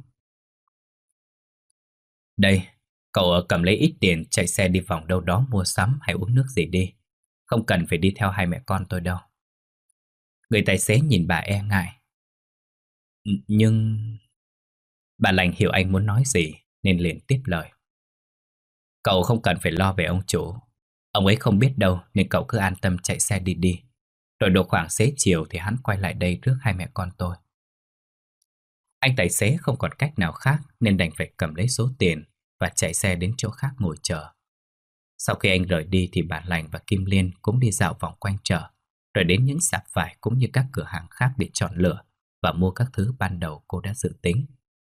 "Đây, cậu cầm lấy ít tiền chạy xe đi vòng đâu đó mua sắm hay uống nước gì đi. Không cần phải đi theo hai mẹ con tôi đâu." Người tài xế nhìn bà e ngại. Nhưng... Bà Lành hiểu anh muốn nói gì nên liền tiếp lời: "Cậu không cần phải lo về ông chủ. Ông ấy không biết đâu, nên cậu cứ an tâm chạy xe đi đi. Rồi độ khoảng xế chiều thì hắn quay lại đây rước hai mẹ con tôi." Anh tài xế không còn cách nào khác nên đành phải cầm lấy số tiền và chạy xe đến chỗ khác ngồi chờ. Sau khi anh rời đi thì bà Lành và Kim Liên cũng đi dạo vòng quanh chợ, rồi đến những sạp vải cũng như các cửa hàng khác để chọn lựa và mua các thứ ban đầu cô đã dự tính.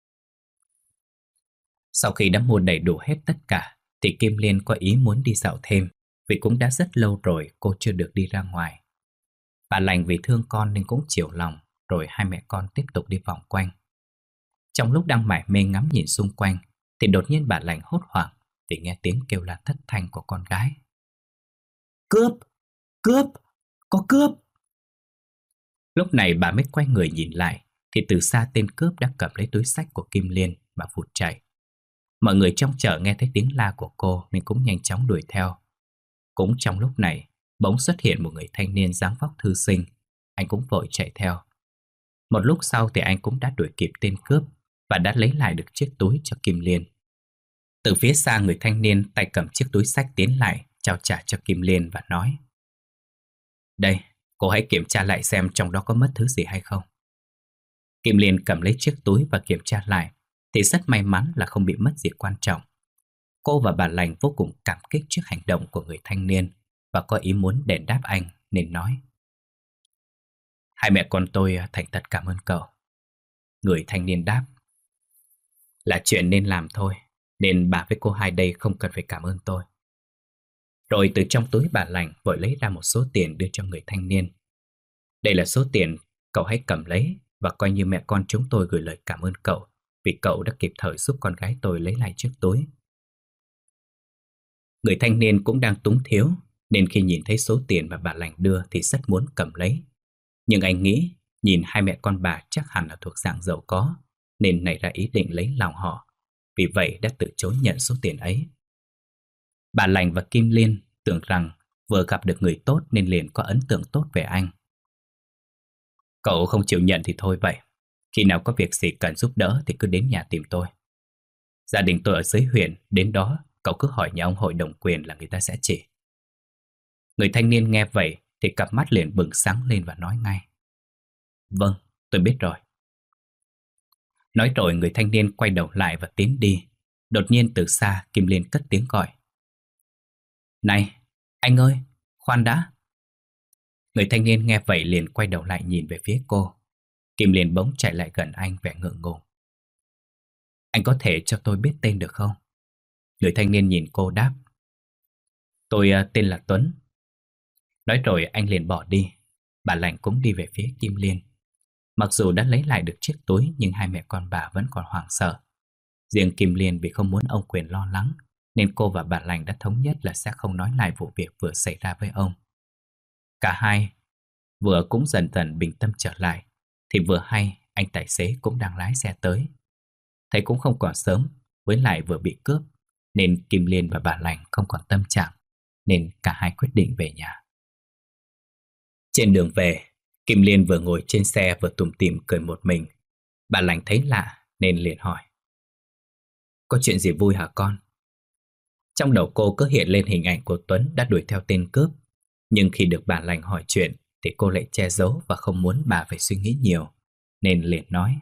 Sau khi đã mua đầy đủ hết tất cả thì Kim Liên có ý muốn đi dạo thêm, vì cũng đã rất lâu rồi cô chưa được đi ra ngoài. Bà Lành vì thương con nên cũng chiều lòng, rồi hai mẹ con tiếp tục đi vòng quanh. Trong lúc đang mải mê ngắm nhìn xung quanh thì đột nhiên bà Lành hốt hoảng vì nghe tiếng kêu la thất thanh của con gái: "Cướp! Cướp! Có cướp!" Lúc này bà mới quay người nhìn lại thì từ xa tên cướp đã cầm lấy túi xách của Kim Liên mà vụt chạy. Mọi người trong chợ nghe thấy tiếng la của cô nên cũng nhanh chóng đuổi theo. Cũng trong lúc này, bỗng xuất hiện một người thanh niên dáng vóc thư sinh. Anh cũng vội chạy theo. Một lúc sau thì anh cũng đã đuổi kịp tên cướp và đã lấy lại được chiếc túi cho Kim Liên. Từ phía xa, người thanh niên tay cầm chiếc túi xách tiến lại, trao trả cho Kim Liên và nói: Đây, cô hãy kiểm tra lại xem trong đó có mất thứ gì hay không. Kim Liên cầm lấy chiếc túi và kiểm tra lại, thì rất may mắn là không bị mất gì quan trọng. Cô và bà Lành vô cùng cảm kích trước hành động của người thanh niên và có ý muốn đền đáp anh nên nói: Hai mẹ con tôi thành thật cảm ơn cậu. Người thanh niên đáp: Là chuyện nên làm thôi, nên bà với cô hai đây không cần phải cảm ơn tôi. Rồi từ trong túi bà Lành vội lấy ra một số tiền đưa cho người thanh niên. Đây là số tiền, cậu hãy cầm lấy và coi như mẹ con chúng tôi gửi lời cảm ơn cậu vì cậu đã kịp thời giúp con gái tôi lấy lại chiếc túi. Người thanh niên cũng đang túng thiếu, nên khi nhìn thấy số tiền mà bà Lành đưa thì rất muốn cầm lấy. Nhưng anh nghĩ nhìn hai mẹ con bà chắc hẳn là thuộc dạng giàu có, nên nảy ra ý định lấy lòng họ, vì vậy đã từ chối nhận số tiền ấy. Bà Lành và Kim Liên tưởng rằng vừa gặp được người tốt nên liền có ấn tượng tốt về anh. Cậu không chịu nhận thì thôi vậy. Khi nào có việc gì cần giúp đỡ thì cứ đến nhà tìm tôi. Gia đình tôi ở dưới huyện, đến đó cậu cứ hỏi nhà ông hội đồng quyền là người ta sẽ chỉ. Người thanh niên nghe vậy thì cặp mắt liền bừng sáng lên và nói ngay: Vâng, tôi biết rồi. Nói rồi người thanh niên quay đầu lại và tiến đi. Đột nhiên từ xa Kim Liên cất tiếng gọi: Này, anh ơi, khoan đã. Người thanh niên nghe vậy liền quay đầu lại nhìn về phía cô. Kim Liên bỗng chạy lại gần anh vẻ ngượng ngùng. Anh có thể cho tôi biết tên được không? Người thanh niên nhìn cô đáp: Tôi uh, tên là Tuấn. Nói rồi anh liền bỏ đi. Bà Lành cũng đi về phía Kim Liên. Mặc dù đã lấy lại được chiếc túi nhưng hai mẹ con bà vẫn còn hoảng sợ. Riêng Kim Liên vì không muốn ông Quyền lo lắng nên cô và bà Lành đã thống nhất là sẽ không nói lại vụ việc vừa xảy ra với ông. Cả hai vừa cũng dần dần bình tâm trở lại thì vừa hay anh tài xế cũng đang lái xe tới. Thấy cũng không còn sớm, với lại vừa bị cướp nên Kim Liên và bà Lành không còn tâm trạng, nên cả hai quyết định về nhà. Trên đường về, Kim Liên vừa ngồi trên xe vừa tủm tỉm cười một mình. Bà Lành thấy lạ nên liền hỏi: Có chuyện gì vui hả con? Trong đầu cô cứ hiện lên hình ảnh của Tuấn đã đuổi theo tên cướp. Nhưng khi được bà Lành hỏi chuyện thì cô lại che giấu và không muốn bà phải suy nghĩ nhiều, nên liền nói: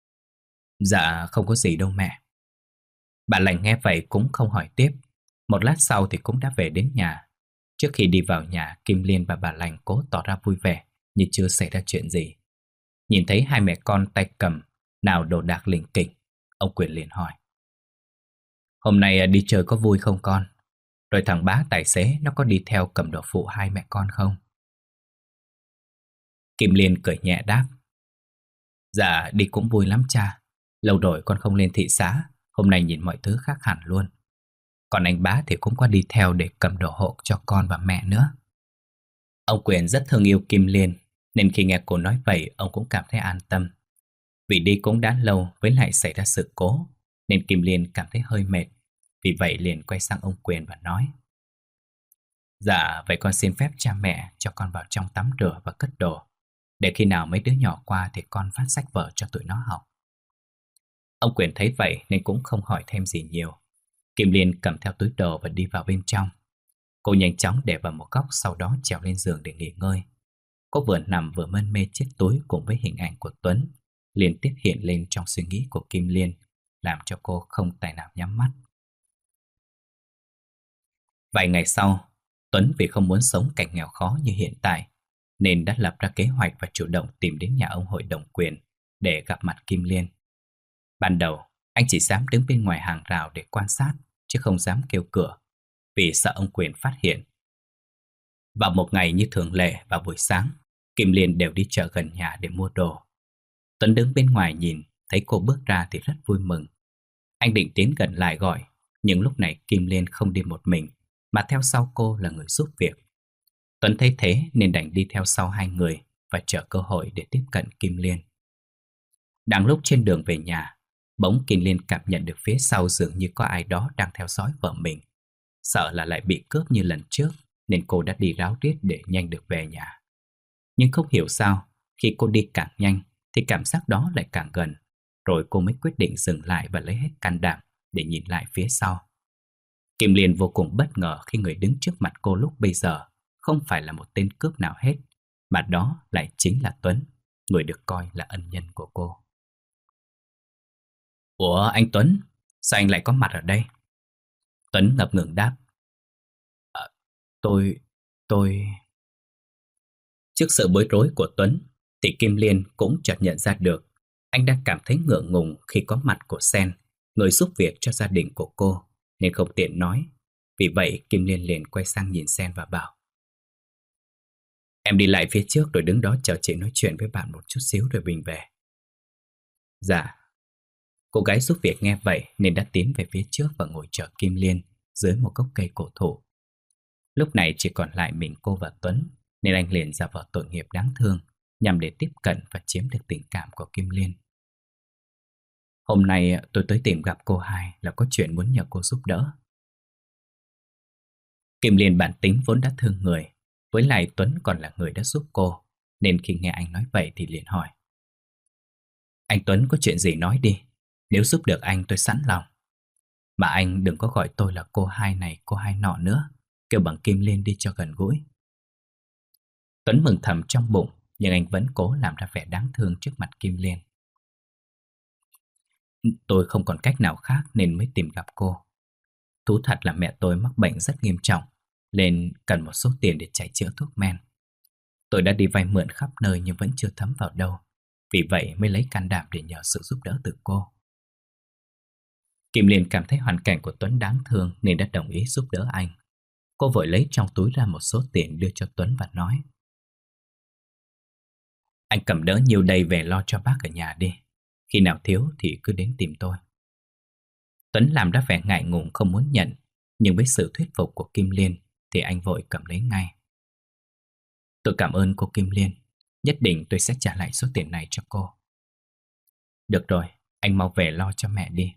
Dạ không có gì đâu mẹ. Bà Lành nghe vậy cũng không hỏi tiếp. Một lát sau thì cũng đã về đến nhà. Trước khi đi vào nhà, Kim Liên và bà Lành cố tỏ ra vui vẻ như chưa xảy ra chuyện gì. Nhìn thấy hai mẹ con tay cầm nào đồ đạc lỉnh kỉnh, ông Quyền liền hỏi: Hôm nay đi chơi có vui không con? Rồi thằng bá tài xế nó có đi theo cầm đồ phụ hai mẹ con không? Kim Liên cười nhẹ đáp: Dạ đi cũng vui lắm cha. Lâu rồi con không lên thị xã, hôm nay nhìn mọi thứ khác hẳn luôn. Còn anh bá thì cũng có đi theo để cầm đồ hộ cho con và mẹ nữa. Ông Quyền rất thương yêu Kim Liên, nên khi nghe cô nói vậy ông cũng cảm thấy an tâm. Vì đi cũng đã lâu với lại xảy ra sự cố nên Kim Liên cảm thấy hơi mệt. Vì vậy liền quay sang ông Quyền và nói: Dạ vậy con xin phép cha mẹ cho con vào trong tắm rửa và cất đồ, để khi nào mấy đứa nhỏ qua thì con phát sách vở cho tụi nó học. Ông Quyền thấy vậy nên cũng không hỏi thêm gì nhiều. Kim Liên cầm theo túi đồ và đi vào bên trong. Cô nhanh chóng để vào một góc, sau đó trèo lên giường để nghỉ ngơi. Cô vừa nằm vừa mân mê chiếc túi cùng với hình ảnh của Tuấn liên tiếp hiện lên trong suy nghĩ của Kim Liên, làm cho cô không tài nào nhắm mắt. Vài ngày sau, Tuấn vì không muốn sống cảnh nghèo khó như hiện tại nên đã lập ra kế hoạch và chủ động tìm đến nhà ông hội đồng quyền để gặp mặt Kim Liên. Ban đầu, anh chỉ dám đứng bên ngoài hàng rào để quan sát chứ không dám kêu cửa vì sợ ông Quyền phát hiện. Vào một ngày như thường lệ vào buổi sáng, Kim Liên đều đi chợ gần nhà để mua đồ. Tuấn đứng bên ngoài nhìn, thấy cô bước ra thì rất vui mừng. Anh định tiến gần lại gọi, nhưng lúc này Kim Liên không đi một mình mà theo sau cô là người giúp việc. Tuấn thấy thế nên đành đi theo sau hai người và chờ cơ hội để tiếp cận Kim Liên. Đang lúc trên đường về nhà, bỗng Kim Liên cảm nhận được phía sau dường như có ai đó đang theo dõi vợ mình. Sợ là lại bị cướp như lần trước nên cô đã đi ráo riết để nhanh được về nhà. Nhưng không hiểu sao, khi cô đi càng nhanh thì cảm giác đó lại càng gần. Rồi cô mới quyết định dừng lại và lấy hết can đảm để nhìn lại phía sau. Kim Liên vô cùng bất ngờ khi người đứng trước mặt cô lúc bây giờ không phải là một tên cướp nào hết, mà đó lại chính là Tuấn, người được coi là ân nhân của cô. Ủa anh Tuấn, sao anh lại có mặt ở đây? Tuấn ngập ngừng đáp. À, tôi... tôi... Trước sự bối rối của Tuấn thì Kim Liên cũng chợt nhận ra được anh đang cảm thấy ngượng ngùng khi có mặt của Sen, người giúp việc cho gia đình của cô, nên không tiện nói. Vì vậy Kim Liên liền quay sang nhìn Sen và bảo: Em đi lại phía trước rồi đứng đó chờ chị nói chuyện với bạn một chút xíu rồi mình về. Dạ. Cô gái giúp việc nghe vậy nên đã tiến về phía trước và ngồi chờ Kim Liên dưới một gốc cây cổ thụ. Lúc này chỉ còn lại mình cô và Tuấn, nên anh liền giả vờ tội nghiệp đáng thương nhằm để tiếp cận và chiếm được tình cảm của Kim Liên. Hôm nay tôi tới tìm gặp cô hai là có chuyện muốn nhờ cô giúp đỡ. Kim Liên bản tính vốn đã thương người, với lại Tuấn còn là người đã giúp cô, nên khi nghe anh nói vậy thì liền hỏi: Anh Tuấn có chuyện gì nói đi, nếu giúp được anh tôi sẵn lòng. Mà anh đừng có gọi tôi là cô hai này cô hai nọ nữa, kêu bằng Kim Liên đi cho gần gũi. Tuấn mừng thầm trong bụng, nhưng anh vẫn cố làm ra vẻ đáng thương trước mặt Kim Liên. Tôi không còn cách nào khác nên mới tìm gặp cô. Thú thật là mẹ tôi mắc bệnh rất nghiêm trọng, nên cần một số tiền để chạy chữa thuốc men. Tôi đã đi vay mượn khắp nơi nhưng vẫn chưa thấm vào đâu, vì vậy mới lấy can đảm để nhờ sự giúp đỡ từ cô. Kim Liên cảm thấy hoàn cảnh của Tuấn đáng thương nên đã đồng ý giúp đỡ anh. Cô vội lấy trong túi ra một số tiền đưa cho Tuấn và nói: Anh cầm đỡ nhiều đây về lo cho bác ở nhà đi. Khi nào thiếu thì cứ đến tìm tôi. Tuấn làm ra vẻ ngại ngùng không muốn nhận, nhưng với sự thuyết phục của Kim Liên thì anh vội cầm lấy ngay. Tôi cảm ơn cô Kim Liên, nhất định tôi sẽ trả lại số tiền này cho cô. Được rồi, anh mau về lo cho mẹ đi.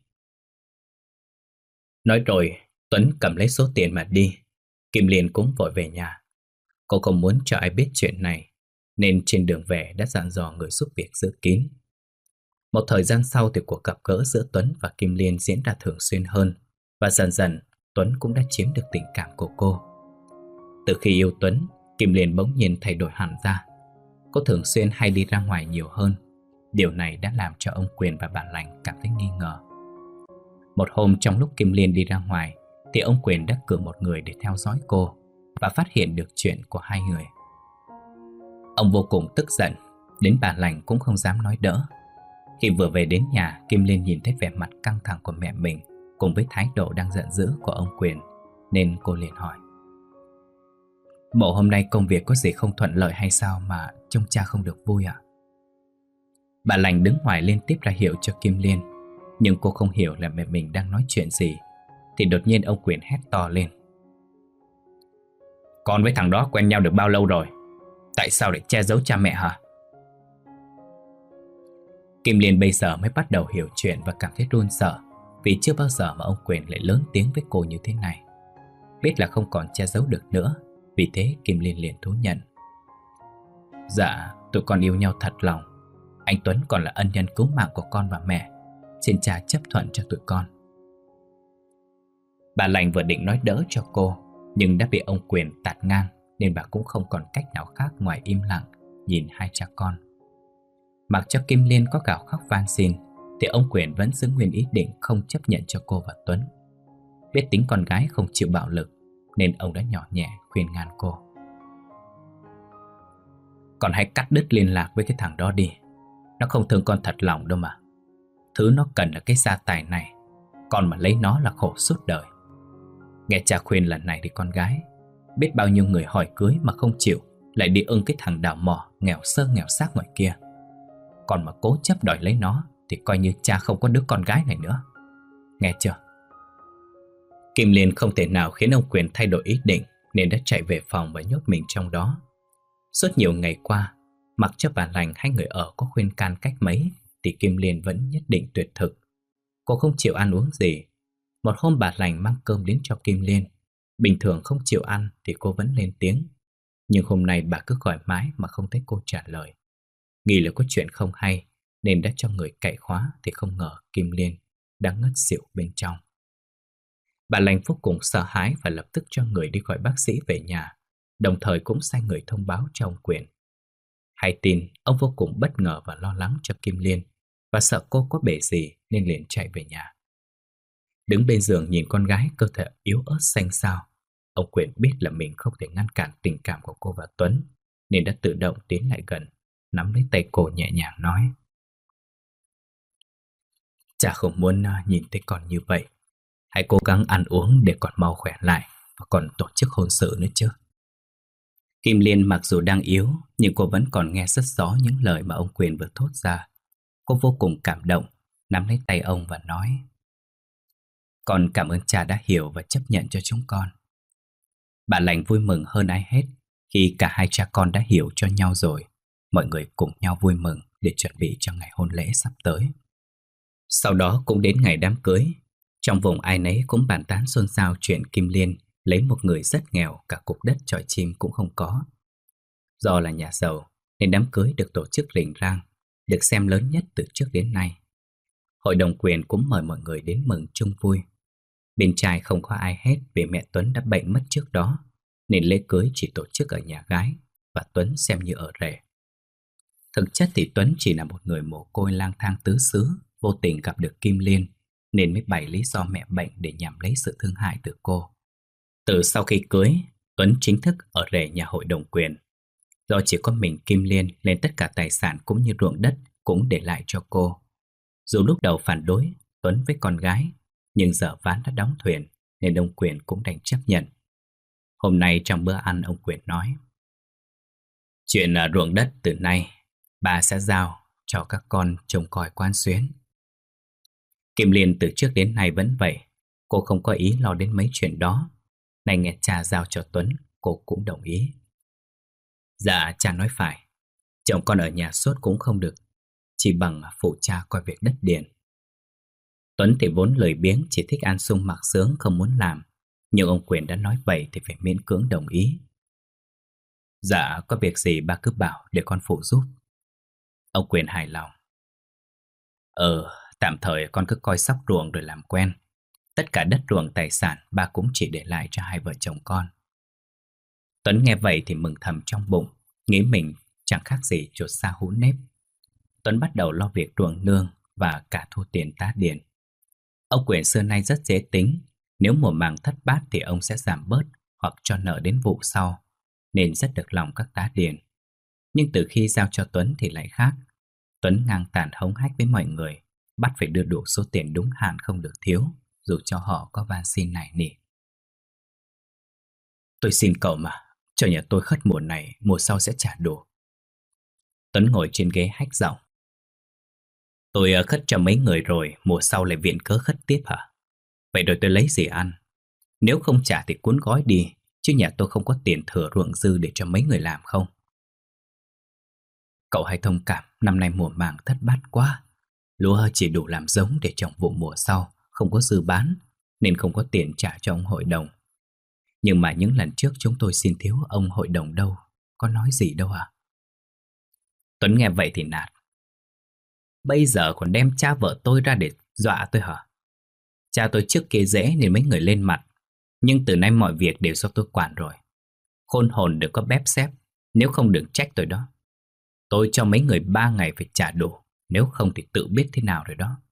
Nói rồi, Tuấn cầm lấy số tiền mà đi. Kim Liên cũng vội về nhà. Cô không muốn cho ai biết chuyện này, nên trên đường về đã dặn dò người giúp việc giữ kín. Một thời gian sau thì cuộc gặp gỡ giữa Tuấn và Kim Liên diễn ra thường xuyên hơn, và dần dần Tuấn cũng đã chiếm được tình cảm của cô. Từ khi yêu Tuấn, Kim Liên bỗng nhiên thay đổi hẳn ra. Cô thường xuyên hay đi ra ngoài nhiều hơn. Điều này đã làm cho ông Quyền và bà Lành cảm thấy nghi ngờ. Một hôm trong lúc Kim Liên đi ra ngoài thì ông Quyền đã cử một người để theo dõi cô và phát hiện được chuyện của hai người. Ông vô cùng tức giận, đến bà Lành cũng không dám nói đỡ. Khi vừa về đến nhà, Kim Liên nhìn thấy vẻ mặt căng thẳng của mẹ mình cùng với thái độ đang giận dữ của ông Quyền, nên cô liền hỏi: Bộ hôm nay công việc có gì không thuận lợi hay sao mà trông cha không được vui ạ? Bà Lành đứng ngoài liên tiếp ra hiệu cho Kim Liên, nhưng cô không hiểu là mẹ mình đang nói chuyện gì. Thì đột nhiên ông Quyền hét to lên: Con với thằng đó quen nhau được bao lâu rồi? Tại sao lại che giấu cha mẹ hả? Kim Liên bây giờ mới bắt đầu hiểu chuyện và cảm thấy run sợ, vì chưa bao giờ mà ông Quyền lại lớn tiếng với cô như thế này. Biết là không còn che giấu được nữa, vì thế Kim Liên liền thú nhận: Dạ, tụi con yêu nhau thật lòng. Anh Tuấn còn là ân nhân cứu mạng của con và mẹ. Xin cha chấp thuận cho tụi con. Bà Lành vừa định nói đỡ cho cô, nhưng đã bị ông Quyền tạt ngang, nên bà cũng không còn cách nào khác ngoài im lặng nhìn hai cha con. Mặc cho Kim Liên có gào khóc van xin thì ông Quyền vẫn giữ nguyên ý định không chấp nhận cho cô và Tuấn. Biết tính con gái không chịu bạo lực, nên ông đã nhỏ nhẹ khuyên ngăn cô: Con hãy cắt đứt liên lạc với cái thằng đó đi. Nó không thương con thật lòng đâu mà. Thứ nó cần là cái gia tài này, con mà lấy nó là khổ suốt đời. Nghe cha khuyên lần này thì con gái, biết bao nhiêu người hỏi cưới mà không chịu, lại đi ưng cái thằng đào mỏ nghèo sơ nghèo xác ngoài kia. Con mà cố chấp đòi lấy nó thì coi như cha không có đứa con gái này nữa. Nghe chưa? Kim Liên không thể nào khiến ông Quyền thay đổi ý định, nên đã chạy về phòng và nhốt mình trong đó. Suốt nhiều ngày qua, mặc cho bà Lành hay người ở có khuyên can cách mấy thì Kim Liên vẫn nhất định tuyệt thực. Cô không chịu ăn uống gì. Một hôm bà Lành mang cơm đến cho Kim Liên. Bình thường không chịu ăn thì cô vẫn lên tiếng, nhưng hôm nay bà cứ gọi mãi mà không thấy cô trả lời. Nghĩ là có chuyện không hay nên đã cho người cậy khóa, thì không ngờ Kim Liên đang ngất xỉu bên trong. Bà lành vô cùng sợ hãi và lập tức cho người đi gọi bác sĩ về nhà, đồng thời cũng sai người thông báo cho ông Quyền. Hay tin, ông vô cùng bất ngờ và lo lắng cho Kim Liên, và sợ cô có bể gì nên liền chạy về nhà. Đứng bên giường nhìn con gái cơ thể yếu ớt xanh xao, ông Quyền biết là mình không thể ngăn cản tình cảm của cô và Tuấn, nên đã tự động tiến lại gần, nắm lấy tay cô nhẹ nhàng nói: Cha không muốn nhìn thấy con như vậy. Hãy cố gắng ăn uống để con mau khỏe lại, và còn tổ chức hôn sự nữa chứ. Kim Liên mặc dù đang yếu, nhưng cô vẫn còn nghe rất rõ những lời mà ông Quyền vừa thốt ra. Cô vô cùng cảm động, nắm lấy tay ông và nói: Con cảm ơn cha đã hiểu và chấp nhận cho chúng con. Bà lành vui mừng hơn ai hết khi cả hai cha con đã hiểu cho nhau rồi. Mọi người cùng nhau vui mừng để chuẩn bị cho ngày hôn lễ sắp tới. Sau đó cũng đến ngày đám cưới. Trong vùng ai nấy cũng bàn tán xôn xao chuyện Kim Liên lấy một người rất nghèo, cả cục đất chọi chim cũng không có. Do là nhà giàu nên đám cưới được tổ chức rình rang, được xem lớn nhất từ trước đến nay. Hội đồng quyền cũng mời mọi người đến mừng chung vui. Bên trai không có ai hết vì mẹ Tuấn đã bệnh mất trước đó, nên lễ cưới chỉ tổ chức ở nhà gái và Tuấn xem như ở rể. Thực chất thì Tuấn chỉ là một người mồ côi lang thang tứ xứ, vô tình gặp được Kim Liên nên mới bày lý do mẹ bệnh để nhằm lấy sự thương hại từ cô. Từ sau khi cưới, Tuấn chính thức ở rể nhà hội đồng quyền. Do chỉ có mình Kim Liên nên tất cả tài sản cũng như ruộng đất cũng để lại cho cô. Dù lúc đầu phản đối Tuấn với con gái, nhưng giờ ván đã đóng thuyền nên ông Quyền cũng đành chấp nhận. Hôm nay trong bữa ăn, ông Quyền nói: Chuyện ruộng đất từ nay bà sẽ giao cho các con trông coi quan xuyến. Kim Liên từ trước đến nay vẫn vậy. Cô không có ý lo đến mấy chuyện đó. Này nghe cha giao cho Tuấn, cô cũng đồng ý. Dạ cha nói phải. Chồng con ở nhà suốt cũng không được, chỉ bằng phụ cha coi việc đất điền. Tuấn thì vốn lười biếng, chỉ thích ăn sung mặc sướng, không muốn làm. Nhưng ông Quyền đã nói vậy thì phải miễn cưỡng đồng ý. Dạ có việc gì ba cứ bảo để con phụ giúp. Ông Quyền hài lòng. Ờ tạm thời con cứ coi sóc ruộng rồi làm quen. Tất cả đất ruộng tài sản ba cũng chỉ để lại cho hai vợ chồng con. Tuấn nghe vậy thì mừng thầm trong bụng, nghĩ mình chẳng khác gì chuột sa hũ nếp. Tuấn bắt đầu lo việc ruộng nương và cả thu tiền tá điền. Ông Quyền xưa nay rất dễ tính. Nếu mùa màng thất bát thì ông sẽ giảm bớt hoặc cho nợ đến vụ sau, nên rất được lòng các tá điền. Nhưng từ khi giao cho Tuấn thì lại khác. Tuấn ngang tàn hống hách với mọi người, bắt phải đưa đủ số tiền đúng hạn, không được thiếu, dù cho họ có van xin nài nỉ. Tôi xin cậu mà, cho nhà tôi khất mùa này, mùa sau sẽ trả đủ. Tuấn ngồi trên ghế hách giọng. Tôi khất cho mấy người rồi, mùa sau lại viện cớ khất tiếp hả? Vậy rồi tôi lấy gì ăn? Nếu không trả thì cuốn gói đi, chứ nhà tôi không có tiền thừa ruộng dư để cho mấy người làm không? Cậu hãy thông cảm, năm nay mùa màng thất bát quá. Lúa chỉ đủ làm giống để trồng vụ mùa sau, không có dư bán, nên không có tiền trả cho ông hội đồng. Nhưng mà những lần trước chúng tôi xin thiếu ông hội đồng đâu, có nói gì đâu à? Tuấn nghe vậy thì nạt. Bây giờ còn đem cha vợ tôi ra để dọa tôi hả? Cha tôi trước kia dễ nên mấy người lên mặt, nhưng từ nay mọi việc đều do tôi quản rồi. Khôn hồn đừng có bép xép, nếu không đừng trách tôi đó. Tôi cho mấy người ba ngày phải trả đủ, nếu không thì tự biết thế nào rồi đó.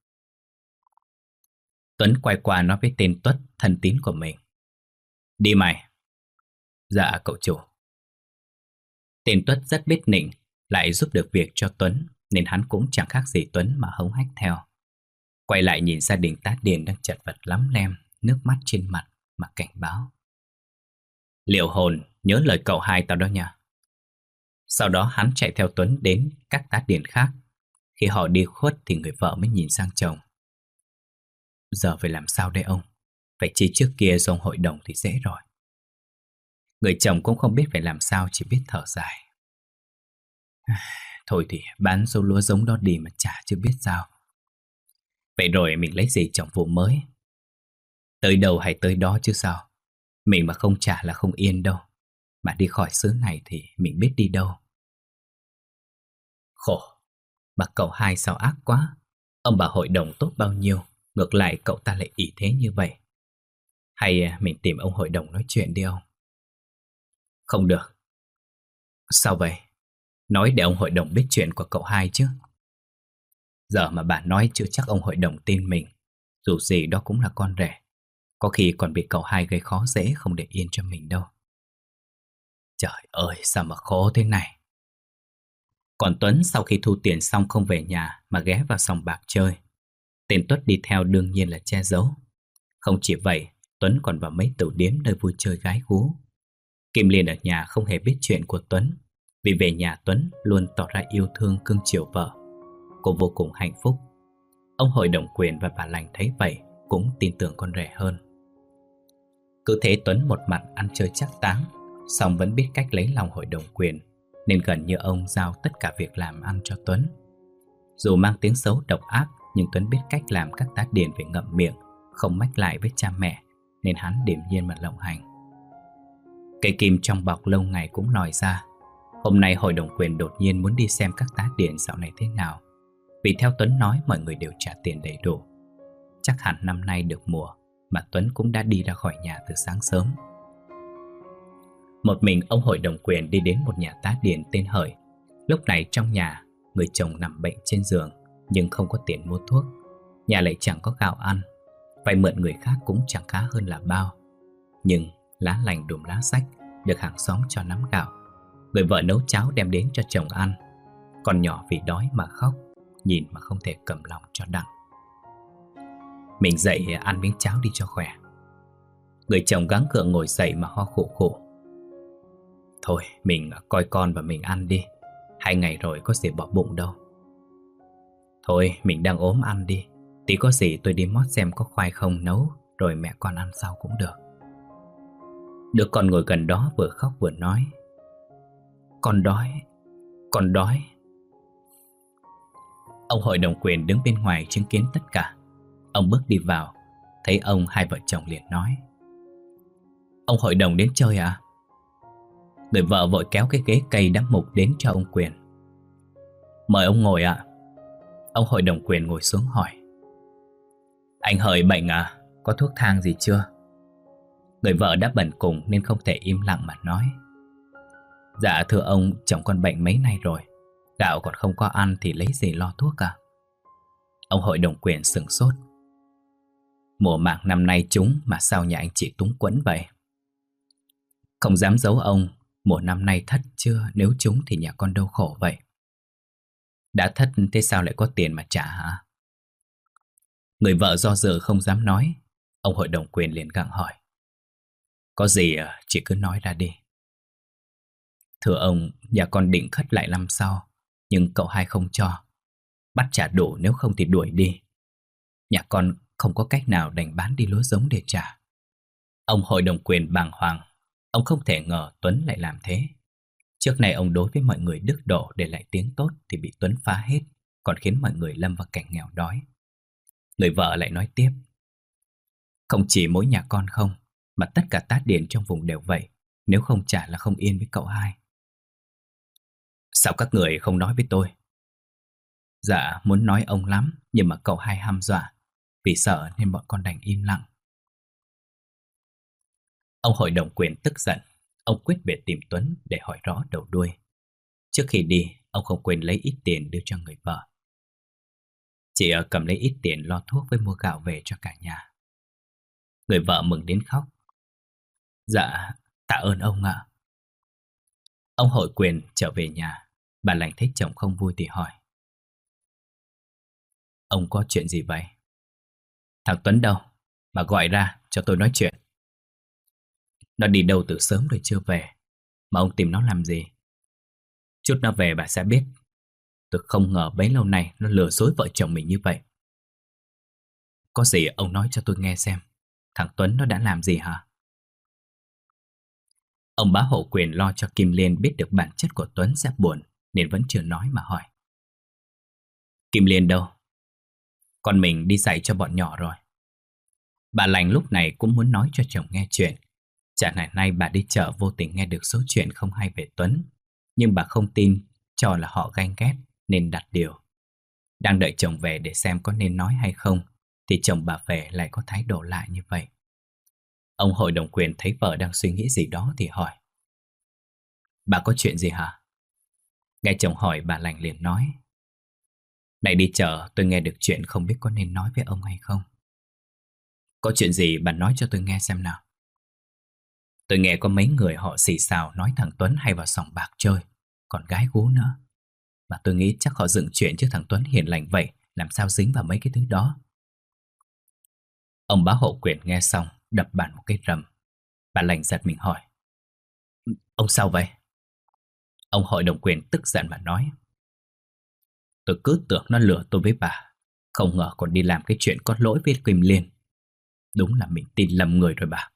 Tuấn quay qua nói với tên Tuất, thân tín của mình. Đi mày. Dạ cậu chủ. Tên Tuất rất biết nịnh, lại giúp được việc cho Tuấn, nên hắn cũng chẳng khác gì Tuấn mà hống hách theo. Quay lại nhìn gia đình tá điền đang chật vật lắm lem, nước mắt trên mặt mà cảnh báo. Liệu hồn, nhớ lời cậu hai tao đó nha. Sau đó hắn chạy theo Tuấn đến các tá điền khác. Khi họ đi khuất thì người vợ mới nhìn sang chồng. Giờ phải làm sao đây ông? Phải chi trước kia dòng hội đồng thì dễ rồi. Người chồng cũng không biết phải làm sao, chỉ biết thở dài. Thôi thì bán số lúa giống đó đi mà trả chứ biết sao. Vậy rồi mình lấy gì trồng vụ mới? Tới đâu hay tới đó chứ sao. Mình mà không trả là không yên đâu. Mà đi khỏi xứ này thì mình biết đi đâu. Khổ. Mà cậu hai sao ác quá. Ông bà hội đồng tốt bao nhiêu, ngược lại cậu ta lại ỷ thế như vậy. Hay à, mình tìm ông hội đồng nói chuyện đi ông? Không được. Sao vậy? Nói để ông hội đồng biết chuyện của cậu hai chứ. Giờ mà bà nói chưa chắc ông hội đồng tin mình. Dù gì đó cũng là con rể. Có khi còn bị cậu hai gây khó dễ không để yên cho mình đâu. Trời ơi, sao mà khổ thế này. Còn Tuấn sau khi thu tiền xong không về nhà mà ghé vào sòng bạc chơi. Tên Tuất đi theo đương nhiên là che giấu. Không chỉ vậy, Tuấn còn vào mấy tửu điếm nơi vui chơi gái gú. Kim Liên ở nhà không hề biết chuyện của Tuấn, vì về nhà Tuấn luôn tỏ ra yêu thương cưng chiều vợ. Cô vô cùng hạnh phúc. Ông hội đồng quyền và bà lành thấy vậy cũng tin tưởng con rể hơn. Cứ thế Tuấn một mặt ăn chơi chắc táng, song vẫn biết cách lấy lòng hội đồng quyền, nên gần như ông giao tất cả việc làm ăn cho Tuấn. Dù mang tiếng xấu độc ác, nhưng Tuấn biết cách làm các tá điền phải ngậm miệng, không mách lại với cha mẹ, nên hắn điềm nhiên mà lộng hành. Cây kim trong bọc lâu ngày cũng lòi ra. Hôm nay hội đồng quyền đột nhiên muốn đi xem các tá điền dạo này thế nào, vì theo Tuấn nói mọi người đều trả tiền đầy đủ. Chắc hẳn năm nay được mùa mà Tuấn cũng đã đi ra khỏi nhà từ sáng sớm. Một mình ông hội đồng quyền đi đến một nhà tá điền tên Hợi. Lúc này trong nhà, người chồng nằm bệnh trên giường nhưng không có tiền mua thuốc. Nhà lại chẳng có gạo ăn, vay mượn người khác cũng chẳng khá hơn là bao. Nhưng lá lành đùm lá rách, được hàng xóm cho nắm gạo. Người vợ nấu cháo đem đến cho chồng ăn. Con nhỏ vì đói mà khóc, nhìn mà không thể cầm lòng cho đặng. Mình dậy ăn miếng cháo đi cho khỏe. Người chồng gắng gượng ngồi dậy mà ho khụ khụ. Thôi mình coi con và mình ăn đi, hai ngày rồi có gì bỏ bụng đâu. Thôi mình đang ốm ăn đi, tí có gì tôi đi mót xem có khoai không nấu, rồi mẹ con ăn sau cũng được. Đứa con ngồi gần đó vừa khóc vừa nói. Con đói, con đói. Ông hội đồng quyền đứng bên ngoài chứng kiến tất cả. Ông bước đi vào, thấy ông hai vợ chồng liền nói. Ông hội đồng đến chơi à? Người vợ vội kéo cái ghế cây đã mục đến cho ông Quyền. Mời ông ngồi ạ. Ông hội đồng quyền ngồi xuống hỏi. Anh Hợi bệnh à? Có thuốc thang gì chưa? Người vợ đã bần cùng nên không thể im lặng mà nói. Dạ thưa ông, chồng con bệnh mấy nay rồi, gạo còn không có ăn thì lấy gì lo thuốc à? Ông hội đồng quyền sửng sốt. Mùa màng năm nay trúng mà sao nhà anh chị túng quẫn vậy? Không dám giấu ông, mùa năm nay thất chưa, nếu trúng thì nhà con đâu khổ vậy. Đã thất thế sao lại có tiền mà trả hả? Người vợ do dự không dám nói. Ông hội đồng quyền liền gặng hỏi. Có gì à, chị cứ nói ra đi. Thưa ông, nhà con định khất lại năm sau, nhưng cậu hai không cho. Bắt trả đủ, nếu không thì đuổi đi. Nhà con không có cách nào đành bán đi lúa giống để trả. Ông hội đồng quyền bàng hoàng. Ông không thể ngờ Tuấn lại làm thế. Trước này ông đối với mọi người đức độ để lại tiếng tốt thì bị Tuấn phá hết, còn khiến mọi người lâm vào cảnh nghèo đói. Người vợ lại nói tiếp. Không chỉ mỗi nhà con không, mà tất cả tá điền trong vùng đều vậy. Nếu không trả là không yên với cậu hai. Sao các người không nói với tôi? Dạ muốn nói ông lắm, nhưng mà cậu hai hăm dọa. Vì sợ nên bọn con đành im lặng. Ông hội đồng quyền tức giận. Ông quyết về tìm Tuấn để hỏi rõ đầu đuôi. Trước khi đi, ông không quên lấy ít tiền đưa cho người vợ. Chị cầm lấy ít tiền lo thuốc với mua gạo về cho cả nhà. Người vợ mừng đến khóc. Dạ, tạ ơn ông ạ. Ông hội quyền trở về nhà. Bà lành thấy chồng không vui thì hỏi. Ông có chuyện gì vậy? Thằng Tuấn đâu? Bà gọi ra cho tôi nói chuyện. Nó đi đâu từ sớm rồi chưa về, mà ông tìm nó làm gì? Chút nó về bà sẽ biết. Tôi không ngờ bấy lâu nay nó lừa dối vợ chồng mình như vậy. Có gì ông nói cho tôi nghe xem. Thằng Tuấn nó đã làm gì hả? Ông bá hộ quyền lo cho Kim Liên biết được bản chất của Tuấn sẽ buồn, nên vẫn chưa nói mà hỏi. Kim Liên đâu? Con mình đi dạy cho bọn nhỏ rồi. Bà lành lúc này cũng muốn nói cho chồng nghe chuyện. Chả ngày nay bà đi chợ vô tình nghe được số chuyện không hay về Tuấn, nhưng bà không tin, cho là họ ganh ghét nên đặt điều. Đang đợi chồng về để xem có nên nói hay không, thì chồng bà về lại có thái độ lạ như vậy. Ông hội đồng quyền thấy vợ đang suy nghĩ gì đó thì hỏi: Bà có chuyện gì hả? Nghe chồng hỏi, bà lành liền nói: Này đi chợ tôi nghe được chuyện không biết có nên nói với ông hay không. Có chuyện gì bà nói cho tôi nghe xem nào. Tôi nghe có mấy người họ xì xào nói thằng Tuấn hay vào sòng bạc chơi, còn gái gú nữa. Mà tôi nghĩ chắc họ dựng chuyện chứ thằng Tuấn hiền lành vậy, làm sao dính vào mấy cái thứ đó. Ông bá hộ quyền nghe xong đập bàn một cái rầm. Bà lành giật mình hỏi: Ông sao vậy? Ông hội đồng quyền tức giận mà nói: Tôi cứ tưởng nó lừa tôi với bà, không ngờ còn đi làm cái chuyện có lỗi với Kim Liên. Đúng là mình tin lầm người rồi bà.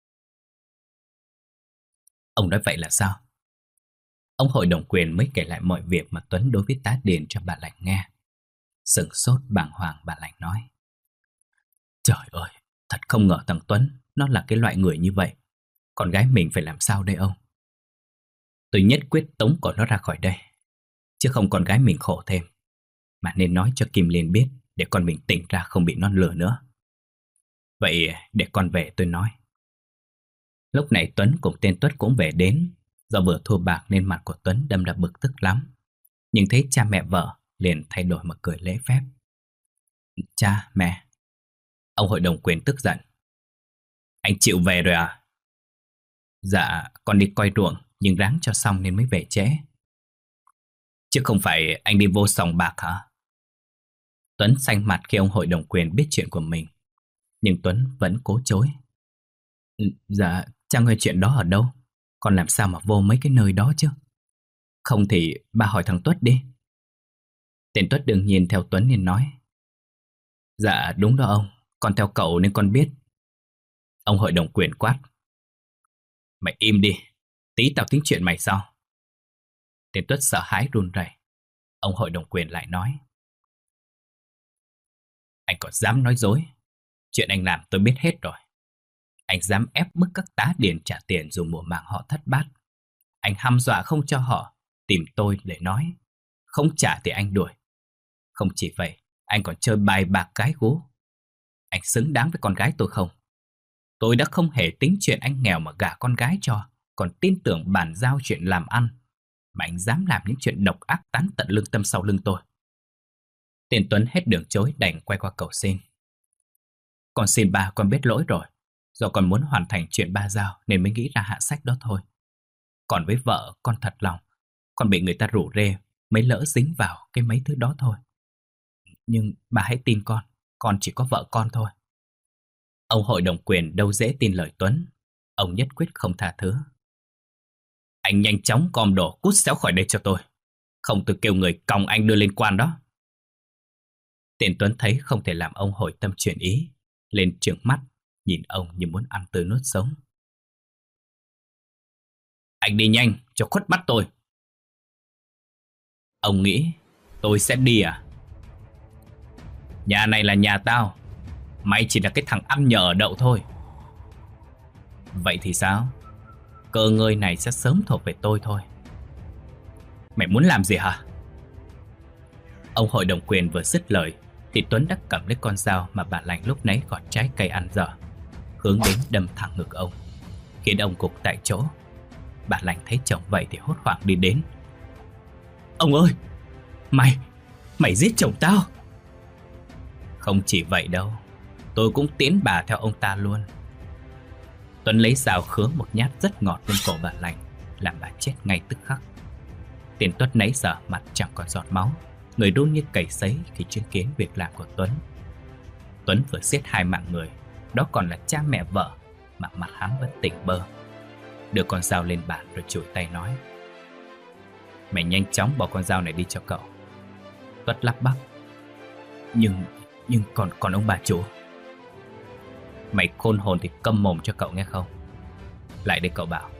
Ông nói vậy là sao? Ông hội đồng quyền mới kể lại mọi việc mà Tuấn đối với tá điền cho bà lành nghe. Sửng sốt bàng hoàng, bà lành nói: Trời ơi, thật không ngờ thằng Tuấn nó là cái loại người như vậy. Con gái mình phải làm sao đây ông? Tôi nhất quyết tống con nó ra khỏi đây, chứ không con gái mình khổ thêm. Mà nên nói cho Kim Liên biết, để con mình tỉnh ra không bị non lừa nữa. Vậy để con về tôi nói. Lúc này Tuấn cùng tên Tuất cũng về đến. Do vừa thua bạc nên mặt của Tuấn đâm ra bực tức lắm. Nhưng thấy cha mẹ vợ liền thay đổi mà cười lễ phép. Cha, mẹ. Ông hội đồng quyền tức giận: Anh chịu về rồi à? Dạ, con đi coi ruộng, nhưng ráng cho xong nên mới về trễ. Chứ không phải anh đi vô sòng bạc hả? Tuấn xanh mặt khi ông hội đồng quyền biết chuyện của mình. Nhưng Tuấn vẫn cố chối. Dạ, cha nghe chuyện đó ở đâu? Con làm sao mà vô mấy cái nơi đó chứ? Không thì ba hỏi thằng Tuất đi. Tên Tuất đương nhiên theo Tuấn nên nói: Dạ đúng đó ông, con theo cậu nên con biết. Ông hội đồng quyền quát: Mày im đi, tí tao tính chuyện mày sau. Tên Tuất sợ hãi run rẩy. Ông hội đồng quyền lại nói: Anh còn dám nói dối. Chuyện anh làm tôi biết hết rồi. Anh dám ép bức các tá điền trả tiền dù mùa màng họ thất bát. Anh hăm dọa không cho họ tìm tôi để nói. Không trả thì anh đuổi. Không chỉ vậy, anh còn chơi bài bạc gái gú. Anh xứng đáng với con gái tôi không? Tôi đã không hề tính chuyện anh nghèo mà gả con gái cho, còn tin tưởng bàn giao chuyện làm ăn. Mà anh dám làm những chuyện độc ác tán tận lương tâm sau lưng tôi. Tên Tuấn hết đường chối đành quay qua cầu xin: Con xin ba, con biết lỗi rồi. Do con muốn hoàn thành chuyện ba giao nên mới nghĩ ra hạ sách đó thôi. Còn với vợ, con thật lòng, con bị người ta rủ rê mới lỡ dính vào cái mấy thứ đó thôi. Nhưng bà hãy tin con, con chỉ có vợ con thôi. Ông hội đồng quyền đâu dễ tin lời Tuấn. Ông nhất quyết không tha thứ. Anh nhanh chóng gom đồ cút xéo khỏi đây cho tôi. Không tôi kêu người còng anh đưa lên quan đó. Tên Tuấn thấy không thể làm ông hội tâm chuyển ý, lên trừng mắt, nhìn ông như muốn ăn tươi nuốt sống. Anh đi nhanh cho khuất mắt tôi. Ông nghĩ tôi sẽ đi à? Nhà này là nhà tao. Mày chỉ là cái thằng ăn nhờ ở đậu thôi. Vậy thì sao? Cơ ngơi này sẽ sớm thuộc về tôi thôi. Mày muốn làm gì hả? Ông hội đồng quyền vừa dứt lời thì Tuấn đã cầm lấy con dao mà bà lành lúc nãy gọt trái cây ăn dở, hướng đến đâm thẳng ngực ông, khiến ông gục tại chỗ. Bà lành thấy chồng vậy thì hốt hoảng đi đến. Ông ơi! Mày! Mày giết chồng tao! Không chỉ vậy đâu, tôi cũng tiễn bà theo ông ta luôn. Tuấn lấy dao khứa một nhát rất ngọt lên cổ bà lành, làm bà chết ngay tức khắc. Tên Tuất nãy giờ mặt chẳng còn giọt máu, người run như cầy sấy khi chứng kiến việc làm của Tuấn. Tuấn vừa giết hai mạng người, đó còn là cha mẹ vợ, mà mặt hắn vẫn tỉnh bơ. Đưa con dao lên bàn rồi chùi tay nói: Mày nhanh chóng bỏ con dao này đi cho cậu. Tuất lắp bắp: Nhưng, nhưng còn, còn ông bà chủ. Mày khôn hồn thì câm mồm cho cậu nghe không? Lại đây cậu bảo.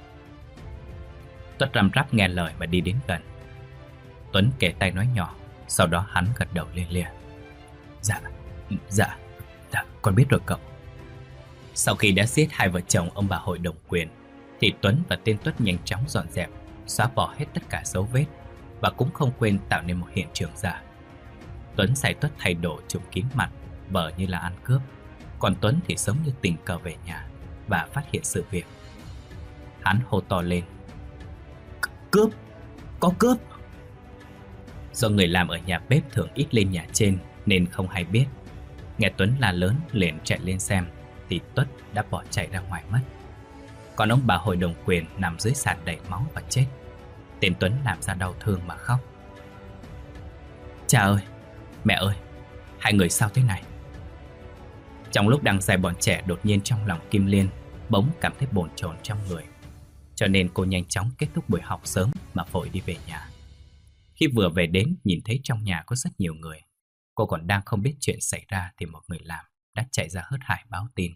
Tuất răm rắp nghe lời mà đi đến gần. Tuấn kề tay nói nhỏ, sau đó hắn gật đầu lia lịa. Dạ, dạ, dạ, con biết rồi cậu. Sau khi đã giết hai vợ chồng ông bà hội đồng quyền, thì Tuấn và tên Tuất nhanh chóng dọn dẹp, xóa bỏ hết tất cả dấu vết, và cũng không quên tạo nên một hiện trường giả. Tuấn sai Tuất thay đồ trùm kín mặt, vờ như là ăn cướp, còn Tuấn thì sống như tình cờ về nhà, và phát hiện sự việc. Hắn hô to lên: Cướp! Có cướp! Do người làm ở nhà bếp thường ít lên nhà trên nên không hay biết. Nghe Tuấn la lớn liền chạy lên xem thì Tuất đã bỏ chạy ra ngoài mất. Còn ông bà hội đồng quyền nằm dưới sàn đầy máu và chết. Tên Tuấn làm ra đau thương mà khóc: Cha ơi! Mẹ ơi! Hai người sao thế này? Trong lúc đang dạy bọn trẻ, đột nhiên trong lòng Kim Liên bỗng cảm thấy bồn chồn trong người. Cho nên cô nhanh chóng kết thúc buổi học sớm mà vội đi về nhà. Khi vừa về đến, nhìn thấy trong nhà có rất nhiều người. Cô còn đang không biết chuyện xảy ra thì một người làm đã chạy ra hớt hải báo tin: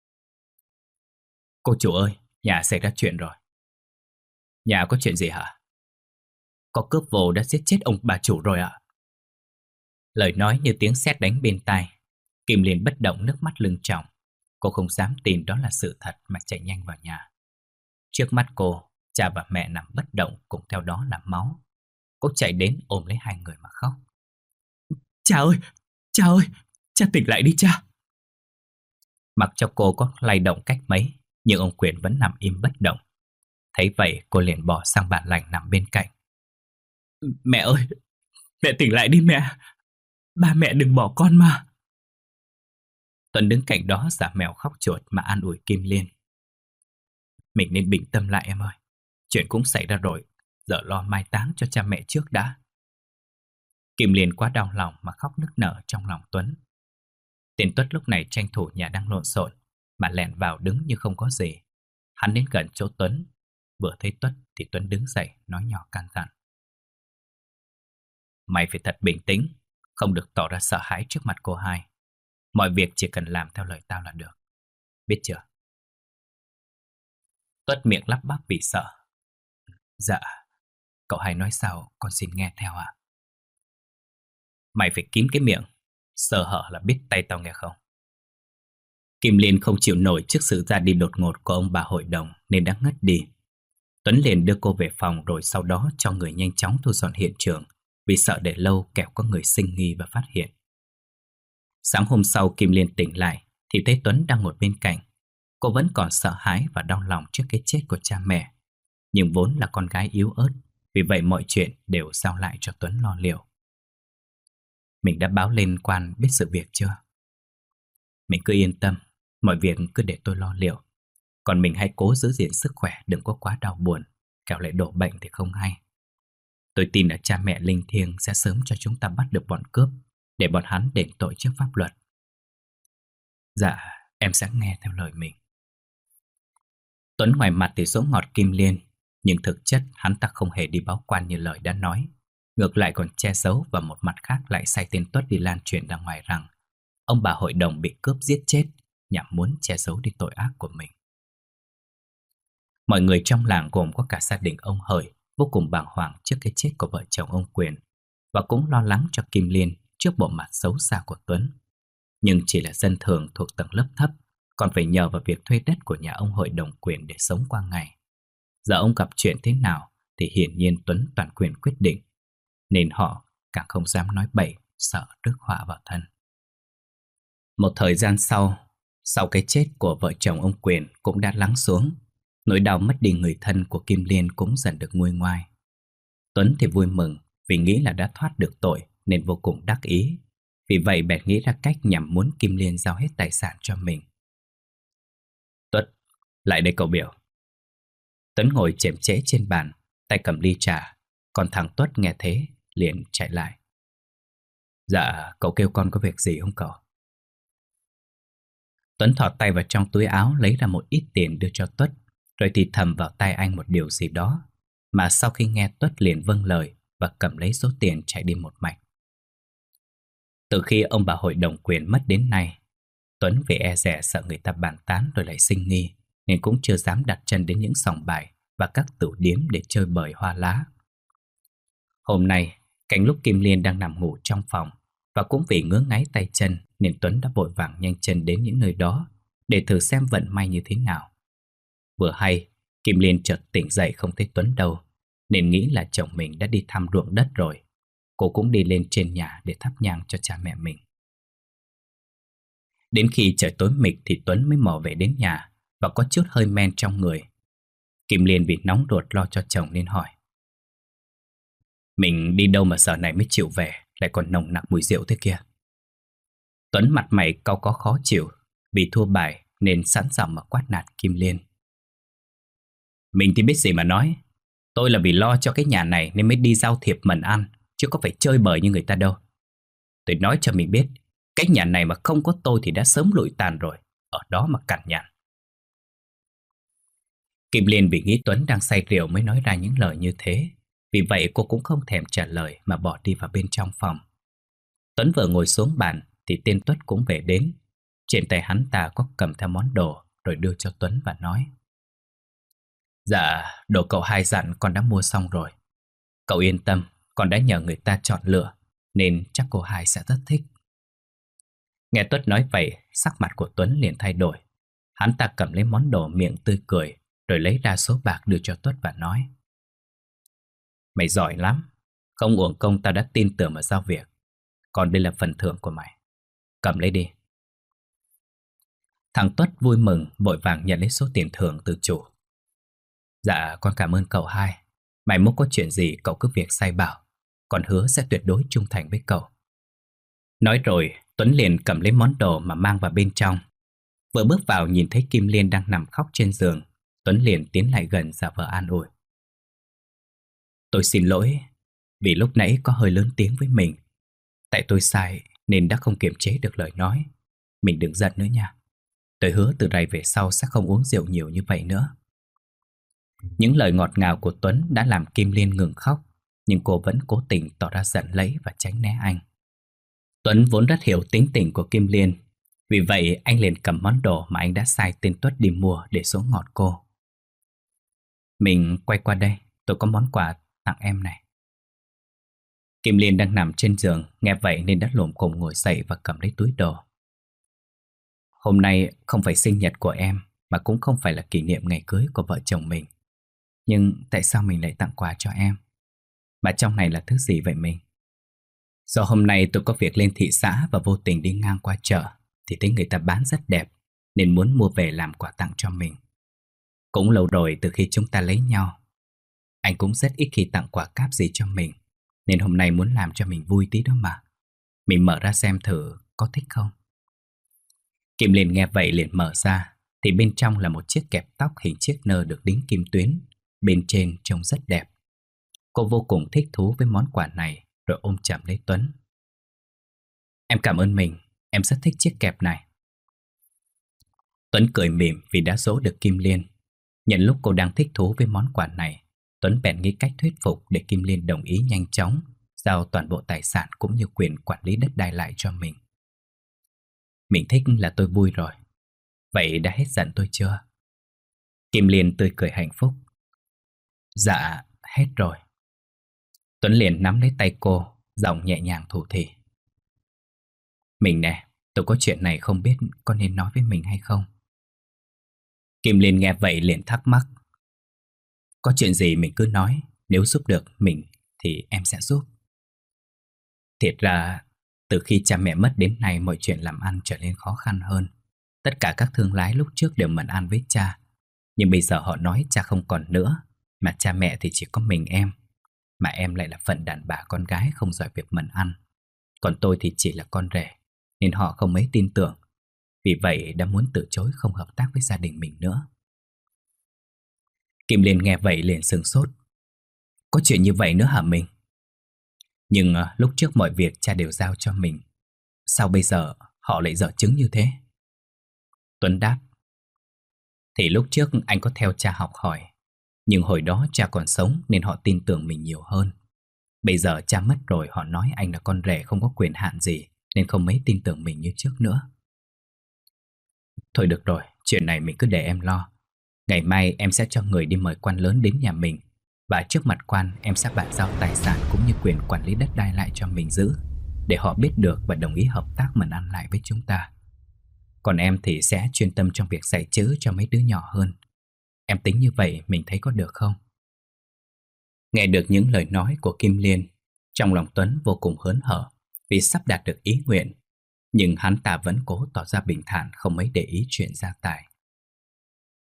Cô chủ ơi, nhà xảy ra chuyện rồi. Nhà có chuyện gì hả? Có cướp vô đã giết chết ông bà chủ rồi ạ. Lời nói như tiếng sét đánh bên tai. Kim Liên bất động, nước mắt lưng tròng. Cô không dám tin đó là sự thật mà chạy nhanh vào nhà. Trước mắt cô, cha và mẹ nằm bất động, cùng theo đó là máu. Cô chạy đến ôm lấy hai người mà khóc: Cha ơi! Cha ơi! Cha tỉnh lại đi cha! Mặc cho cô có lay động cách mấy, nhưng ông Quyền vẫn nằm im bất động. Thấy vậy, cô liền bỏ sang bàn lành nằm bên cạnh: Mẹ ơi! Mẹ tỉnh lại đi mẹ! Ba mẹ đừng bỏ con mà! Tuấn đứng cạnh đó giả mèo khóc chuột mà an ủi Kim Liên: Mình nên bình tâm lại em ơi. Chuyện cũng xảy ra rồi, giờ lo mai táng cho cha mẹ trước đã. Kim Liên quá đau lòng mà khóc nức nở trong lòng Tuấn. Tên Tuất lúc này tranh thủ nhà đang lộn xộn mà lẻn vào đứng như không có gì. Hắn đến gần chỗ Tuấn. Vừa thấy Tuất thì Tuấn đứng dậy nói nhỏ can dặn: Mày phải thật bình tĩnh, không được tỏ ra sợ hãi trước mặt cô hai. Mọi việc chỉ cần làm theo lời tao là được, biết chưa? Tuất miệng lắp bắp vì sợ: Dạ, cậu hai nói sao con xin nghe theo ạ. Mày phải kín cái miệng, sơ hở là biết tay tao nghe không? Kim Liên không chịu nổi trước sự ra đi đột ngột của ông bà hội đồng nên đã ngất đi. Tuấn liền đưa cô về phòng rồi sau đó cho người nhanh chóng thu dọn hiện trường, vì sợ để lâu kẻo có người sinh nghi và phát hiện. Sáng hôm sau Kim Liên tỉnh lại thì thấy Tuấn đang ngồi bên cạnh. Cô vẫn còn sợ hãi và đau lòng trước cái chết của cha mẹ, nhưng vốn là con gái yếu ớt, vì vậy mọi chuyện đều giao lại cho Tuấn lo liệu. Mình đã báo lên quan biết sự việc chưa? Mình cứ yên tâm, mọi việc cứ để tôi lo liệu. Còn mình hãy cố giữ gìn sức khỏe, đừng có quá đau buồn, kẻo lại đổ bệnh thì không hay. Tôi tin là cha mẹ linh thiêng sẽ sớm cho chúng ta bắt được bọn cướp, để bọn hắn đền tội trước pháp luật. Dạ, em sẽ nghe theo lời mình. Tuấn ngoài mặt thì dỗ ngọt Kim Liên, nhưng thực chất hắn ta không hề đi báo quan như lời đã nói. Ngược lại còn che giấu, và một mặt khác lại sai tên Tuất đi lan truyền ra ngoài rằng ông bà hội đồng bị cướp giết chết, nhằm muốn che giấu đi tội ác của mình. Mọi người trong làng gồm có cả gia đình ông Hợi vô cùng bàng hoàng trước cái chết của vợ chồng ông Quyền, và cũng lo lắng cho Kim Liên trước bộ mặt xấu xa của Tuấn. Nhưng chỉ là dân thường thuộc tầng lớp thấp, còn phải nhờ vào việc thuê đất của nhà ông hội đồng Quyền để sống qua ngày. Giờ ông gặp chuyện thế nào thì hiển nhiên Tuấn toàn quyền quyết định, nên họ càng không dám nói bậy, sợ rước họa vào thân. Một thời gian sau, sau cái chết của vợ chồng ông Quyền cũng đã lắng xuống, nỗi đau mất đi người thân của Kim Liên cũng dần được nguôi ngoai. Tuấn thì vui mừng vì nghĩ là đã thoát được tội nên vô cùng đắc ý. Vì vậy bèn nghĩ ra cách nhằm muốn Kim Liên giao hết tài sản cho mình. Tuất, lại đây cậu biểu. Tuấn ngồi chềm chễ trên bàn, tay cầm ly trà, còn thằng Tuất nghe thế liền chạy lại. Dạ, cậu kêu con có việc gì không cậu? Tuấn thò tay vào trong túi áo lấy ra một ít tiền đưa cho Tuất, rồi thì thầm vào tai anh một điều gì đó, mà sau khi nghe Tuất liền vâng lời và cầm lấy số tiền chạy đi một mạch. Từ khi ông bà hội đồng Quyền mất đến nay, Tuấn vì e dè sợ người ta bàn tán rồi lại sinh nghi, nên cũng chưa dám đặt chân đến những sòng bài và các tửu điếm để chơi bời hoa lá. Hôm nay, cạnh lúc Kim Liên đang nằm ngủ trong phòng, và cũng vì ngứa ngáy tay chân nên Tuấn đã vội vàng nhanh chân đến những nơi đó để thử xem vận may như thế nào. Vừa hay, Kim Liên chợt tỉnh dậy không thấy Tuấn đâu, nên nghĩ là chồng mình đã đi thăm ruộng đất rồi. Cô cũng đi lên trên nhà để thắp nhang cho cha mẹ mình. Đến khi trời tối mịt thì Tuấn mới mò về đến nhà và có chút hơi men trong người. Kim Liên vì nóng ruột lo cho chồng nên hỏi: Mình đi đâu mà giờ này mới chịu về, lại còn nồng nặc mùi rượu thế kia? Tuấn mặt mày cau có khó chịu, vì thua bài nên sẵn sàng mà quát nạt Kim Liên. Mình thì biết gì mà nói. Tôi là vì lo cho cái nhà này nên mới đi giao thiệp mần ăn, chứ có phải chơi bời như người ta đâu. Tôi nói cho mình biết, cái nhà này mà không có tôi thì đã sớm lụi tàn rồi, ở đó mà cằn nhằn. Kim Liên vì nghĩ Tuấn đang say rượu mới nói ra những lời như thế. Vì vậy cô cũng không thèm trả lời mà bỏ đi vào bên trong phòng. Tuấn vừa ngồi xuống bàn thì tên Tuất cũng về đến. Trên tay hắn ta có cầm theo món đồ rồi đưa cho Tuấn và nói: Dạ, đồ cậu hai dặn con đã mua xong rồi. Cậu yên tâm, con đã nhờ người ta chọn lựa, nên chắc cô hai sẽ rất thích. Nghe Tuất nói vậy, sắc mặt của Tuấn liền thay đổi. Hắn ta cầm lấy món đồ miệng tươi cười, rồi lấy ra số bạc đưa cho Tuất và nói: Mày giỏi lắm, không uổng công tao đã tin tưởng mà giao việc. Còn đây là phần thưởng của mày, cầm lấy đi. Thằng Tuất vui mừng vội vàng nhận lấy số tiền thưởng từ chủ. Dạ, con cảm ơn cậu hai. Mai mốt có chuyện gì cậu cứ việc sai bảo, con hứa sẽ tuyệt đối trung thành với cậu. Nói rồi, Tuấn liền cầm lấy món đồ mà mang vào bên trong. Vừa bước vào nhìn thấy Kim Liên đang nằm khóc trên giường, Tuấn liền tiến lại gần giả vờ an ủi. Tôi xin lỗi, vì lúc nãy có hơi lớn tiếng với mình. Tại tôi sai nên đã không kiềm chế được lời nói. Mình đừng giận nữa nha. Tôi hứa từ đây về sau sẽ không uống rượu nhiều như vậy nữa. Những lời ngọt ngào của Tuấn đã làm Kim Liên ngừng khóc, nhưng cô vẫn cố tình tỏ ra giận lấy và tránh né anh. Tuấn vốn rất hiểu tính tình của Kim Liên, vì vậy anh liền cầm món đồ mà anh đã sai tên Tuất đi mua để xuống ngọt cô. Mình quay qua đây, tôi có món quà tặng em này. Kim Liên đang nằm trên giường, nghe vậy nên đã lồm cồm ngồi dậy và cầm lấy túi đồ. Hôm nay không phải sinh nhật của em, mà cũng không phải là kỷ niệm ngày cưới của vợ chồng mình. Nhưng tại sao mình lại tặng quà cho em? Mà trong này là thứ gì vậy mình? Do hôm nay tôi có việc lên thị xã và vô tình đi ngang qua chợ thì thấy người ta bán rất đẹp, nên muốn mua về làm quà tặng cho mình. Cũng lâu rồi từ khi chúng ta lấy nhau, anh cũng rất ít khi tặng quà cáp gì cho mình, nên hôm nay muốn làm cho mình vui tí đó mà. Mình mở ra xem thử có thích không? Kim Liên nghe vậy liền mở ra, thì bên trong là một chiếc kẹp tóc hình chiếc nơ được đính kim tuyến, bên trên trông rất đẹp. Cô vô cùng thích thú với món quà này, rồi ôm chầm lấy Tuấn. Em cảm ơn mình, em rất thích chiếc kẹp này. Tuấn cười mỉm vì đã dỗ được Kim Liên. Nhân lúc cô đang thích thú với món quà này, Tuấn bèn nghĩ cách thuyết phục để Kim Liên đồng ý nhanh chóng giao toàn bộ tài sản cũng như quyền quản lý đất đai lại cho mình. Mình thích là tôi vui rồi. Vậy đã hết giận tôi chưa? Kim Liên tươi cười hạnh phúc. Dạ, hết rồi. Tuấn liền nắm lấy tay cô, giọng nhẹ nhàng thủ thỉ. Mình nè, tôi có chuyện này không biết có nên nói với mình hay không? Kim Liên nghe vậy liền thắc mắc. Có chuyện gì mình cứ nói, nếu giúp được mình thì em sẽ giúp. Thiệt ra, từ khi cha mẹ mất đến nay mọi chuyện làm ăn trở nên khó khăn hơn. Tất cả các thương lái lúc trước đều mần ăn với cha, nhưng bây giờ họ nói cha không còn nữa, mà cha mẹ thì chỉ có mình em. Mà em lại là phận đàn bà con gái không giỏi việc mần ăn, còn tôi thì chỉ là con rể, nên họ không mấy tin tưởng. Vì vậy đã muốn từ chối không hợp tác với gia đình mình nữa. Kim Liên nghe vậy liền sửng sốt. Có chuyện như vậy nữa hả mình? Nhưng à, lúc trước mọi việc cha đều giao cho mình, sao bây giờ họ lại dở chứng như thế? Tuấn đáp. Thì lúc trước anh có theo cha học hỏi, nhưng hồi đó cha còn sống nên họ tin tưởng mình nhiều hơn. Bây giờ cha mất rồi, họ nói anh là con rể không có quyền hạn gì, nên không mấy tin tưởng mình như trước nữa. Thôi được rồi, chuyện này mình cứ để em lo. Ngày mai em sẽ cho người đi mời quan lớn đến nhà mình, và trước mặt quan em sẽ bàn giao tài sản cũng như quyền quản lý đất đai lại cho mình giữ, để họ biết được và đồng ý hợp tác mần ăn lại với chúng ta. Còn em thì sẽ chuyên tâm trong việc dạy chữ cho mấy đứa nhỏ hơn. Em tính như vậy mình thấy có được không? Nghe được những lời nói của Kim Liên, trong lòng Tuấn vô cùng hớn hở vì sắp đạt được ý nguyện. Nhưng hắn ta vẫn cố tỏ ra bình thản, không mấy để ý chuyện gia tài.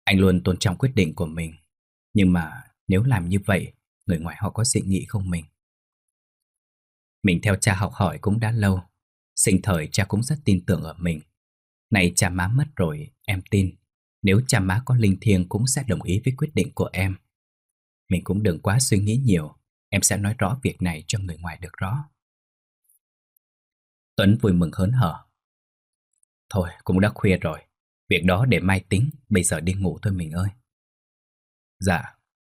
Anh luôn tôn trọng quyết định của mình. Nhưng mà nếu làm như vậy, người ngoài họ có dị nghị không mình? Mình theo cha học hỏi cũng đã lâu. Sinh thời cha cũng rất tin tưởng ở mình. Này cha má mất rồi, em tin nếu cha má có linh thiêng cũng sẽ đồng ý với quyết định của em. Mình cũng đừng quá suy nghĩ nhiều. Em sẽ nói rõ việc này cho người ngoài được rõ. Tuấn vui mừng hớn hở. Thôi cũng đã khuya rồi, việc đó để mai tính. Bây giờ đi ngủ thôi mình ơi. Dạ.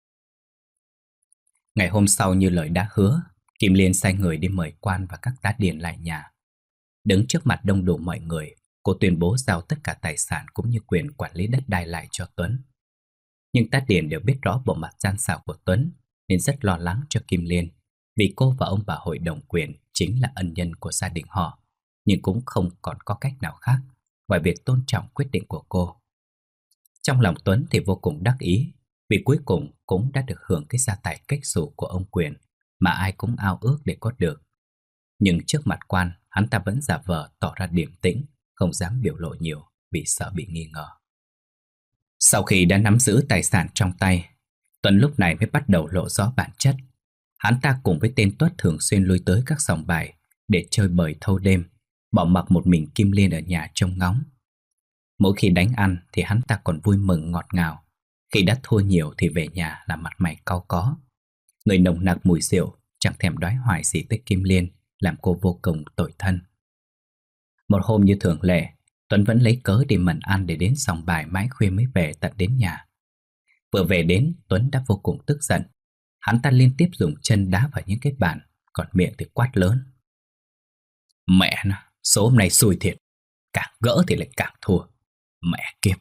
Ngày hôm sau như lời đã hứa, Kim Liên sai người đi mời quan và các tá điền lại nhà. Đứng trước mặt đông đủ mọi người, cô tuyên bố giao tất cả tài sản cũng như quyền quản lý đất đai lại cho Tuấn. Nhưng tá điền đều biết rõ bộ mặt gian xảo của Tuấn nên rất lo lắng cho Kim Liên, vì cô và ông bà hội đồng quyền chính là ân nhân của gia đình họ, nhưng cũng không còn có cách nào khác ngoài việc tôn trọng quyết định của cô. Trong lòng Tuấn thì vô cùng đắc ý, vì cuối cùng cũng đã được hưởng cái gia tài cách xù của ông Quyền mà ai cũng ao ước để có được. Nhưng trước mặt quan, hắn ta vẫn giả vờ tỏ ra điềm tĩnh, không dám biểu lộ nhiều vì sợ bị nghi ngờ. Sau khi đã nắm giữ tài sản trong tay, Tuấn lúc này mới bắt đầu lộ rõ bản chất. Hắn ta cùng với tên Tuất thường xuyên lui tới các sòng bài để chơi bời thâu đêm, bỏ mặc một mình Kim Liên ở nhà trông ngóng. Mỗi khi đánh ăn thì hắn ta còn vui mừng ngọt ngào. Khi đã thua nhiều thì về nhà là mặt mày cau có. Người nồng nặc mùi rượu, chẳng thèm đoái hoài gì tới Kim Liên, làm cô vô cùng tủi thân. Một hôm như thường lệ, Tuấn vẫn lấy cớ đi mần ăn để đến sòng bài mãi khuya mới về tận đến nhà. Vừa về đến, Tuấn đã vô cùng tức giận. Hắn ta liên tiếp dùng chân đá vào những cái bàn, còn miệng thì quát lớn. Mẹ nó, số hôm nay xui thiệt. Càng gỡ thì lại càng thua. Mẹ kiếp.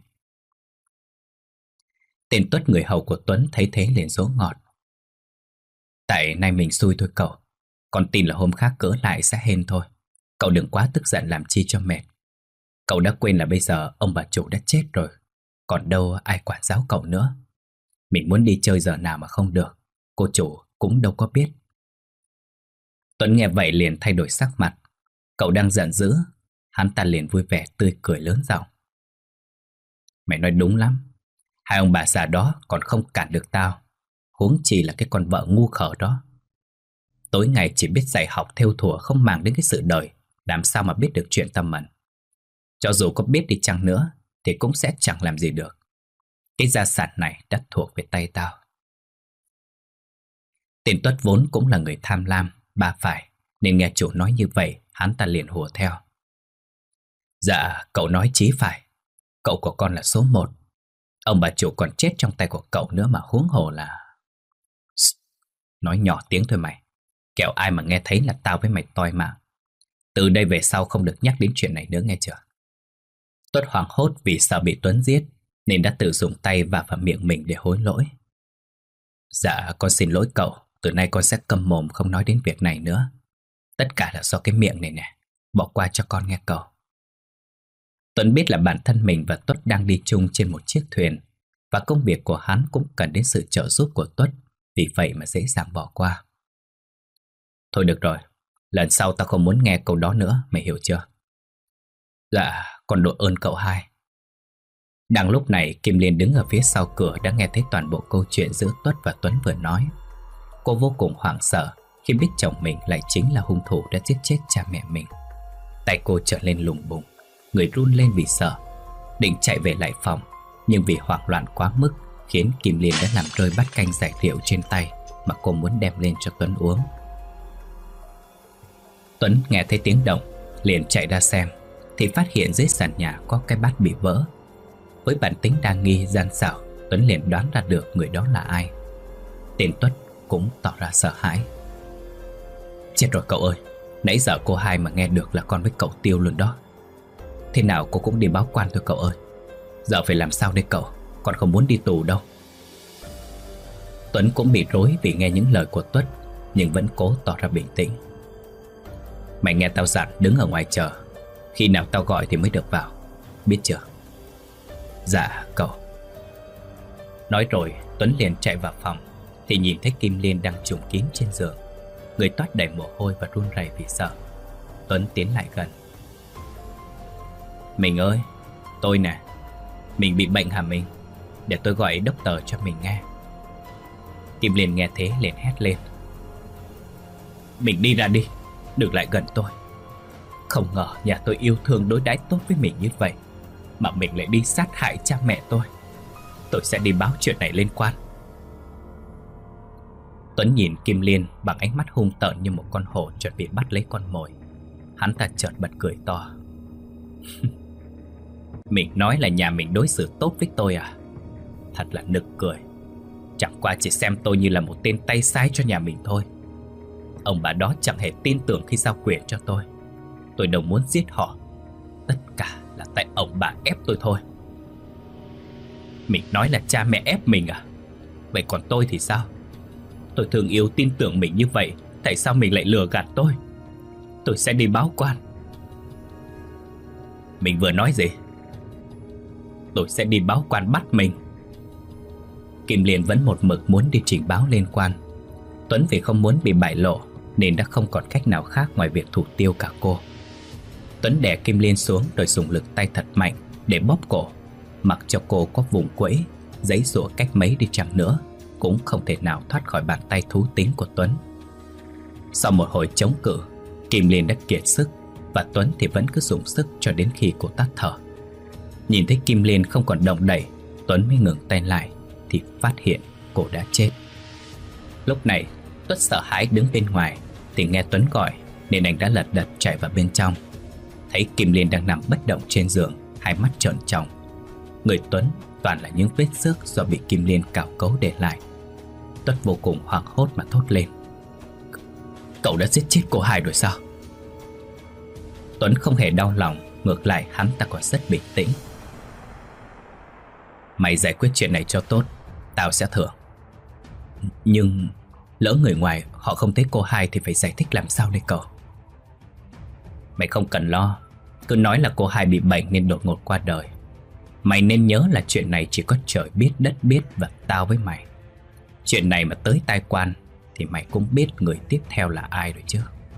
Tên Tuất người hầu của Tuấn thấy thế liền dỗ ngọt. Tại nay mình xui thôi cậu. Con tin là hôm khác cỡ lại sẽ hên thôi. Cậu đừng quá tức giận làm chi cho mệt. Cậu đã quên là bây giờ ông bà chủ đã chết rồi. Còn đâu ai quản giáo cậu nữa. Mình muốn đi chơi giờ nào mà không được, cô chủ cũng đâu có biết. Tuấn nghe vậy liền thay đổi sắc mặt. Cậu đang giận dữ, hắn ta liền vui vẻ tươi cười lớn giọng. Mày nói đúng lắm. Hai ông bà già đó còn không cản được tao, huống chi là cái con vợ ngu khờ đó. Tối ngày chỉ biết dạy học thêu thùa, không màng đến cái sự đời, làm sao mà biết được chuyện tâm mật. Cho dù có biết đi chăng nữa thì cũng sẽ chẳng làm gì được. Cái gia sản này đã thuộc về tay tao. Tên Tuất vốn cũng là người tham lam, ba phải, nên nghe chủ nói như vậy, hắn ta liền hùa theo. Dạ, cậu nói chí phải. Cậu của con là số một. Ông bà chủ còn chết trong tay của cậu nữa mà huống hồ là... Nói nhỏ tiếng thôi mày, kẻo ai mà nghe thấy là tao với mày toi mạng. Từ đây về sau không được nhắc đến chuyện này nữa nghe chưa? Tuất hoảng hốt vì sợ bị Tuấn giết, nên đã tự dùng tay vả vào miệng mình để hối lỗi. Dạ, con xin lỗi cậu. Từ nay con sẽ câm mồm không nói đến việc này nữa. Tất cả là do cái miệng này nè. Bỏ qua cho con nghe cậu. Tuấn biết là bản thân mình và Tuất đang đi chung trên một chiếc thuyền, và công việc của hắn cũng cần đến sự trợ giúp của Tuất, vì vậy mà dễ dàng bỏ qua. Thôi được rồi, lần sau tao không muốn nghe câu đó nữa, mày hiểu chưa? Dạ, con đội ơn cậu hai. Đang lúc này, Kim Liên đứng ở phía sau cửa đã nghe thấy toàn bộ câu chuyện giữa Tuất và Tuấn vừa nói. Cô vô cùng hoảng sợ khi biết chồng mình lại chính là hung thủ đã giết chết cha mẹ mình. Tay cô trở lên lùng bùng, người run lên vì sợ, định chạy về lại phòng, nhưng vì hoảng loạn quá mức khiến Kim Liên đã làm rơi bát canh giải rượu trên tay mà cô muốn đem lên cho Tuấn uống. Tuấn nghe thấy tiếng động, liền chạy ra xem, thì phát hiện dưới sàn nhà có cái bát bị vỡ. Với bản tính đa nghi gian xảo, Tuấn liền đoán ra được người đó là ai. Tên Tuất cũng tỏ ra sợ hãi. Chết rồi cậu ơi, nãy giờ cô hai mà nghe được là con với cậu tiêu luôn đó. Thế nào cô cũng đi báo quan thôi cậu ơi. Giờ phải làm sao đây cậu, con không muốn đi tù đâu. Tuấn cũng bị rối vì nghe những lời của Tuất, nhưng vẫn cố tỏ ra bình tĩnh. Mày nghe tao dặn đứng ở ngoài chờ, khi nào tao gọi thì mới được vào, biết chưa? Dạ cậu. Nói rồi Tuấn liền chạy vào phòng, thì nhìn thấy Kim Liên đang trùm kín trên giường, người toát đầy mồ hôi và run rẩy vì sợ. Tuấn tiến lại gần. Mình ơi, tôi nè, mình bị bệnh hả mình? để tôi gọi doctor cho mình nghe. Kim Liên nghe thế liền hét lên: Mình đi ra đi, đừng lại gần tôi. Không ngờ nhà tôi yêu thương đối đãi tốt với mình như vậy, mà mình lại đi sát hại cha mẹ tôi. Tôi sẽ đi báo chuyện này lên quan. Tuấn nhìn Kim Liên bằng ánh mắt hung tợn như một con hổ chuẩn bị bắt lấy con mồi. Hắn ta chợt bật cười to. Mình nói là nhà mình đối xử tốt với tôi à? Thật là nực cười. Chẳng qua chỉ xem tôi như là một tên tay sai cho nhà mình thôi. Ông bà đó chẳng hề tin tưởng khi giao quyền cho tôi. Tôi đâu muốn giết họ. Tất cả là tại ông bà ép tôi thôi. Mình nói là cha mẹ ép mình à? Vậy còn tôi thì sao? Tôi thương yêu tin tưởng mình như vậy, tại sao mình lại lừa gạt tôi? Tôi sẽ đi báo quan. Mình vừa nói gì? Tôi sẽ đi báo quan bắt mình. Kim Liên vẫn một mực muốn đi trình báo lên quan. Tuấn vì không muốn bị bại lộ nên đã không còn cách nào khác ngoài việc thủ tiêu cả cô. Tuấn đè Kim Liên xuống rồi dùng lực tay thật mạnh để bóp cổ, mặc cho cô có vùng quẫy, giãy giụa cách mấy đi chăng nữa cũng không thể nào thoát khỏi bàn tay thú tính của Tuấn. Sau một hồi chống cự, Kim Liên đã kiệt sức, và Tuấn thì vẫn cứ dùng sức cho đến khi cô tắt thở. Nhìn thấy Kim Liên không còn động đậy, Tuấn mới ngừng tay lại thì phát hiện cô đã chết. Lúc này Tuấn sợ hãi đứng bên ngoài thì nghe Tuấn gọi, nên anh đã lật đật chạy vào bên trong. Thấy Kim Liên đang nằm bất động trên giường, hai mắt trợn tròng. Người Tuấn toàn là những vết xước do bị Kim Liên cào cấu để lại. Tuấn vô cùng hoảng hốt mà thốt lên: Cậu đã giết chết cô hai rồi sao? Tuấn không hề đau lòng, ngược lại hắn ta còn rất bình tĩnh. Mày giải quyết chuyện này cho tốt, tao sẽ thưởng. Nhưng lỡ người ngoài họ không thấy cô hai thì phải giải thích làm sao đây cậu? Mày không cần lo, cứ nói là cô hai bị bệnh nên đột ngột qua đời. Mày nên nhớ là chuyện này chỉ có trời biết đất biết và tao với mày. Chuyện này mà tới tai quan thì mày cũng biết người tiếp theo là ai rồi chứ.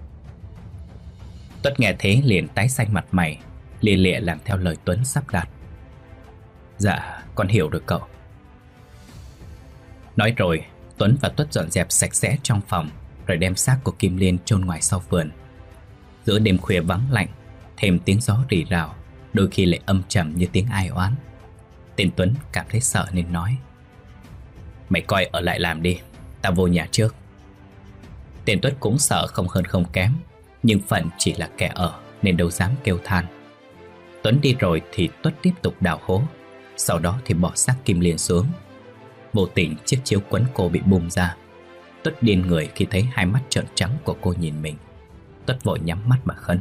Tuất nghe thế liền tái xanh mặt mày, lìa lịa làm theo lời Tuấn sắp đặt. Dạ, con hiểu rồi cậu. Nói rồi, Tuấn và Tuất dọn dẹp sạch sẽ trong phòng, rồi đem xác của Kim Liên chôn ngoài sau vườn. Giữa đêm khuya vắng lạnh, thêm tiếng gió rì rào, đôi khi lại âm trầm như tiếng ai oán. Tên Tuấn cảm thấy sợ nên nói: Mày coi ở lại làm đi, tao vô nhà trước. Tên Tuất cũng sợ không hơn không kém, nhưng phận chỉ là kẻ ở nên đâu dám kêu than. Tuấn đi rồi thì Tuất tiếp tục đào hố, sau đó thì bỏ xác Kim Liên xuống. Vô tình chiếc chiếu quấn cô bị bung ra. Tuất điên người khi thấy hai mắt trợn trắng của cô nhìn mình. Tuất vội nhắm mắt mà khấn: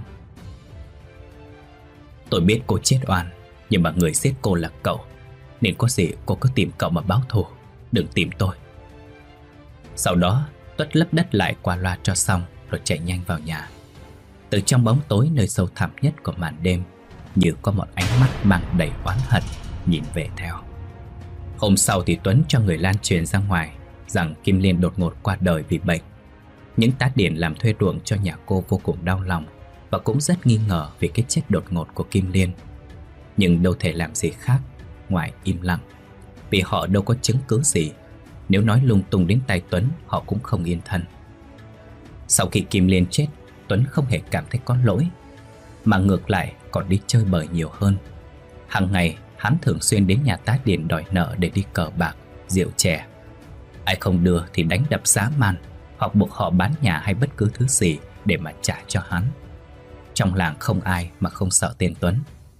Tôi biết cô chết oan, nhưng mà người giết cô là cậu, nên có gì cô cứ tìm cậu mà báo thù, đừng tìm tôi. Sau đó Tuất lấp đất lại qua loa cho xong rồi chạy nhanh vào nhà. Từ trong bóng tối nơi sâu thẳm nhất của màn đêm, như có một ánh mắt mang đầy oán hận nhìn về theo. Hôm sau thì Tuấn cho người lan truyền ra ngoài rằng Kim Liên đột ngột qua đời vì bệnh. Những tá điền làm thuê ruộng cho nhà cô vô cùng đau lòng và cũng rất nghi ngờ về cái chết đột ngột của Kim Liên. Nhưng đâu thể làm gì khác ngoài im lặng, vì họ đâu có chứng cứ gì. Nếu nói lung tung đến tay Tuấn, họ cũng không yên thân. Sau khi Kim Liên chết, Tuấn không hề cảm thấy có lỗi, mà ngược lại còn đi chơi bời nhiều hơn. Hàng ngày hắn thường xuyên đến nhà tá điền đòi nợ để đi cờ bạc, rượu chè. Ai không đưa thì đánh đập dã man, hoặc buộc họ bán nhà hay bất cứ thứ gì để mà trả cho hắn. Trong làng không ai mà không sợ tên Tuấn.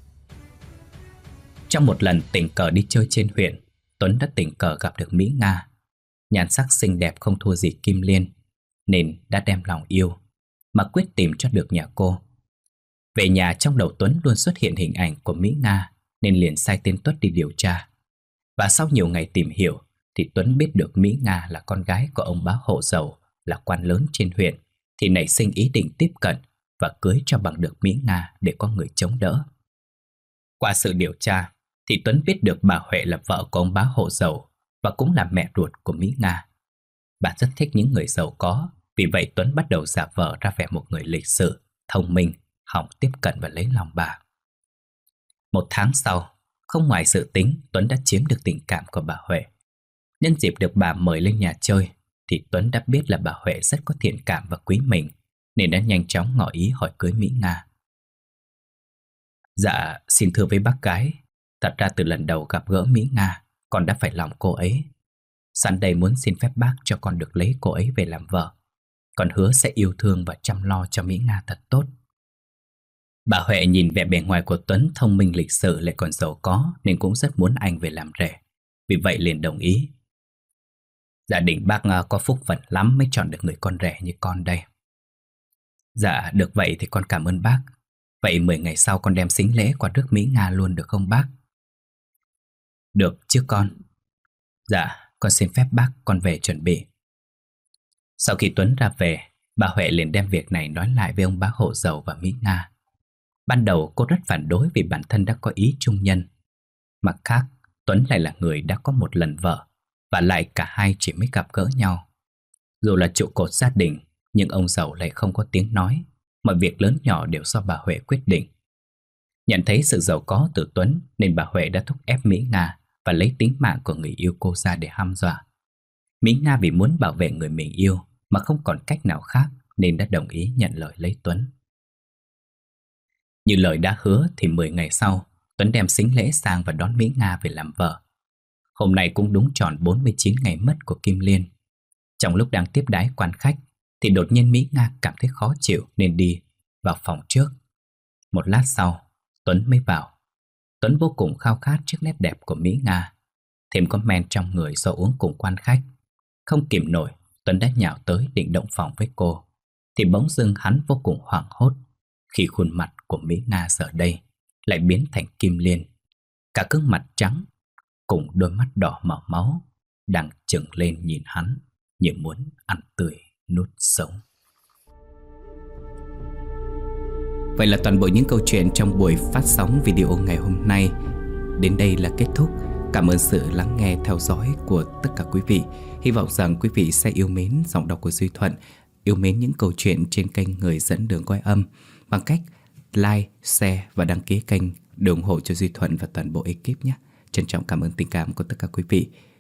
Trong một lần tình cờ đi chơi trên huyện, Tuấn đã tình cờ gặp được Mỹ Nga. Nhan sắc xinh đẹp không thua gì Kim Liên, nên đã đem lòng yêu mà quyết tìm cho được nhà cô. Về nhà, trong đầu Tuấn luôn xuất hiện hình ảnh của Mỹ Nga, nên liền sai tên Tuất đi điều tra. Và sau nhiều ngày tìm hiểu thì Tuấn biết được Mỹ Nga là con gái của ông bá hộ giàu, là quan lớn trên huyện, thì nảy sinh ý định tiếp cận và cưới cho bằng được Mỹ Nga để có người chống đỡ. Qua sự điều tra thì Tuấn biết được bà Huệ là vợ của ông bá hộ giàu và cũng là mẹ ruột của Mỹ Nga. Bà rất thích những người giàu có, vì vậy Tuấn bắt đầu giả vờ ra vẻ một người lịch sự, thông minh, hòng tiếp cận và lấy lòng bà. Một tháng sau, Không ngoài dự tính, Tuấn đã chiếm được tình cảm của bà Huệ. Nhân dịp được bà mời lên nhà chơi thì Tuấn đã biết là bà Huệ rất có thiện cảm và quý mình, nên đã nhanh chóng ngỏ ý hỏi cưới Mỹ Nga. Dạ, xin thưa với bác gái, thật ra từ lần đầu gặp gỡ Mỹ Nga, con đã phải lòng cô ấy. Sẵn đây muốn xin phép bác cho con được lấy cô ấy về làm vợ. Con hứa sẽ yêu thương và chăm lo cho Mỹ Nga thật tốt. Bà Huệ nhìn vẻ bề ngoài của Tuấn thông minh lịch sự lại còn giàu có, nên cũng rất muốn anh về làm rể. Vì vậy liền đồng ý. Gia đình bác có phúc phận lắm mới chọn được người con rể như con đây. Dạ, được vậy thì con cảm ơn bác. Vậy mười ngày sau con đem sính lễ qua rước Mỹ Nga luôn được không bác? Được chứ con. Dạ, con xin phép bác, con về chuẩn bị. Sau khi Tuấn ra về, bà Huệ liền đem việc này nói lại với ông bác hộ giàu và Mỹ Nga. Ban đầu cô rất phản đối vì bản thân đã có ý trung nhân. Mặt khác, Tuấn lại là người đã có một lần vợ, và lại cả hai chỉ mới gặp gỡ nhau. Dù là trụ cột gia đình, nhưng ông giàu lại không có tiếng nói. Mọi việc lớn nhỏ đều do bà Huệ quyết định. Nhận thấy sự giàu có từ Tuấn, nên bà Huệ đã thúc ép Mỹ Nga và lấy tính mạng của người yêu cô ra để hăm dọa. Mỹ Nga vì muốn bảo vệ người mình yêu mà không còn cách nào khác, nên đã đồng ý nhận lời lấy Tuấn. Như lời đã hứa thì mười ngày sau, Tuấn đem sính lễ sang và đón Mỹ Nga về làm vợ. Hôm nay cũng đúng tròn bốn mươi chín ngày mất của Kim Liên. Trong lúc đang tiếp đái quan khách thì đột nhiên Mỹ Nga cảm thấy khó chịu nên đi vào phòng trước. Một lát sau, Tuấn mới vào. Tuấn vô cùng khao khát trước nét đẹp của Mỹ Nga, thêm có men trong người do uống cùng quan khách. Không kìm nổi, Tuấn đã nhào tới định động phòng với cô, thì bỗng dưng hắn vô cùng hoảng hốt khi khuôn mặt của Mỹ Nga giờ đây lại biến thành Kim Liên. Cả gương mặt trắng cùng đôi mắt đỏ màu máu đang trừng lên nhìn hắn như muốn ăn tươi nuốt sống. Vậy là toàn bộ những câu chuyện trong buổi phát sóng video ngày hôm nay đến đây là kết thúc. Cảm ơn sự lắng nghe theo dõi của tất cả quý vị. Hy vọng rằng quý vị sẽ yêu mến giọng đọc của Duy Thuận, yêu mến những câu chuyện trên kênh Người Dẫn Đường Quay Âm bằng cách like, share và đăng ký kênh để ủng hộ cho Duy Thuận và toàn bộ ekip nhé. Trân trọng cảm ơn tình cảm của tất cả quý vị.